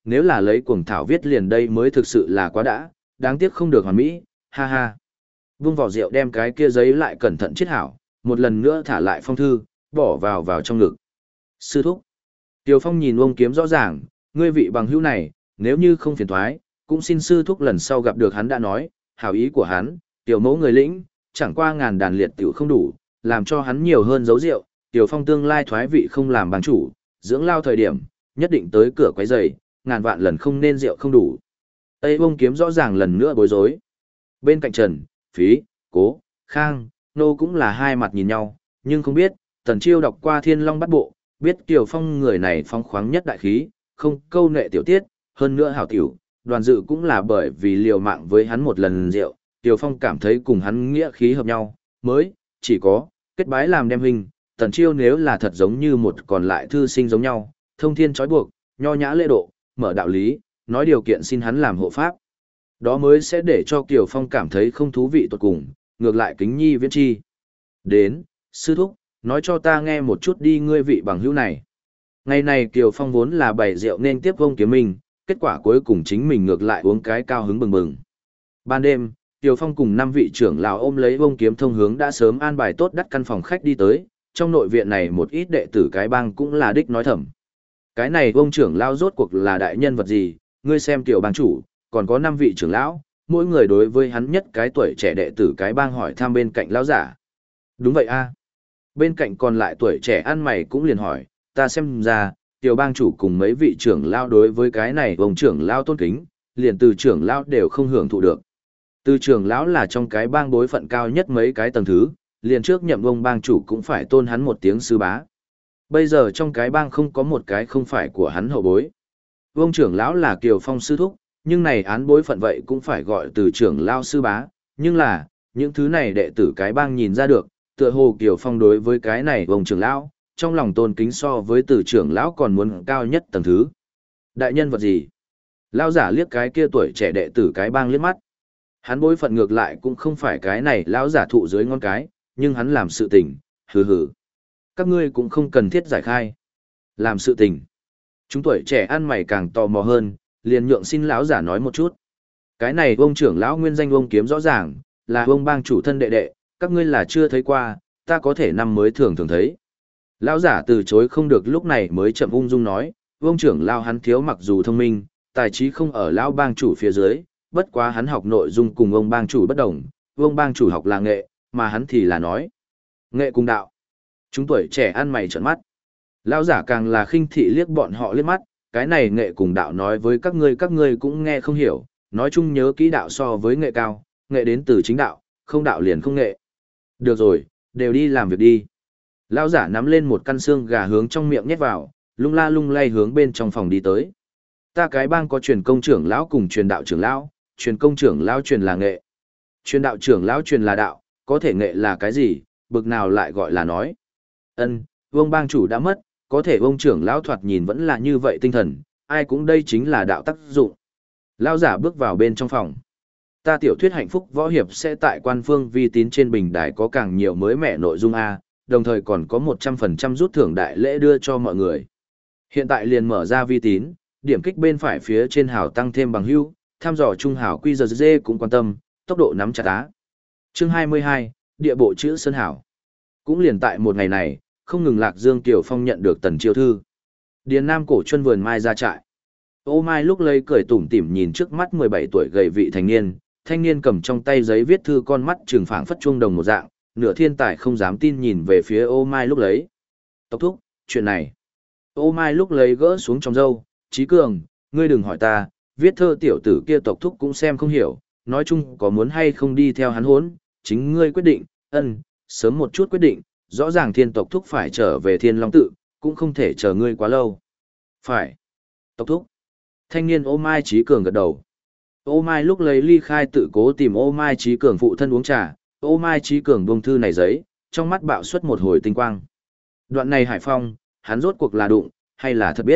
[SPEAKER 1] nếu là lấy cuồng thảo viết liền đây mới thực sự là quá đã, đáng tiếc không được hoàn mỹ, ha ha. Vung vỏ rượu đem cái kia giấy lại cẩn thận chiết hảo, một lần nữa thả lại phong thư, bỏ vào trong ngực. Sư thúc. Tiều Phong nhìn ông kiếm rõ ràng, ngươi vị bằng hữu này, nếu như không phiền thoái, cũng xin sư thúc lần sau gặp được hắn đã nói, hảo ý của hắn, tiểu mẫu người lĩnh, chẳng qua ngàn đàn liệt tiểu không đủ, làm cho hắn nhiều hơn dấu rượu, Tiều Phong tương lai thoái vị không làm bang chủ, dưỡng lao thời điểm, nhất định tới cửa quấy rầy, ngàn vạn lần không nên rượu không đủ. Tây Vông Kiếm rõ ràng lần nữa bối rối. Bên cạnh Trần, Phí, Cố, Khang, Nô cũng là hai mặt nhìn nhau, nhưng không biết, Tần Chiêu đọc qua Thiên Long Bát Bộ, biết Tiều Phong người này phong khoáng nhất đại khí, không câu nệ tiểu tiết, hơn nữa hảo tiểu, Đoàn Dự cũng là bởi vì liều mạng với hắn một lần rượu, Tiều Phong cảm thấy cùng hắn nghĩa khí hợp nhau, mới, chỉ có, kết bái làm đem huynh, Tần Chiêu nếu là thật giống như một còn lại thư sinh giống nhau, thông thiên trói buộc, nho nhã lễ độ, mở đạo lý, nói điều kiện xin hắn làm hộ pháp. Đó mới sẽ để cho Kiều Phong cảm thấy không thú vị tột cùng, ngược lại kính nhi viễn chi. Đến, sư thúc, nói cho ta nghe một chút đi ngươi vị bằng hữu này. Ngày này Kiều Phong vốn là bày rượu nên tiếp Vông Kiếm Minh, kết quả cuối cùng chính mình ngược lại uống cái cao hứng bừng bừng. Ban đêm, Kiều Phong cùng 5 vị trưởng lão ôm lấy Vông Kiếm thông hướng đã sớm an bài tốt đắt căn phòng khách đi tới, trong nội viện này một ít đệ tử cái bang cũng là đích nói thầm. Cái này Vông trưởng lão rốt cuộc là đại nhân vật gì, ngươi xem Kiều bang chủ, còn có 5 vị trưởng lão, mỗi người đối với hắn nhất cái tuổi trẻ đệ tử cái bang hỏi thăm bên cạnh lão giả. Đúng vậy a. Bên cạnh còn lại tuổi trẻ ăn mày cũng liền hỏi, ta xem ra, Kiều bang chủ cùng mấy vị trưởng lão đối với cái này Vông trưởng lão tôn kính, liền từ trưởng lão đều không hưởng thụ được. Từ trưởng lão là trong cái bang bối phận cao nhất mấy cái tầng thứ, liền trước nhậm Vông bang chủ cũng phải tôn hắn một tiếng sư bá. Bây giờ trong cái bang không có một cái không phải của hắn hậu bối. Vông trưởng lão là Kiều Phong sư thúc, nhưng này án bối phận vậy cũng phải gọi từ trưởng lão sư bá, nhưng là, những thứ này đệ tử cái bang nhìn ra được, tựa hồ Kiều Phong đối với cái này Vông trưởng lão, trong lòng tôn kính so với từ trưởng lão còn muốn cao nhất tầng thứ. Đại nhân vật gì? Lão giả liếc cái kia tuổi trẻ đệ tử cái bang liếc mắt. Hắn bối phận ngược lại cũng không phải cái này lão giả thụ dưới ngón cái, nhưng hắn làm sự tình, hừ hừ. Các ngươi cũng không cần thiết giải khai. Làm sự tình. Chúng tuổi trẻ ăn mày càng tò mò hơn, liền nhượng xin lão giả nói một chút. Cái này Vông trưởng lão nguyên danh Vông Kiếm rõ ràng, là Vông bang chủ thân đệ đệ, các ngươi là chưa thấy qua, ta có thể năm mới thường thường thấy. Lão giả từ chối không được lúc này mới chậm ung dung nói, Vông trưởng lão hắn thiếu mặc dù thông minh, tài trí không ở lão bang chủ phía dưới, bất quá hắn học nội dung cùng ông bang chủ bất đồng, Vông bang chủ học là nghệ, mà hắn thì là nói. Nghệ cùng đạo. Chúng tuổi trẻ ăn mày trợn mắt. Lão giả càng là khinh thị liếc bọn họ liếc mắt, cái này nghệ cùng đạo nói với các ngươi cũng nghe không hiểu, nói chung nhớ kỹ đạo so với nghệ cao, nghệ đến từ chính đạo, không đạo liền không nghệ. Được rồi, đều đi làm việc đi. Lão giả nắm lên một căn xương gà hướng trong miệng nhét vào, lung la lung lay hướng bên trong phòng đi tới. Ta cái bang có truyền công trưởng lão cùng truyền đạo trưởng lão, truyền công trưởng lão truyền là nghệ. Truyền đạo trưởng lão truyền là đạo, có thể nghệ là cái gì, bực nào lại gọi là nói. Ân, Vông bang chủ đã mất, có thể Vông trưởng lão thoạt nhìn vẫn là như vậy tinh thần, ai cũng đây chính là đạo tác dụng. Lão giả bước vào bên trong phòng. Ta tiểu thuyết hạnh phúc võ hiệp sẽ tại quan phương vi tín trên bình đài có càng nhiều mới mẻ nội dung A, đồng thời còn có 100% rút thưởng đại lễ đưa cho mọi người. Hiện tại liền mở ra vi tín, điểm kích bên phải phía trên hào tăng thêm bằng hữu, tham dò trung hảo quy giờ dê cũng quan tâm, tốc độ nắm chặt á. Chương 22, địa bộ chữ Sơn Hảo. Cũng liền tại một ngày này, không ngừng Lạc Dương Kiều Phong nhận được Tần Chiêu thư. Điền Nam cổ chân vườn mai ra trại. Ô Mai lúc lấy cười tủm tỉm nhìn trước mắt 17 tuổi gầy vị thanh niên cầm trong tay giấy viết thư con mắt trừng phảng phất chuông đồng một dạng, nửa thiên tài không dám tin nhìn về phía Ô Mai lúc lấy. Tốc thúc, chuyện này. Ô Mai lúc lấy gỡ xuống trong râu, Chí Cường, ngươi đừng hỏi ta, viết thơ tiểu tử kia tộc thúc cũng xem không hiểu, nói chung có muốn hay không đi theo hắn hốn, chính ngươi quyết định, sớm một chút quyết định, rõ ràng thiên tộc thúc phải trở về Thiên Long tự, cũng không thể chờ ngươi quá lâu. Phải. Tộc thúc. Thanh niên Ô Mai Chí Cường gật đầu. Ô Mai lúc lấy ly khai tự cố tìm Ô Mai Chí Cường phụ thân uống trà, Ô Mai Chí Cường buông thư này giấy, trong mắt bạo xuất một hồi tinh quang. Đoạn này Hải Phong, hắn rốt cuộc là đụng, hay là thật biết.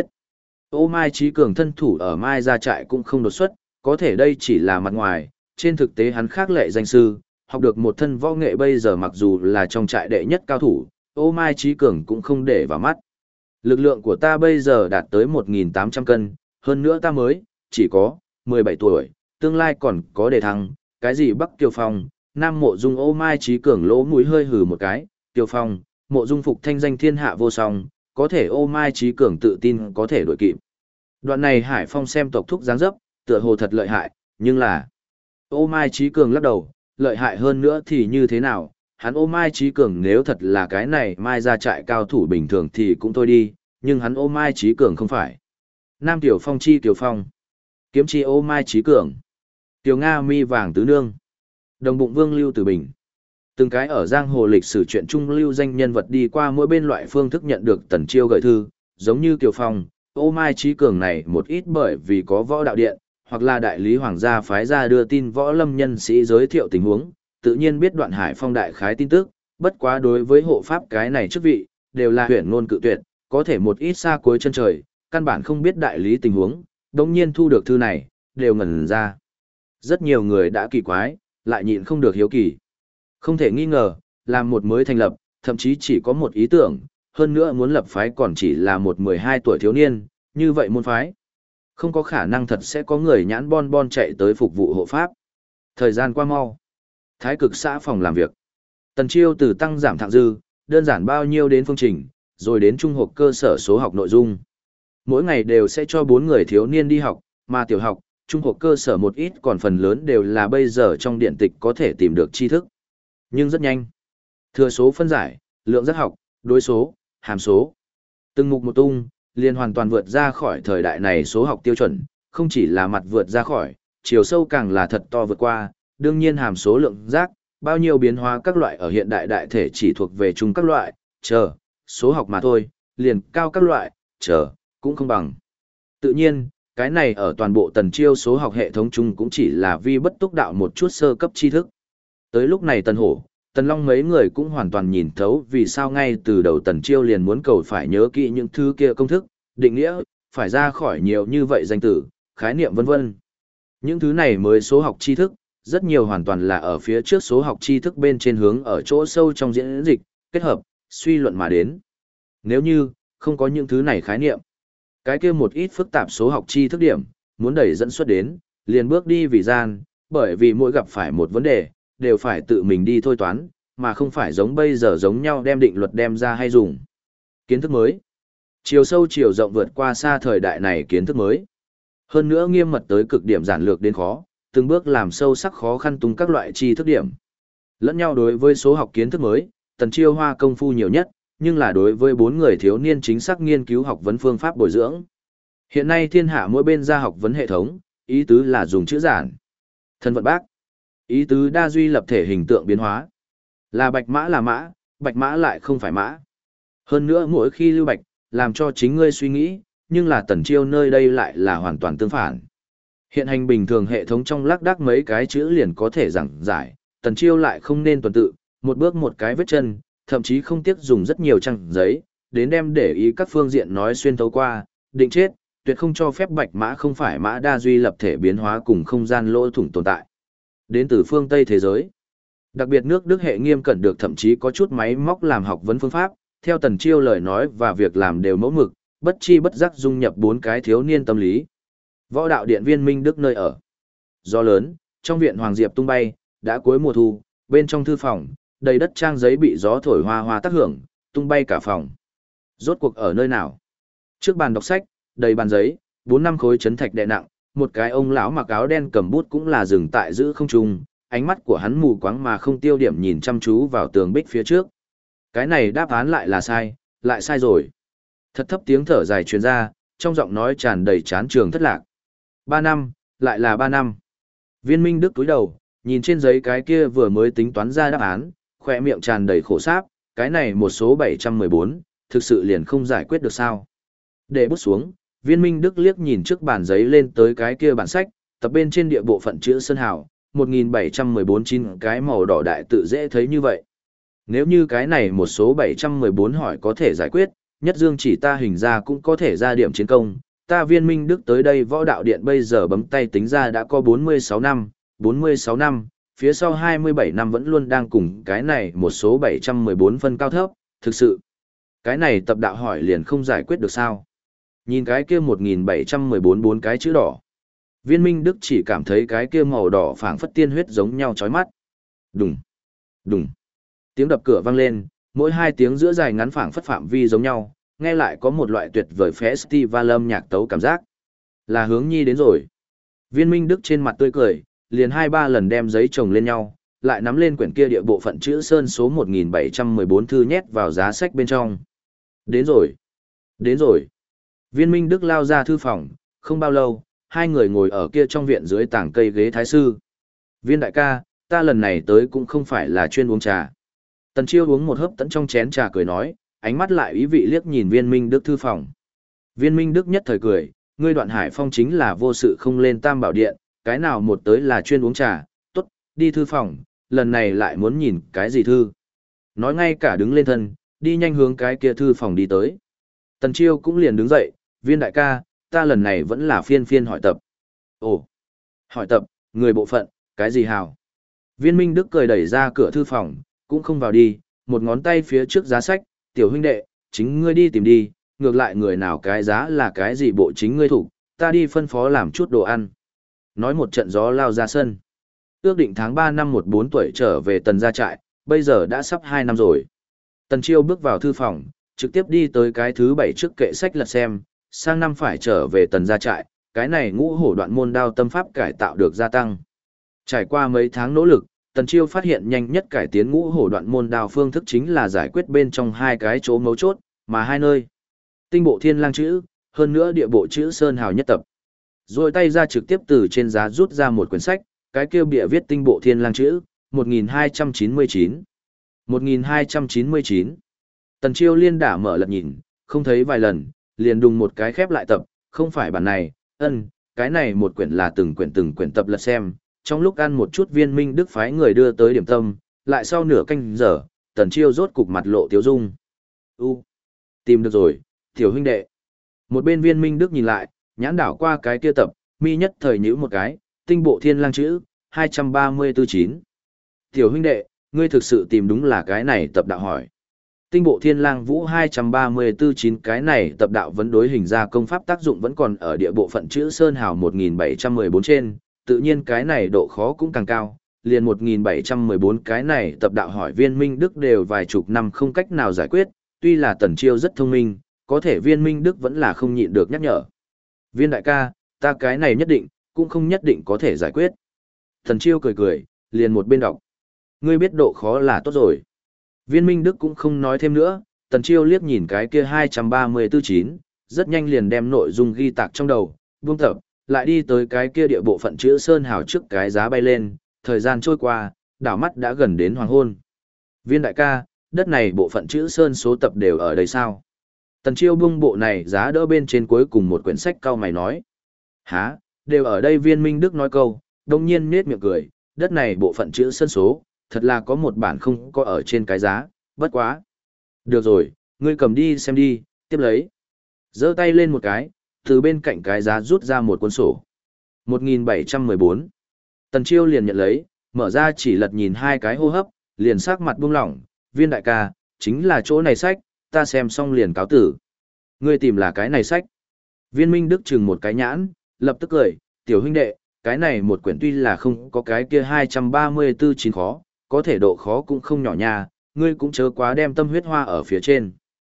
[SPEAKER 1] Ô Mai Chí Cường thân thủ ở Mai ra trại cũng không đột xuất, có thể đây chỉ là mặt ngoài, trên thực tế hắn khác lệ danh sư, học được một thân võ nghệ bây giờ mặc dù là trong trại đệ nhất cao thủ, Ô Mai Chí Cường cũng không để vào mắt. Lực lượng của ta bây giờ đạt tới 1.800 cân, hơn nữa ta mới, chỉ có, 17 tuổi, tương lai còn có đề thăng, cái gì Bắc Kiều Phong, Nam Mộ Dung ô mai trí cường lỗ mũi hơi hừ một cái, Kiều Phong, Mộ Dung phục thanh danh thiên hạ vô song, có thể ô mai trí cường tự tin có thể đuổi kịp. Đoạn này Hải Phong xem tộc thúc dáng dấp, tựa hồ thật lợi hại, nhưng là... Ô mai trí cường lắc đầu, lợi hại hơn nữa thì như thế nào, hắn ô mai trí cường nếu thật là cái này mai ra trại cao thủ bình thường thì cũng thôi đi, nhưng hắn ô mai trí cường không phải. Nam Tiểu Phong chi Tiểu Phong, kiếm chi ô mai trí cường, Tiểu Nga mi vàng tứ nương, đồng bụng vương lưu tử bình. Từng cái ở giang hồ lịch sử chuyện trung lưu danh nhân vật đi qua mỗi bên loại phương thức nhận được Tần Chiêu gửi thư, giống như Tiểu Phong, ô mai trí cường này một ít bởi vì có võ đạo điện, hoặc là đại lý hoàng gia phái ra đưa tin võ lâm nhân sĩ giới thiệu tình huống, tự nhiên biết Đoạn Hải Phong đại khái tin tức, bất quá đối với hộ pháp cái này chức vị, đều là huyền ngôn cự tuyệt, có thể một ít xa cuối chân trời, căn bản không biết đại lý tình huống, đồng nhiên thu được thư này, đều ngẩn ra. Rất nhiều người đã kỳ quái, lại nhịn không được hiếu kỳ. Không thể nghi ngờ, làm một mới thành lập, thậm chí chỉ có một ý tưởng, hơn nữa muốn lập phái còn chỉ là một 12 tuổi thiếu niên, như vậy môn phái. Không có khả năng thật sẽ có người nhãn bon bon chạy tới phục vụ hộ pháp. Thời gian qua mau. Thái cực xã phòng làm việc. Tần Chiêu từ tăng giảm thặng dư, đơn giản bao nhiêu đến phương trình, rồi đến trung học cơ sở số học nội dung. Mỗi ngày đều sẽ cho 4 người thiếu niên đi học, mà tiểu học, trung học cơ sở một ít còn phần lớn đều là bây giờ trong điện tịch có thể tìm được tri thức. Nhưng rất nhanh. Thừa số phân giải, lượng giác học, đối số, hàm số. Từng mục một tung, liền hoàn toàn vượt ra khỏi thời đại này số học tiêu chuẩn, không chỉ là mặt vượt ra khỏi, chiều sâu càng là thật to vượt qua, đương nhiên hàm số lượng giác, bao nhiêu biến hóa các loại ở hiện đại đại thể chỉ thuộc về chung các loại, số học mà thôi, liền cao các loại, cũng không bằng. Tự nhiên, cái này ở toàn bộ Tần Chiêu số học hệ thống chung cũng chỉ là vi bất túc đạo một chút sơ cấp tri thức. Tới lúc này Tần Hổ, Tần Long mấy người cũng hoàn toàn nhìn thấu vì sao ngay từ đầu Tần Chiêu liền muốn cầu phải nhớ kỹ những thứ kia công thức, định nghĩa, phải ra khỏi nhiều như vậy danh từ, khái niệm vân vân. Những thứ này mới số học tri thức, rất nhiều hoàn toàn là ở phía trước số học tri thức bên trên hướng ở chỗ sâu trong diễn dịch, kết hợp, suy luận mà đến. Nếu như, không có những thứ này khái niệm, cái kia một ít phức tạp số học tri thức điểm, muốn đẩy dẫn xuất đến, liền bước đi vì gian, bởi vì mỗi gặp phải một vấn đề, đều phải tự mình đi thôi toán, mà không phải giống bây giờ giống nhau đem định luật đem ra hay dùng. Kiến thức mới. Chiều sâu chiều rộng vượt qua xa thời đại này kiến thức mới. Hơn nữa nghiêm mật tới cực điểm giản lược đến khó, từng bước làm sâu sắc khó khăn tung các loại tri thức điểm. Lẫn nhau đối với số học kiến thức mới, Tần Chiêu hoa công phu nhiều nhất, nhưng là đối với 4 người thiếu niên chính xác nghiên cứu học vấn phương pháp bồi dưỡng. Hiện nay thiên hạ mỗi bên ra học vấn hệ thống, ý tứ là dùng chữ giản. Thân vận bác. Ý tứ đa duy lập thể hình tượng biến hóa. Là mã, bạch mã lại không phải mã. Hơn nữa mỗi khi lưu bạch, làm cho chính ngươi suy nghĩ, nhưng là Tần Chiêu nơi đây lại là hoàn toàn tương phản. Hiện hành bình thường hệ thống trong lác đác mấy cái chữ liền có thể giảng giải, Tần Chiêu lại không nên tuần tự, một bước một cái vết chân, thậm chí không tiếc dùng rất nhiều trang giấy, đến đem để ý các phương diện nói xuyên thấu qua, định chết, tuyệt không cho phép bạch mã không phải mã đa duy lập thể biến hóa cùng không gian lỗ thủng tồn tại. Đến từ phương Tây thế giới. Đặc biệt nước Đức hệ nghiêm cẩn được thậm chí có chút máy móc làm học vấn phương pháp, theo Tần Chiêu lời nói và việc làm đều mẫu mực, bất chi bất giác dung nhập 4 cái thiếu niên tâm lý. Võ đạo điện viên Minh Đức nơi ở. Gió lớn, trong viện Hoàng Diệp tung bay, đã cuối mùa thu, bên trong thư phòng, đầy đất trang giấy bị gió thổi hoa hoa tác hưởng, tung bay cả phòng. Rốt cuộc ở nơi nào? Trước bàn đọc sách, đầy bàn giấy, 4-5 khối chấn thạch đè nặng, một cái ông lão mặc áo đen cầm bút cũng là dừng tại giữ không trung, ánh mắt của hắn mù quáng mà không tiêu điểm nhìn chăm chú vào tường bích phía trước. Cái này đáp án lại là sai, lại sai rồi. Thật thấp tiếng thở dài truyền ra, trong giọng nói tràn đầy chán trường thất lạc. 3 năm, lại là 3 năm. Viên Minh Đức cúi đầu, nhìn trên giấy cái kia vừa mới tính toán ra đáp án, khỏe miệng tràn đầy khổ sáp, cái này một số 714, thực sự liền không giải quyết được sao. Để bút xuống, Viên Minh Đức liếc nhìn trước bàn giấy lên tới cái kia bản sách, tập bên trên địa bộ phận chữ Sơn Hào, 1714 chín cái màu đỏ đại tự dễ thấy như vậy. Nếu như cái này một số 714 hỏi có thể giải quyết, nhất dương chỉ ta hình ra cũng có thể ra điểm chiến công. Ta Viên Minh Đức tới đây võ đạo điện bây giờ bấm tay tính ra đã có 46 năm, phía sau 27 năm vẫn luôn đang cùng cái này một số 714 phân cao thấp, thực sự. Cái này tập đạo hỏi liền không giải quyết được sao. Nhìn cái kia 1714 bốn cái chữ đỏ. Viên Minh Đức chỉ cảm thấy cái kia màu đỏ phảng phất tiên huyết giống nhau chói mắt. Đùng, đùng. Tiếng đập cửa vang lên, mỗi hai tiếng giữa dài ngắn phảng phất phạm vi giống nhau, nghe lại có một loại tuyệt vời festival âm nhạc tấu cảm giác. Là Hướng Nhi đến rồi. Viên Minh Đức trên mặt tươi cười, liền 2-3 lần đem giấy chồng lên nhau, lại nắm lên quyển kia địa bộ phận chữ sơn số 1714 thư nhét vào giá sách bên trong. Đến rồi. Đến rồi. Viên Minh Đức lao ra thư phòng, không bao lâu, hai người ngồi ở kia trong viện dưới tảng cây ghế thái sư. Viên đại ca, ta lần này tới cũng không phải là chuyên uống trà. Tần Chiêu uống một hớp tận trong chén trà cười nói, ánh mắt lại ý vị liếc nhìn Viên Minh Đức thư phòng. Viên Minh Đức nhất thời cười, ngươi Đoạn Hải Phong chính là vô sự không lên Tam Bảo Điện, cái nào một tới là chuyên uống trà, tốt, đi thư phòng, lần này lại muốn nhìn cái gì thư. Nói ngay cả đứng lên thân, đi nhanh hướng cái kia thư phòng đi tới. Tần Chiêu cũng liền đứng dậy, Viên đại ca, ta lần này vẫn là phiên phiên hỏi tập. Ồ, hỏi tập, người bộ phận, cái gì hào? Viên Minh Đức cười đẩy ra cửa thư phòng, cũng không vào đi, một ngón tay phía trước giá sách, tiểu huynh đệ, chính ngươi đi tìm đi, ngược lại người nào cái giá là cái gì bộ chính ngươi thủ, ta đi phân phó làm chút đồ ăn. Nói một trận gió lao ra sân. Ước định tháng 3 năm 14 tuổi trở về Tần gia trại, bây giờ đã sắp 2 năm rồi. Tần Chiêu bước vào thư phòng, trực tiếp đi tới cái thứ 7 trước kệ sách lật xem, sang năm phải trở về Tần gia trại, cái này ngũ hổ đoạn môn đao tâm pháp cải tạo được gia tăng. Trải qua mấy tháng nỗ lực, Tần Chiêu phát hiện nhanh nhất cải tiến ngũ hổ đoạn môn đao phương thức chính là giải quyết bên trong hai cái chỗ mấu chốt, mà hai nơi. Tinh bộ thiên lang chữ, hơn nữa địa bộ chữ sơn hào nhất tập. Rồi tay ra trực tiếp từ trên giá rút ra một quyển sách, cái kia bìa viết tinh bộ thiên lang chữ, 1299. 1299. Tần Chiêu liên đả mở lật nhìn, không thấy vài lần, liền đùng một cái khép lại tập, không phải bản này, cái này một quyển là từng quyển tập lật xem, trong lúc ăn một chút Viên Minh Đức phái người đưa tới điểm tâm, lại sau nửa canh giờ, Tần Chiêu rốt cục mặt lộ tiếu dung. Tìm được rồi, tiểu huynh đệ. Một bên Viên Minh Đức nhìn lại, nhãn đảo qua cái kia tập, mi nhất thời nhíu một cái, tinh bộ thiên lang chữ, 234-9. Tiểu huynh đệ, ngươi thực sự tìm đúng là cái này tập đạo hỏi. Tinh bộ thiên lang vũ 234-9 cái này tập đạo vấn đối hình ra công pháp tác dụng vẫn còn ở địa bộ phận chữ sơn hào 1714 trên, tự nhiên cái này độ khó cũng càng cao, liền 1714 cái này tập đạo hỏi Viên Minh Đức đều vài chục năm không cách nào giải quyết, tuy là Tần Chiêu rất thông minh, có thể Viên Minh Đức vẫn là không nhịn được nhắc nhở. Viên đại ca, ta cái này nhất định, cũng không nhất định có thể giải quyết. Tần Chiêu cười cười, liền một bên đọc. Ngươi biết độ khó là tốt rồi. Viên Minh Đức cũng không nói thêm nữa, Tần Chiêu liếc nhìn cái kia 234-9, rất nhanh liền đem nội dung ghi tạc trong đầu, buông tập, lại đi tới cái kia địa bộ phận chữ sơn hào trước cái giá bay lên, thời gian trôi qua, đảo mắt đã gần đến hoàng hôn. Viên đại ca, đất này bộ phận chữ sơn số tập đều ở đây sao? Tần Chiêu buông bộ này giá đỡ bên trên cuối cùng một quyển sách cao mày nói. Hả, đều ở đây Viên Minh Đức nói câu, đồng nhiên nết miệng cười, đất này bộ phận chữ sơn số, thật là có một bản không có ở trên cái giá, bất quá. Được rồi, ngươi cầm đi xem đi, tiếp lấy. Giơ tay lên một cái, từ bên cạnh cái giá rút ra một cuốn sổ. 1714. Tần Chiêu liền nhận lấy, mở ra chỉ lật nhìn hai cái hô hấp, liền sắc mặt buông lỏng, Viên đại ca, chính là chỗ này sách, ta xem xong liền cáo tử. Ngươi tìm là cái này sách. Viên Minh Đức chừng một cái nhãn, lập tức cười, tiểu huynh đệ, cái này một quyển tuy là không có cái kia 234-9 khó, có thể độ khó cũng không nhỏ nha, ngươi cũng chớ quá đem tâm huyết hoa ở phía trên.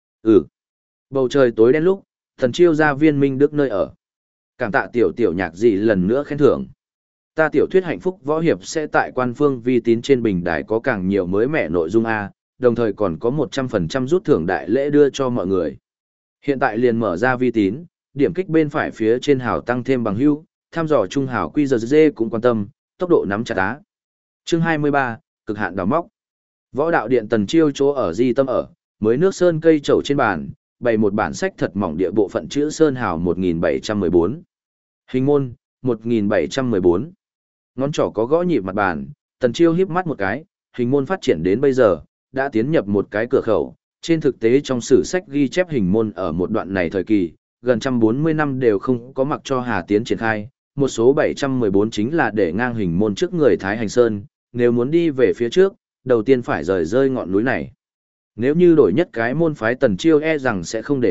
[SPEAKER 1] Bầu trời tối đen lúc, Tần Chiêu ra Viên Minh Đức nơi ở. Cảm tạ tiểu nhạc gì lần nữa khen thưởng. Ta tiểu thuyết hạnh phúc võ hiệp sẽ tại quan phương vi tín trên bình đài có càng nhiều mới mẻ nội dung A, đồng thời còn có 100% rút thưởng đại lễ đưa cho mọi người. Hiện tại liền mở ra vi tín, điểm kích bên phải phía trên hào tăng thêm bằng hữu, tham dò trung hào QRZ cũng quan tâm, tốc độ nắm chặt á. Chương 23, cực hạn đào móc. Võ đạo điện Tần Chiêu chỗ ở Di Tâm ở, mới nước sơn cây trầu trên bàn, bày một bản sách thật mỏng địa bộ phận chữ sơn hào 1714. Hình môn, 1714. Ngón trỏ có gõ nhịp mặt bàn, Tần Chiêu híp mắt một cái, hình môn phát triển đến bây giờ, đã tiến nhập một cái cửa khẩu. Trên thực tế trong sử sách ghi chép hình môn ở một đoạn này thời kỳ, gần 140 năm đều không có mặc cho Hà Tiến triển khai, một số 714 chính là để ngang hình môn trước người Thái Hành Sơn, nếu muốn đi về phía trước, đầu tiên phải rời rơi ngọn núi này. Nếu như đổi nhất cái môn phái Tần Chiêu e rằng sẽ không để ý,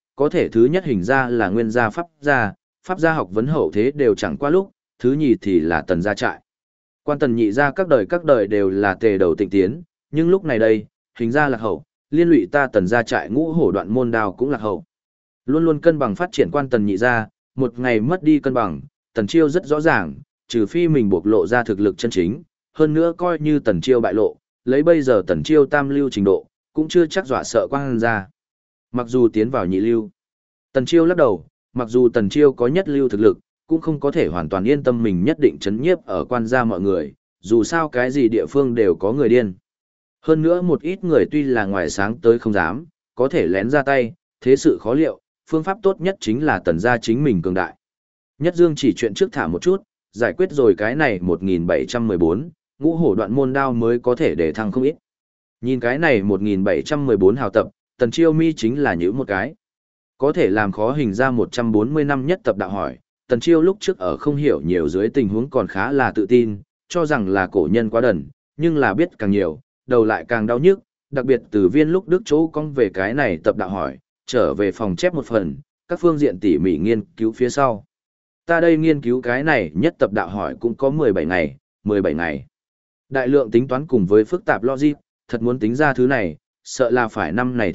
[SPEAKER 1] có thể thứ nhất hình ra là nguyên gia, pháp gia học vấn hậu thế đều chẳng qua lúc, thứ nhì thì là tần gia trại. Quan tần nhị gia các đời đều là tề đầu tịnh tiến, nhưng lúc này đây, hình ra lạc hậu, liên lụy ta tần gia trại ngũ hổ đoạn môn đao cũng lạc hậu. Luôn luôn cân bằng phát triển quan tần nhị gia, một ngày mất đi cân bằng, tần chiêu rất rõ ràng, trừ phi mình bộc lộ ra thực lực chân chính, hơn nữa coi như tần chiêu bại lộ, lấy bây giờ tần chiêu tam lưu trình độ, cũng chưa chắc dọa sợ quan gia. Mặc dù tiến vào nhị lưu, tần chiêu lắc đầu, mặc dù tần chiêu có nhất lưu thực lực, cũng không có thể hoàn toàn yên tâm mình nhất định chấn nhiếp ở quan gia mọi người, dù sao cái gì địa phương đều có người điên. Hơn nữa một ít người tuy là ngoài sáng tới không dám, có thể lén ra tay, thế sự khó liệu, phương pháp tốt nhất chính là tần gia chính mình cường đại. Nhất Dương chỉ chuyện trước thả một chút, giải quyết rồi cái này 1714, ngũ hổ đoạn môn đao mới có thể để thăng không ít. Nhìn cái này 1714 hào tập, tần chiêu mi chính là những một cái. Có thể làm khó hình ra 140 năm nhất tập đạo hỏi, tần chiêu lúc trước ở không hiểu nhiều dưới tình huống còn khá là tự tin, cho rằng là cổ nhân quá đần, nhưng là biết càng nhiều, đầu lại càng đau nhức, đặc biệt từ viên lúc đức chỗ cong về cái này tập đạo hỏi, trở về phòng chép một phần, các phương diện tỉ mỉ nghiên cứu phía sau. Ta đây nghiên cứu cái này nhất tập đạo hỏi cũng có 17 ngày. Đại lượng tính toán cùng với phức tạp logic, thật muốn tính ra thứ này, sợ là phải năm này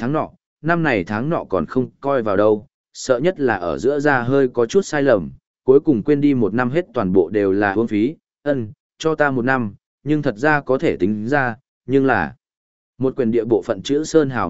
[SPEAKER 1] tháng nọ còn không coi vào đâu, sợ nhất là ở giữa ra hơi có chút sai lầm, cuối cùng quên đi một năm hết toàn bộ đều là uổng phí, cho ta một năm, nhưng thật ra có thể tính ra, nhưng là một quyền địa bộ phận chữ Sơn Hào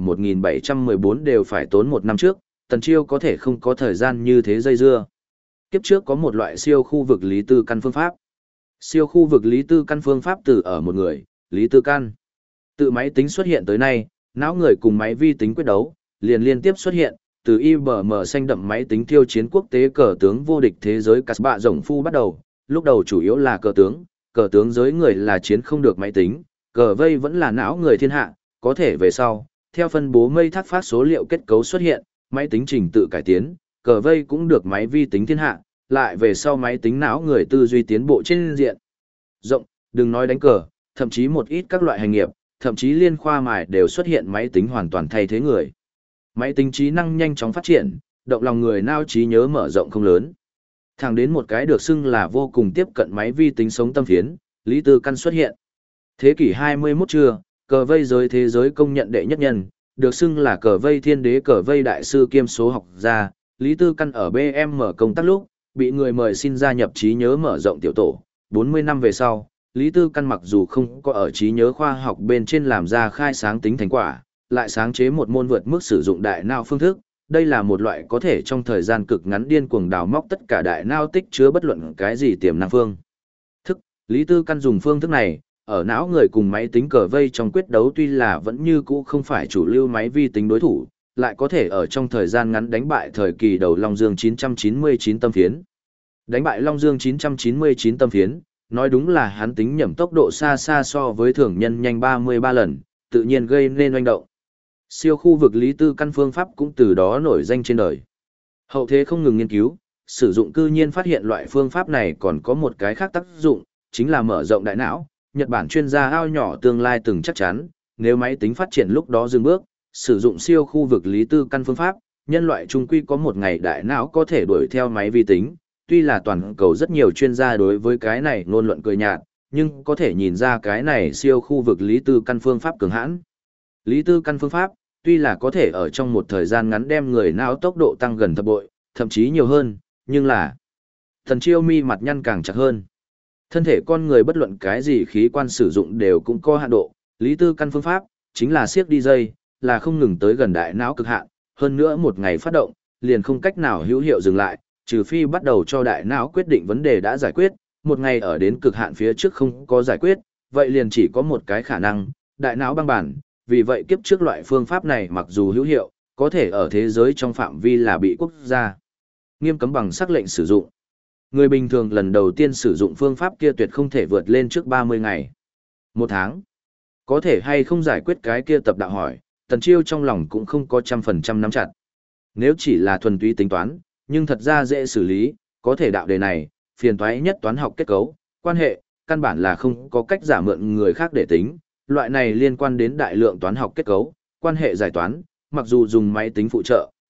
[SPEAKER 1] 1714 đều phải tốn một năm trước, Tần Chiêu có thể không có thời gian như thế dây dưa. Kiếp trước có một loại siêu khu vực lý tư căn phương pháp. Siêu khu vực lý tư căn phương pháp từ ở một người, lý tư căn. Từ máy tính xuất hiện tới nay, não người cùng máy vi tính quyết đấu, liền liên tiếp xuất hiện, từ IBM xanh đậm máy tính thiêu chiến quốc tế cờ tướng vô địch thế giới Casbah rồng phu bắt đầu, lúc đầu chủ yếu là cờ tướng giới người là chiến không được máy tính, cờ vây vẫn là não người thiên hạ, có thể về sau, theo phân bố mây thác phát số liệu kết cấu xuất hiện, máy tính trình tự cải tiến, cờ vây cũng được máy vi tính thiên hạ, lại về sau máy tính não người tư duy tiến bộ trên diện rộng, đừng nói đánh cờ, thậm chí một ít các loại hành nghiệp, thậm chí liên khoa mài đều xuất hiện máy tính hoàn toàn thay thế người. Máy tính trí năng nhanh chóng phát triển, động lòng người não trí nhớ mở rộng không lớn. Thẳng đến một cái được xưng là vô cùng tiếp cận máy vi tính sống tâm phiến, lý tư căn xuất hiện. Thế kỷ 21 trưa, cờ vây giới thế giới công nhận đệ nhất nhân, được xưng là cờ vây thiên đế cờ vây đại sư kiêm số học gia, Lý Tư Căn ở BM công tác lúc, bị người mời xin gia nhập trí nhớ mở rộng tiểu tổ. 40 năm về sau, Lý Tư Căn mặc dù không có ở trí nhớ khoa học bên trên làm ra khai sáng tính thành quả, lại sáng chế một môn vượt mức sử dụng đại não phương thức. Đây là một loại có thể trong thời gian cực ngắn điên cuồng đào móc tất cả đại não tích chứa bất luận cái gì tiềm năng phương thức. Lý Tư Căn dùng phương thức này, ở não người cùng máy tính cờ vây trong quyết đấu tuy là vẫn như cũ không phải chủ lưu máy vi tính đối thủ, lại có thể ở trong thời gian ngắn đánh bại thời kỳ đầu Long Dương 999 tâm phiến. Đánh bại Long Dương 999 tâm phiến, nói đúng là hắn tính nhẩm tốc độ xa xa so với thường nhân nhanh 33 lần, tự nhiên gây nên oanh động. Siêu khu vực Lý Tư Căn phương pháp cũng từ đó nổi danh trên đời. Hậu thế không ngừng nghiên cứu, sử dụng cư nhiên phát hiện loại phương pháp này còn có một cái khác tác dụng, chính là mở rộng đại não. Nhật Bản chuyên gia ao nhỏ tương lai từng chắc chắn, nếu máy tính phát triển lúc đó dừng bước, sử dụng siêu khu vực Lý Tư Căn phương pháp, nhân loại trung quy có một ngày đại não có thể đuổi theo máy vi tính. Tuy là toàn cầu rất nhiều chuyên gia đối với cái này ngôn luận cười nhạt, nhưng có thể nhìn ra cái này siêu khu vực Lý Tư Căn phương pháp cường hãn. Lý Tư Căn phương pháp, tuy là có thể ở trong một thời gian ngắn đem người não tốc độ tăng gần thập bội, thậm chí nhiều hơn, nhưng là Thần Chiêu mi mặt nhăn càng chặt hơn. Thân thể con người bất luận cái gì khí quan sử dụng đều cũng có hạn độ, Lý Tư Căn phương pháp, chính là siếc đi dây, là không ngừng tới gần đại não cực hạn, hơn nữa một ngày phát động, liền không cách nào hữu hiệu dừng lại, trừ phi bắt đầu cho đại não quyết định vấn đề đã giải quyết, một ngày ở đến cực hạn phía trước không có giải quyết, vậy liền chỉ có một cái khả năng, đại não băng bản, vì vậy kiếp trước loại phương pháp này mặc dù hữu hiệu, có thể ở thế giới trong phạm vi là bị quốc gia nghiêm cấm bằng sắc lệnh sử dụng. Người bình thường lần đầu tiên sử dụng phương pháp kia tuyệt không thể vượt lên trước 30 ngày. Một tháng. Có thể hay không giải quyết cái kia tập đạo hỏi, Tần Chiêu trong lòng cũng không có 100% nắm chặt. Nếu chỉ là thuần túy tính toán, nhưng thật ra dễ xử lý, có thể đạo đề này, phiền toái nhất toán học kết cấu, quan hệ, căn bản là không có cách giả mượn người khác để tính. Loại này liên quan đến đại lượng toán học kết cấu, quan hệ giải toán, mặc dù dùng máy tính phụ trợ,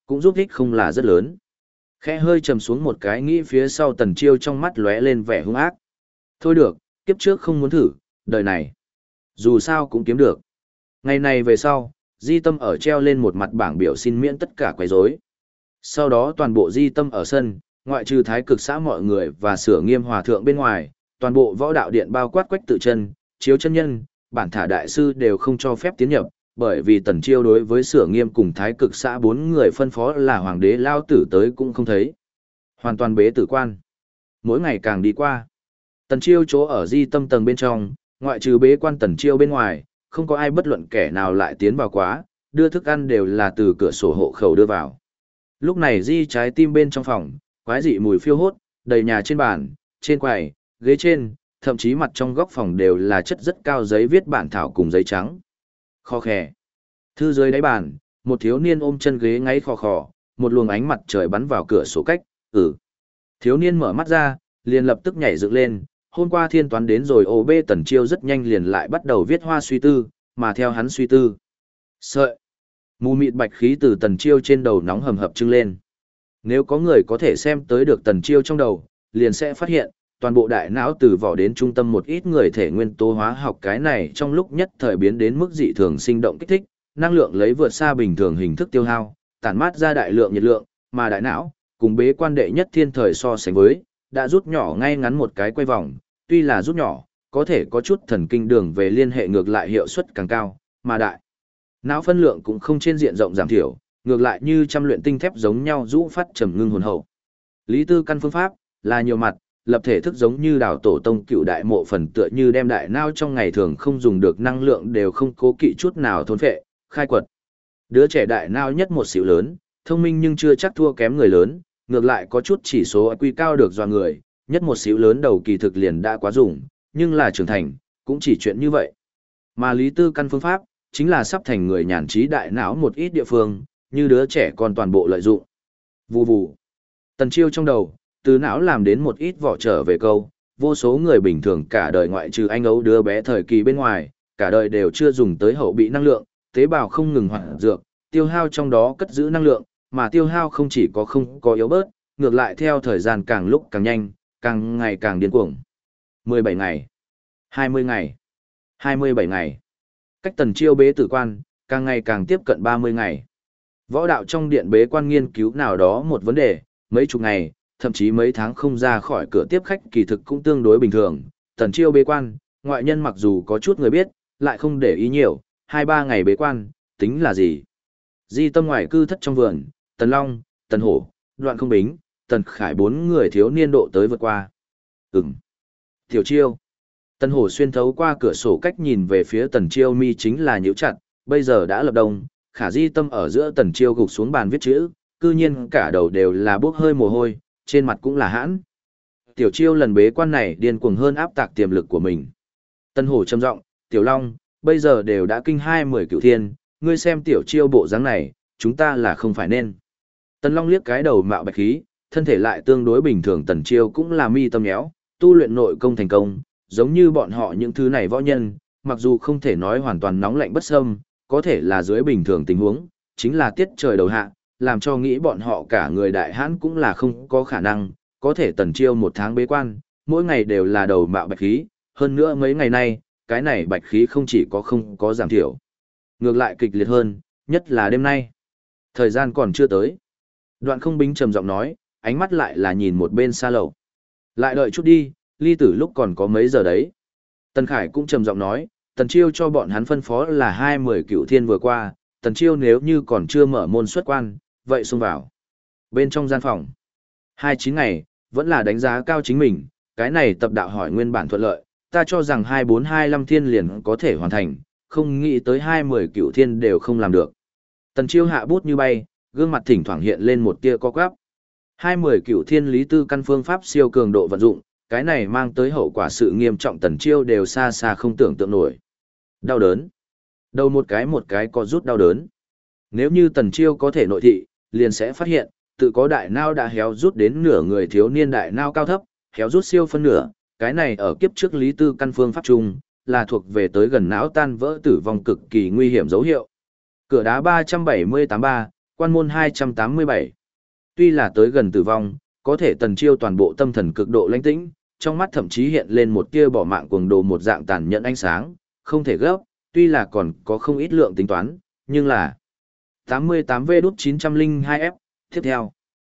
[SPEAKER 1] cũng giúp ích không là rất lớn. Khẽ hơi trầm xuống một cái nghĩ phía sau Tần Chiêu trong mắt lóe lên vẻ hung ác. Thôi được, kiếp trước không muốn thử, đời này. Dù sao cũng kiếm được. Ngày này về sau, Di Tâm ở treo lên một mặt bảng biểu xin miễn tất cả quấy rối. Sau đó toàn bộ Di Tâm ở sân, ngoại trừ thái cực xã mọi người và sửa nghiêm hòa thượng bên ngoài, toàn bộ võ đạo điện bao quát Quách Tự Chân, Chiếu Chân Nhân, bản thả đại sư đều không cho phép tiến nhập, bởi vì Tần Chiêu đối với sửa nghiêm cùng thái cực xã 4 người phân phó là hoàng đế lao tử tới cũng không thấy. Hoàn toàn bế tử quan. Mỗi ngày càng đi qua. Tần Chiêu chỗ ở Di Tâm tầng bên trong, ngoại trừ bế quan Tần Chiêu bên ngoài, không có ai bất luận kẻ nào lại tiến vào quá, đưa thức ăn đều là từ cửa sổ hộ khẩu đưa vào. Lúc này Di trái tim bên trong phòng, quái dị mùi phiêu hốt, đầy nhà trên bàn, trên quầy, ghế trên, thậm chí mặt trong góc phòng đều là chất rất cao giấy viết bản thảo cùng giấy trắng. Kho khè. Thư dưới đáy bàn, một thiếu niên ôm chân ghế ngáy khò khò, một luồng ánh mặt trời bắn vào cửa sổ cách, Thiếu niên mở mắt ra, liền lập tức nhảy dựng lên, hôm qua thiên toán đến rồi ô bê Tần Chiêu rất nhanh liền lại bắt đầu viết hoa suy tư, mà theo hắn suy tư. Sợi. Mù mịt bạch khí từ Tần Chiêu trên đầu nóng hầm hập trưng lên. Nếu có người có thể xem tới được Tần Chiêu trong đầu, liền sẽ phát hiện, toàn bộ đại não từ vỏ đến trung tâm một ít người thể nguyên tố hóa học cái này trong lúc nhất thời biến đến mức dị thường sinh động kích thích, năng lượng lấy vượt xa bình thường hình thức tiêu hao, tản mát ra đại lượng nhiệt lượng, mà đại não, cùng bế quan đệ nhất thiên thời so sánh với, đã rút nhỏ ngay ngắn một cái quay vòng, tuy là rút nhỏ, có thể có chút thần kinh đường về liên hệ ngược lại hiệu suất càng cao, mà đại não phân lượng cũng không trên diện rộng giảm thiểu, ngược lại như trăm luyện tinh thép giống nhau rũ phát trầm ngưng hồn hậu. Lý Tư căn phương pháp là nhiều mặt, lập thể thức giống như đào tổ tông cựu đại mộ phần tựa như đem đại não trong ngày thường không dùng được năng lượng đều không cố kỵ chút nào thôn phệ, khai quật. Đứa trẻ đại não nhất một xíu lớn, thông minh nhưng chưa chắc thua kém người lớn, ngược lại có chút chỉ số IQ cao được dọa người, nhất một xíu lớn đầu kỳ thực liền đã quá dùng, nhưng là trưởng thành, cũng chỉ chuyện như vậy. Mà Lý Tư căn phương pháp, chính là sắp thành người nhàn trí đại não một ít địa phương, như đứa trẻ còn toàn bộ lợi dụng. Vù vù. Tần Chiêu trong đầu, từ não làm đến một ít vỏ trở về câu, vô số người bình thường cả đời ngoại trừ anh ấu đứa bé thời kỳ bên ngoài, cả đời đều chưa dùng tới hậu bị năng lượng, tế bào không ngừng hoạt dược, tiêu hao trong đó cất giữ năng lượng, mà tiêu hao không chỉ có không có yếu bớt, ngược lại theo thời gian càng lúc càng nhanh, càng ngày càng điên cuồng. 17 ngày, 20 ngày, 27 ngày. Cách Tần Chiêu bế tử quan, càng ngày càng tiếp cận 30 ngày. Võ đạo trong điện bế quan nghiên cứu nào đó một vấn đề, mấy chục ngày, thậm chí mấy tháng không ra khỏi cửa tiếp khách kỳ thực cũng tương đối bình thường. Tần Chiêu bế quan, ngoại nhân mặc dù có chút người biết, lại không để ý nhiều, 2-3 ngày bế quan, tính là gì? Di Tâm ngoài cư thất trong vườn, Tần Long, Tần Hổ, Đoạn Không Bính, Tần Khải 4 người thiếu niên độ tới vượt qua. Tiểu Chiêu. Tần Hổ xuyên thấu qua cửa sổ cách nhìn về phía Tần Chiêu mi chính là nhíu chặt, bây giờ đã lập đông, Khả Di Tâm ở giữa Tần Chiêu gục xuống bàn viết chữ, cư nhiên cả đầu đều là bốc hơi mồ hôi, trên mặt cũng là hãn. Tiểu Chiêu lần bế quan này điên cuồng hơn áp tạc tiềm lực của mình. Tần Hổ trầm giọng, Tiểu Long, bây giờ đều đã kinh 20 cửu thiên, ngươi xem Tiểu Chiêu bộ dáng này, chúng ta là không phải nên. Tần Long liếc cái đầu mạo bạch khí, thân thể lại tương đối bình thường. Tần Chiêu cũng là mi tâm nhéo, tu luyện nội công thành công, giống như bọn họ những thứ này võ nhân, mặc dù không thể nói hoàn toàn nóng lạnh bất xâm, có thể là dưới bình thường tình huống, chính là tiết trời đầu hạ, làm cho nghĩ bọn họ cả người đại hãn cũng là không có khả năng, có thể Tần Chiêu một tháng bế quan, mỗi ngày đều là đầu mạo bạch khí, hơn nữa mấy ngày nay, cái này bạch khí không chỉ có không có giảm thiểu, ngược lại kịch liệt hơn, nhất là đêm nay. Thời gian còn chưa tới. Đoạn Không Bính trầm giọng nói, ánh mắt lại là nhìn một bên xa lầu. Lại đợi chút đi, ly tử lúc còn có mấy giờ đấy. Tần Khải cũng trầm giọng nói, Tần Chiêu cho bọn hắn phân phó là 20 cửu thiên vừa qua, Tần Chiêu nếu như còn chưa mở môn xuất quan, vậy xông vào. Bên trong gian phòng, 29 ngày, vẫn là đánh giá cao chính mình, cái này tập đạo hỏi nguyên bản thuận lợi, ta cho rằng 24-25 thiên liền có thể hoàn thành, không nghĩ tới 20 cửu thiên đều không làm được. Tần Chiêu hạ bút như bay, gương mặt thỉnh thoảng hiện lên một tia co quắp. 20 cửu thiên Lý Tư căn phương pháp siêu cường độ vận dụng, cái này mang tới hậu quả sự nghiêm trọng Tần Chiêu đều xa xa không tưởng tượng nổi. Đau đớn. Đầu một cái có rút đau đớn. Nếu như Tần Chiêu có thể nội thị, liền sẽ phát hiện, tự có đại nao đã héo rút đến nửa người thiếu niên đại nao cao thấp, héo rút siêu phân nửa, cái này ở kiếp trước Lý Tư căn phương pháp chung, là thuộc về tới gần não tan vỡ tử vong cực kỳ nguy hiểm dấu hiệu. Cửa đá 378-3, Quan môn 287. Tuy là tới gần tử vong, có thể Tần Chiêu toàn bộ tâm thần cực độ lãnh tĩnh, trong mắt thậm chí hiện lên một tia bỏ mạng cuồng đồ một dạng tàn nhẫn ánh sáng, không thể gấp, tuy là còn có không ít lượng tính toán, nhưng là 88V902F, tiếp theo.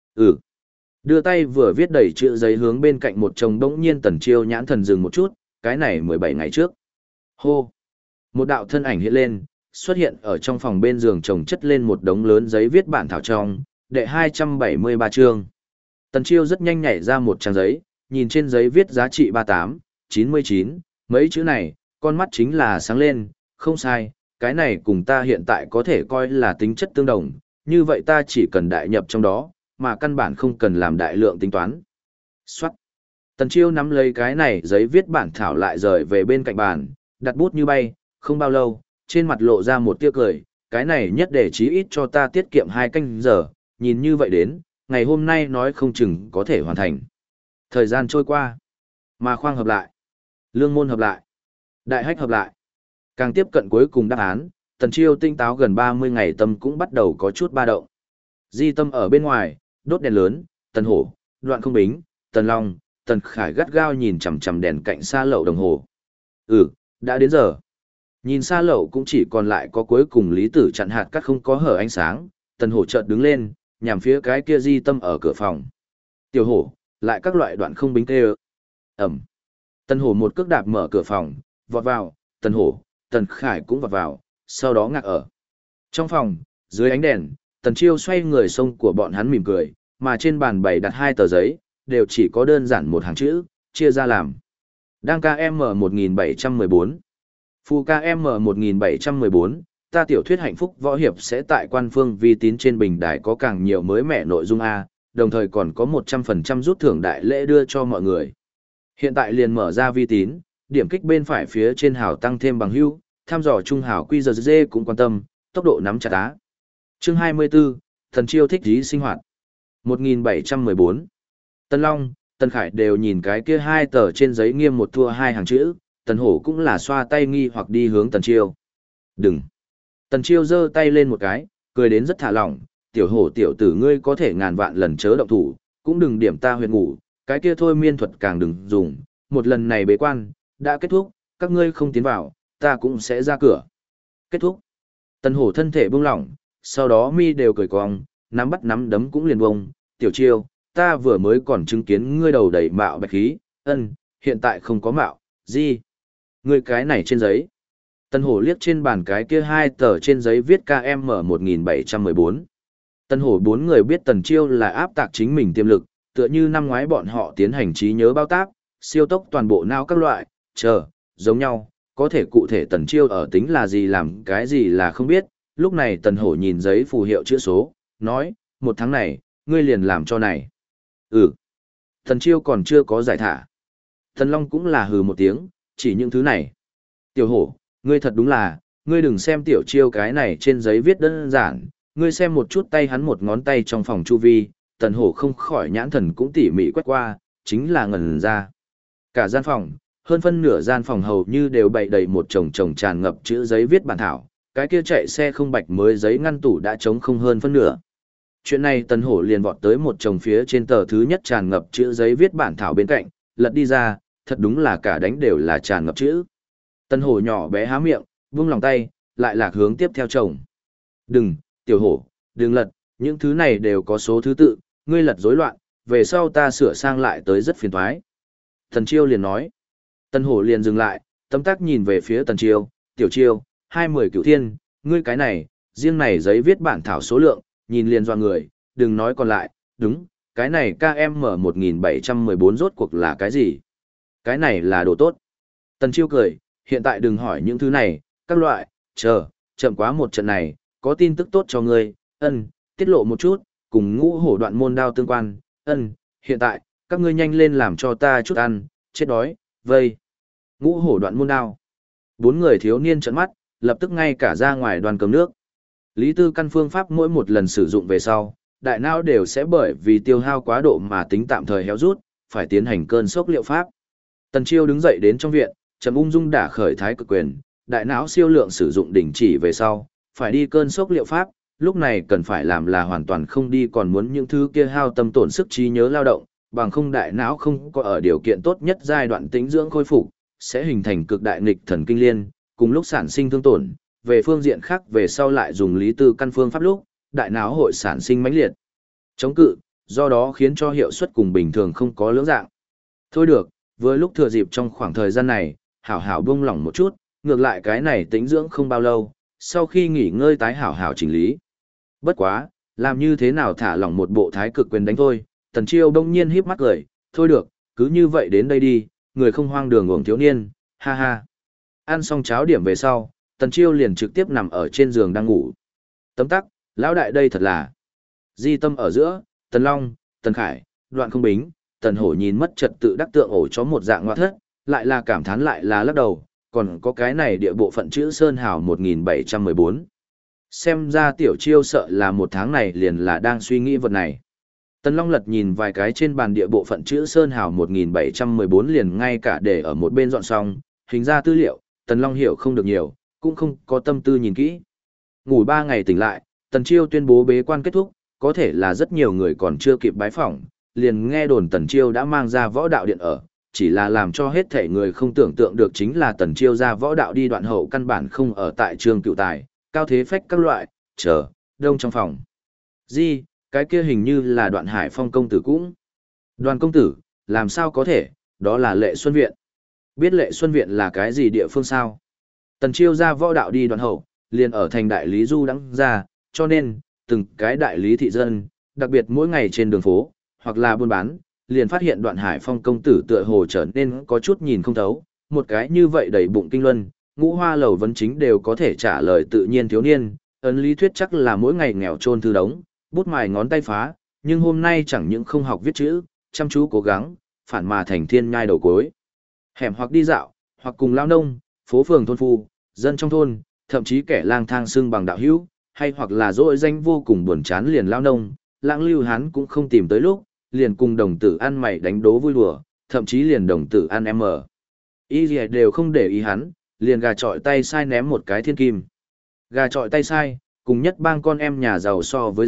[SPEAKER 1] Đưa tay vừa viết đẩy chữ giấy hướng bên cạnh một chồng đống nhiên Tần Chiêu nhãn thần dừng một chút, cái này 17 ngày trước. Hô! Một đạo thân ảnh hiện lên, xuất hiện ở trong phòng bên giường chồng chất lên một đống lớn giấy viết bản thảo trong, đệ 273 chương. Tần Chiêu rất nhanh nhảy ra một trang giấy, nhìn trên giấy viết giá trị 38, 99, mấy chữ này, con mắt chính là sáng lên, không sai, cái này cùng ta hiện tại có thể coi là tính chất tương đồng, như vậy ta chỉ cần đại nhập trong đó, mà căn bản không cần làm đại lượng tính toán. Soát. Tần Chiêu nắm lấy cái này giấy viết bản thảo lại rời về bên cạnh bàn, đặt bút như bay, không bao lâu, trên mặt lộ ra một tia cười, cái này nhất để chí ít cho ta tiết kiệm 2 canh giờ, nhìn như vậy đến, ngày hôm nay nói không chừng có thể hoàn thành. Thời gian trôi qua, mà khoang hợp lại, lương môn hợp lại, đại hách hợp lại. Càng tiếp cận cuối cùng đáp án, Tần Chiêu tinh táo gần 30 ngày tâm cũng bắt đầu có chút ba động. Di tâm ở bên ngoài, đốt đèn lớn, Tần Hổ, Đoạn Không Bính, Tần Long, Tần Khải gắt gao nhìn chằm chằm đèn cạnh xa lậu đồng hồ. Đã đến giờ. Nhìn xa lậu cũng chỉ còn lại có cuối cùng Lý Tử chặn hạt cắt không có hở ánh sáng, Tần Hổ chợt đứng lên, nhằm phía cái kia Di tâm ở cửa phòng. Tiểu Hổ, lại các loại Đoạn Không Bính kêu. Ẩm. Tần Hổ một cước đạp mở cửa phòng, vọt vào, Tần Hổ, Tần Khải cũng vọt vào, sau đó ngạc ở. Trong phòng, dưới ánh đèn, Tần Chiêu xoay người xông của bọn hắn mỉm cười, mà trên bàn bày đặt 2 tờ giấy, đều chỉ có đơn giản một hàng chữ, chia ra làm. Đăng KM1714. Phù KM1714, ta tiểu thuyết hạnh phúc võ hiệp sẽ tại quan phương vi tín trên bình đài có càng nhiều mới mẻ nội dung A, đồng thời còn có 100% rút thưởng đại lễ đưa cho mọi người. Hiện tại liền mở ra vi tín, điểm kích bên phải phía trên hào tăng thêm bằng hữu, tham dò trung hào QRZ cũng quan tâm, tốc độ nắm chặt á. Chương 24, Tần Chiêu thích dí sinh hoạt. 1714. Tần Long, Tần Khải đều nhìn cái kia 2 tờ trên giấy nghiêm một thua 2 hàng chữ, Tần Hổ cũng là xoa tay nghi hoặc đi hướng Tần Chiêu. Đừng. Tần Chiêu giơ tay lên một cái, cười đến rất thả lỏng, tiểu Hổ tiểu tử ngươi có thể ngàn vạn lần chớ động thủ, cũng đừng điểm ta huyệt ngủ, cái kia thôi miên thuật càng đừng dùng, một lần này bế quan, đã kết thúc, các ngươi không tiến vào, ta cũng sẽ ra cửa. Kết thúc. Tần Hổ thân thể buông lỏng, sau đó mi đều cười cong, nắm bắt nắm đấm cũng liền bông, tiểu Chiêu, ta vừa mới còn chứng kiến ngươi đầu đầy mạo bạch khí, hiện tại không có mạo, gì? Ngươi cái này trên giấy. Tần Hổ liếc trên bàn cái kia 2 tờ trên giấy viết KM1714. Tần Hổ 4 người biết Tần Chiêu là áp tạc chính mình tiềm lực, tựa như năm ngoái bọn họ tiến hành trí nhớ bao tác, siêu tốc toàn bộ não các loại, giống nhau, có thể cụ thể Tần Chiêu ở tính là gì làm cái gì là không biết. Lúc này Tần Hổ nhìn giấy phù hiệu chữ số, nói, 1 tháng này, ngươi liền làm cho này. Tần Chiêu còn chưa có giải thả. Tần Long cũng là hừ một tiếng, chỉ những thứ này. Tiểu Hổ, ngươi thật đúng là, ngươi đừng xem Tiểu Chiêu cái này trên giấy viết đơn giản, ngươi xem một chút tay hắn một ngón tay trong phòng chu vi, Tần Hổ không khỏi nhãn thần cũng tỉ mỉ quét qua, chính là ngẩn ra. Cả gian phòng, hơn phân nửa gian phòng hầu như đều bày đầy một chồng chồng tràn ngập chữ giấy viết bản thảo, cái kia chạy xe không bạch mới giấy ngăn tủ đã trống không hơn phân nửa. Chuyện này Tần Hổ liền vọt tới một chồng phía trên tờ thứ nhất tràn ngập chữ giấy viết bản thảo bên cạnh, lật đi ra, thật đúng là cả đánh đều là tràn ngập chữ. Tần Hổ nhỏ bé há miệng, buông lòng tay, lại lạc hướng tiếp theo chồng. Đừng, Tiểu Hổ, đừng lật, những thứ này đều có số thứ tự, ngươi lật rối loạn, về sau ta sửa sang lại tới rất phiền toái. Tần Chiêu liền nói. Tần Hổ liền dừng lại, tấm tắc nhìn về phía Tần Chiêu, Tiểu Chiêu, 20 cửu thiên, ngươi cái này, riêng này giấy viết bản thảo số lượng, nhìn liền doa người, đừng nói còn lại, đúng, cái này KM1714 rốt cuộc là cái gì? Cái này là đồ tốt. Tần Chiêu cười, hiện tại đừng hỏi những thứ này, các loại, chậm quá một trận này, có tin tức tốt cho ngươi, tiết lộ một chút, cùng Ngũ Hổ Đoạn môn đao tương quan, hiện tại, các ngươi nhanh lên làm cho ta chút ăn, chết đói, vây. Ngũ Hổ Đoạn môn đao. 4 người thiếu niên trợn mắt, lập tức ngay cả ra ngoài đoàn cầm nước. Lý Tư căn phương pháp mỗi một lần sử dụng về sau, đại não đều sẽ bởi vì tiêu hao quá độ mà tính tạm thời héo rút, phải tiến hành cơn sốc liệu pháp. Tần Chiêu đứng dậy đến trong viện, trầm ung dung đả khởi thái cực quyền, đại não siêu lượng sử dụng đỉnh chỉ về sau, phải đi cơn sốc liệu pháp, lúc này cần phải làm là hoàn toàn không đi còn muốn những thứ kia hao tâm tổn sức trí nhớ lao động, bằng không đại não không có ở điều kiện tốt nhất giai đoạn tĩnh dưỡng khôi phục, sẽ hình thành cực đại nghịch thần kinh liên, cùng lúc sản sinh thương tổn, về phương diện khác về sau lại dùng lý tư căn phương pháp lúc, đại não hội sản sinh mãnh liệt chống cự, do đó khiến cho hiệu suất cùng bình thường không có lưỡng dạng. Thôi được, với lúc thừa dịp trong khoảng thời gian này, hảo hảo buông lỏng một chút, ngược lại cái này tĩnh dưỡng không bao lâu, sau khi nghỉ ngơi tái hảo hảo chỉnh lý. Bất quá, làm như thế nào thả lỏng một bộ thái cực quyền đánh thôi, Tần Chiêu đông nhiên híp mắt cười, thôi được, cứ như vậy đến đây đi, người không hoang đường uổng thiếu niên, ha ha. Ăn xong cháo điểm về sau, Tần Chiêu liền trực tiếp nằm ở trên giường đang ngủ. Tấm tắc, lão đại đây thật là. Di tâm ở giữa, Tần Long, Tần Khải, Đoạn Không Bính, Tần Hổ nhìn mất trật tự đắc tượng ổ chó một dạng ngoại thất, lại là cảm thán lại là lắc đầu, còn có cái này địa bộ phận chữ Sơn Hào 1714. Xem ra tiểu Chiêu sợ là một tháng này liền là đang suy nghĩ vật này. Tần Long lật nhìn vài cái trên bàn địa bộ phận chữ Sơn Hào 1714 liền ngay cả để ở một bên dọn xong, hình ra tư liệu, Tần Long hiểu không được nhiều, cũng không có tâm tư nhìn kỹ. Ngủ 3 ngày tỉnh lại, Tần Chiêu tuyên bố bế quan kết thúc, có thể là rất nhiều người còn chưa kịp bái phỏng, liền nghe đồn Tần Chiêu đã mang ra võ đạo điện ở, chỉ là làm cho hết thể người không tưởng tượng được chính là Tần Chiêu ra võ đạo đi đoạn hậu căn bản không ở tại trường cựu tài, cao thế phách các loại, chờ, đông trong phòng. Gì, cái kia hình như là Đoạn Hải Phong công tử cũng. Đoàn công tử, làm sao có thể, đó là Lệ Xuân Viện. Biết Lệ Xuân Viện là cái gì địa phương sao? Tần Chiêu ra võ đạo đi đoạn hậu, liền ở thành đại lý du đắng ra, cho nên, từng cái đại lý thị dân, đặc biệt mỗi ngày trên đường phố, hoặc là buôn bán, liền phát hiện Đoạn Hải Phong công tử tựa hồ trở nên có chút nhìn không thấu, một cái như vậy đầy bụng kinh luân, ngũ hoa lầu vấn chính đều có thể trả lời tự nhiên thiếu niên, ấn lý thuyết chắc là mỗi ngày nghèo chôn thư đống, bút mài ngón tay phá, nhưng hôm nay chẳng những không học viết chữ, chăm chú cố gắng, phản mà thành thiên nhai đầu cối. Hẻm hoặc đi dạo, hoặc cùng lao nông, phố phường thôn phu, dân trong thôn, thậm chí kẻ lang thang xưng bằng đạo hữu, hay hoặc là dỗi danh vô cùng buồn chán liền lao nông, lãng lưu hắn cũng không tìm tới lúc, liền cùng đồng tử ăn mày đánh đố vui đùa, thậm chí liền đồng tử ăn em ở. Ý gì đều không để ý hắn, liền gà trọi tay sai ném một cái thiên kim. Gà trọi tay sai, cùng nhất bang con em nhà giàu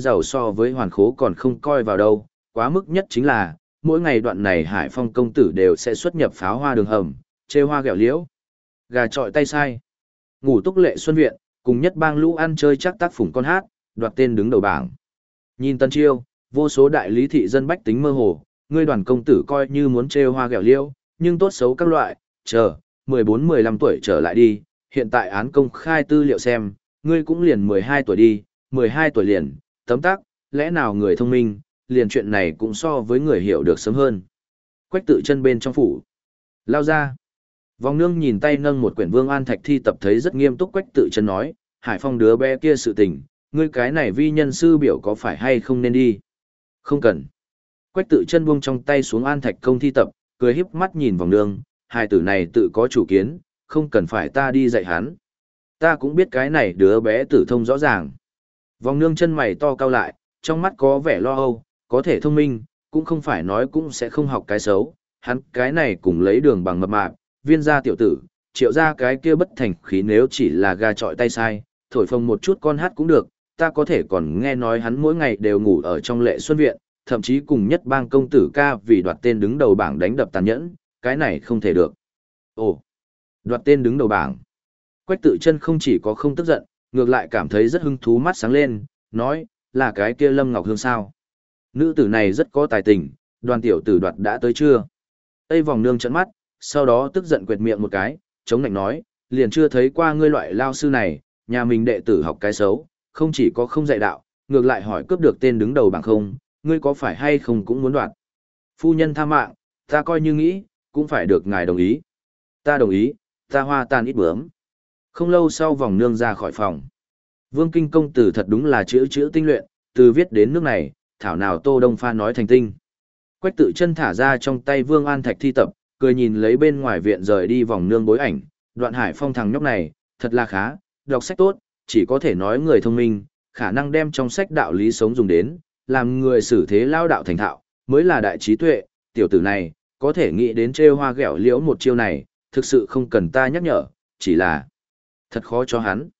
[SPEAKER 1] so với hoàn khố còn không coi vào đâu, quá mức nhất chính là, mỗi ngày đoạn này Hải Phong công tử đều sẽ xuất nhập pháo hoa đường hầm, chê hoa gẹo liễu. Gà trọi tay sai, ngủ túc Lệ Xuân Viện, cùng nhất bang lũ ăn chơi chắc tác phủng con hát, đoạt tên đứng đầu bảng. Nhìn Tần Chiêu, vô số đại lý thị dân bách tính mơ hồ, ngươi Đoàn công tử coi như muốn chê hoa gẹo liễu, nhưng tốt xấu các loại, chờ, 14-15 tuổi trở lại đi, hiện tại án công khai tư liệu xem, ngươi cũng liền 12 tuổi đi, 12 tuổi liền, tấm tắc, lẽ nào người thông minh, liền chuyện này cũng so với người hiểu được sớm hơn. Quách Tự Chân bên trong phủ, lao ra. Vòng Nương nhìn tay nâng một quyển Vương An Thạch thi tập thấy rất nghiêm túc. Quách Tự Chân nói, Hải Phong đứa bé kia sự tình, ngươi cái này vi nhân sư biểu có phải hay không nên đi? Không cần. Quách Tự Chân buông trong tay xuống An Thạch công thi tập, cười híp mắt nhìn Vòng Nương, hài tử này tự có chủ kiến, không cần phải ta đi dạy hắn. Ta cũng biết cái này đứa bé tử thông rõ ràng. Vòng Nương chân mày to cao lại, trong mắt có vẻ lo âu, có thể thông minh, cũng không phải nói cũng sẽ không học cái xấu, hắn cái này cùng lấy đường bằng mập mạp, viên gia tiểu tử, triệu ra cái kia bất thành khí nếu chỉ là gà trọi tay sai, thổi phồng một chút con hát cũng được, ta có thể còn nghe nói hắn mỗi ngày đều ngủ ở trong Lệ Xuân Viện, thậm chí cùng nhất bang công tử ca vì đoạt tên đứng đầu bảng đánh đập tàn nhẫn, cái này không thể được. Ồ, đoạt tên đứng đầu bảng. Quách Tự Chân không chỉ có không tức giận, ngược lại cảm thấy rất hứng thú, mắt sáng lên, nói, là cái kia Lâm Ngọc Hương sao? Nữ tử này rất có tài tình, Đoàn tiểu tử đoạt đã tới chưa? Tây Vòng Nương trợn mắt, sau đó tức giận quệt miệng một cái, chống lạnh nói, liền chưa thấy qua ngươi loại lao sư này, nhà mình đệ tử học cái xấu, không chỉ có không dạy đạo, ngược lại hỏi cướp được tên đứng đầu bảng không, ngươi có phải hay không cũng muốn đoạt. Phu nhân tha mạng, ta coi như nghĩ, cũng phải được ngài đồng ý. Ta đồng ý, ta hoa tan ít bướm. Không lâu sau Vòng Nương ra khỏi phòng. Vương Kinh công tử thật đúng là chữ tinh luyện, từ viết đến nước này, thảo nào Tô Đông Pha nói thành tinh. Quách Tự Chân thả ra trong tay Vương An Thạch thi tập, cười nhìn lấy bên ngoài viện rời đi Vòng Nương bối ảnh, Đoạn Hải Phong thằng nhóc này, thật là khá, đọc sách tốt, chỉ có thể nói người thông minh, khả năng đem trong sách đạo lý sống dùng đến, làm người xử thế lao đạo thành thạo, mới là đại trí tuệ, tiểu tử này, có thể nghĩ đến trêu hoa ghẹo liễu một chiêu này, thực sự không cần ta nhắc nhở, chỉ là thật khó cho hắn.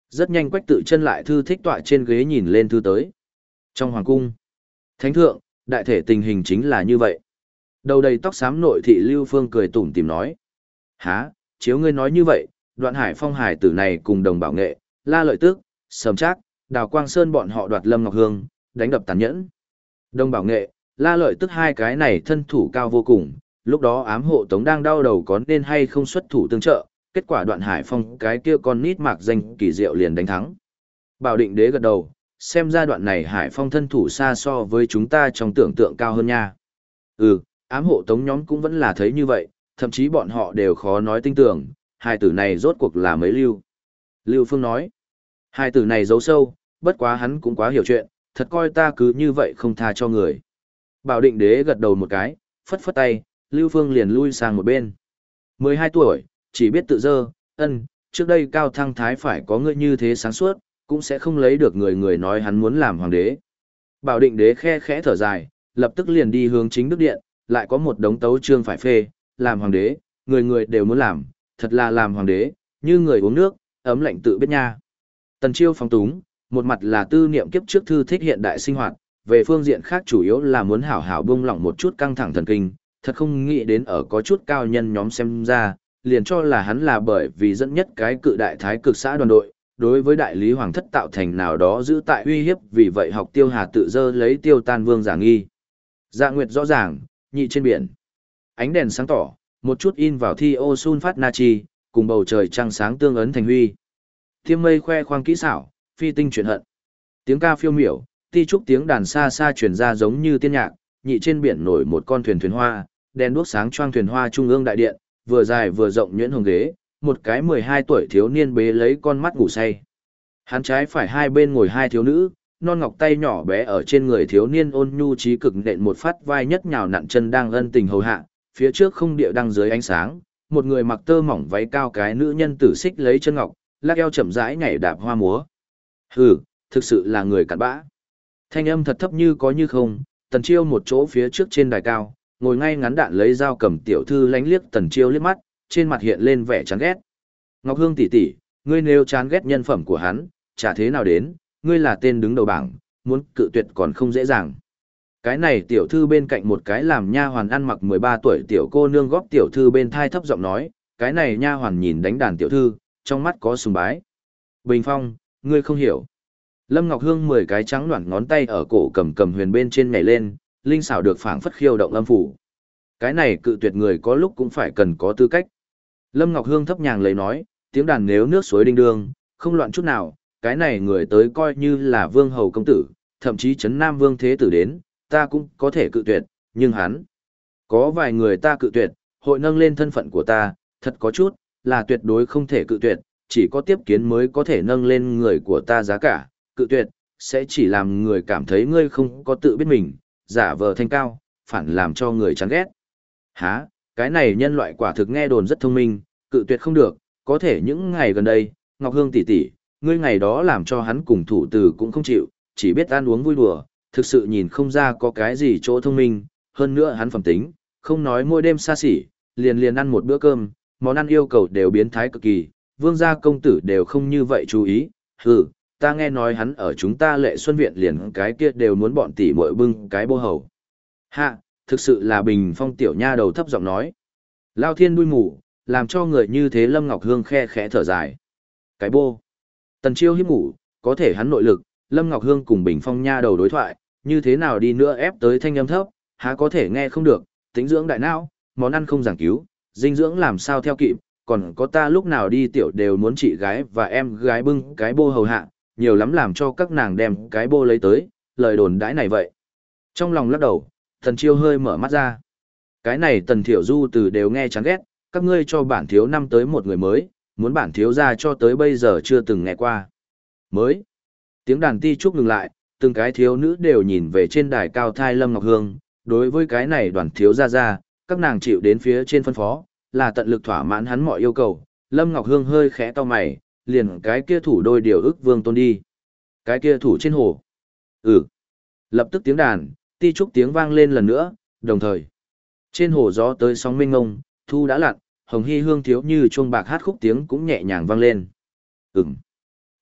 [SPEAKER 1] Rất nhanh Quách Tự Chân lại thư thích tọa trên ghế nhìn lên thư tới. Trong hoàng cung, thánh thượng, đại thể tình hình chính là như vậy. Đầu đầy tóc xám nội thị Lưu Phương cười tủm tỉm nói. Hả, chiếu ngươi nói như vậy, Đoạn Hải Phong hải tử này cùng Đồng Bảo Nghệ, La Lợi Tước, Sầm Trác, Đào Quang Sơn bọn họ đoạt Lâm Ngọc Hương, đánh đập tàn nhẫn. Đồng Bảo Nghệ, La Lợi Tước hai cái này thân thủ cao vô cùng, lúc đó ám hộ tống đang đau đầu có nên hay không xuất thủ tương trợ, kết quả Đoạn Hải Phong cái kia con nít mạc danh kỳ diệu liền đánh thắng. Bảo Định Đế gật đầu, xem ra đoạn này Hải Phong thân thủ xa so với chúng ta trong tưởng tượng cao hơn nha. Ừ, ám hộ tống nhóm cũng vẫn là thấy như vậy, thậm chí bọn họ đều khó nói tin tưởng, hai tử này rốt cuộc là mấy lưu. Lưu Phương nói, hai tử này giấu sâu, bất quá hắn cũng quá hiểu chuyện, thật coi ta cứ như vậy không tha cho người. Bảo Định Đế gật đầu một cái, phất phất tay, Lưu Phương liền lui sang một bên. 12 tuổi, chỉ biết tự dơ, trước đây Cao Thăng Thái phải có ngươi như thế sáng suốt, cũng sẽ không lấy được người người nói hắn muốn làm hoàng đế. Bảo Định Đế khe khẽ thở dài, lập tức liền đi hướng chính đức điện, lại có một đống tấu chương phải phê, làm hoàng đế, người người đều muốn làm, thật là làm hoàng đế, như người uống nước, ấm lạnh tự biết nha. Tần Chiêu phóng túng, một mặt là tư niệm kiếp trước thư thích hiện đại sinh hoạt, về phương diện khác chủ yếu là muốn hảo hảo buông lỏng một chút căng thẳng thần kinh, thật không nghĩ đến ở có chút cao nhân nhóm xem ra, liền cho là hắn là bởi vì dẫn nhất cái cự đại thái cực xã đoàn đội, đối với đại lý hoàng thất tạo thành nào đó giữ tại uy hiếp, vì vậy học Tiêu Hà tự dơ lấy Tiêu Tan Vương giả nghi. Dạ nguyệt rõ ràng, nhị trên biển. Ánh đèn sáng tỏ, một chút in vào thi ô sun phát natri, cùng bầu trời trăng sáng tương ấn thành huy. Thiêm mây khoe khoang kỹ xảo, phi tinh chuyển hận. Tiếng ca phiêu miểu, ti trúc tiếng đàn xa xa truyền ra giống như tiên nhạc, nhị trên biển nổi một con thuyền hoa, đèn đuốc sáng choang thuyền hoa trung ương đại điện, vừa dài vừa rộng nhuyễn hồng ghế, một cái 12 tuổi thiếu niên bế lấy con mắt ngủ say. Hắn trái phải hai bên ngồi hai thiếu nữ, non ngọc tay nhỏ bé ở trên người thiếu niên ôn nhu trí cực nện một phát vai nhất nhào nặn chân đang ân tình hầu hạ, phía trước không địa đang dưới ánh sáng, một người mặc tơ mỏng váy cao cái nữ nhân tử xích lấy chân ngọc, lắc eo chậm rãi nhảy đạp hoa múa. Hừ, thực sự là người cặn bã. Thanh âm thật thấp như có như không, Tần Chiêu một chỗ phía trước trên đài cao, ngồi ngay ngắn đạn lấy dao cầm tiểu thư lánh liếc Tần Chiêu liếc mắt, trên mặt hiện lên vẻ chán ghét. Ngọc Hương tỷ tỷ, ngươi nếu chán ghét nhân phẩm của hắn, chả thế nào đến, ngươi là tên đứng đầu bảng, muốn cự tuyệt còn không dễ dàng. Cái này tiểu thư bên cạnh một cái làm nha hoàn ăn mặc 13 tuổi tiểu cô nương góp tiểu thư bên thai thấp giọng nói, cái này nha hoàn nhìn đánh đàn tiểu thư, trong mắt có sùng bái. Bình Phong, ngươi không hiểu. Lâm Ngọc Hương 10 cái trắng loãng ngón tay ở cổ cầm cầm huyền bên trên nhảy lên, linh xảo được phảng phất khiêu động âm phủ. Cái này cự tuyệt người có lúc cũng phải cần có tư cách. Lâm Ngọc Hương thấp nhàng lấy nói, tiếng đàn nếu nước suối đinh đương, không loạn chút nào, cái này người tới coi như là vương hầu công tử, thậm chí trấn nam vương thế tử đến, ta cũng có thể cự tuyệt, nhưng hắn, có vài người ta cự tuyệt, hội nâng lên thân phận của ta, thật có chút, là tuyệt đối không thể cự tuyệt, chỉ có tiếp kiến mới có thể nâng lên người của ta giá cả, cự tuyệt, sẽ chỉ làm người cảm thấy ngươi không có tự biết mình, giả vờ thanh cao, phản làm cho người chán ghét. Hả, cái này nhân loại quả thực nghe đồn rất thông minh, cự tuyệt không được, có thể những ngày gần đây, Ngọc Hương tỷ tỷ, ngươi ngày đó làm cho hắn cùng thủ từ cũng không chịu, chỉ biết ăn uống vui đùa, thực sự nhìn không ra có cái gì chỗ thông minh, hơn nữa hắn phẩm tính, không nói mỗi đêm xa xỉ, liền liền ăn một bữa cơm, món ăn yêu cầu đều biến thái cực kỳ, vương gia công tử đều không như vậy chú ý, hừ, ta nghe nói hắn ở chúng ta Lệ Xuân Viện liền cái kia đều muốn bọn tỷ muội bưng cái bô hầu. Hạ, thực sự là Bình Phong tiểu nha đầu thấp giọng nói. Lao thiên đuôi mù, làm cho người như thế Lâm Ngọc Hương khe khẽ thở dài. Cái bô. Tần Chiêu hiếp ngủ, có thể hắn nội lực, Lâm Ngọc Hương cùng Bình Phong nha đầu đối thoại, như thế nào đi nữa ép tới thanh âm thấp, há có thể nghe không được, tính dưỡng đại não, món ăn không giảng cứu, dinh dưỡng làm sao theo kịp, còn có ta lúc nào đi tiểu đều muốn chị gái và em gái bưng cái bô hầu hạ, nhiều lắm làm cho các nàng đem cái bô lấy tới, lời đồn đãi này vậy. Trong lòng lắc đầu, Tần Chiêu hơi mở mắt ra. Cái này Tần Thiểu Du từ đều nghe chán ghét, các ngươi cho bản thiếu năm tới một người mới, muốn bản thiếu ra cho tới bây giờ chưa từng nghe qua. Mới. Tiếng đàn ti trúc ngừng lại, từng cái thiếu nữ đều nhìn về trên đài cao thai Lâm Ngọc Hương, đối với cái này đoàn thiếu ra, các nàng chịu đến phía trên phân phó, là tận lực thỏa mãn hắn mọi yêu cầu. Lâm Ngọc Hương hơi khẽ to mày, liền cái kia thủ đôi điều ức vương tôn đi. Cái kia thủ trên hồ. Ừ. Lập tức tiếng đàn, ti trúc tiếng vang lên lần nữa, đồng thời. Trên hồ gió tới sóng mênh ngông, thu đã lặn, hồng hy hương thiếu như chuông bạc hát khúc tiếng cũng nhẹ nhàng vang lên. Ừm.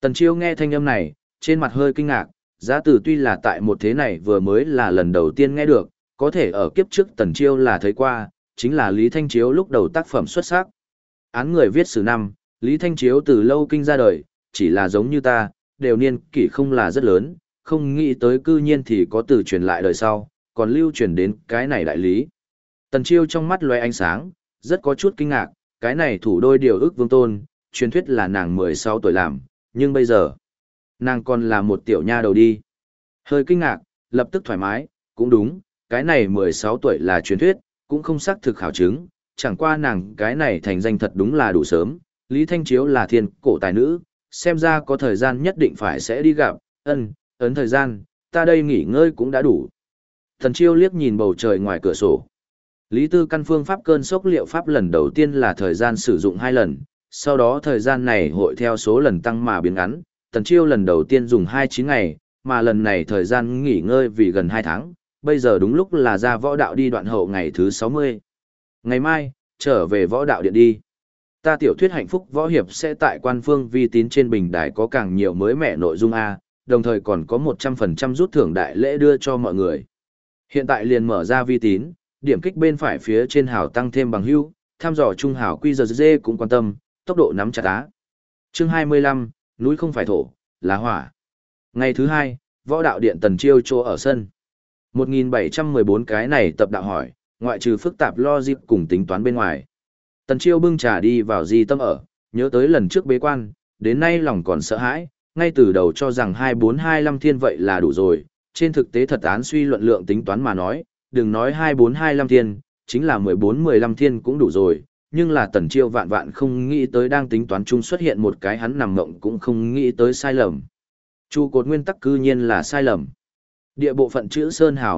[SPEAKER 1] Tần Chiêu nghe thanh âm này, trên mặt hơi kinh ngạc, giá từ tuy là tại một thế này vừa mới là lần đầu tiên nghe được, có thể ở kiếp trước Tần Chiêu là thấy qua, chính là Lý Thanh Chiếu lúc đầu tác phẩm xuất sắc. Án người viết sử năm, Lý Thanh Chiếu từ lâu kinh ra đời, chỉ là giống như ta, đều niên kỷ không là rất lớn, không nghĩ tới cư nhiên thì có từ truyền lại đời sau, còn lưu truyền đến cái này đại lý. Tần Chiêu trong mắt lóe ánh sáng, rất có chút kinh ngạc, cái này thủ đôi điều ước vương tôn, truyền thuyết là nàng 16 tuổi làm, nhưng bây giờ, nàng còn là một tiểu nha đầu đi. Hơi kinh ngạc, lập tức thoải mái, cũng đúng, cái này 16 tuổi là truyền thuyết, cũng không xác thực khảo chứng, chẳng qua nàng cái này thành danh thật đúng là đủ sớm, Lý Thanh Chiếu là thiên cổ tài nữ, xem ra có thời gian nhất định phải sẽ đi gặp, ấn thời gian, ta đây nghỉ ngơi cũng đã đủ. Tần Chiêu liếc nhìn bầu trời ngoài cửa sổ. Lý Tư căn phương pháp cơn sốc liệu pháp lần đầu tiên là thời gian sử dụng 2 lần, sau đó thời gian này hội theo số lần tăng mà biến ngắn, Tần Chiêu lần đầu tiên dùng 29 ngày, mà lần này thời gian nghỉ ngơi vì gần 2 tháng, bây giờ đúng lúc là ra võ đạo đi đoạn hậu ngày thứ 60. Ngày mai, trở về võ đạo điện đi. Ta tiểu thuyết hạnh phúc võ hiệp sẽ tại quan phương vi tín trên bình đài có càng nhiều mới mẻ nội dung A, đồng thời còn có 100% rút thưởng đại lễ đưa cho mọi người. Hiện tại liền mở ra vi tín, điểm kích bên phải phía trên hào tăng thêm bằng hữu, tham dò trung hào quy giờ dê cũng quan tâm, tốc độ nắm chặt á. Chương 25, núi không phải thổ, là hỏa. Ngày thứ 2, võ đạo điện Tần Chiêu chỗ ở sân. 1714 cái này tập đạo hỏi, ngoại trừ phức tạp logic cùng tính toán bên ngoài. Tần Chiêu bưng trà đi vào di tâm ở, nhớ tới lần trước bế quan, đến nay lòng còn sợ hãi, ngay từ đầu cho rằng 2425 thiên vậy là đủ rồi, trên thực tế thật án suy luận lượng tính toán mà nói, đừng nói 2425 thiên, chính là 1415 thiên cũng đủ rồi, nhưng là Tần Chiêu vạn vạn không nghĩ tới đang tính toán chung xuất hiện một cái hắn nằm mộng cũng không nghĩ tới sai lầm. Trụ cột nguyên tắc cư nhiên là sai lầm. Địa bộ phận chữ Sơn Hào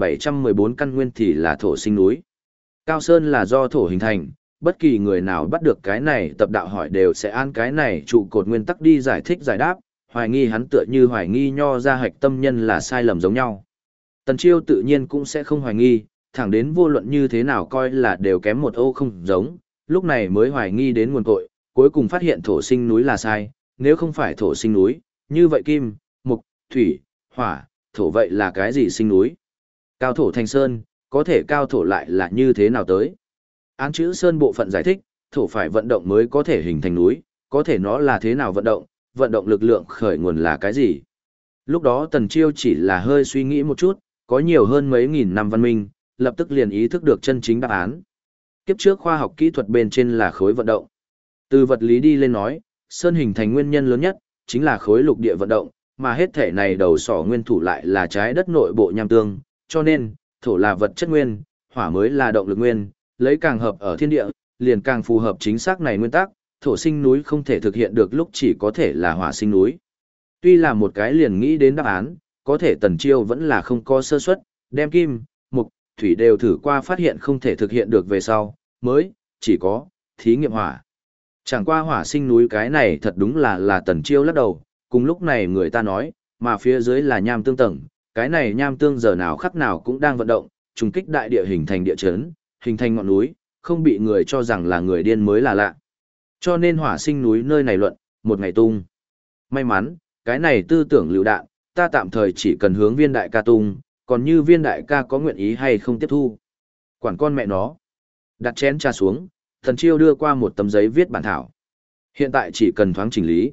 [SPEAKER 1] 1714 căn nguyên thì là thổ sinh núi. Cao Sơn là do thổ hình thành, bất kỳ người nào bắt được cái này tập đạo hỏi đều sẽ an cái này trụ cột nguyên tắc đi giải thích giải đáp, hoài nghi hắn tựa như hoài nghi nho ra hạch tâm nhân là sai lầm giống nhau. Tần Chiêu tự nhiên cũng sẽ không hoài nghi, thẳng đến vô luận như thế nào coi là đều kém một ô không giống, lúc này mới hoài nghi đến nguồn cội, cuối cùng phát hiện thổ sinh núi là sai, nếu không phải thổ sinh núi, như vậy kim, mục, thủy, hỏa, thổ vậy là cái gì sinh núi? Cao thổ thành sơn, có thể cao thổ lại là như thế nào tới? Án chữ sơn bộ phận giải thích, thổ phải vận động mới có thể hình thành núi, có thể nó là thế nào vận động lực lượng khởi nguồn là cái gì? Lúc đó Tần Chiêu chỉ là hơi suy nghĩ một chút, có nhiều hơn mấy nghìn năm văn minh, lập tức liền ý thức được chân chính đáp án. Kiếp trước khoa học kỹ thuật bên trên là khối vận động. Từ vật lý đi lên nói, sơn hình thành nguyên nhân lớn nhất, chính là khối lục địa vận động, mà hết thể này đầu sỏ nguyên thủ lại là trái đất nội bộ nham tương, cho nên, thổ là vật chất nguyên, hỏa mới là động lực nguyên, lấy càng hợp ở thiên địa, liền càng phù hợp chính xác này nguyên tắc, thổ sinh núi không thể thực hiện được lúc chỉ có thể là hỏa sinh núi. Tuy là một cái liền nghĩ đến đáp án, có thể Tần Chiêu vẫn là không có sơ suất, đem kim, mục, thủy đều thử qua phát hiện không thể thực hiện được về sau, mới, chỉ có, thí nghiệm hỏa. Chẳng qua hỏa sinh núi cái này thật đúng là Tần Chiêu lắc đầu, cùng lúc này người ta nói, mà phía dưới là nham tương tầng, cái này nham tương giờ nào khắc nào cũng đang vận động, trùng kích đại địa hình thành địa chấn, hình thành ngọn núi, không bị người cho rằng là người điên mới là lạ. Cho nên hỏa sinh núi nơi này luận, một ngày tung. May mắn, cái này tư tưởng lựu đạn, ta tạm thời chỉ cần hướng viên đại ca tung, còn như viên đại ca có nguyện ý hay không tiếp thu. Quản con mẹ nó. Đặt chén trà xuống, Tần Chiêu đưa qua một tấm giấy viết bản thảo. Hiện tại chỉ cần thoáng chỉnh lý.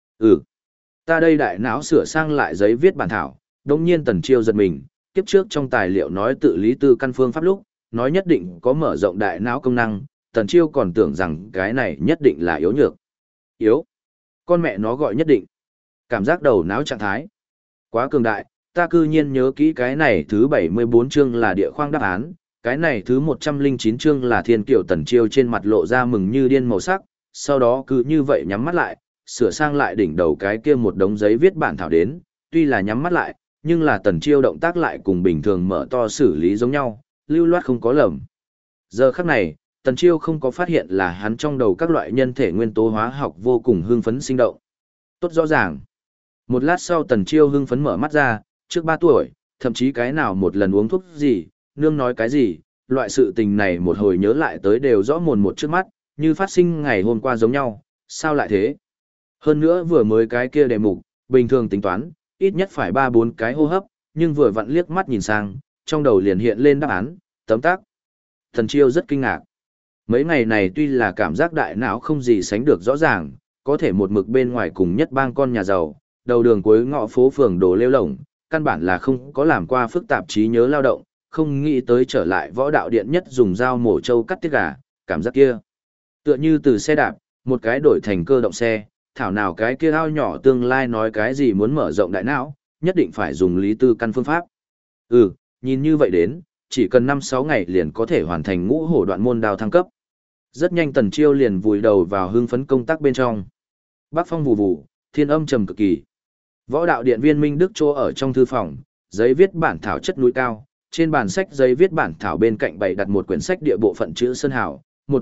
[SPEAKER 1] Ta đây đại não sửa sang lại giấy viết bản thảo, đồng nhiên Tần Chiêu giật mình, kiếp trước trong tài liệu nói tự lý tư căn phương pháp lúc, nói nhất định có mở rộng đại não công năng, Tần Chiêu còn tưởng rằng cái này nhất định là yếu nhược. Yếu? Con mẹ nó gọi nhất định. Cảm giác đầu não trạng thái. Quá cường đại, ta cư nhiên nhớ kỹ cái này thứ 74 chương là địa khoang đáp án, cái này thứ 109 chương là thiên kiểu. Tần Chiêu trên mặt lộ ra mừng như điên màu sắc, sau đó cứ như vậy nhắm mắt lại, sửa sang lại đỉnh đầu cái kia một đống giấy viết bản thảo đến, tuy là nhắm mắt lại, nhưng là Tần Chiêu động tác lại cùng bình thường mở to xử lý giống nhau, lưu loát không có lầm. Giờ khắc này, Tần Chiêu không có phát hiện là hắn trong đầu các loại nhân thể nguyên tố hóa học vô cùng hưng phấn sinh động. Tốt rõ ràng. Một lát sau Tần Chiêu hưng phấn mở mắt ra, trước 3 tuổi, thậm chí cái nào một lần uống thuốc gì, nương nói cái gì, loại sự tình này một hồi nhớ lại tới đều rõ mồn một trước mắt, như phát sinh ngày hôm qua giống nhau, sao lại thế? Hơn nữa vừa mới cái kia đề mục, bình thường tính toán, ít nhất phải 3-4 cái hô hấp, nhưng vừa vặn liếc mắt nhìn sang, trong đầu liền hiện lên đáp án, tấm tắc. Tần Chiêu rất kinh ngạc. Mấy ngày này tuy là cảm giác đại não không gì sánh được rõ ràng, có thể một mực bên ngoài cùng nhất bang con nhà giàu, đầu đường cuối ngõ phố phường đồ lêu lổng, căn bản là không có làm qua phức tạp trí nhớ lao động, không nghĩ tới trở lại võ đạo điện nhất dùng dao mổ trâu cắt tiết gà, cảm giác kia. Tựa như từ xe đạp, một cái đổi thành cơ động xe, thảo nào cái kia ao nhỏ tương lai nói cái gì muốn mở rộng đại não, nhất định phải dùng lý tư căn phương pháp. Nhìn như vậy đến, chỉ cần 5-6 ngày liền có thể hoàn thành ngũ hổ đoạn môn đao thăng cấp. Rất nhanh Tần Chiêu liền vùi đầu vào hưng phấn công tác bên trong. Bắc phong vù vù, thiên âm trầm cực kỳ. Võ đạo điện Viên Minh Đức chỗ ở trong thư phòng, giấy viết bản thảo chất núi cao, trên bàn sách giấy viết bản thảo bên cạnh bày đặt một quyển sách địa bộ phận chữ Sơn Hảo,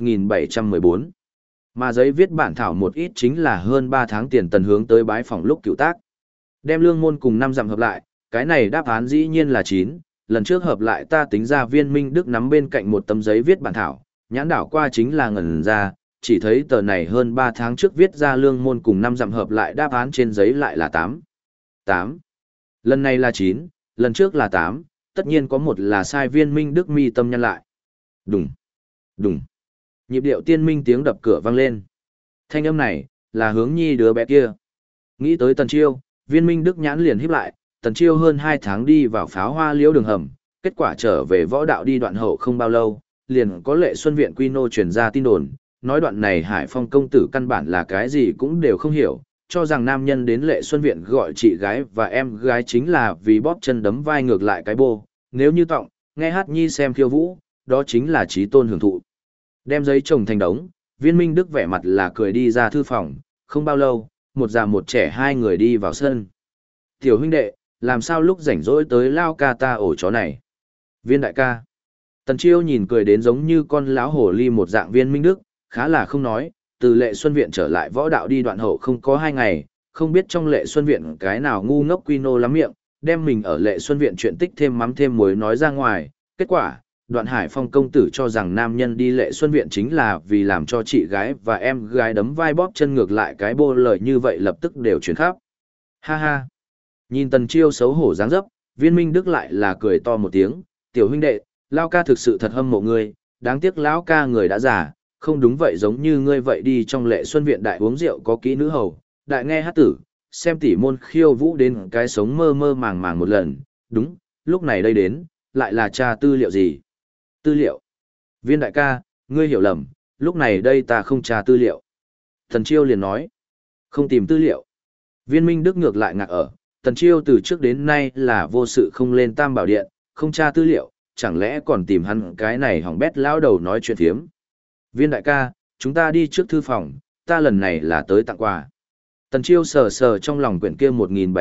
[SPEAKER 1] 1714. Mà giấy viết bản thảo một ít chính là hơn 3 tháng tiền Tần hướng tới bái phòng lúc cựu tác. Đem lương môn cùng 5 dặm hợp lại, cái này đáp án dĩ nhiên là 9, lần trước hợp lại ta tính ra Viên Minh Đức nắm bên cạnh một tấm giấy viết bản thảo, nhãn đảo qua chính là ngẩn ra, chỉ thấy tờ này hơn 3 tháng trước viết ra lương môn cùng 5 dặm hợp lại đáp án trên giấy lại là 8. 8. Lần này là 9, lần trước là 8, tất nhiên có một là sai. Viên Minh Đức mi tâm nhăn lại. Đùng, đùng. Nhịp điệu tiên minh tiếng đập cửa vang lên. Thanh âm này, là hướng nhi đứa bé kia. Nghĩ tới Tần Chiêu, Viên Minh Đức nhãn liền híp lại, Tần Chiêu hơn 2 tháng đi vào pháo hoa liễu đường hầm, kết quả trở về võ đạo đi đoạn hậu không bao lâu, liền có Lệ Xuân Viện Quy Nô truyền ra tin đồn, nói đoạn này Hải Phong công tử căn bản là cái gì cũng đều không hiểu, cho rằng nam nhân đến Lệ Xuân Viện gọi chị gái và em gái chính là vì bóp chân đấm vai ngược lại cái bô, nếu như tọng, nghe hát nhi xem khiêu vũ, đó chính là trí tôn hưởng thụ. Đem giấy chồng thành đống, Viên Minh Đức vẻ mặt là cười đi ra thư phòng, không bao lâu, một già một trẻ hai người đi vào sân. Tiểu huynh đệ, làm sao lúc rảnh rỗi tới lao ca ta ổ chó này? Viên đại ca. Tần Chiêu nhìn cười đến giống như con lão hổ ly một dạng Viên Minh Đức, khá là không nói, từ Lệ Xuân Viện trở lại võ đạo đi đoạn hậu không có 2 ngày, không biết trong Lệ Xuân Viện cái nào ngu ngốc quy nô lắm miệng, đem mình ở Lệ Xuân Viện chuyện tích thêm mắm thêm muối nói ra ngoài, kết quả, Đoạn Hải Phong công tử cho rằng nam nhân đi Lệ Xuân Viện chính là vì làm cho chị gái và em gái đấm vai bóp chân ngược lại cái bô, lời như vậy lập tức đều truyền khắp. Ha ha. Nhìn Tần Chiêu xấu hổ dáng dấp, Viên Minh Đức lại là cười to một tiếng, tiểu huynh đệ, lão ca thực sự thật hâm mộ ngươi, đáng tiếc lão ca người đã già, không đúng vậy giống như ngươi vậy đi trong Lệ Xuân Viện đại uống rượu có kỹ nữ hầu, đại nghe hát tử, xem tỷ môn khiêu vũ đến cái sống mơ mơ màng màng một lần, đúng, lúc này đây đến, lại là tra tư liệu gì? Tư liệu. Viên đại ca, ngươi hiểu lầm, lúc này đây ta không tra tư liệu. Tần Chiêu liền nói, không tìm tư liệu. Viên Minh Đức ngược lại ngạc ở, Tần Chiêu từ trước đến nay là vô sự không lên Tam Bảo Điện, không tra tư liệu, chẳng lẽ còn tìm hắn cái này hỏng bét lão đầu nói chuyện thiếm. Viên đại ca, chúng ta đi trước thư phòng, ta lần này là tới tặng quà. Tần Chiêu sờ sờ trong lòng quyển kia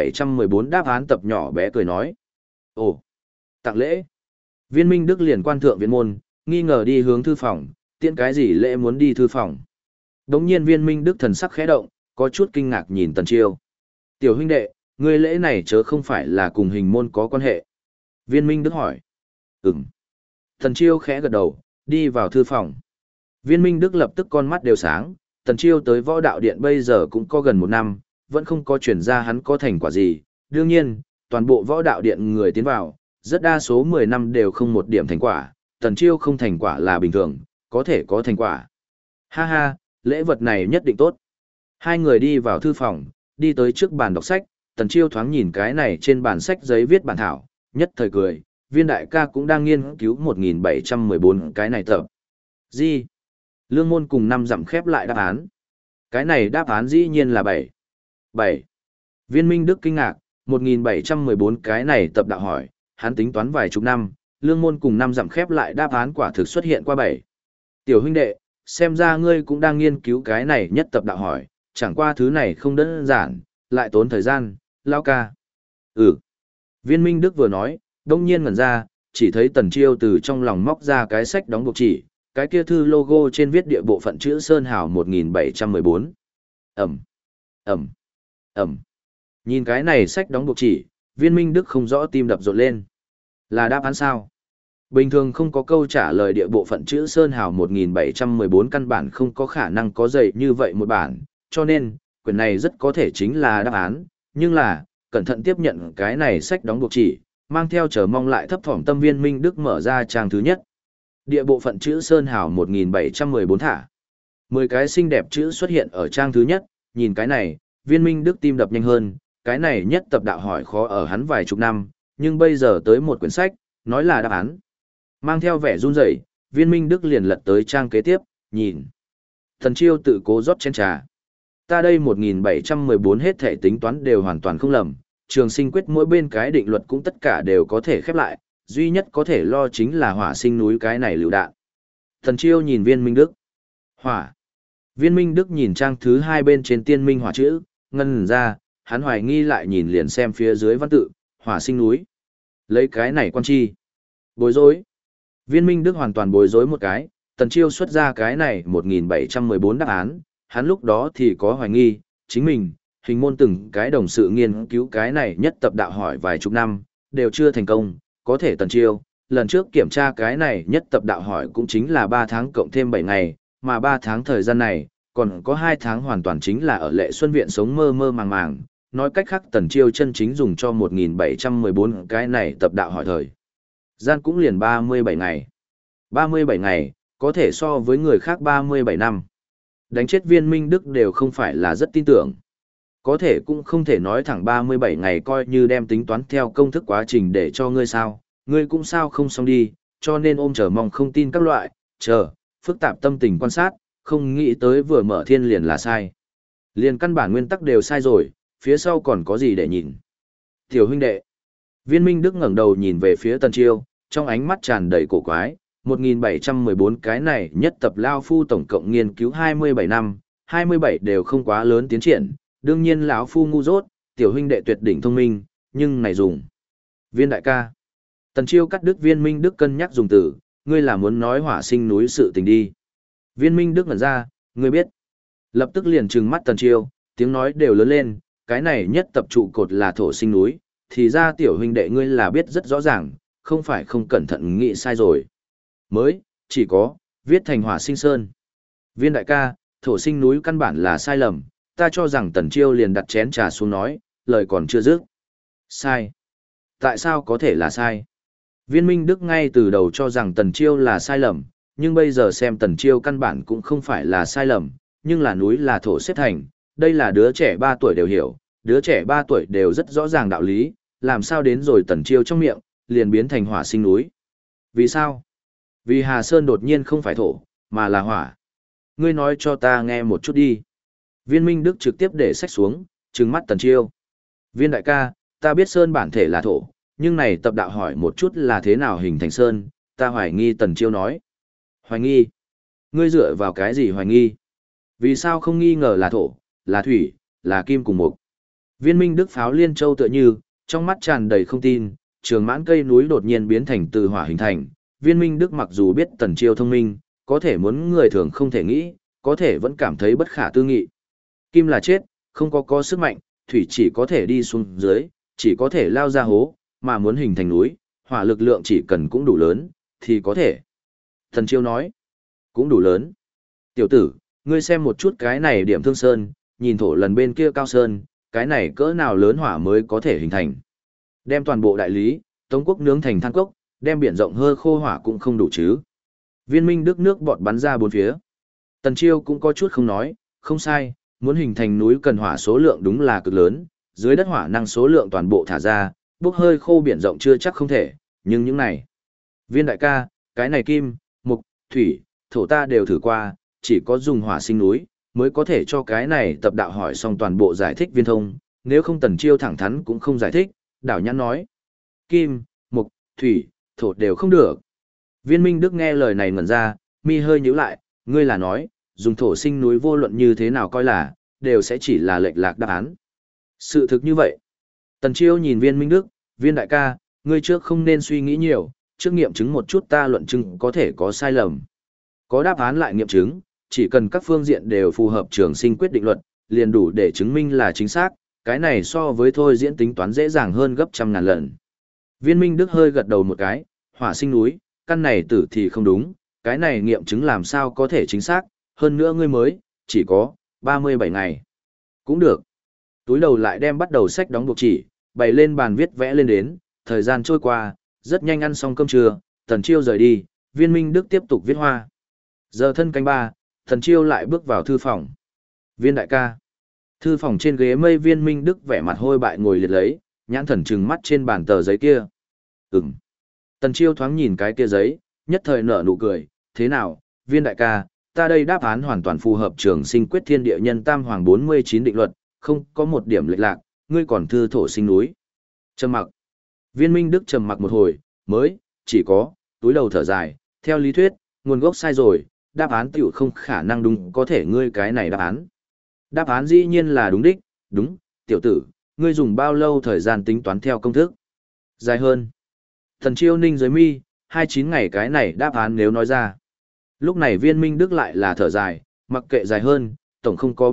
[SPEAKER 1] 1714 đáp án tập nhỏ bé cười nói. Ồ, tặng lễ. Viên Minh Đức liền quan thượng viện môn, nghi ngờ đi hướng thư phòng, tiện cái gì lễ muốn đi thư phòng. Đống nhiên Viên Minh Đức thần sắc khẽ động, có chút kinh ngạc nhìn Tần Chiêu. Tiểu huynh đệ, ngươi lễ này chớ không phải là cùng hình môn có quan hệ. Viên Minh Đức hỏi. Ừm. Tần Chiêu khẽ gật đầu, đi vào thư phòng. Viên Minh Đức lập tức con mắt đều sáng, Tần Chiêu tới võ đạo điện bây giờ cũng có gần 1 năm, vẫn không có chuyển ra hắn có thành quả gì. Đương nhiên, toàn bộ võ đạo điện người tiến vào, rất đa số 10 năm đều không một điểm thành quả, Tần Chiêu không thành quả là bình thường, có thể có thành quả. Ha ha, lễ vật này nhất định tốt. Hai người đi vào thư phòng, đi tới trước bàn đọc sách, Tần Chiêu thoáng nhìn cái này trên bàn sách giấy viết bản thảo, nhất thời cười, Viên đại ca cũng đang nghiên cứu 1714 cái này tập. Gì? Lương môn cùng 5 dặm khép lại đáp án. Cái này đáp án dĩ nhiên là 7. 7. Viên Minh Đức kinh ngạc, 1714 cái này tập đạo hỏi, hắn tính toán vài chục năm, lương môn cùng 5 dặm khép lại đáp án quả thực xuất hiện qua 7. Tiểu huynh đệ, xem ra ngươi cũng đang nghiên cứu cái này nhất tập đạo hỏi, chẳng qua thứ này không đơn giản, lại tốn thời gian, lao ca. Viên Minh Đức vừa nói, đông nhiên ngẩn ra, chỉ thấy Tần Chiêu từ trong lòng móc ra cái sách đóng buộc chỉ, cái kia thư logo trên viết địa bộ phận chữ Sơn Hào 1714. Ẩm, Ẩm, Ẩm. Nhìn cái này sách đóng buộc chỉ, Viên Minh Đức không rõ tim đập rộn lên. Là đáp án sao? Bình thường không có câu trả lời địa bộ phận chữ Sơn Hào 1714 căn bản không có khả năng có dày như vậy một bản, cho nên, quyển này rất có thể chính là đáp án, nhưng là, cẩn thận tiếp nhận cái này sách đóng buộc chỉ, mang theo chờ mong lại thấp thỏm tâm Viên Minh Đức mở ra trang thứ nhất. Địa bộ phận chữ Sơn Hào 1714 thả. 10 cái xinh đẹp chữ xuất hiện ở trang thứ nhất, nhìn cái này, Viên Minh Đức tim đập nhanh hơn, cái này nhất tập đạo hỏi khó ở hắn vài chục năm, nhưng bây giờ tới một quyển sách, nói là đáp án. Mang theo vẻ run rẩy, Viên Minh Đức liền lật tới trang kế tiếp, nhìn. Thần Chiêu tự cố rót chén trà. Ta đây 1714 hết thể tính toán đều hoàn toàn không lầm, trường sinh quyết mỗi bên cái định luật cũng tất cả đều có thể khép lại, duy nhất có thể lo chính là hỏa sinh núi cái này lựu đạn. Thần Chiêu nhìn Viên Minh Đức. Hỏa. Viên Minh Đức nhìn trang thứ hai bên trên tiên minh hỏa chữ, ngân ra, hắn hoài nghi lại nhìn liền xem phía dưới văn tự, hỏa sinh núi. Lấy cái này quan chi. Bối rối. Viên Minh Đức hoàn toàn bối rối một cái, Tần Chiêu xuất ra cái này 1714 đáp án, hắn lúc đó thì có hoài nghi, chính mình, hình môn từng cái đồng sự nghiên cứu cái này nhất tập đạo hỏi vài chục năm, đều chưa thành công, có thể Tần Chiêu, lần trước kiểm tra cái này nhất tập đạo hỏi cũng chính là 3 tháng cộng thêm 7 ngày, mà 3 tháng thời gian này, còn có 2 tháng hoàn toàn chính là ở Lệ Xuân Viện sống mơ mơ màng màng, nói cách khác Tần Chiêu chân chính dùng cho 1714 cái này tập đạo hỏi thời. Gian cũng liền 37 ngày. 37 ngày, có thể so với người khác 37 năm. Đánh chết Viên Minh Đức đều không phải là rất tin tưởng. Có thể cũng không thể nói thẳng 37 ngày coi như đem tính toán theo công thức quá trình để cho ngươi sao, ngươi cũng sao không xong đi, cho nên ôm chờ mong không tin các loại, phức tạp tâm tình quan sát, không nghĩ tới vừa mở thiên liền là sai. Liền căn bản nguyên tắc đều sai rồi, phía sau còn có gì để nhìn. Tiểu huynh đệ. Viên Minh Đức ngẩng đầu nhìn về phía Tần Chiêu, trong ánh mắt tràn đầy cổ quái, 1714 cái này nhất tập lao phu tổng cộng nghiên cứu 27 năm, 27 đều không quá lớn tiến triển, đương nhiên lão phu ngu dốt, tiểu huynh đệ tuyệt đỉnh thông minh, nhưng này dùng. Viên đại ca. Tần Chiêu cắt đứt Viên Minh Đức cân nhắc dùng từ, ngươi là muốn nói hỏa sinh núi sự tình đi. Viên Minh Đức ngẩn ra, ngươi biết. Lập tức liền trừng mắt Tần Chiêu, tiếng nói đều lớn lên, cái này nhất tập trụ cột là thổ sinh núi, thì ra tiểu huynh đệ ngươi là biết rất rõ ràng, không phải không cẩn thận nghĩ sai rồi. Mới, chỉ có, viết thành hỏa sinh sơn. Viên đại ca, thổ sinh núi căn bản là sai lầm, ta cho rằng Tần Chiêu liền đặt chén trà xuống nói, lời còn chưa dứt. Sai. Tại sao có thể là sai? Viên Minh Đức ngay từ đầu cho rằng Tần Chiêu là sai lầm, nhưng bây giờ xem Tần Chiêu căn bản cũng không phải là sai lầm, nhưng là núi là thổ xếp thành, đây là đứa trẻ 3 tuổi đều hiểu, đứa trẻ 3 tuổi đều rất rõ ràng đạo lý, làm sao đến rồi Tần Chiêu trong miệng, liền biến thành hỏa sinh núi. Vì sao? Vì Hà Sơn đột nhiên không phải thổ, mà là hỏa. Ngươi nói cho ta nghe một chút đi. Viên Minh Đức trực tiếp để sách xuống, trừng mắt Tần Chiêu. Viên đại ca, ta biết Sơn bản thể là thổ, nhưng này tập đạo hỏi một chút là thế nào hình thành Sơn, ta hoài nghi. Tần Chiêu nói. Hoài nghi? Ngươi dựa vào cái gì hoài nghi? Vì sao không nghi ngờ là thổ, là thủy, là kim cùng mục? Viên Minh Đức pháo liên châu tựa như, trong mắt tràn đầy không tin, trường mãn cây núi đột nhiên biến thành từ hỏa hình thành. Viên Minh Đức mặc dù biết Tần Chiêu thông minh, có thể muốn người thường không thể nghĩ, có thể vẫn cảm thấy bất khả tư nghị. Kim là chết, không có sức mạnh, thủy chỉ có thể đi xuống dưới, chỉ có thể lao ra hố, mà muốn hình thành núi, hỏa lực lượng chỉ cần cũng đủ lớn, thì có thể. Tần Chiêu nói, cũng đủ lớn. Tiểu tử, ngươi xem một chút cái này điểm thương sơn, nhìn thổ lần bên kia cao sơn, cái này cỡ nào lớn hỏa mới có thể hình thành. Đem toàn bộ đại lý, Tống quốc nướng thành than cốc, đem biển rộng hơ khô hỏa cũng không đủ chứ. Viên Minh Đức nước bọt bắn ra bốn phía. Tần Chiêu cũng có chút không nói, không sai, muốn hình thành núi cần hỏa số lượng đúng là cực lớn, dưới đất hỏa năng số lượng toàn bộ thả ra, bốc hơi khô biển rộng chưa chắc không thể, nhưng những này. Viên đại ca, cái này kim, mục, thủy, thổ ta đều thử qua, chỉ có dùng hỏa sinh núi, mới có thể cho cái này tập đạo hỏi xong toàn bộ giải thích viên thông, nếu không Tần Chiêu thẳng thắn cũng không giải thích, đảo nhãn nói. Kim, mục, thủy, thổ đều không được. Viên Minh Đức nghe lời này ngẩn ra, mi hơi nhíu lại, ngươi là nói, dùng thổ sinh núi vô luận như thế nào coi là, đều sẽ chỉ là lệch lạc đáp án. Sự thực như vậy. Tần Chiêu nhìn Viên Minh Đức, Viên đại ca, ngươi trước không nên suy nghĩ nhiều, trước nghiệm chứng một chút ta luận chứng có thể có sai lầm. Có đáp án lại nghiệm chứng, chỉ cần các phương diện đều phù hợp trường sinh quyết định luật, liền đủ để chứng minh là chính xác, cái này so với thôi diễn tính toán dễ dàng hơn gấp trăm ngàn lần. Viên Minh Đức hơi gật đầu một cái, hỏa sinh núi, căn này tử thì không đúng, cái này nghiệm chứng làm sao có thể chính xác, hơn nữa ngươi mới, chỉ có 37 ngày. Cũng được. Túi đầu lại đem bắt đầu sách đóng buộc chỉ, bày lên bàn viết vẽ lên đến, thời gian trôi qua, rất nhanh ăn xong cơm trưa, Tần Chiêu rời đi, Viên Minh Đức tiếp tục viết hoa. Giờ thân canh ba, Tần Chiêu lại bước vào thư phòng. Viên đại ca. Thư phòng trên ghế mây Viên Minh Đức vẻ mặt hôi bại ngồi liệt lấy, nhãn thần trừng mắt trên bàn tờ giấy kia. Ừm. Tần Chiêu thoáng nhìn cái kia giấy, nhất thời nở nụ cười, thế nào, Viên đại ca, ta đây đáp án hoàn toàn phù hợp trường sinh quyết thiên địa nhân tam hoàng 49 định luật, không có một điểm lệch lạc, ngươi còn thư thổ sinh núi. Trầm mặc. Viên Minh Đức trầm mặc một hồi, mới, chỉ có, túi đầu thở dài, theo lý thuyết, nguồn gốc sai rồi, đáp án tiểu không khả năng đúng, có thể ngươi cái này đáp án. Đáp án dĩ nhiên là đúng đích, đúng, tiểu tử, ngươi dùng bao lâu thời gian tính toán theo công thức? Dài hơn. Thần Chiêu ninh dưới mi, 29 ngày cái này đáp án nếu nói ra. Lúc này Viên Minh Đức lại là thở dài, mặc kệ dài hơn, tổng không có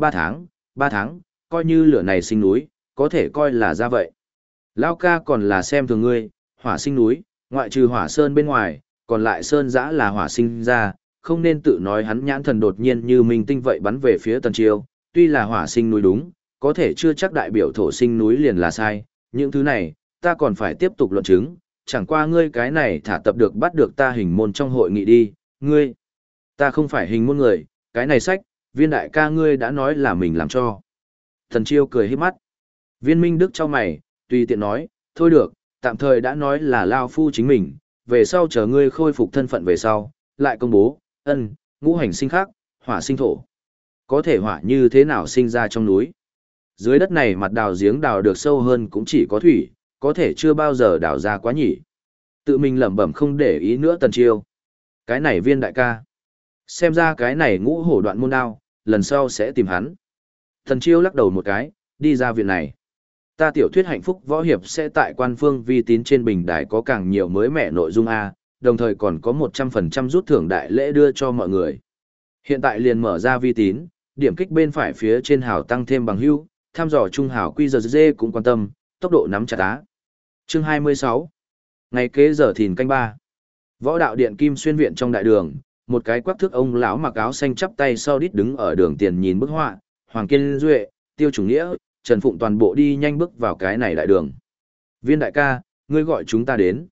[SPEAKER 1] 3 tháng, coi như lửa này sinh núi, có thể coi là ra vậy. Lao ca còn là xem thường ngươi, hỏa sinh núi, ngoại trừ hỏa sơn bên ngoài, còn lại sơn giã là hỏa sinh ra, không nên tự nói. Hắn nhãn thần đột nhiên như minh tinh vậy bắn về phía Tần Chiêu, tuy là hỏa sinh núi đúng, có thể chưa chắc đại biểu thổ sinh núi liền là sai, những thứ này, ta còn phải tiếp tục luận chứng, chẳng qua ngươi cái này thả tập được bắt được ta hình môn trong hội nghị đi, ngươi, ta không phải hình môn người, cái này sách, Viên đại ca ngươi đã nói là mình làm cho. Tần Chiêu cười híp mắt. Viên Minh Đức chau mày, tùy tiện nói, thôi được, tạm thời đã nói là lao phu chính mình, về sau chờ ngươi khôi phục thân phận về sau, lại công bố, ngũ hành sinh khắc, hỏa sinh thổ. Có thể hỏa như thế nào sinh ra trong núi? Dưới đất này mặt đào giếng đào được sâu hơn cũng chỉ có thủy, có thể chưa bao giờ đào ra quá nhỉ. Tự mình lẩm bẩm không để ý nữa Tần Chiêu. Cái này Viên đại ca. Xem ra cái này ngũ hổ đoạn môn đao, lần sau sẽ tìm hắn. Tần Chiêu lắc đầu một cái, đi ra viện này. Ta tiểu thuyết hạnh phúc võ hiệp sẽ tại quan phương vi tín trên bình đài có càng nhiều mới mẻ nội dung A, đồng thời còn có 100% rút thưởng đại lễ đưa cho mọi người. Hiện tại liền mở ra vi tín, điểm kích bên phải phía trên hào tăng thêm bằng hữu, thăm dò trung hào quy giờ dê cũng quan tâm, tốc độ nắm chặt á. Chương 26. Ngày kế giờ thìn canh ba. Võ đạo điện Kim Xuyên viện trong đại đường, một cái quắc thước ông lão mặc áo xanh chắp tay sau đít đứng ở đường tiền nhìn bức họa, Hoàng Kiên Duệ, Tiêu Chủ Nghĩa, Trần Phụng toàn bộ đi nhanh bước vào cái này đại đường. Viên đại ca, ngươi gọi chúng ta đến,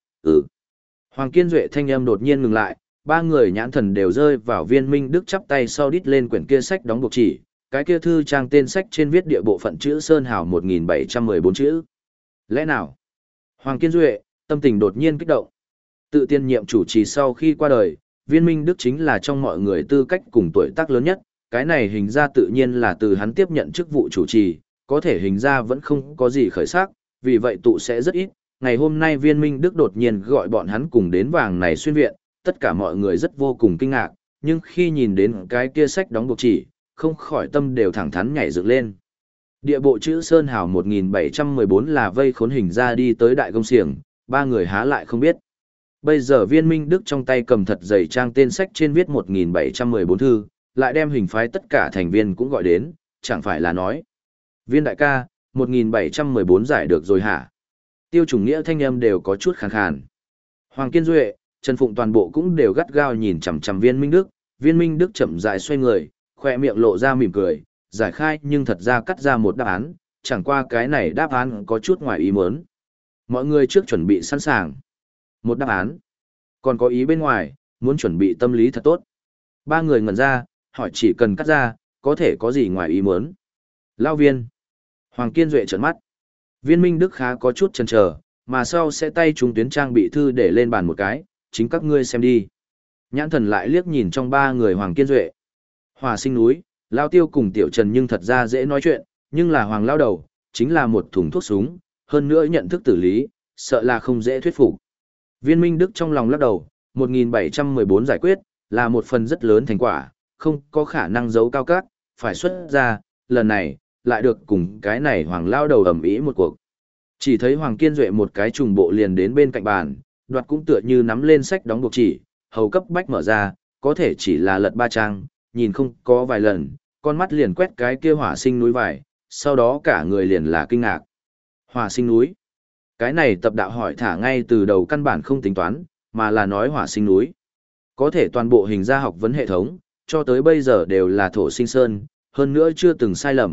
[SPEAKER 1] Hoàng Kiên Duệ thanh âm đột nhiên ngừng lại, ba người nhãn thần đều rơi vào Viên Minh Đức chắp tay sau đít lên quyển kia sách đóng buộc chỉ, cái kia thư trang tên sách trên viết địa bộ phận chữ Sơn Hào 1714 chữ. Lẽ nào? Hoàng Kiên Duệ, tâm tình đột nhiên kích động. Tự tiên nhiệm chủ trì sau khi qua đời, Viên Minh Đức chính là trong mọi người tư cách cùng tuổi tác lớn nhất, cái này hình ra tự nhiên là từ hắn tiếp nhận chức vụ chủ trì, có thể hình ra vẫn không có gì khởi sắc, vì vậy tụ sẽ rất ít. Ngày hôm nay Viên Minh Đức đột nhiên gọi bọn hắn cùng đến Vàng này xuyên viện, tất cả mọi người rất vô cùng kinh ngạc, nhưng khi nhìn đến cái kia sách đóng buộc chỉ, không khỏi tâm đều thẳng thắn nhảy dựng lên. Địa bộ chữ Sơn Hào 1714 là vây khốn hình ra đi tới đại công xiềng, ba người há lại không biết. Bây giờ Viên Minh Đức trong tay cầm thật dày trang tên sách trên viết 1714 thư, lại đem hình phái tất cả thành viên cũng gọi đến, chẳng phải là nói. Viên đại ca, 1714 giải được rồi hả? Tiêu Chủng Nghĩa thanh âm đều có chút khàn khàn. Hoàng Kiên Duệ, Trần Phụng toàn bộ cũng đều gắt gao nhìn chằm chằm Viên Minh Đức, Viên Minh Đức chậm rãi xoay người, khoe miệng lộ ra mỉm cười, giải khai nhưng thật ra cắt ra một đáp án, chẳng qua cái này đáp án có chút ngoài ý muốn. Mọi người trước chuẩn bị sẵn sàng. Một đáp án. Còn có ý bên ngoài, muốn chuẩn bị tâm lý thật tốt. Ba người ngẩn ra, hỏi chỉ cần cắt ra, có thể có gì ngoài ý muốn. Lao Viên. Hoàng Kiên Duệ trợn mắt. Viên Minh Đức khá có chút chần chờ, mà sau sẽ tay trùng tuyến trang bị thư để lên bàn một cái, chính các ngươi xem đi. Nhãn thần lại liếc nhìn trong ba người Hoàng Kiên Duệ. Hòa sinh núi, Lao Tiêu cùng Tiểu Trần nhưng thật ra dễ nói chuyện, nhưng là Hoàng Lao đầu, chính là một thùng thuốc súng, hơn nữa nhận thức tử lý, sợ là không dễ thuyết phục. Viên Minh Đức trong lòng lắc đầu, 1714 giải quyết, là một phần rất lớn thành quả, không có khả năng giấu cao cát, phải xuất ra, lần này, lại được cùng cái này Hoàng Lao đầu ầm ĩ một cuộc. Chỉ thấy Hoàng Kiên Duệ một cái trùng bộ liền đến bên cạnh bàn, đoạt cũng tựa như nắm lên sách đóng buộc chỉ, hầu cấp bách mở ra, có thể chỉ là lật ba trang, nhìn không có vài lần, con mắt liền quét cái kia hỏa sinh núi vải, sau đó cả người liền là kinh ngạc. Hỏa sinh núi. Cái này tập đạo hỏi thả ngay từ đầu căn bản không tính toán, mà là nói hỏa sinh núi. Có thể toàn bộ hình ra học vấn hệ thống, cho tới bây giờ đều là thổ sinh sơn, hơn nữa chưa từng sai lầm,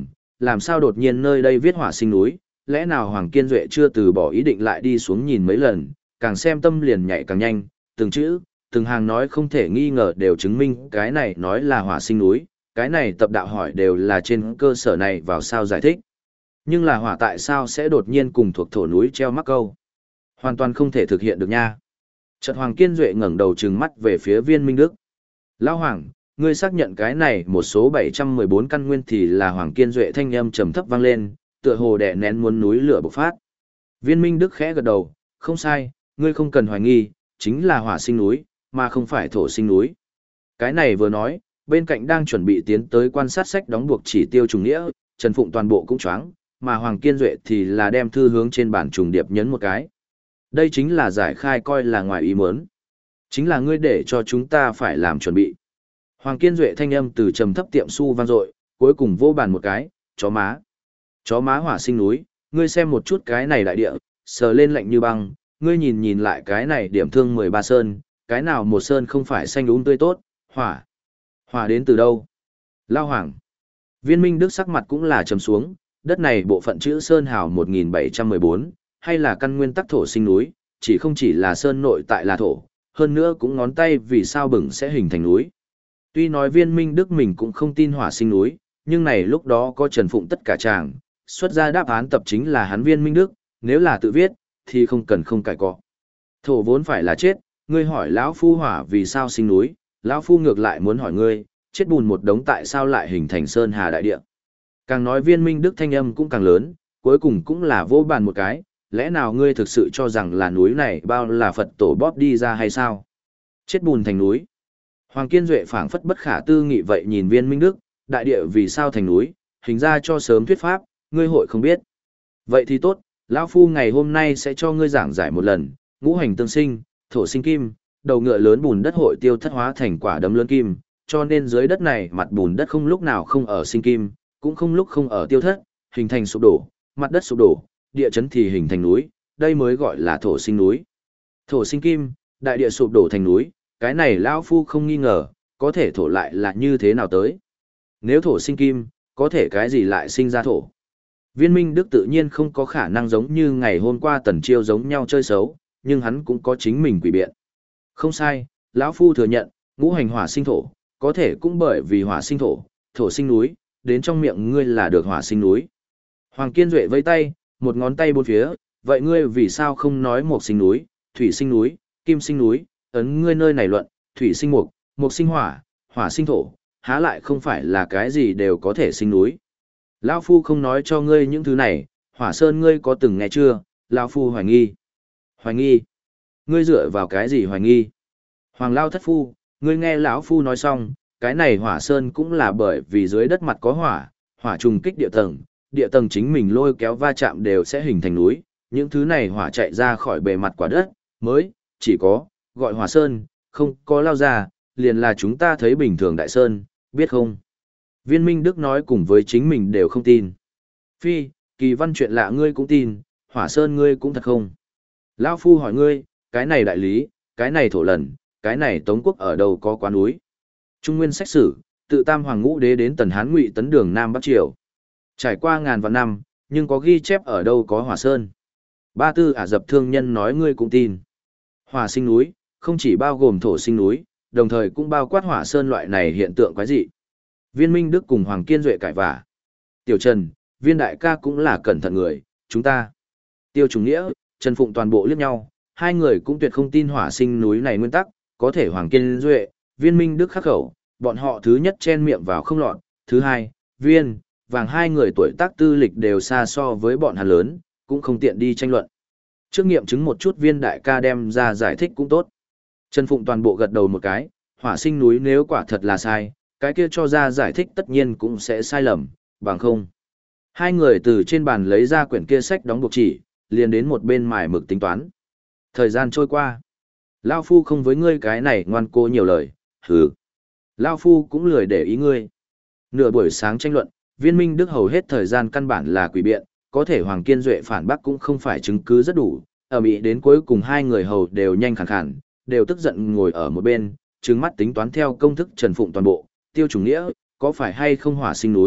[SPEAKER 1] làm sao đột nhiên nơi đây viết hỏa sinh núi, lẽ nào Hoàng Kiên Duệ chưa từ bỏ ý định lại đi xuống nhìn mấy lần, càng xem tâm liền nhảy càng nhanh, từng chữ, từng hàng nói không thể nghi ngờ đều chứng minh cái này nói là hỏa sinh núi, cái này tập đạo hỏi đều là trên cơ sở này vào sao giải thích. Nhưng là hỏa tại sao sẽ đột nhiên cùng thuộc thổ núi treo mắc câu? Hoàn toàn không thể thực hiện được nha. Chợt Hoàng Kiên Duệ ngẩng đầu trừng mắt về phía Viên Minh Đức. Lão Hoàng, ngươi xác nhận cái này một số 714 căn nguyên thì là Hoàng Kiên Duệ thanh âm trầm thấp vang lên, tựa hồ đè nén muốn núi lửa bộc phát. Viên Minh Đức khẽ gật đầu, không sai, ngươi không cần hoài nghi, chính là hỏa sinh núi, mà không phải thổ sinh núi. Cái này vừa nói, bên cạnh đang chuẩn bị tiến tới quan sát sách đóng buộc chỉ tiêu trùng nghĩa, Trần Phụng toàn bộ cũng choáng, mà Hoàng Kiên Duệ thì là đem thư hướng trên bản trùng điệp nhấn một cái. Đây chính là giải khai coi là ngoài ý muốn. Chính là ngươi để cho chúng ta phải làm chuẩn bị. Hoàng Kiên Duệ thanh âm từ trầm thấp tiệm su vang dội, cuối cùng vô bàn một cái, chó má. Chó má hỏa sinh núi, ngươi xem một chút cái này đại địa, sờ lên lạnh như băng, ngươi nhìn nhìn lại cái này điểm thương 13 sơn, cái nào một sơn không phải xanh tươi tốt, hỏa. Hỏa đến từ đâu? Lao Hoàng. Viên Minh Đức sắc mặt cũng là trầm xuống, đất này bộ phận chữ Sơn Hào 1714, hay là căn nguyên tắc thổ sinh núi, chỉ là sơn nội tại là thổ, hơn nữa cũng ngón tay vì sao bừng sẽ hình thành núi. Tuy nói Viên Minh Đức mình cũng không tin hỏa sinh núi, nhưng này lúc đó có Trần Phụng tất cả chàng, xuất ra đáp án tập chính là hắn Viên Minh Đức, nếu là tự viết, thì không cần không cải cọ. Thổ vốn phải là chết, ngươi hỏi lão phu hỏa vì sao sinh núi, lão phu ngược lại muốn hỏi ngươi, chết bùn một đống tại sao lại hình thành sơn hà đại địa. Càng nói Viên Minh Đức thanh âm cũng càng lớn, cuối cùng cũng là vô bàn một cái, lẽ nào ngươi thực sự cho rằng là núi này bao là Phật tổ bóp đi ra hay sao? Chết bùn thành núi. Hoàng Kiên Duệ phảng phất bất khả tư nghị vậy nhìn Viên Minh Đức, đại địa vì sao thành núi, hình ra cho sớm thuyết pháp, ngươi hội không biết. Vậy thì tốt, lão phu ngày hôm nay sẽ cho ngươi giảng giải một lần, ngũ hành tương sinh, thổ sinh kim, đầu ngựa lớn bùn đất hội tiêu thất hóa thành quả đấm lớn kim, cho nên dưới đất này mặt bùn đất không lúc nào không ở sinh kim, cũng không lúc không ở tiêu thất, hình thành sụp đổ, mặt đất sụp đổ, địa chấn thì hình thành núi, đây mới gọi là thổ sinh núi. Thổ sinh kim, đại địa sụp đổ thành núi, cái này lão phu không nghi ngờ, có thể thổ lại là như thế nào tới. Nếu thổ sinh kim, có thể cái gì lại sinh ra thổ. Viên Minh Đức tự nhiên không có khả năng giống như ngày hôm qua Tần Chiêu giống nhau chơi xấu, nhưng hắn cũng có chính mình quỷ biện. Không sai, lão phu thừa nhận, ngũ hành hỏa sinh thổ, có thể cũng bởi vì hỏa sinh thổ, thổ sinh núi, đến trong miệng ngươi là được hỏa sinh núi. Hoàng Kiên Duệ vẫy tay, một ngón tay bốn phía, vậy ngươi vì sao không nói mộc sinh núi, thủy sinh núi, kim sinh núi, ấn ngươi nơi này luận, thủy sinh mộc, mộc sinh hỏa, hỏa sinh thổ, há lại không phải là cái gì đều có thể sinh núi. Lão phu không nói cho ngươi những thứ này, Hỏa Sơn ngươi có từng nghe chưa, lão phu hoài nghi. Hoài nghi? Ngươi dựa vào cái gì hoài nghi? Hoàng Lao thất phu, ngươi nghe lão phu nói xong, cái này Hỏa Sơn cũng là bởi vì dưới đất mặt có hỏa, hỏa trùng kích địa tầng chính mình lôi kéo va chạm đều sẽ hình thành núi, những thứ này hỏa chạy ra khỏi bề mặt quả đất, mới, chỉ có, gọi Hỏa Sơn, không có lao ra, liền là chúng ta thấy bình thường đại sơn, biết không? Viên Minh Đức nói cùng với chính mình đều không tin. Phi, kỳ văn chuyện lạ ngươi cũng tin, Hỏa Sơn ngươi cũng thật không? Lão phu hỏi ngươi, cái này đại lý, cái này thổ lần, cái này Tống quốc ở đâu có quá núi? Trung nguyên sách sử, tự Tam Hoàng Ngũ Đế đến Tần Hán Ngụy tấn đường Nam Bắc Triều. Trải qua ngàn vạn năm, nhưng có ghi chép ở đâu có Hỏa Sơn. Ba Tư Ả Dập thương nhân nói ngươi cũng tin. Hỏa sinh núi, không chỉ bao gồm thổ sinh núi, đồng thời cũng bao quát Hỏa Sơn loại này hiện tượng quái dị. Viên Minh Đức cùng Hoàng Kiên Duệ cãi vả. Tiểu Trần, Viên đại ca cũng là cẩn thận người, chúng ta. Tiêu Trùng Nghĩa, Trần Phụng toàn bộ liếc nhau, hai người cũng tuyệt không tin hỏa sinh núi này nguyên tắc, có thể Hoàng Kiên Duệ, Viên Minh Đức khắc khẩu, bọn họ thứ nhất chen miệng vào không lọt, thứ hai, Viên, Vàng hai người tuổi tác tư lịch đều xa so với bọn hắn lớn, cũng không tiện đi tranh luận. Trước nghiệm chứng một chút Viên đại ca đem ra giải thích cũng tốt. Trần Phụng toàn bộ gật đầu một cái, hỏa sinh núi nếu quả thật là sai, cái kia cho ra giải thích tất nhiên cũng sẽ sai lầm, bằng không. Hai người từ trên bàn lấy ra quyển kia sách đóng buộc chỉ, liền đến một bên mài mực tính toán. Thời gian trôi qua. Lao Phu không với ngươi cái này ngoan cố nhiều lời, hừ. Lao Phu cũng lười để ý ngươi. Nửa buổi sáng tranh luận, Viên Minh Đức hầu hết thời gian căn bản là quỷ biện, có thể Hoàng Kiên Duệ phản bác cũng không phải chứng cứ rất đủ, ở mỹ đến cuối cùng hai người hầu đều nhanh khàn khàn, đều tức giận ngồi ở một bên, trừng mắt tính toán theo công thức Trần Phụng toàn bộ, Tiêu Trùng Nghĩa, có phải hay không hỏa sinh núi,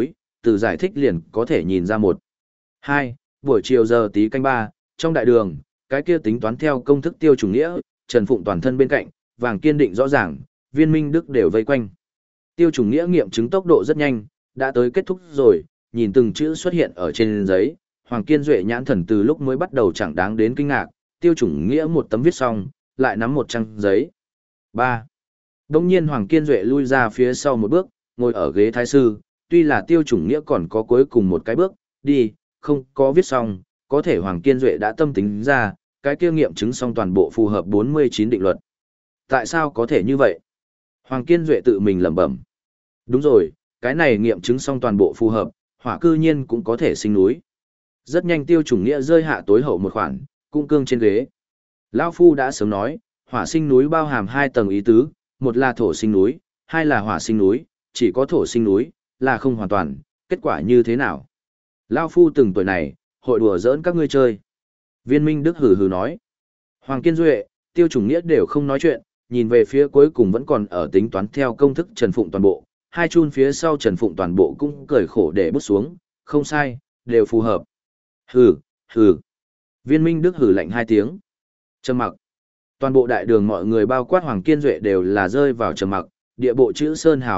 [SPEAKER 1] từ giải thích liền có thể nhìn ra một. 2. Buổi chiều giờ tí canh 3, trong đại đường, cái kia tính toán theo công thức Tiêu Chủng Nghĩa, Trần Phụng toàn thân bên cạnh, vàng kiên định rõ ràng, Viên Minh Đức đều vây quanh. Tiêu Chủng Nghĩa nghiệm chứng tốc độ rất nhanh, đã tới kết thúc rồi, nhìn từng chữ xuất hiện ở trên giấy, Hoàng Kiên Duệ nhãn thần từ lúc mới bắt đầu chẳng đáng đến kinh ngạc, Tiêu Chủng Nghĩa một tấm viết xong, lại nắm một trang giấy. 3. Đông nhiên Hoàng Kiên Duệ lui ra phía sau một bước, ngồi ở ghế thái sư, tuy là Tiêu Chủng Nghĩa còn có cuối cùng một cái bước, đi, không có viết xong, có thể Hoàng Kiên Duệ đã tâm tính ra, cái kia nghiệm chứng xong toàn bộ phù hợp 49 định luật. Tại sao có thể như vậy? Hoàng Kiên Duệ tự mình lẩm bẩm. Đúng rồi, cái này nghiệm chứng xong toàn bộ phù hợp, hỏa cư nhiên cũng có thể sinh núi. Rất nhanh Tiêu Chủng Nghĩa rơi hạ tối hậu một khoản, cung cương trên ghế. Lão Phu đã sớm nói, hỏa sinh núi bao hàm 2 tầng ý tứ, một là thổ sinh núi, hai là hỏa sinh núi, chỉ có thổ sinh núi, là không hoàn toàn, kết quả như thế nào? Lão Phu từng tuổi này, hội đùa giỡn các ngươi chơi. Viên Minh Đức hừ hừ nói. Hoàng Kiên Duệ, Tiêu Chủng Nghĩa đều không nói chuyện, nhìn về phía cuối cùng vẫn còn ở tính toán theo công thức Trần Phụng toàn bộ. Hai chun phía sau Trần Phụng toàn bộ cũng cười khổ để bút xuống, không sai, đều phù hợp. Hừ, hừ. Viên Minh Đức hừ lạnh 2 tiếng. Trầm mặc. Toàn bộ đại đường mọi người bao quát Hoàng Kiên Duệ đều là rơi vào trầm mặc, địa bộ chữ Sơn Hào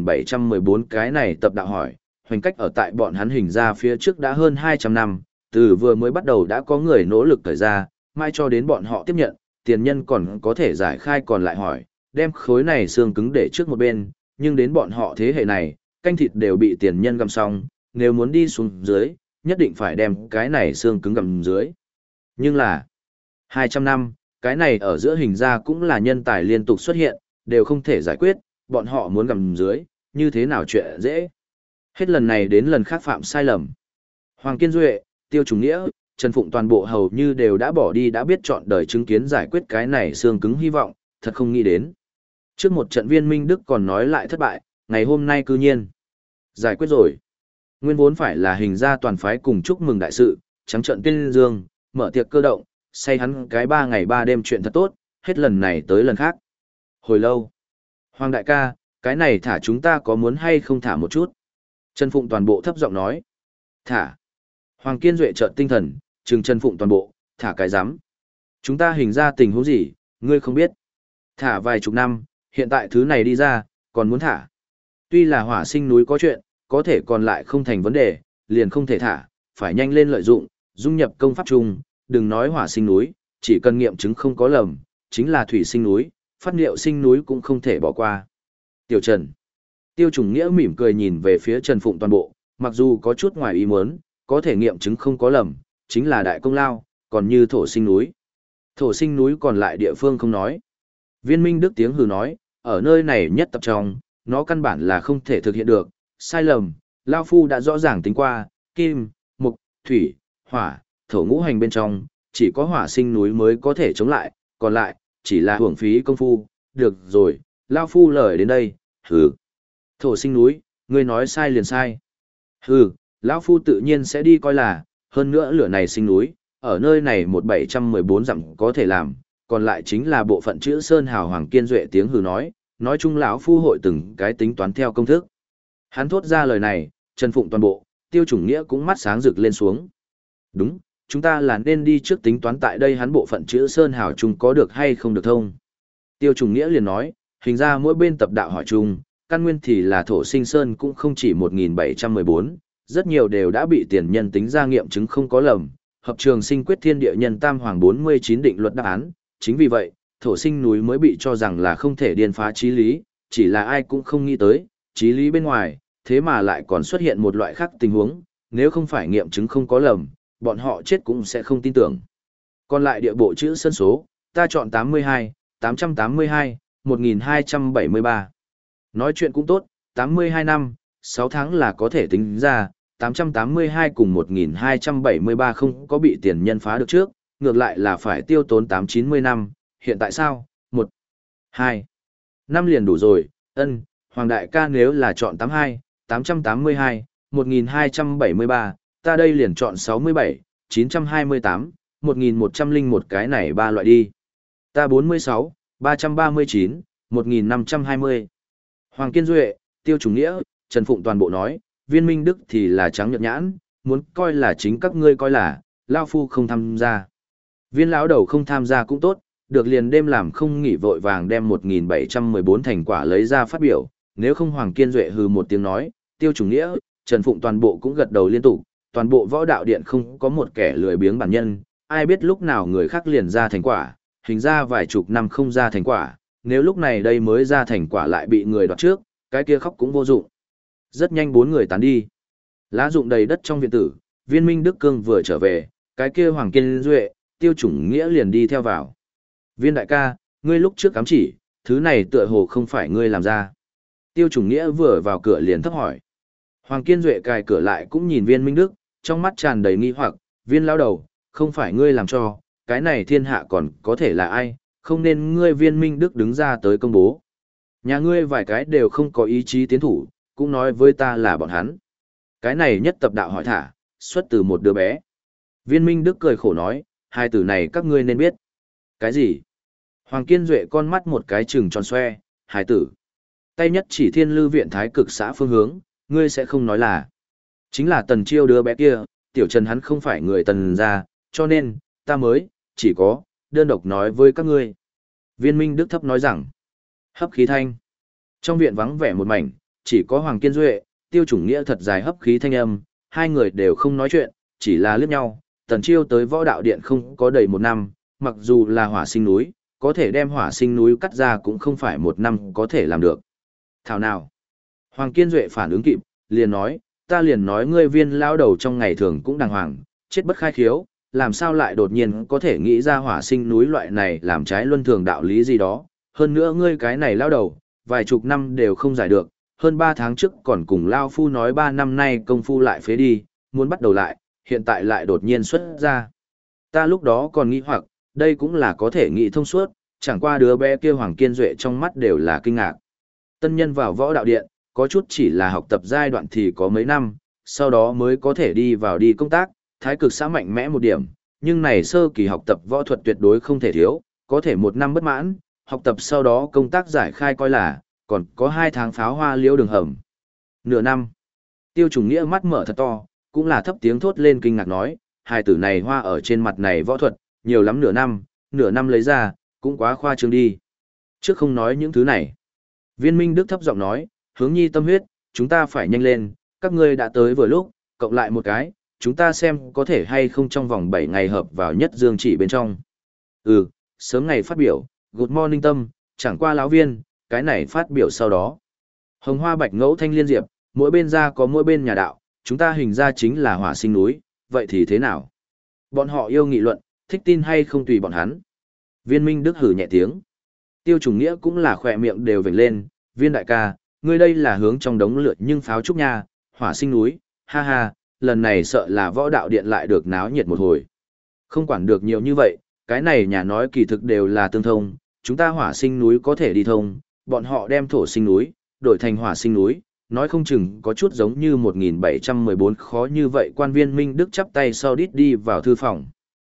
[SPEAKER 1] 1714 cái này tập đạo hỏi, hoành cách ở tại bọn hắn hình ra phía trước đã hơn 200 năm, từ vừa mới bắt đầu đã có người nỗ lực thời ra, mai cho đến bọn họ tiếp nhận, tiền nhân còn có thể giải khai còn lại hỏi, đem khối này xương cứng để trước một bên, nhưng đến bọn họ thế hệ này, canh thịt đều bị tiền nhân gặm xong, nếu muốn đi xuống dưới, nhất định phải đem cái này xương cứng gặm dưới. Nhưng là 200 năm, cái này ở giữa hình ra cũng là nhân tài liên tục xuất hiện, đều không thể giải quyết, bọn họ muốn gặm dưới, như thế nào chuyện dễ. Hết lần này đến lần khác phạm sai lầm. Hoàng Kiên Duệ, Tiêu Chủng Nghĩa, Trần Phụng toàn bộ hầu như đều đã bỏ đi đã biết chọn đời chứng kiến giải quyết cái này xương cứng hy vọng, thật không nghĩ đến. Trước một trận Viên Minh Đức còn nói lại thất bại, ngày hôm nay cư nhiên giải quyết rồi. Nguyên vốn phải là hình ra toàn phái cùng chúc mừng đại sự, trắng trận tuyên dương, mở tiệc cơ động, say hắn cái 3 ngày 3 đêm chuyện thật tốt, hết lần này tới lần khác. Hồi lâu. Hoàng đại ca, cái này thả chúng ta có muốn hay không thả một chút? Trần Phụng toàn bộ thấp giọng nói. Thả. Hoàng Kiên Duệ trợn tinh thần, trừng Trần Phụng toàn bộ, thả cái giám. Chúng ta hình ra tình huống gì, ngươi không biết. Thả vài chục năm, hiện tại thứ này đi ra, còn muốn thả. Tuy là hỏa sinh núi có chuyện, có thể còn lại không thành vấn đề, liền không thể thả, phải nhanh lên lợi dụng, dung nhập công pháp chung, đừng nói hỏa sinh núi, chỉ cần nghiệm chứng không có lầm, chính là thủy sinh núi, phát liệu sinh núi cũng không thể bỏ qua. Tiểu Trần. Tiêu Chủng Nghĩa mỉm cười nhìn về phía Trần Phụng toàn bộ, mặc dù có chút ngoài ý muốn, có thể nghiệm chứng không có lầm, chính là đại công lao, còn như thổ sinh núi. Thổ sinh núi còn lại địa phương không nói. Viên Minh Đức tiếng hừ nói, ở nơi này nhất tập trong, nó căn bản là không thể thực hiện được, sai lầm, Lao Phu đã rõ ràng tính qua, kim, mục, thủy, hỏa, thổ ngũ hành bên trong, chỉ có hỏa sinh núi mới có thể chống lại, còn lại, chỉ là hưởng phí công phu, được rồi, Lao Phu lời đến đây, hừ. Thổ sinh núi, ngươi nói sai liền sai. Hừ, Lão Phu tự nhiên sẽ đi coi là, hơn nữa lửa này sinh núi, ở nơi này 1714 dặm có thể làm, còn lại chính là bộ phận chữ Sơn Hào Hoàng Kiên Duệ tiếng hừ nói chung lão Phu hội từng cái tính toán theo công thức. Hắn thốt ra lời này, Trần Phụng toàn bộ, Tiêu Chủng Nghĩa cũng mắt sáng rực lên xuống. Đúng, chúng ta là nên đi trước tính toán tại đây hắn bộ phận chữ Sơn Hào chung có được hay không được thông. Tiêu Chủng Nghĩa liền nói, hình ra mỗi bên tập đạo hỏi chung, căn nguyên thì là thổ sinh sơn cũng không chỉ 1714, rất nhiều đều đã bị tiền nhân tính ra nghiệm chứng không có lầm, hợp trường sinh quyết thiên địa nhân tam hoàng 49 định luật đáp án, chính vì vậy, thổ sinh núi mới bị cho rằng là không thể điên phá chí lý, chỉ là ai cũng không nghĩ tới, chí lý bên ngoài, thế mà lại còn xuất hiện một loại khác tình huống, nếu không phải nghiệm chứng không có lầm, bọn họ chết cũng sẽ không tin tưởng. Còn lại địa bộ chữ sân số, ta chọn 82, 882, 1273. Nói chuyện cũng tốt, 82 năm, 6 tháng là có thể tính ra, 882 cùng 1273 không có bị tiền nhân phá được trước, ngược lại là phải tiêu tốn 890 năm, hiện tại sao? 1, 2, 5 liền đủ rồi, Hoàng đại ca nếu là chọn 82, 882, 1273, ta đây liền chọn 67, 928, 1101 cái này ba loại đi. Ta 46, 339, 1520. Hoàng Kiên Duệ, Tiêu Chủng Nghĩa, Trần Phụng toàn bộ nói, Viên Minh Đức thì là trắng nhợt nhãn, muốn coi là chính các ngươi coi là, lao phu không tham gia. Viên lão đầu không tham gia cũng tốt, được liền đêm làm không nghỉ vội vàng đem 1714 thành quả lấy ra phát biểu, nếu không Hoàng Kiên Duệ hừ một tiếng nói, Tiêu Chủng Nghĩa, Trần Phụng toàn bộ cũng gật đầu liên tục, toàn bộ võ đạo điện không có một kẻ lười biếng bản nhân, ai biết lúc nào người khác liền ra thành quả, hình ra vài chục năm không ra thành quả, nếu lúc này đây mới ra thành quả lại bị người đoạt trước, cái kia khóc cũng vô dụng. Rất nhanh bốn người tán đi. Lá rụng đầy đất trong viện tử, Viên Minh Đức Cương vừa trở về, cái kia Hoàng Kiên Duệ, Tiêu Chủng Nghĩa liền đi theo vào. Viên đại ca, ngươi lúc trước cắm chỉ, thứ này tựa hồ không phải ngươi làm ra. Tiêu Chủng Nghĩa vừa vào cửa liền thấp hỏi. Hoàng Kiên Duệ cài cửa lại cũng nhìn Viên Minh Đức, trong mắt tràn đầy nghi hoặc, Viên lão đầu, không phải ngươi làm cho, cái này thiên hạ còn có thể là ai, không nên ngươi Viên Minh Đức đứng ra tới công bố. Nhà ngươi vài cái đều không có ý chí tiến thủ, cũng nói với ta là bọn hắn. Cái này nhất tập đạo hỏi thả, xuất từ một đứa bé. Viên Minh Đức cười khổ nói, hai từ này các ngươi nên biết. Cái gì? Hoàng Kiên Duệ con mắt một cái trừng tròn xoe, hai tử. Tay nhất chỉ Thiên Lư viện thái cực xã phương hướng, ngươi sẽ không nói là. Chính là Tần Chiêu đứa bé kia, tiểu Trần hắn không phải người Tần gia, cho nên, ta mới, chỉ có, đơn độc nói với các ngươi. Viên Minh Đức thấp nói rằng, hấp khí thanh. Trong viện vắng vẻ một mảnh, chỉ có Hoàng Kiên Duệ, Tiêu Chủng Nghĩa thật dài hấp khí thanh âm, hai người đều không nói chuyện, chỉ là liếc nhau. Tần Chiêu tới võ đạo điện không có đầy một năm, mặc dù là hỏa sinh núi, có thể đem hỏa sinh núi cắt ra cũng không phải một năm có thể làm được. Thảo nào? Hoàng Kiên Duệ phản ứng kịp, liền nói, ta liền nói ngươi Viên lao đầu trong ngày thường cũng đàng hoàng, chết bất khai khiếu, làm sao lại đột nhiên có thể nghĩ ra hỏa sinh núi loại này làm trái luân thường đạo lý gì đó. Hơn nữa ngươi cái này lao đầu, vài chục năm đều không giải được, hơn 3 tháng trước còn cùng Lao Phu nói 3 năm nay công phu lại phế đi, muốn bắt đầu lại, hiện tại lại đột nhiên xuất ra. Ta lúc đó còn nghĩ hoặc, đây cũng là có thể nghĩ thông suốt, chẳng qua đứa bé kia Hoàng Kiên Duệ trong mắt đều là kinh ngạc. Tân nhân vào võ đạo điện, có chút chỉ là học tập giai đoạn thì có mấy năm, sau đó mới có thể đi vào đi công tác, thái cực xã mạnh mẽ một điểm, nhưng này sơ kỳ học tập võ thuật tuyệt đối không thể thiếu, có thể một năm bất mãn, học tập sau đó công tác giải khai coi là, còn có 2 tháng pháo hoa liễu đường hầm. Nửa năm. Tiêu Chủng Nghĩa mắt mở thật to, cũng là thấp tiếng thốt lên kinh ngạc nói, hai tử này hoa ở trên mặt này võ thuật, nhiều lắm nửa năm lấy ra, cũng quá khoa trương đi. Trước không nói những thứ này. Viên Minh Đức thấp giọng nói, hướng nhi tâm huyết, chúng ta phải nhanh lên, các ngươi đã tới vừa lúc, cộng lại một cái, chúng ta xem có thể hay không trong vòng 7 ngày hợp vào nhất dương chỉ bên trong. Sớm ngày phát biểu, good morning tâm, chẳng qua lão viên, cái này phát biểu sau đó. Hồng hoa bạch ngẫu thanh liên diệp, mỗi bên ra có mỗi bên nhà đạo, chúng ta hình ra chính là hỏa sinh núi, vậy thì thế nào? Bọn họ yêu nghị luận, thích tin hay không tùy bọn hắn. Viên Minh Đức hử nhẹ tiếng. Tiêu Chủng Nghĩa cũng là khỏe miệng đều vểnh lên, Viên đại ca, ngươi đây là hướng trong đống lượt nhưng pháo trúc nha, hỏa sinh núi, ha ha, lần này sợ là võ đạo điện lại được náo nhiệt một hồi. Không quản được nhiều như vậy, cái này nhà nói kỳ thực đều là tương thông, chúng ta hỏa sinh núi có thể đi thông, bọn họ đem thổ sinh núi, đổi thành hỏa sinh núi, nói không chừng có chút giống như 1714 khó như vậy. Quan Viên Minh Đức chắp tay sau đít đi vào thư phòng.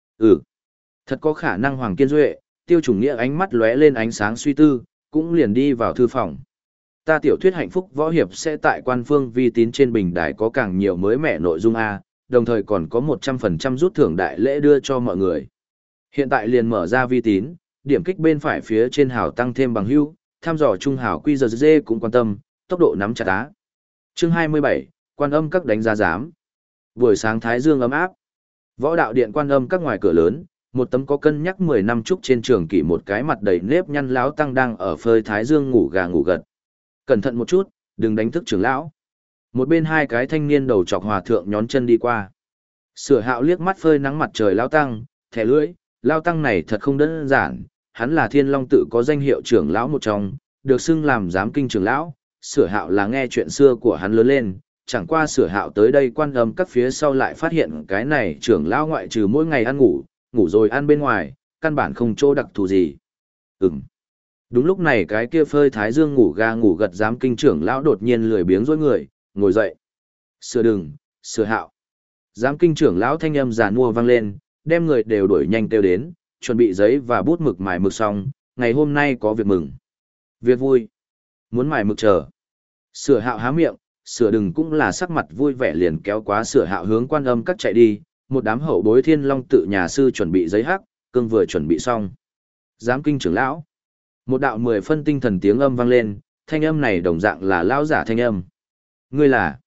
[SPEAKER 1] Thật có khả năng. Hoàng Kiên Duệ, Tiêu Chủng Nghĩa ánh mắt lóe lên ánh sáng suy tư, cũng liền đi vào thư phòng. Ta tiểu thuyết hạnh phúc võ hiệp sẽ tại quan phương vi tín trên bình đài có càng nhiều mới mẻ nội dung A, đồng thời còn có 100% rút thưởng đại lễ đưa cho mọi người. Hiện tại liền mở ra vi tín, điểm kích bên phải phía trên hào tăng thêm bằng hữu, tham dò trung hào quy giờ dê cũng quan tâm, tốc độ nắm chặt á. Chương 27, Quan Âm các đánh giá giám. Buổi sáng thái dương ấm áp. Võ đạo điện Quan Âm các ngoài cửa lớn, một tấm có cân nhắc 10 năm trúc trên trường kỷ một cái mặt đầy nếp nhăn lão tăng đang ở phơi thái dương ngủ gà ngủ gật. Cẩn thận một chút, đừng đánh thức trưởng lão. Một bên hai cái thanh niên đầu chọc hòa thượng nhón chân đi qua. Sửa Hạo liếc mắt phơi nắng mặt trời lão tăng, thẻ lưỡi, lão tăng này thật không đơn giản, hắn là Thiên Long tự có danh hiệu trưởng lão một trong, được xưng làm giám kinh trưởng lão. Sửa Hạo là nghe chuyện xưa của hắn lớn lên, chẳng qua Sửa Hạo tới đây Quan Âm các phía sau lại phát hiện cái này trưởng lão ngoại trừ mỗi ngày ăn ngủ, ngủ rồi ăn bên ngoài, căn bản không chỗ đặc thù gì. Đúng lúc này cái kia phơi thái dương ngủ ga ngủ gật giám kinh trưởng lão đột nhiên lười biếng rối người, ngồi dậy. Sửa Hạo. Giám kinh trưởng lão thanh âm giàn mua vang lên, đem người đều đuổi nhanh kêu đến, chuẩn bị giấy và bút mực mài mực xong, ngày hôm nay có việc mừng. Việc vui. Muốn mài mực chờ. Sửa Hạo há miệng, sửa đừng cũng là sắc mặt vui vẻ liền kéo quá sửa hạo hướng Quan Âm Các chạy đi, một đám hậu bối Thiên Long tự nhà sư chuẩn bị giấy hắc, cương vừa chuẩn bị xong. Giám kinh trưởng lão. Một đạo 10 phân tinh thần tiếng âm vang lên, thanh âm này đồng dạng là lão giả thanh âm. Ngươi là?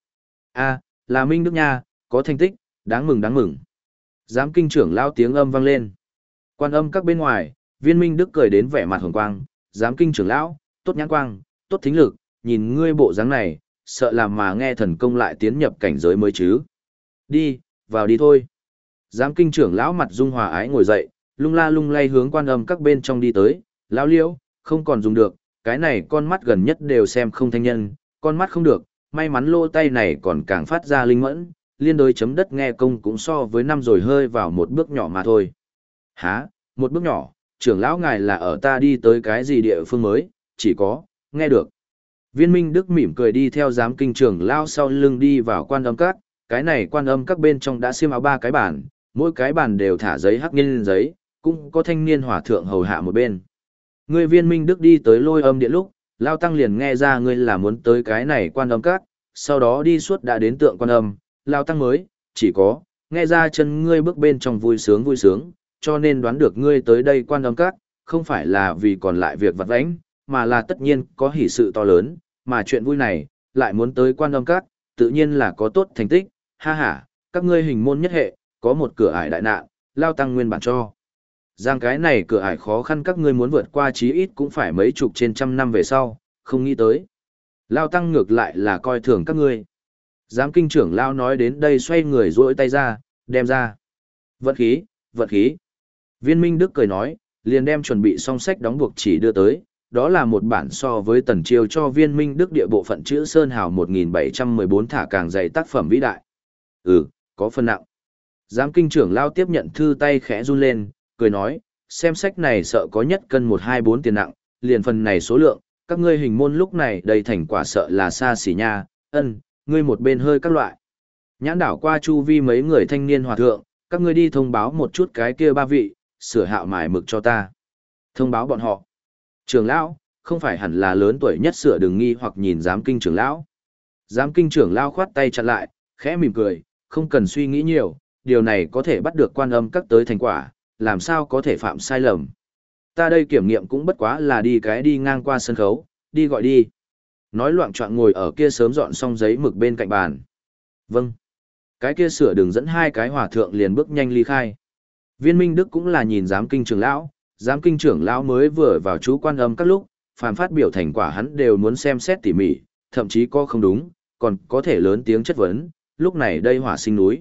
[SPEAKER 1] Là Minh Đức nha, có thành tích, đáng mừng đáng mừng. Giám kinh trưởng lão tiếng âm vang lên. Quan Âm Các bên ngoài, Viên Minh Đức cười đến vẻ mặt hồng quang, giám kinh trưởng lão, tốt nhãn quang, tốt thính lực, nhìn ngươi bộ dáng này, sợ làm mà nghe thần công lại tiến nhập cảnh giới mới chứ. Đi, vào đi thôi. Giám kinh trưởng lão mặt dung hòa ái ngồi dậy, lung la lung lay hướng Quan Âm Các bên trong đi tới, lão liễu, không còn dùng được, cái này con mắt gần nhất đều xem không thanh nhân, con mắt không được, may mắn lô tay này còn càng phát ra linh mẫn, liên đối chấm đất nghe công cũng so với năm rồi hơi vào một bước nhỏ mà thôi. Hả, một bước nhỏ, trưởng lão ngài là ở ta đi tới cái gì địa phương mới, chỉ có, nghe được. Viên Minh Đức mỉm cười đi theo giám kinh trưởng lão sau lưng đi vào Quan Âm Các, cái này Quan Âm Các bên trong đã xiêm áo 3 cái bàn, mỗi cái bàn đều thả giấy hắc nghiên giấy, cũng có thanh niên hòa thượng hầu hạ một bên. Ngươi Viên Minh Đức đi tới Lôi Âm Điện lúc, Lao Tăng liền nghe ra ngươi là muốn tới cái này Quan Âm Các, sau đó đi suốt đã đến tượng Quan Âm, Lao Tăng mới, chỉ có, nghe ra chân ngươi bước bên trong vui sướng, cho nên đoán được ngươi tới đây Quan Âm Các, không phải là vì còn lại việc vặt vãnh, mà là tất nhiên có hỷ sự to lớn, mà chuyện vui này, lại muốn tới Quan Âm Các, tự nhiên là có tốt thành tích, ha ha, các ngươi hình môn nhất hệ, có một cửa ải đại nạn, Lao Tăng nguyên bản cho. Giang cái này cửa ải khó khăn các ngươi muốn vượt qua chí ít cũng phải mấy chục trên trăm năm về sau, không nghĩ tới. Lao Tăng ngược lại là coi thường các ngươi. Giám kinh trưởng Lao nói đến đây xoay người duỗi tay ra, đem ra. Vận khí, vận khí. Viên Minh Đức cười nói, liền đem chuẩn bị xong sách đóng buộc chỉ đưa tới, đó là một bản so với Tần Chiêu cho Viên Minh Đức địa bộ phận chữ Sơn Hào 1714 thả càng dày tác phẩm vĩ đại. Có phần nặng. Giám kinh trưởng Lao tiếp nhận thư tay khẽ run lên, cười nói, xem sách này sợ có nhất cân 124 tiền nặng, liền phần này số lượng, các ngươi hình môn lúc này đầy thành quả sợ là xa xỉ nha, ngươi một bên hơi các loại. Nhãn đảo qua chu vi mấy người thanh niên hòa thượng, các ngươi đi thông báo một chút cái kia 3 vị, sửa hạo mài mực cho ta. Thông báo bọn họ. Trưởng lão, không phải hẳn là lớn tuổi nhất sửa đừng nghi hoặc nhìn giám kinh trưởng lão. Giám kinh trưởng lão khoát tay chặn lại, khẽ mỉm cười, không cần suy nghĩ nhiều, điều này có thể bắt được Quan Âm Các tới thành quả, làm sao có thể phạm sai lầm. Ta đây kiểm nghiệm cũng bất quá là đi ngang qua sân khấu, đi gọi đi. Nói loạn choạng ngồi ở kia sớm dọn xong giấy mực bên cạnh bàn. Vâng. Cái kia sửa đường dẫn 2 cái hòa thượng liền bước nhanh ly khai. Viên Minh Đức cũng là nhìn giám kinh trưởng lão mới vừa vào chú Quan Âm Các lúc, phàm phát biểu thành quả hắn đều muốn xem xét tỉ mỉ, thậm chí có không đúng, còn có thể lớn tiếng chất vấn, lúc này đây hỏa sinh núi.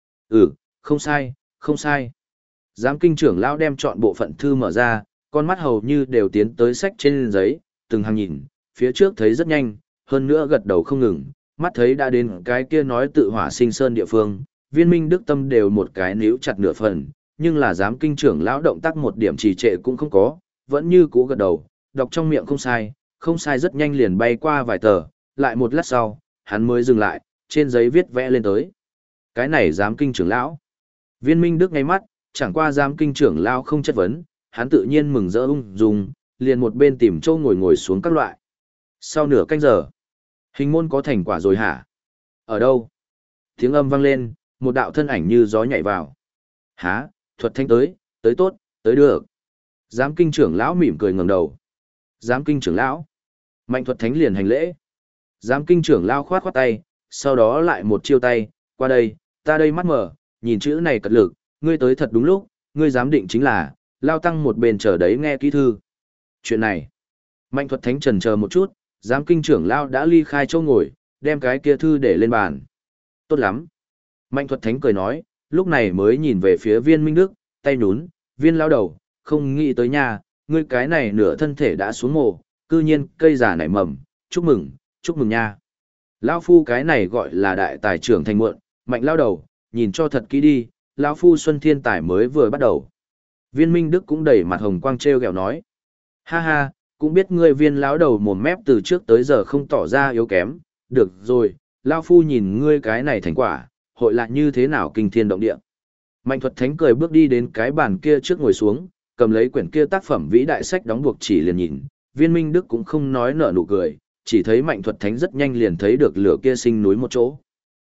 [SPEAKER 1] Không sai, không sai. Giám kinh trưởng lão đem chọn bộ phận thư mở ra, con mắt hầu như đều tiến tới sách trên giấy, từng hàng nhìn, phía trước thấy rất nhanh, hơn nữa gật đầu không ngừng, mắt thấy đã đến cái kia nói tự hỏa sinh sơn địa phương, Viên Minh Đức tâm đều một cái níu chặt nửa phần, nhưng là giám kinh trưởng lão động tác một điểm trì trệ cũng không có, vẫn như cũ gật đầu, đọc trong miệng không sai rất nhanh liền bay qua vài tờ, lại một lát sau, hắn mới dừng lại, trên giấy viết vẽ lên tới. Cái này giám kinh trưởng lão. Viên Minh Đức ngay mắt, chẳng qua giám kinh trưởng lão không chất vấn, hắn tự nhiên mừng rỡ ung dung, liền một bên tìm chỗ ngồi xuống các loại. Sau nửa canh giờ, hình môn có thành quả rồi hả? Ở đâu? Tiếng âm vang lên, một đạo thân ảnh như gió nhảy vào. Hả, thuật thanh tới tốt, tới được. Giám kinh trưởng lão mỉm cười ngẩng đầu. Giám kinh trưởng lão. Mạnh thuật thánh liền hành lễ. Giám kinh trưởng lão khoát khoát tay, sau đó lại một chiêu tay, qua đây, ta đây mắt mở, nhìn chữ này cật lực, ngươi tới thật đúng lúc, ngươi giám định chính là, Lao Tăng một bên chờ đấy nghe kỹ thư. Chuyện này, Mạnh thuật thánh trần chờ một chút, giám kinh trưởng lão đã ly khai chỗ ngồi, đem cái kia thư để lên bàn. Tốt lắm. Mạnh thuật thánh cười nói, lúc này mới nhìn về phía Viên Minh Đức, tay nhún, Viên lão đầu, không nghĩ tới nhà, ngươi cái này nửa thân thể đã xuống mồ, cư nhiên cây già nảy mầm, chúc mừng nha. Lão phu cái này gọi là đại tài trưởng thành muộn, Mạnh lão đầu, nhìn cho thật kỹ đi, lão phu xuân thiên tài mới vừa bắt đầu. Viên Minh Đức cũng đầy mặt hồng quang trêu ghẹo nói, ha ha, cũng biết ngươi Viên lão đầu mồm mép từ trước tới giờ không tỏ ra yếu kém, được rồi, lão phu nhìn ngươi cái này thành quả, hội lại như thế nào kinh thiên động địa. Mạnh thuật thánh cười bước đi đến cái bàn kia trước ngồi xuống, cầm lấy quyển kia tác phẩm vĩ đại sách đóng buộc chỉ liền nhìn, Viên Minh Đức cũng không nói nở nụ cười, chỉ thấy Mạnh Thuật Thánh rất nhanh liền thấy được lửa kia sinh núi một chỗ.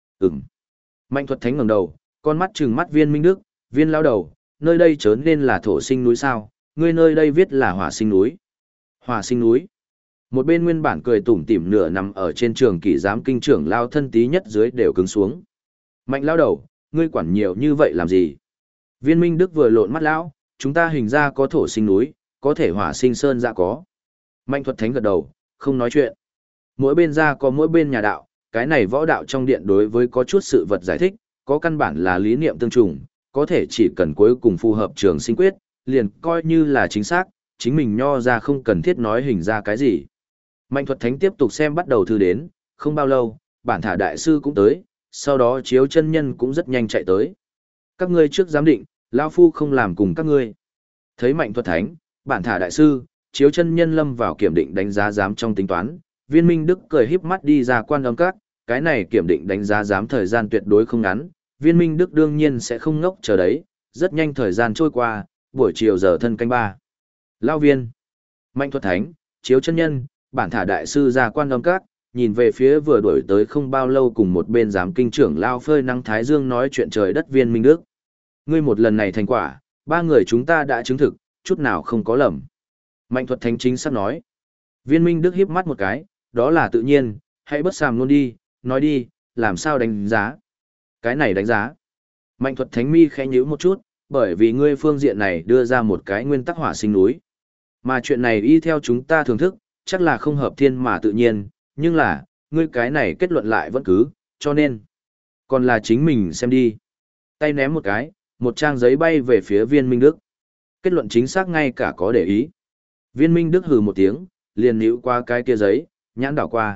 [SPEAKER 1] Mạnh Thuật Thánh ngẩng đầu, con mắt trừng mắt Viên Minh Đức, Viên lão đầu, nơi đây chớ nên là thổ sinh núi sao, ngươi nơi đây viết là hỏa sinh núi. Hỏa sinh núi. Một bên nguyên bản cười tủm tỉm nửa nằm ở trên trường kỷ giám kinh trưởng lao thân tí nhất dưới đều cứng xuống. Mạnh lão đầu, ngươi quản nhiều như vậy làm gì? Viên Minh Đức vừa lộn mắt lão, chúng ta hình ra có thổ sinh núi, có thể hỏa sinh sơn ra có. Mạnh Thuật Thánh gật đầu, không nói chuyện. Mỗi bên ra có mỗi bên nhà đạo, cái này võ đạo trong điện đối với có chút sự vật giải thích, có căn bản là lý niệm tương trùng, có thể chỉ cần cuối cùng phù hợp trường sinh quyết, liền coi như là chính xác, chính mình nho ra không cần thiết nói hình ra cái gì. Mạnh Thuật Thánh tiếp tục xem bắt đầu thư đến, không bao lâu, bản thả đại sư cũng tới, sau đó Chiếu chân nhân cũng rất nhanh chạy tới. Các ngươi trước giám định, lão phu không làm cùng các ngươi. Thấy Mạnh Thuật Thánh, bản thả đại sư, Chiếu chân nhân lâm vào kiểm định đánh giá giám trong tính toán, Viên Minh Đức cười híp mắt đi ra Quan Âm Các, cái này kiểm định đánh giá giám thời gian tuyệt đối không ngắn, Viên Minh Đức đương nhiên sẽ không ngốc chờ đấy, rất nhanh thời gian trôi qua, buổi chiều giờ thân canh ba. Lão Viên, Mạnh Thuật Thánh, Chiếu chân nhân, bản thả đại sư ra Quan Âm Các, nhìn về phía vừa đuổi tới không bao lâu cùng một bên giám kinh trưởng lao phơi nắng thái dương nói chuyện trời đất Viên Minh Đức. Ngươi một lần này thành quả, ba người chúng ta đã chứng thực, chút nào không có lầm. Mạnh Thuật Thánh chính xác nói. Viên Minh Đức híp mắt một cái, đó là tự nhiên, hãy bất sàm luôn đi, nói đi, làm sao đánh giá. Cái này đánh giá. Mạnh Thuật Thánh mi khẽ nhíu một chút, bởi vì ngươi phương diện này đưa ra một cái nguyên tắc hỏa sinh núi. Mà chuyện này y theo chúng ta thưởng thức, chắc là không hợp thiên mà tự nhiên, nhưng là, ngươi cái này kết luận lại vẫn cứ, cho nên. Còn là chính mình xem đi. Tay ném một cái, một trang giấy bay về phía Viên Minh Đức. Kết luận chính xác ngay cả có để ý. Viên Minh Đức hừ một tiếng, liền níu qua cái kia giấy, nhãn đảo qua.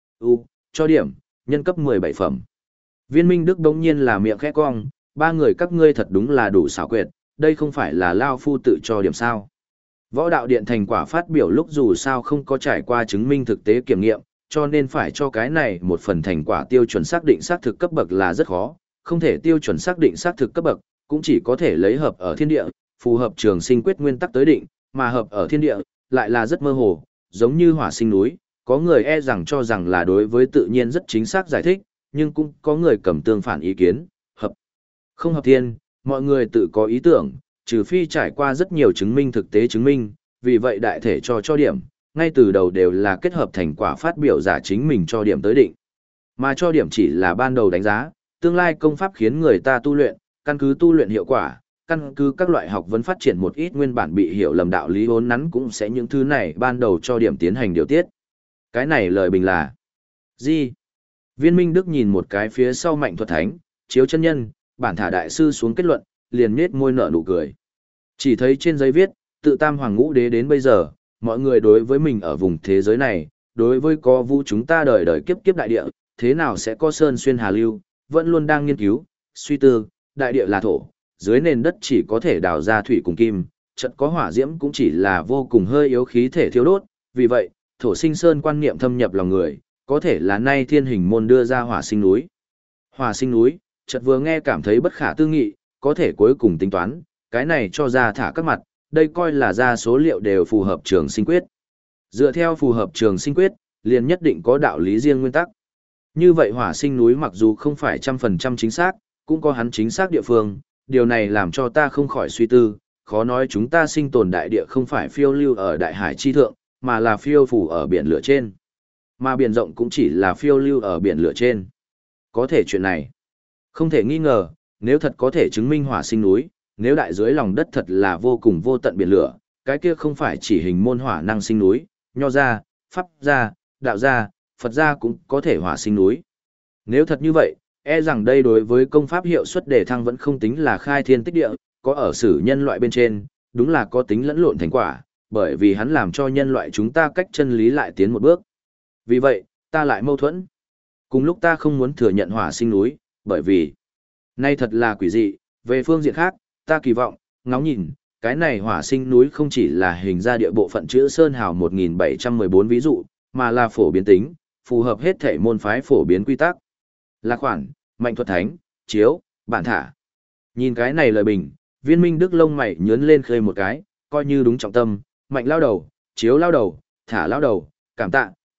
[SPEAKER 1] Cho điểm, nhân cấp 17 phẩm. Viên Minh Đức đống nhiên là miệng khẽ cong, ba người các ngươi thật đúng là đủ xảo quyệt, đây không phải là Lao Phu tự cho điểm sao. Võ đạo điện thành quả phát biểu lúc dù sao không có trải qua chứng minh thực tế kiểm nghiệm, cho nên phải cho cái này một phần thành quả tiêu chuẩn xác định xác thực cấp bậc là rất khó, không thể tiêu chuẩn xác định xác thực cấp bậc, cũng chỉ có thể lấy hợp ở thiên địa, phù hợp trường sinh quyết nguyên tắc tới định, mà hợp ở thiên địa, lại là rất mơ hồ, giống như hỏa sinh núi, có người e rằng cho rằng là đối với tự nhiên rất chính xác giải thích, nhưng cũng có người cầm tương phản ý kiến, hợp, không hợp thiên, mọi người tự có ý tưởng, trừ phi trải qua rất nhiều chứng minh thực tế chứng minh, vì vậy đại thể cho điểm, ngay từ đầu đều là kết hợp thành quả phát biểu giả chính mình cho điểm tới định. Mà cho điểm chỉ là ban đầu đánh giá, tương lai công pháp khiến người ta tu luyện, căn cứ tu luyện hiệu quả, căn cứ các loại học vấn phát triển một ít nguyên bản bị hiểu lầm đạo lý vốn nắn cũng sẽ những thứ này ban đầu cho điểm tiến hành điều tiết. Cái này lời bình là gì? Viên Minh Đức nhìn một cái phía sau Mạnh Thuật Thánh, Chiếu chân nhân, bản thả đại sư xuống kết luận, liền nhếch môi nở nụ cười. Chỉ thấy trên giấy viết, tự Tam Hoàng Ngũ Đế đến bây giờ, mọi người đối với mình ở vùng thế giới này, đối với có vũ chúng ta đời đời kiếp kiếp đại địa, thế nào sẽ có sơn xuyên hà lưu, vẫn luôn đang nghiên cứu, suy tư, đại địa là thổ, dưới nền đất chỉ có thể đào ra thủy cùng kim, chợt có hỏa diễm cũng chỉ là vô cùng hơi yếu khí thể thiêu đốt, vì vậy, thổ sinh sơn quan niệm thâm nhập lòng người, có thể là nay thiên hình môn đưa ra hỏa sinh núi. Hỏa sinh núi, chợt vừa nghe cảm thấy bất khả tư nghị, có thể cuối cùng tính toán, cái này cho ra thả các mặt, đây coi là ra số liệu đều phù hợp trường sinh quyết. Dựa theo phù hợp trường sinh quyết, liền nhất định có đạo lý riêng nguyên tắc. Như vậy hỏa sinh núi mặc dù không phải 100% chính xác, cũng có hắn chính xác địa phương, điều này làm cho ta không khỏi suy tư, khó nói chúng ta sinh tồn đại địa không phải phiêu lưu ở đại hải chi thượng, mà là phiêu phủ ở biển lửa trên. Mà biển rộng cũng chỉ là phiêu lưu ở biển lửa trên. Có thể chuyện này, không thể nghi ngờ, nếu thật có thể chứng minh hỏa sinh núi, nếu đại dưới lòng đất thật là vô cùng vô tận biển lửa, cái kia không phải chỉ hình môn hỏa năng sinh núi, nho gia, pháp gia, đạo gia, Phật gia cũng có thể hỏa sinh núi. Nếu thật như vậy, e rằng đây đối với công pháp hiệu suất đề thăng vẫn không tính là khai thiên tích địa, có ở sử nhân loại bên trên, đúng là có tính lẫn lộn thành quả, bởi vì hắn làm cho nhân loại chúng ta cách chân lý lại tiến một bước. Vì vậy, ta lại mâu thuẫn. Cùng lúc ta không muốn thừa nhận hỏa sinh núi, bởi vì nay thật là quỷ dị, về phương diện khác, ta kỳ vọng, ngóng nhìn, cái này hỏa sinh núi không chỉ là hình ra địa bộ phận chữ Sơn Hào 1714 ví dụ, mà là phổ biến tính, phù hợp hết thể môn phái phổ biến quy tắc. Là khoản, Mạnh Thuật Thánh, Chiếu, bản thả. Nhìn cái này lời bình, Viên Minh Đức lông mày nhướn lên khơi một cái, coi như đúng trọng tâm, Mạnh lao đầu, Chiếu lao đầu, thả lao đầu, cảm tạ,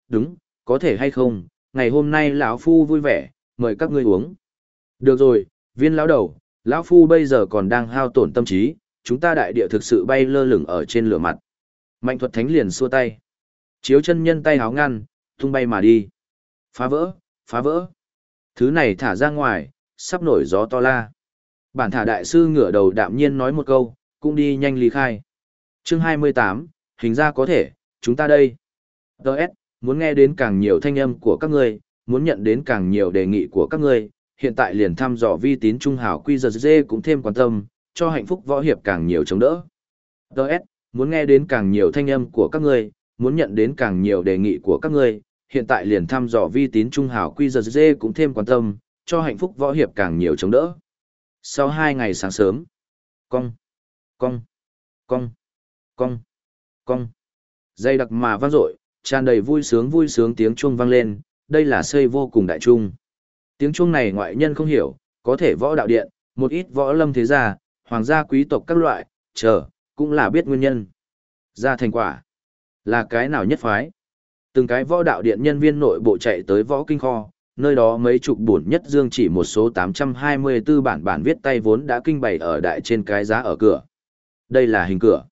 [SPEAKER 1] đúng, có thể hay không, ngày hôm nay lão phu vui vẻ, mời các ngươi uống. Được rồi, viên lão đầu, lão phu bây giờ còn đang hao tổn tâm trí, chúng ta đại địa thực sự bay lơ lửng ở trên lửa mặt. Mạnh thuật thánh liền xua tay. Chiếu chân nhân tay háo ngăn, tung bay mà đi. Phá vỡ, phá vỡ. Thứ này thả ra ngoài, sắp nổi gió to la. Bản thả đại sư ngửa đầu đạm nhiên nói một câu, cũng đi nhanh ly khai. Chương 28, hình ra có thể, chúng ta đây. Đợt, muốn nghe đến càng nhiều thanh âm của các ngươi, muốn nhận đến càng nhiều đề nghị của các ngươi, hiện tại liền thăm dò vi tín trung hảo quy giờ dê cũng thêm quan tâm, cho hạnh phúc võ hiệp càng nhiều chống đỡ. Đợt, muốn nghe đến càng nhiều thanh âm của các ngươi, muốn nhận đến càng nhiều đề nghị của các ngươi, hiện tại liền thăm dò vi tín trung hảo quy giờ dê cũng thêm quan tâm, cho hạnh phúc võ hiệp càng nhiều chống đỡ. Sau 2 ngày sáng sớm, cong, cong, cong, cong, cong, dây đặc mà vang dội, tràn đầy vui sướng tiếng chuông vang lên, đây là xây vô cùng đại trung. Tiếng chuông này ngoại nhân không hiểu, có thể võ đạo điện, một ít võ lâm thế gia, hoàng gia quý tộc các loại, cũng là biết nguyên nhân. Ra thành quả, là cái nào nhất phái? Từng cái võ đạo điện nhân viên nội bộ chạy tới võ kinh kho, nơi đó mấy chục bổn nhất dương chỉ một số 824 bản viết tay vốn đã kinh bày ở đại trên cái giá ở cửa. Đây là hình cửa.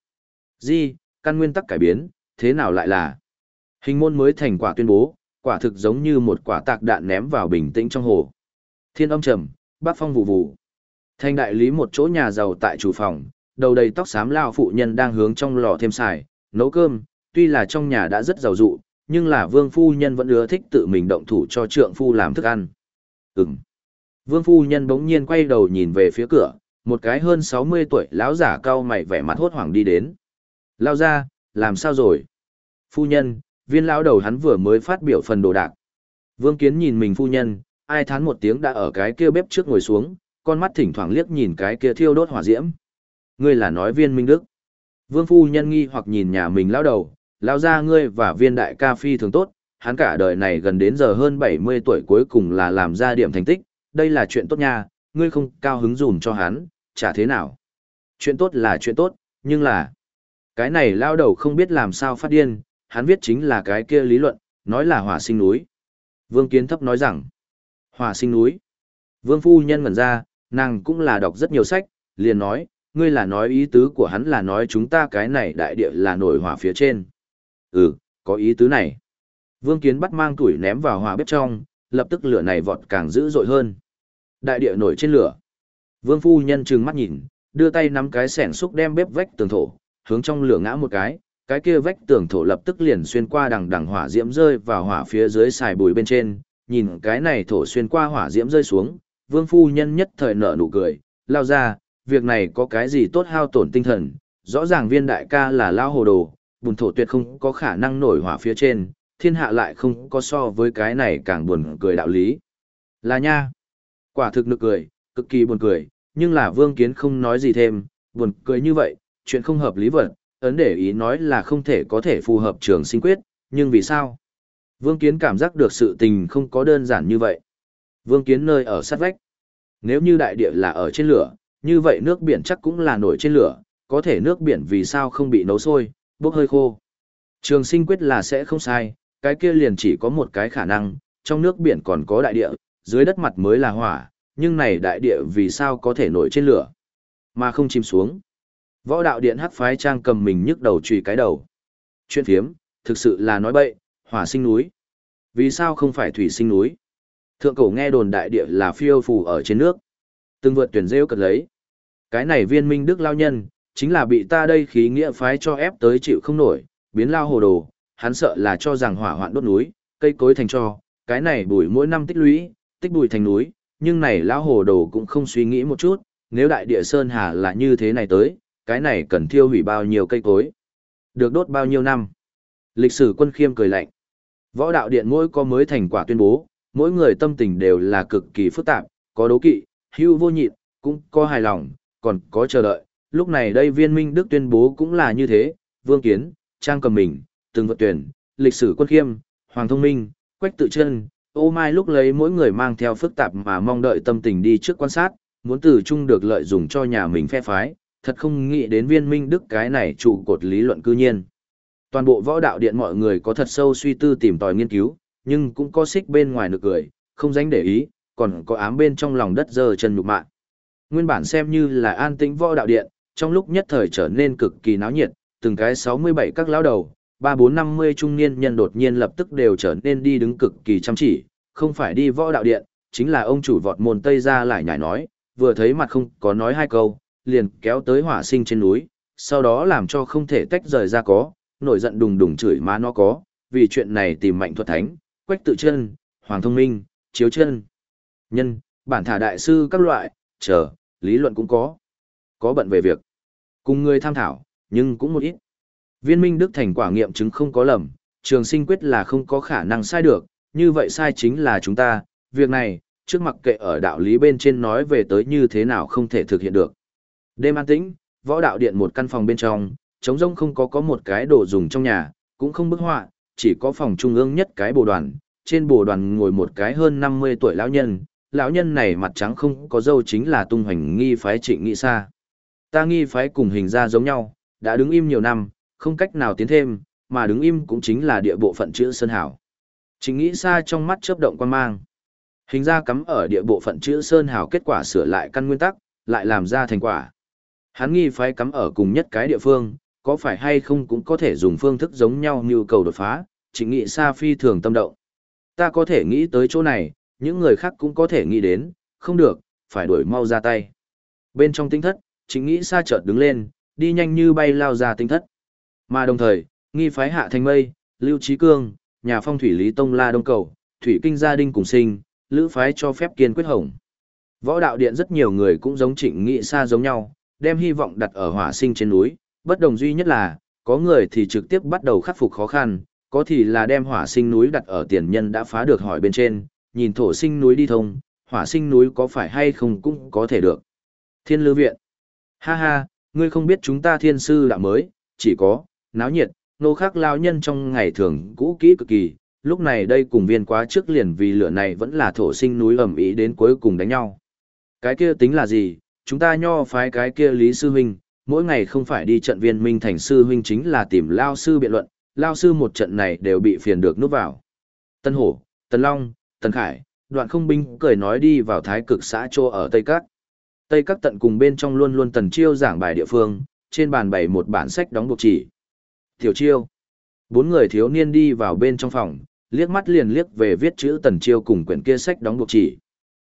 [SPEAKER 1] Căn nguyên tắc cải biến, thế nào lại là? Hình môn mới thành quả tuyên bố, quả thực giống như một quả tạc đạn ném vào bình tĩnh trong hồ. Thiên âm trầm, bắc phong vụ vụ. Thành đại lý một chỗ nhà giàu tại chủ phòng, đầu đầy tóc xám lao phụ nhân đang hướng trong lò thêm xài, nấu cơm, tuy là trong nhà đã rất giàu dụ, nhưng là vương phu nhân vẫn ưa thích tự mình động thủ cho trượng phu làm thức ăn. Vương phu nhân bỗng nhiên quay đầu nhìn về phía cửa, một cái hơn 60 tuổi lão giả cau mày vẻ mặt hốt hoảng đi đến. Lao ra, làm sao rồi? Phu nhân, viên lão đầu hắn vừa mới phát biểu phần đồ đạc. Vương Kiến nhìn mình phu nhân, ai thán một tiếng đã ở cái kia bếp trước ngồi xuống, con mắt thỉnh thoảng liếc nhìn cái kia thiêu đốt hỏa diễm. Ngươi là nói viên Minh Đức. Vương phu nhân nghi hoặc nhìn nhà mình lão đầu, lão gia ngươi và viên đại ca phi thường tốt, hắn cả đời này gần đến giờ hơn 70 tuổi cuối cùng là làm ra điểm thành tích, đây là chuyện tốt nha, ngươi không cao hứng dùm cho hắn, chả thế nào. Chuyện tốt là chuyện tốt, nhưng là cái này lão đầu không biết làm sao phát điên, hắn viết chính là cái kia lý luận, nói là hỏa sinh núi. Vương Kiến thấp nói rằng, hỏa sinh núi. Vương phu nhân ngẩn ra, nàng cũng là đọc rất nhiều sách, liền nói, ngươi là nói ý tứ của hắn là nói chúng ta cái này đại địa là nổi hỏa phía trên. Có ý tứ này. Vương Kiến bắt mang tuổi ném vào hỏa bếp trong, lập tức lửa này vọt càng dữ dội hơn. Đại địa nổi trên lửa. Vương phu nhân trừng mắt nhìn, đưa tay nắm cái xẻng xúc đem bếp vách tường thổ, hướng trong lửa ngã một cái kia vách tường thổ lập tức liền xuyên qua đằng hỏa diễm rơi vào hỏa phía dưới xài bùi bên trên, nhìn cái này thổ xuyên qua hỏa diễm rơi xuống, Vương phu nhân nhất thời nở nụ cười, lao ra, việc này có cái gì tốt hao tổn tinh thần, rõ ràng viên đại ca là lao hồ đồ, bùn thổ tuyệt không có khả năng nổi hỏa phía trên, thiên hạ lại không có so với cái này càng buồn cười đạo lý. Là nha, quả thực nực cười, cực kỳ buồn cười, nhưng là Vương Kiến không nói gì thêm, buồn cười như vậy, chuyện không hợp lý vật, ấn để ý nói là không thể có thể phù hợp trường sinh quyết, nhưng vì sao? Vương Kiến cảm giác được sự tình không có đơn giản như vậy. Vương Kiến nơi ở sát vách. Nếu như đại địa là ở trên lửa, như vậy nước biển chắc cũng là nổi trên lửa, có thể nước biển vì sao không bị nấu sôi, bốc hơi khô. Trường sinh quyết là sẽ không sai, cái kia liền chỉ có một cái khả năng, trong nước biển còn có đại địa, dưới đất mặt mới là hỏa, nhưng này đại địa vì sao có thể nổi trên lửa, mà không chìm xuống. Võ đạo điện hắc phái trang cầm mình nhức đầu chùy cái đầu. Chuyện phiếm, thực sự là nói bậy, hỏa sinh núi. Vì sao không phải thủy sinh núi? Thượng cổ nghe đồn đại địa là phiêu phù ở trên nước. Từng vượt tuyển rêu cật lấy. Cái này viên Minh Đức lao nhân, chính là bị ta đây khí nghĩa phái cho ép tới chịu không nổi, biến lao hồ đồ, hắn sợ là cho rằng hỏa hoạn đốt núi, cây cối thành tro, cái này bùi mỗi năm tích lũy, tích bùi thành núi, nhưng này lao hồ đồ cũng không suy nghĩ một chút, nếu đại địa sơn hà là như thế này tới, cái này cần thiêu hủy bao nhiêu cây cối, được đốt bao nhiêu năm. Lịch sử Quân Khiêm cười lạnh. Võ đạo điện mỗi có mới thành quả tuyên bố, mỗi người tâm tình đều là cực kỳ phức tạp, có đố kỵ, hưu vô nhịn, cũng có hài lòng, còn có chờ đợi. Lúc này đây viên Minh Đức tuyên bố cũng là như thế, Vương Kiến, Trang Cầm Mình, Từng Vật Tuyển, Lịch sử Quân Khiêm, Hoàng Thông Minh, Quách Tự Chân, Ô Mai lúc lấy mỗi người mang theo phức tạp mà mong đợi tâm tình đi trước quan sát, muốn từ chung được lợi dùng cho nhà mình phe phái, thật không nghĩ đến viên Minh Đức cái này trụ cột lý luận cư nhiên. Toàn bộ võ đạo điện mọi người có thật sâu suy tư tìm tòi nghiên cứu, nhưng cũng có xích bên ngoài nực cười, không dánh để ý, còn có ám bên trong lòng đất giơ chân nhục mạ. Nguyên bản xem như là an tĩnh võ đạo điện, trong lúc nhất thời trở nên cực kỳ náo nhiệt, từng cái 67 các lão đầu, 3450 trung niên nhân đột nhiên lập tức đều trở nên đi đứng cực kỳ chăm chỉ, không phải đi võ đạo điện, chính là ông chủ vọt môn Tây ra lại nhảy nói, vừa thấy mặt không có nói hai câu, liền kéo tới hỏa sinh trên núi, sau đó làm cho không thể tách rời ra có, nổi giận đùng đùng chửi má nó có, vì chuyện này tìm Mạnh Thuật Thánh, Quách Tự Chân, Hoàng Thông Minh, Chiếu Chân, Nhân, bản thả đại sư các loại, chờ, lý luận cũng có bận về việc. Cùng người tham thảo, nhưng cũng một ít. Viên Minh Đức thành quả nghiệm chứng không có lầm, trường sinh quyết là không có khả năng sai được, như vậy sai chính là chúng ta, việc này, trước mặc kệ ở đạo lý bên trên nói về tới như thế nào không thể thực hiện được. Đêm an tĩnh, võ đạo điện một căn phòng bên trong, trống rỗng không có một cái đồ dùng trong nhà, cũng không bức họa, chỉ có phòng trung ương nhất cái bồ đoàn, trên bồ đoàn ngồi một cái hơn 50 tuổi lão nhân này mặt trắng không có râu chính là tung hoành nghi phái Trịnh Nghị Sa. Ta nghi phái cùng hình ra giống nhau, đã đứng im nhiều năm, không cách nào tiến thêm, mà đứng im cũng chính là địa bộ phận chữ Sơn Hảo. Trịnh Nghị Sa trong mắt chớp động quan mang. Hình ra cắm ở địa bộ phận chữ Sơn Hảo kết quả sửa lại căn nguyên tắc, lại làm ra thành quả. Hắn nghi phái cắm ở cùng nhất cái địa phương, có phải hay không cũng có thể dùng phương thức giống nhau nhu cầu đột phá, Trịnh Nghị Sa phi thường tâm động. Ta có thể nghĩ tới chỗ này, những người khác cũng có thể nghĩ đến, không được, phải đuổi mau ra tay. Bên trong tinh thất, Trịnh Nghị Sa chợt đứng lên, đi nhanh như bay lao ra tinh thất. Mà đồng thời, nghi phái Hạ Thành Mây, Lưu Trí Cương, nhà phong thủy Lý Tông La Đông Cầu, Thủy Kinh Gia Đinh cùng sinh, lữ phái cho phép kiên quyết hồng. Võ đạo điện rất nhiều người cũng giống Trịnh Nghị Sa giống nhau, đem hy vọng đặt ở hỏa sinh trên núi, bất đồng duy nhất là, có người thì trực tiếp bắt đầu khắc phục khó khăn, có thì là đem hỏa sinh núi đặt ở tiền nhân đã phá được hỏi bên trên, nhìn thổ sinh núi đi thông, hỏa sinh núi có phải hay không cũng có thể được. Thiên Lư Viện. Ha ha, ngươi không biết chúng ta thiên sư đạo mới, chỉ có, náo nhiệt, nô khắc lao nhân trong ngày thường cũ kỹ cực kỳ, lúc này đây cùng viên quá trước liền vì lửa này vẫn là thổ sinh núi ẩm ý đến cuối cùng đánh nhau. Cái kia tính là gì, chúng ta nho phái cái kia Lý Sư Huynh, mỗi ngày không phải đi trận Viên Minh Thành Sư Huynh chính là tìm Lao Sư biện luận, Lao Sư một trận này đều bị phiền được núp vào. Tân Hổ, Tần Long, Tần Khải, Đoạn Không Binh cười nói đi vào Thái Cực xã Trô ở Tây Các. Tây Các tận cùng bên trong luôn luôn Tần Chiêu giảng bài địa phương, trên bàn bày một bản sách đóng buộc chỉ. Tiểu Chiêu. Bốn người thiếu niên đi vào bên trong phòng, liếc mắt liền liếc về viết chữ Tần Chiêu cùng quyển kia sách đóng buộc chỉ.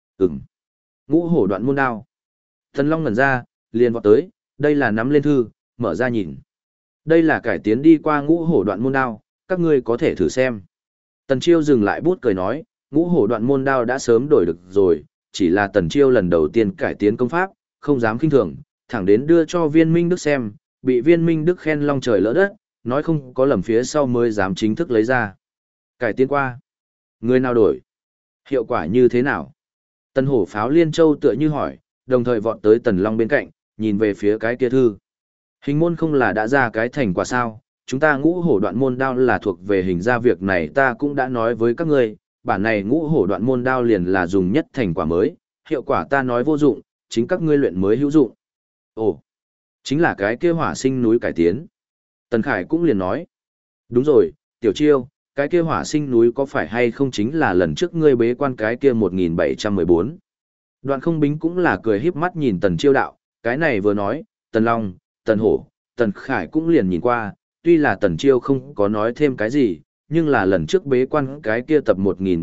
[SPEAKER 1] Ngũ hổ đoạn môn đao. Tần Long ngẩn ra, liền vọt tới, đây là nắm lên thư, mở ra nhìn. Đây là cải tiến đi qua ngũ hổ đoạn môn đao, các ngươi có thể thử xem. Tần Chiêu dừng lại bút cười nói, ngũ hổ đoạn môn đao đã sớm đổi được rồi, chỉ là Tần Chiêu lần đầu tiên cải tiến công pháp, không dám khinh thường, thẳng đến đưa cho Viên Minh Đức xem, bị Viên Minh Đức khen long trời lỡ đất, nói không có lầm phía sau mới dám chính thức lấy ra. Cải tiến qua. Người nào đổi? Hiệu quả như thế nào? Tần Hổ Pháo Liên Châu tựa như hỏi, đồng thời vọt tới Tần Long bên cạnh, nhìn về phía cái kia thư. Hình môn không là đã ra cái thành quả sao? Chúng ta ngũ hổ đoạn môn đao là thuộc về hình ra việc này ta cũng đã nói với các ngươi, bản này ngũ hổ đoạn môn đao liền là dùng nhất thành quả mới, hiệu quả ta nói vô dụng, chính các ngươi luyện mới hữu dụng. Ồ, chính là cái kia hỏa sinh núi cải tiến. Tần Khải cũng liền nói, đúng rồi, Tiểu Chiêu, cái kia hỏa sinh núi có phải hay không chính là lần trước ngươi bế quan cái kia 1714. Đoạn Không Bính cũng là cười híp mắt nhìn Tần Chiêu đạo, cái này vừa nói, Tần Long, Tần Hổ, Tần Khải cũng liền nhìn qua, tuy là Tần Chiêu không có nói thêm cái gì, nhưng là lần trước bế quan cái kia tập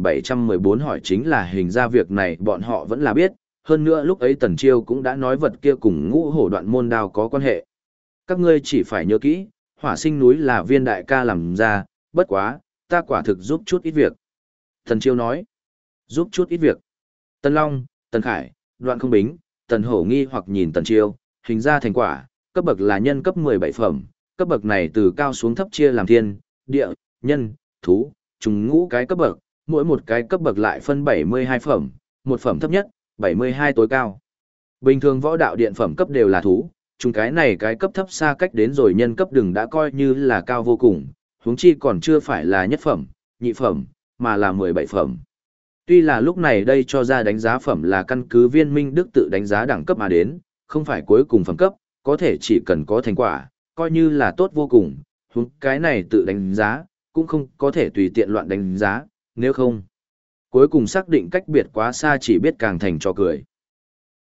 [SPEAKER 1] 1714 hỏi chính là hình ra việc này bọn họ vẫn là biết, hơn nữa lúc ấy Tần Chiêu cũng đã nói vật kia cùng ngũ hổ đoạn môn đao có quan hệ. Các ngươi chỉ phải nhớ kỹ, hỏa sinh núi là Viên đại ca làm ra, bất quá, ta quả thực giúp chút ít việc. Tần Chiêu nói, giúp chút ít việc. Tần Long, Tần Khải, Đoạn Không Bính, Tần Hổ nghi hoặc nhìn Tần Chiêu, hình ra thành quả, cấp bậc là nhân cấp 17 phẩm, cấp bậc này từ cao xuống thấp chia làm thiên, địa, nhân, thú, trùng ngũ cái cấp bậc, mỗi một cái cấp bậc lại phân 72 phẩm, một phẩm thấp nhất, 72 tối cao. Bình thường võ đạo điện phẩm cấp đều là thú, chúng cái này cái cấp thấp xa cách đến rồi nhân cấp đừng đã coi như là cao vô cùng, huống chi còn chưa phải là nhất phẩm, nhị phẩm, mà là 17 phẩm. Tuy là lúc này đây cho ra đánh giá phẩm là căn cứ Viên Minh Đức tự đánh giá đẳng cấp mà đến, không phải cuối cùng phẩm cấp, có thể chỉ cần có thành quả, coi như là tốt vô cùng, Huống cái này tự đánh giá, cũng không có thể tùy tiện loạn đánh giá, nếu không. Cuối cùng xác định cách biệt quá xa chỉ biết càng thành cho cười.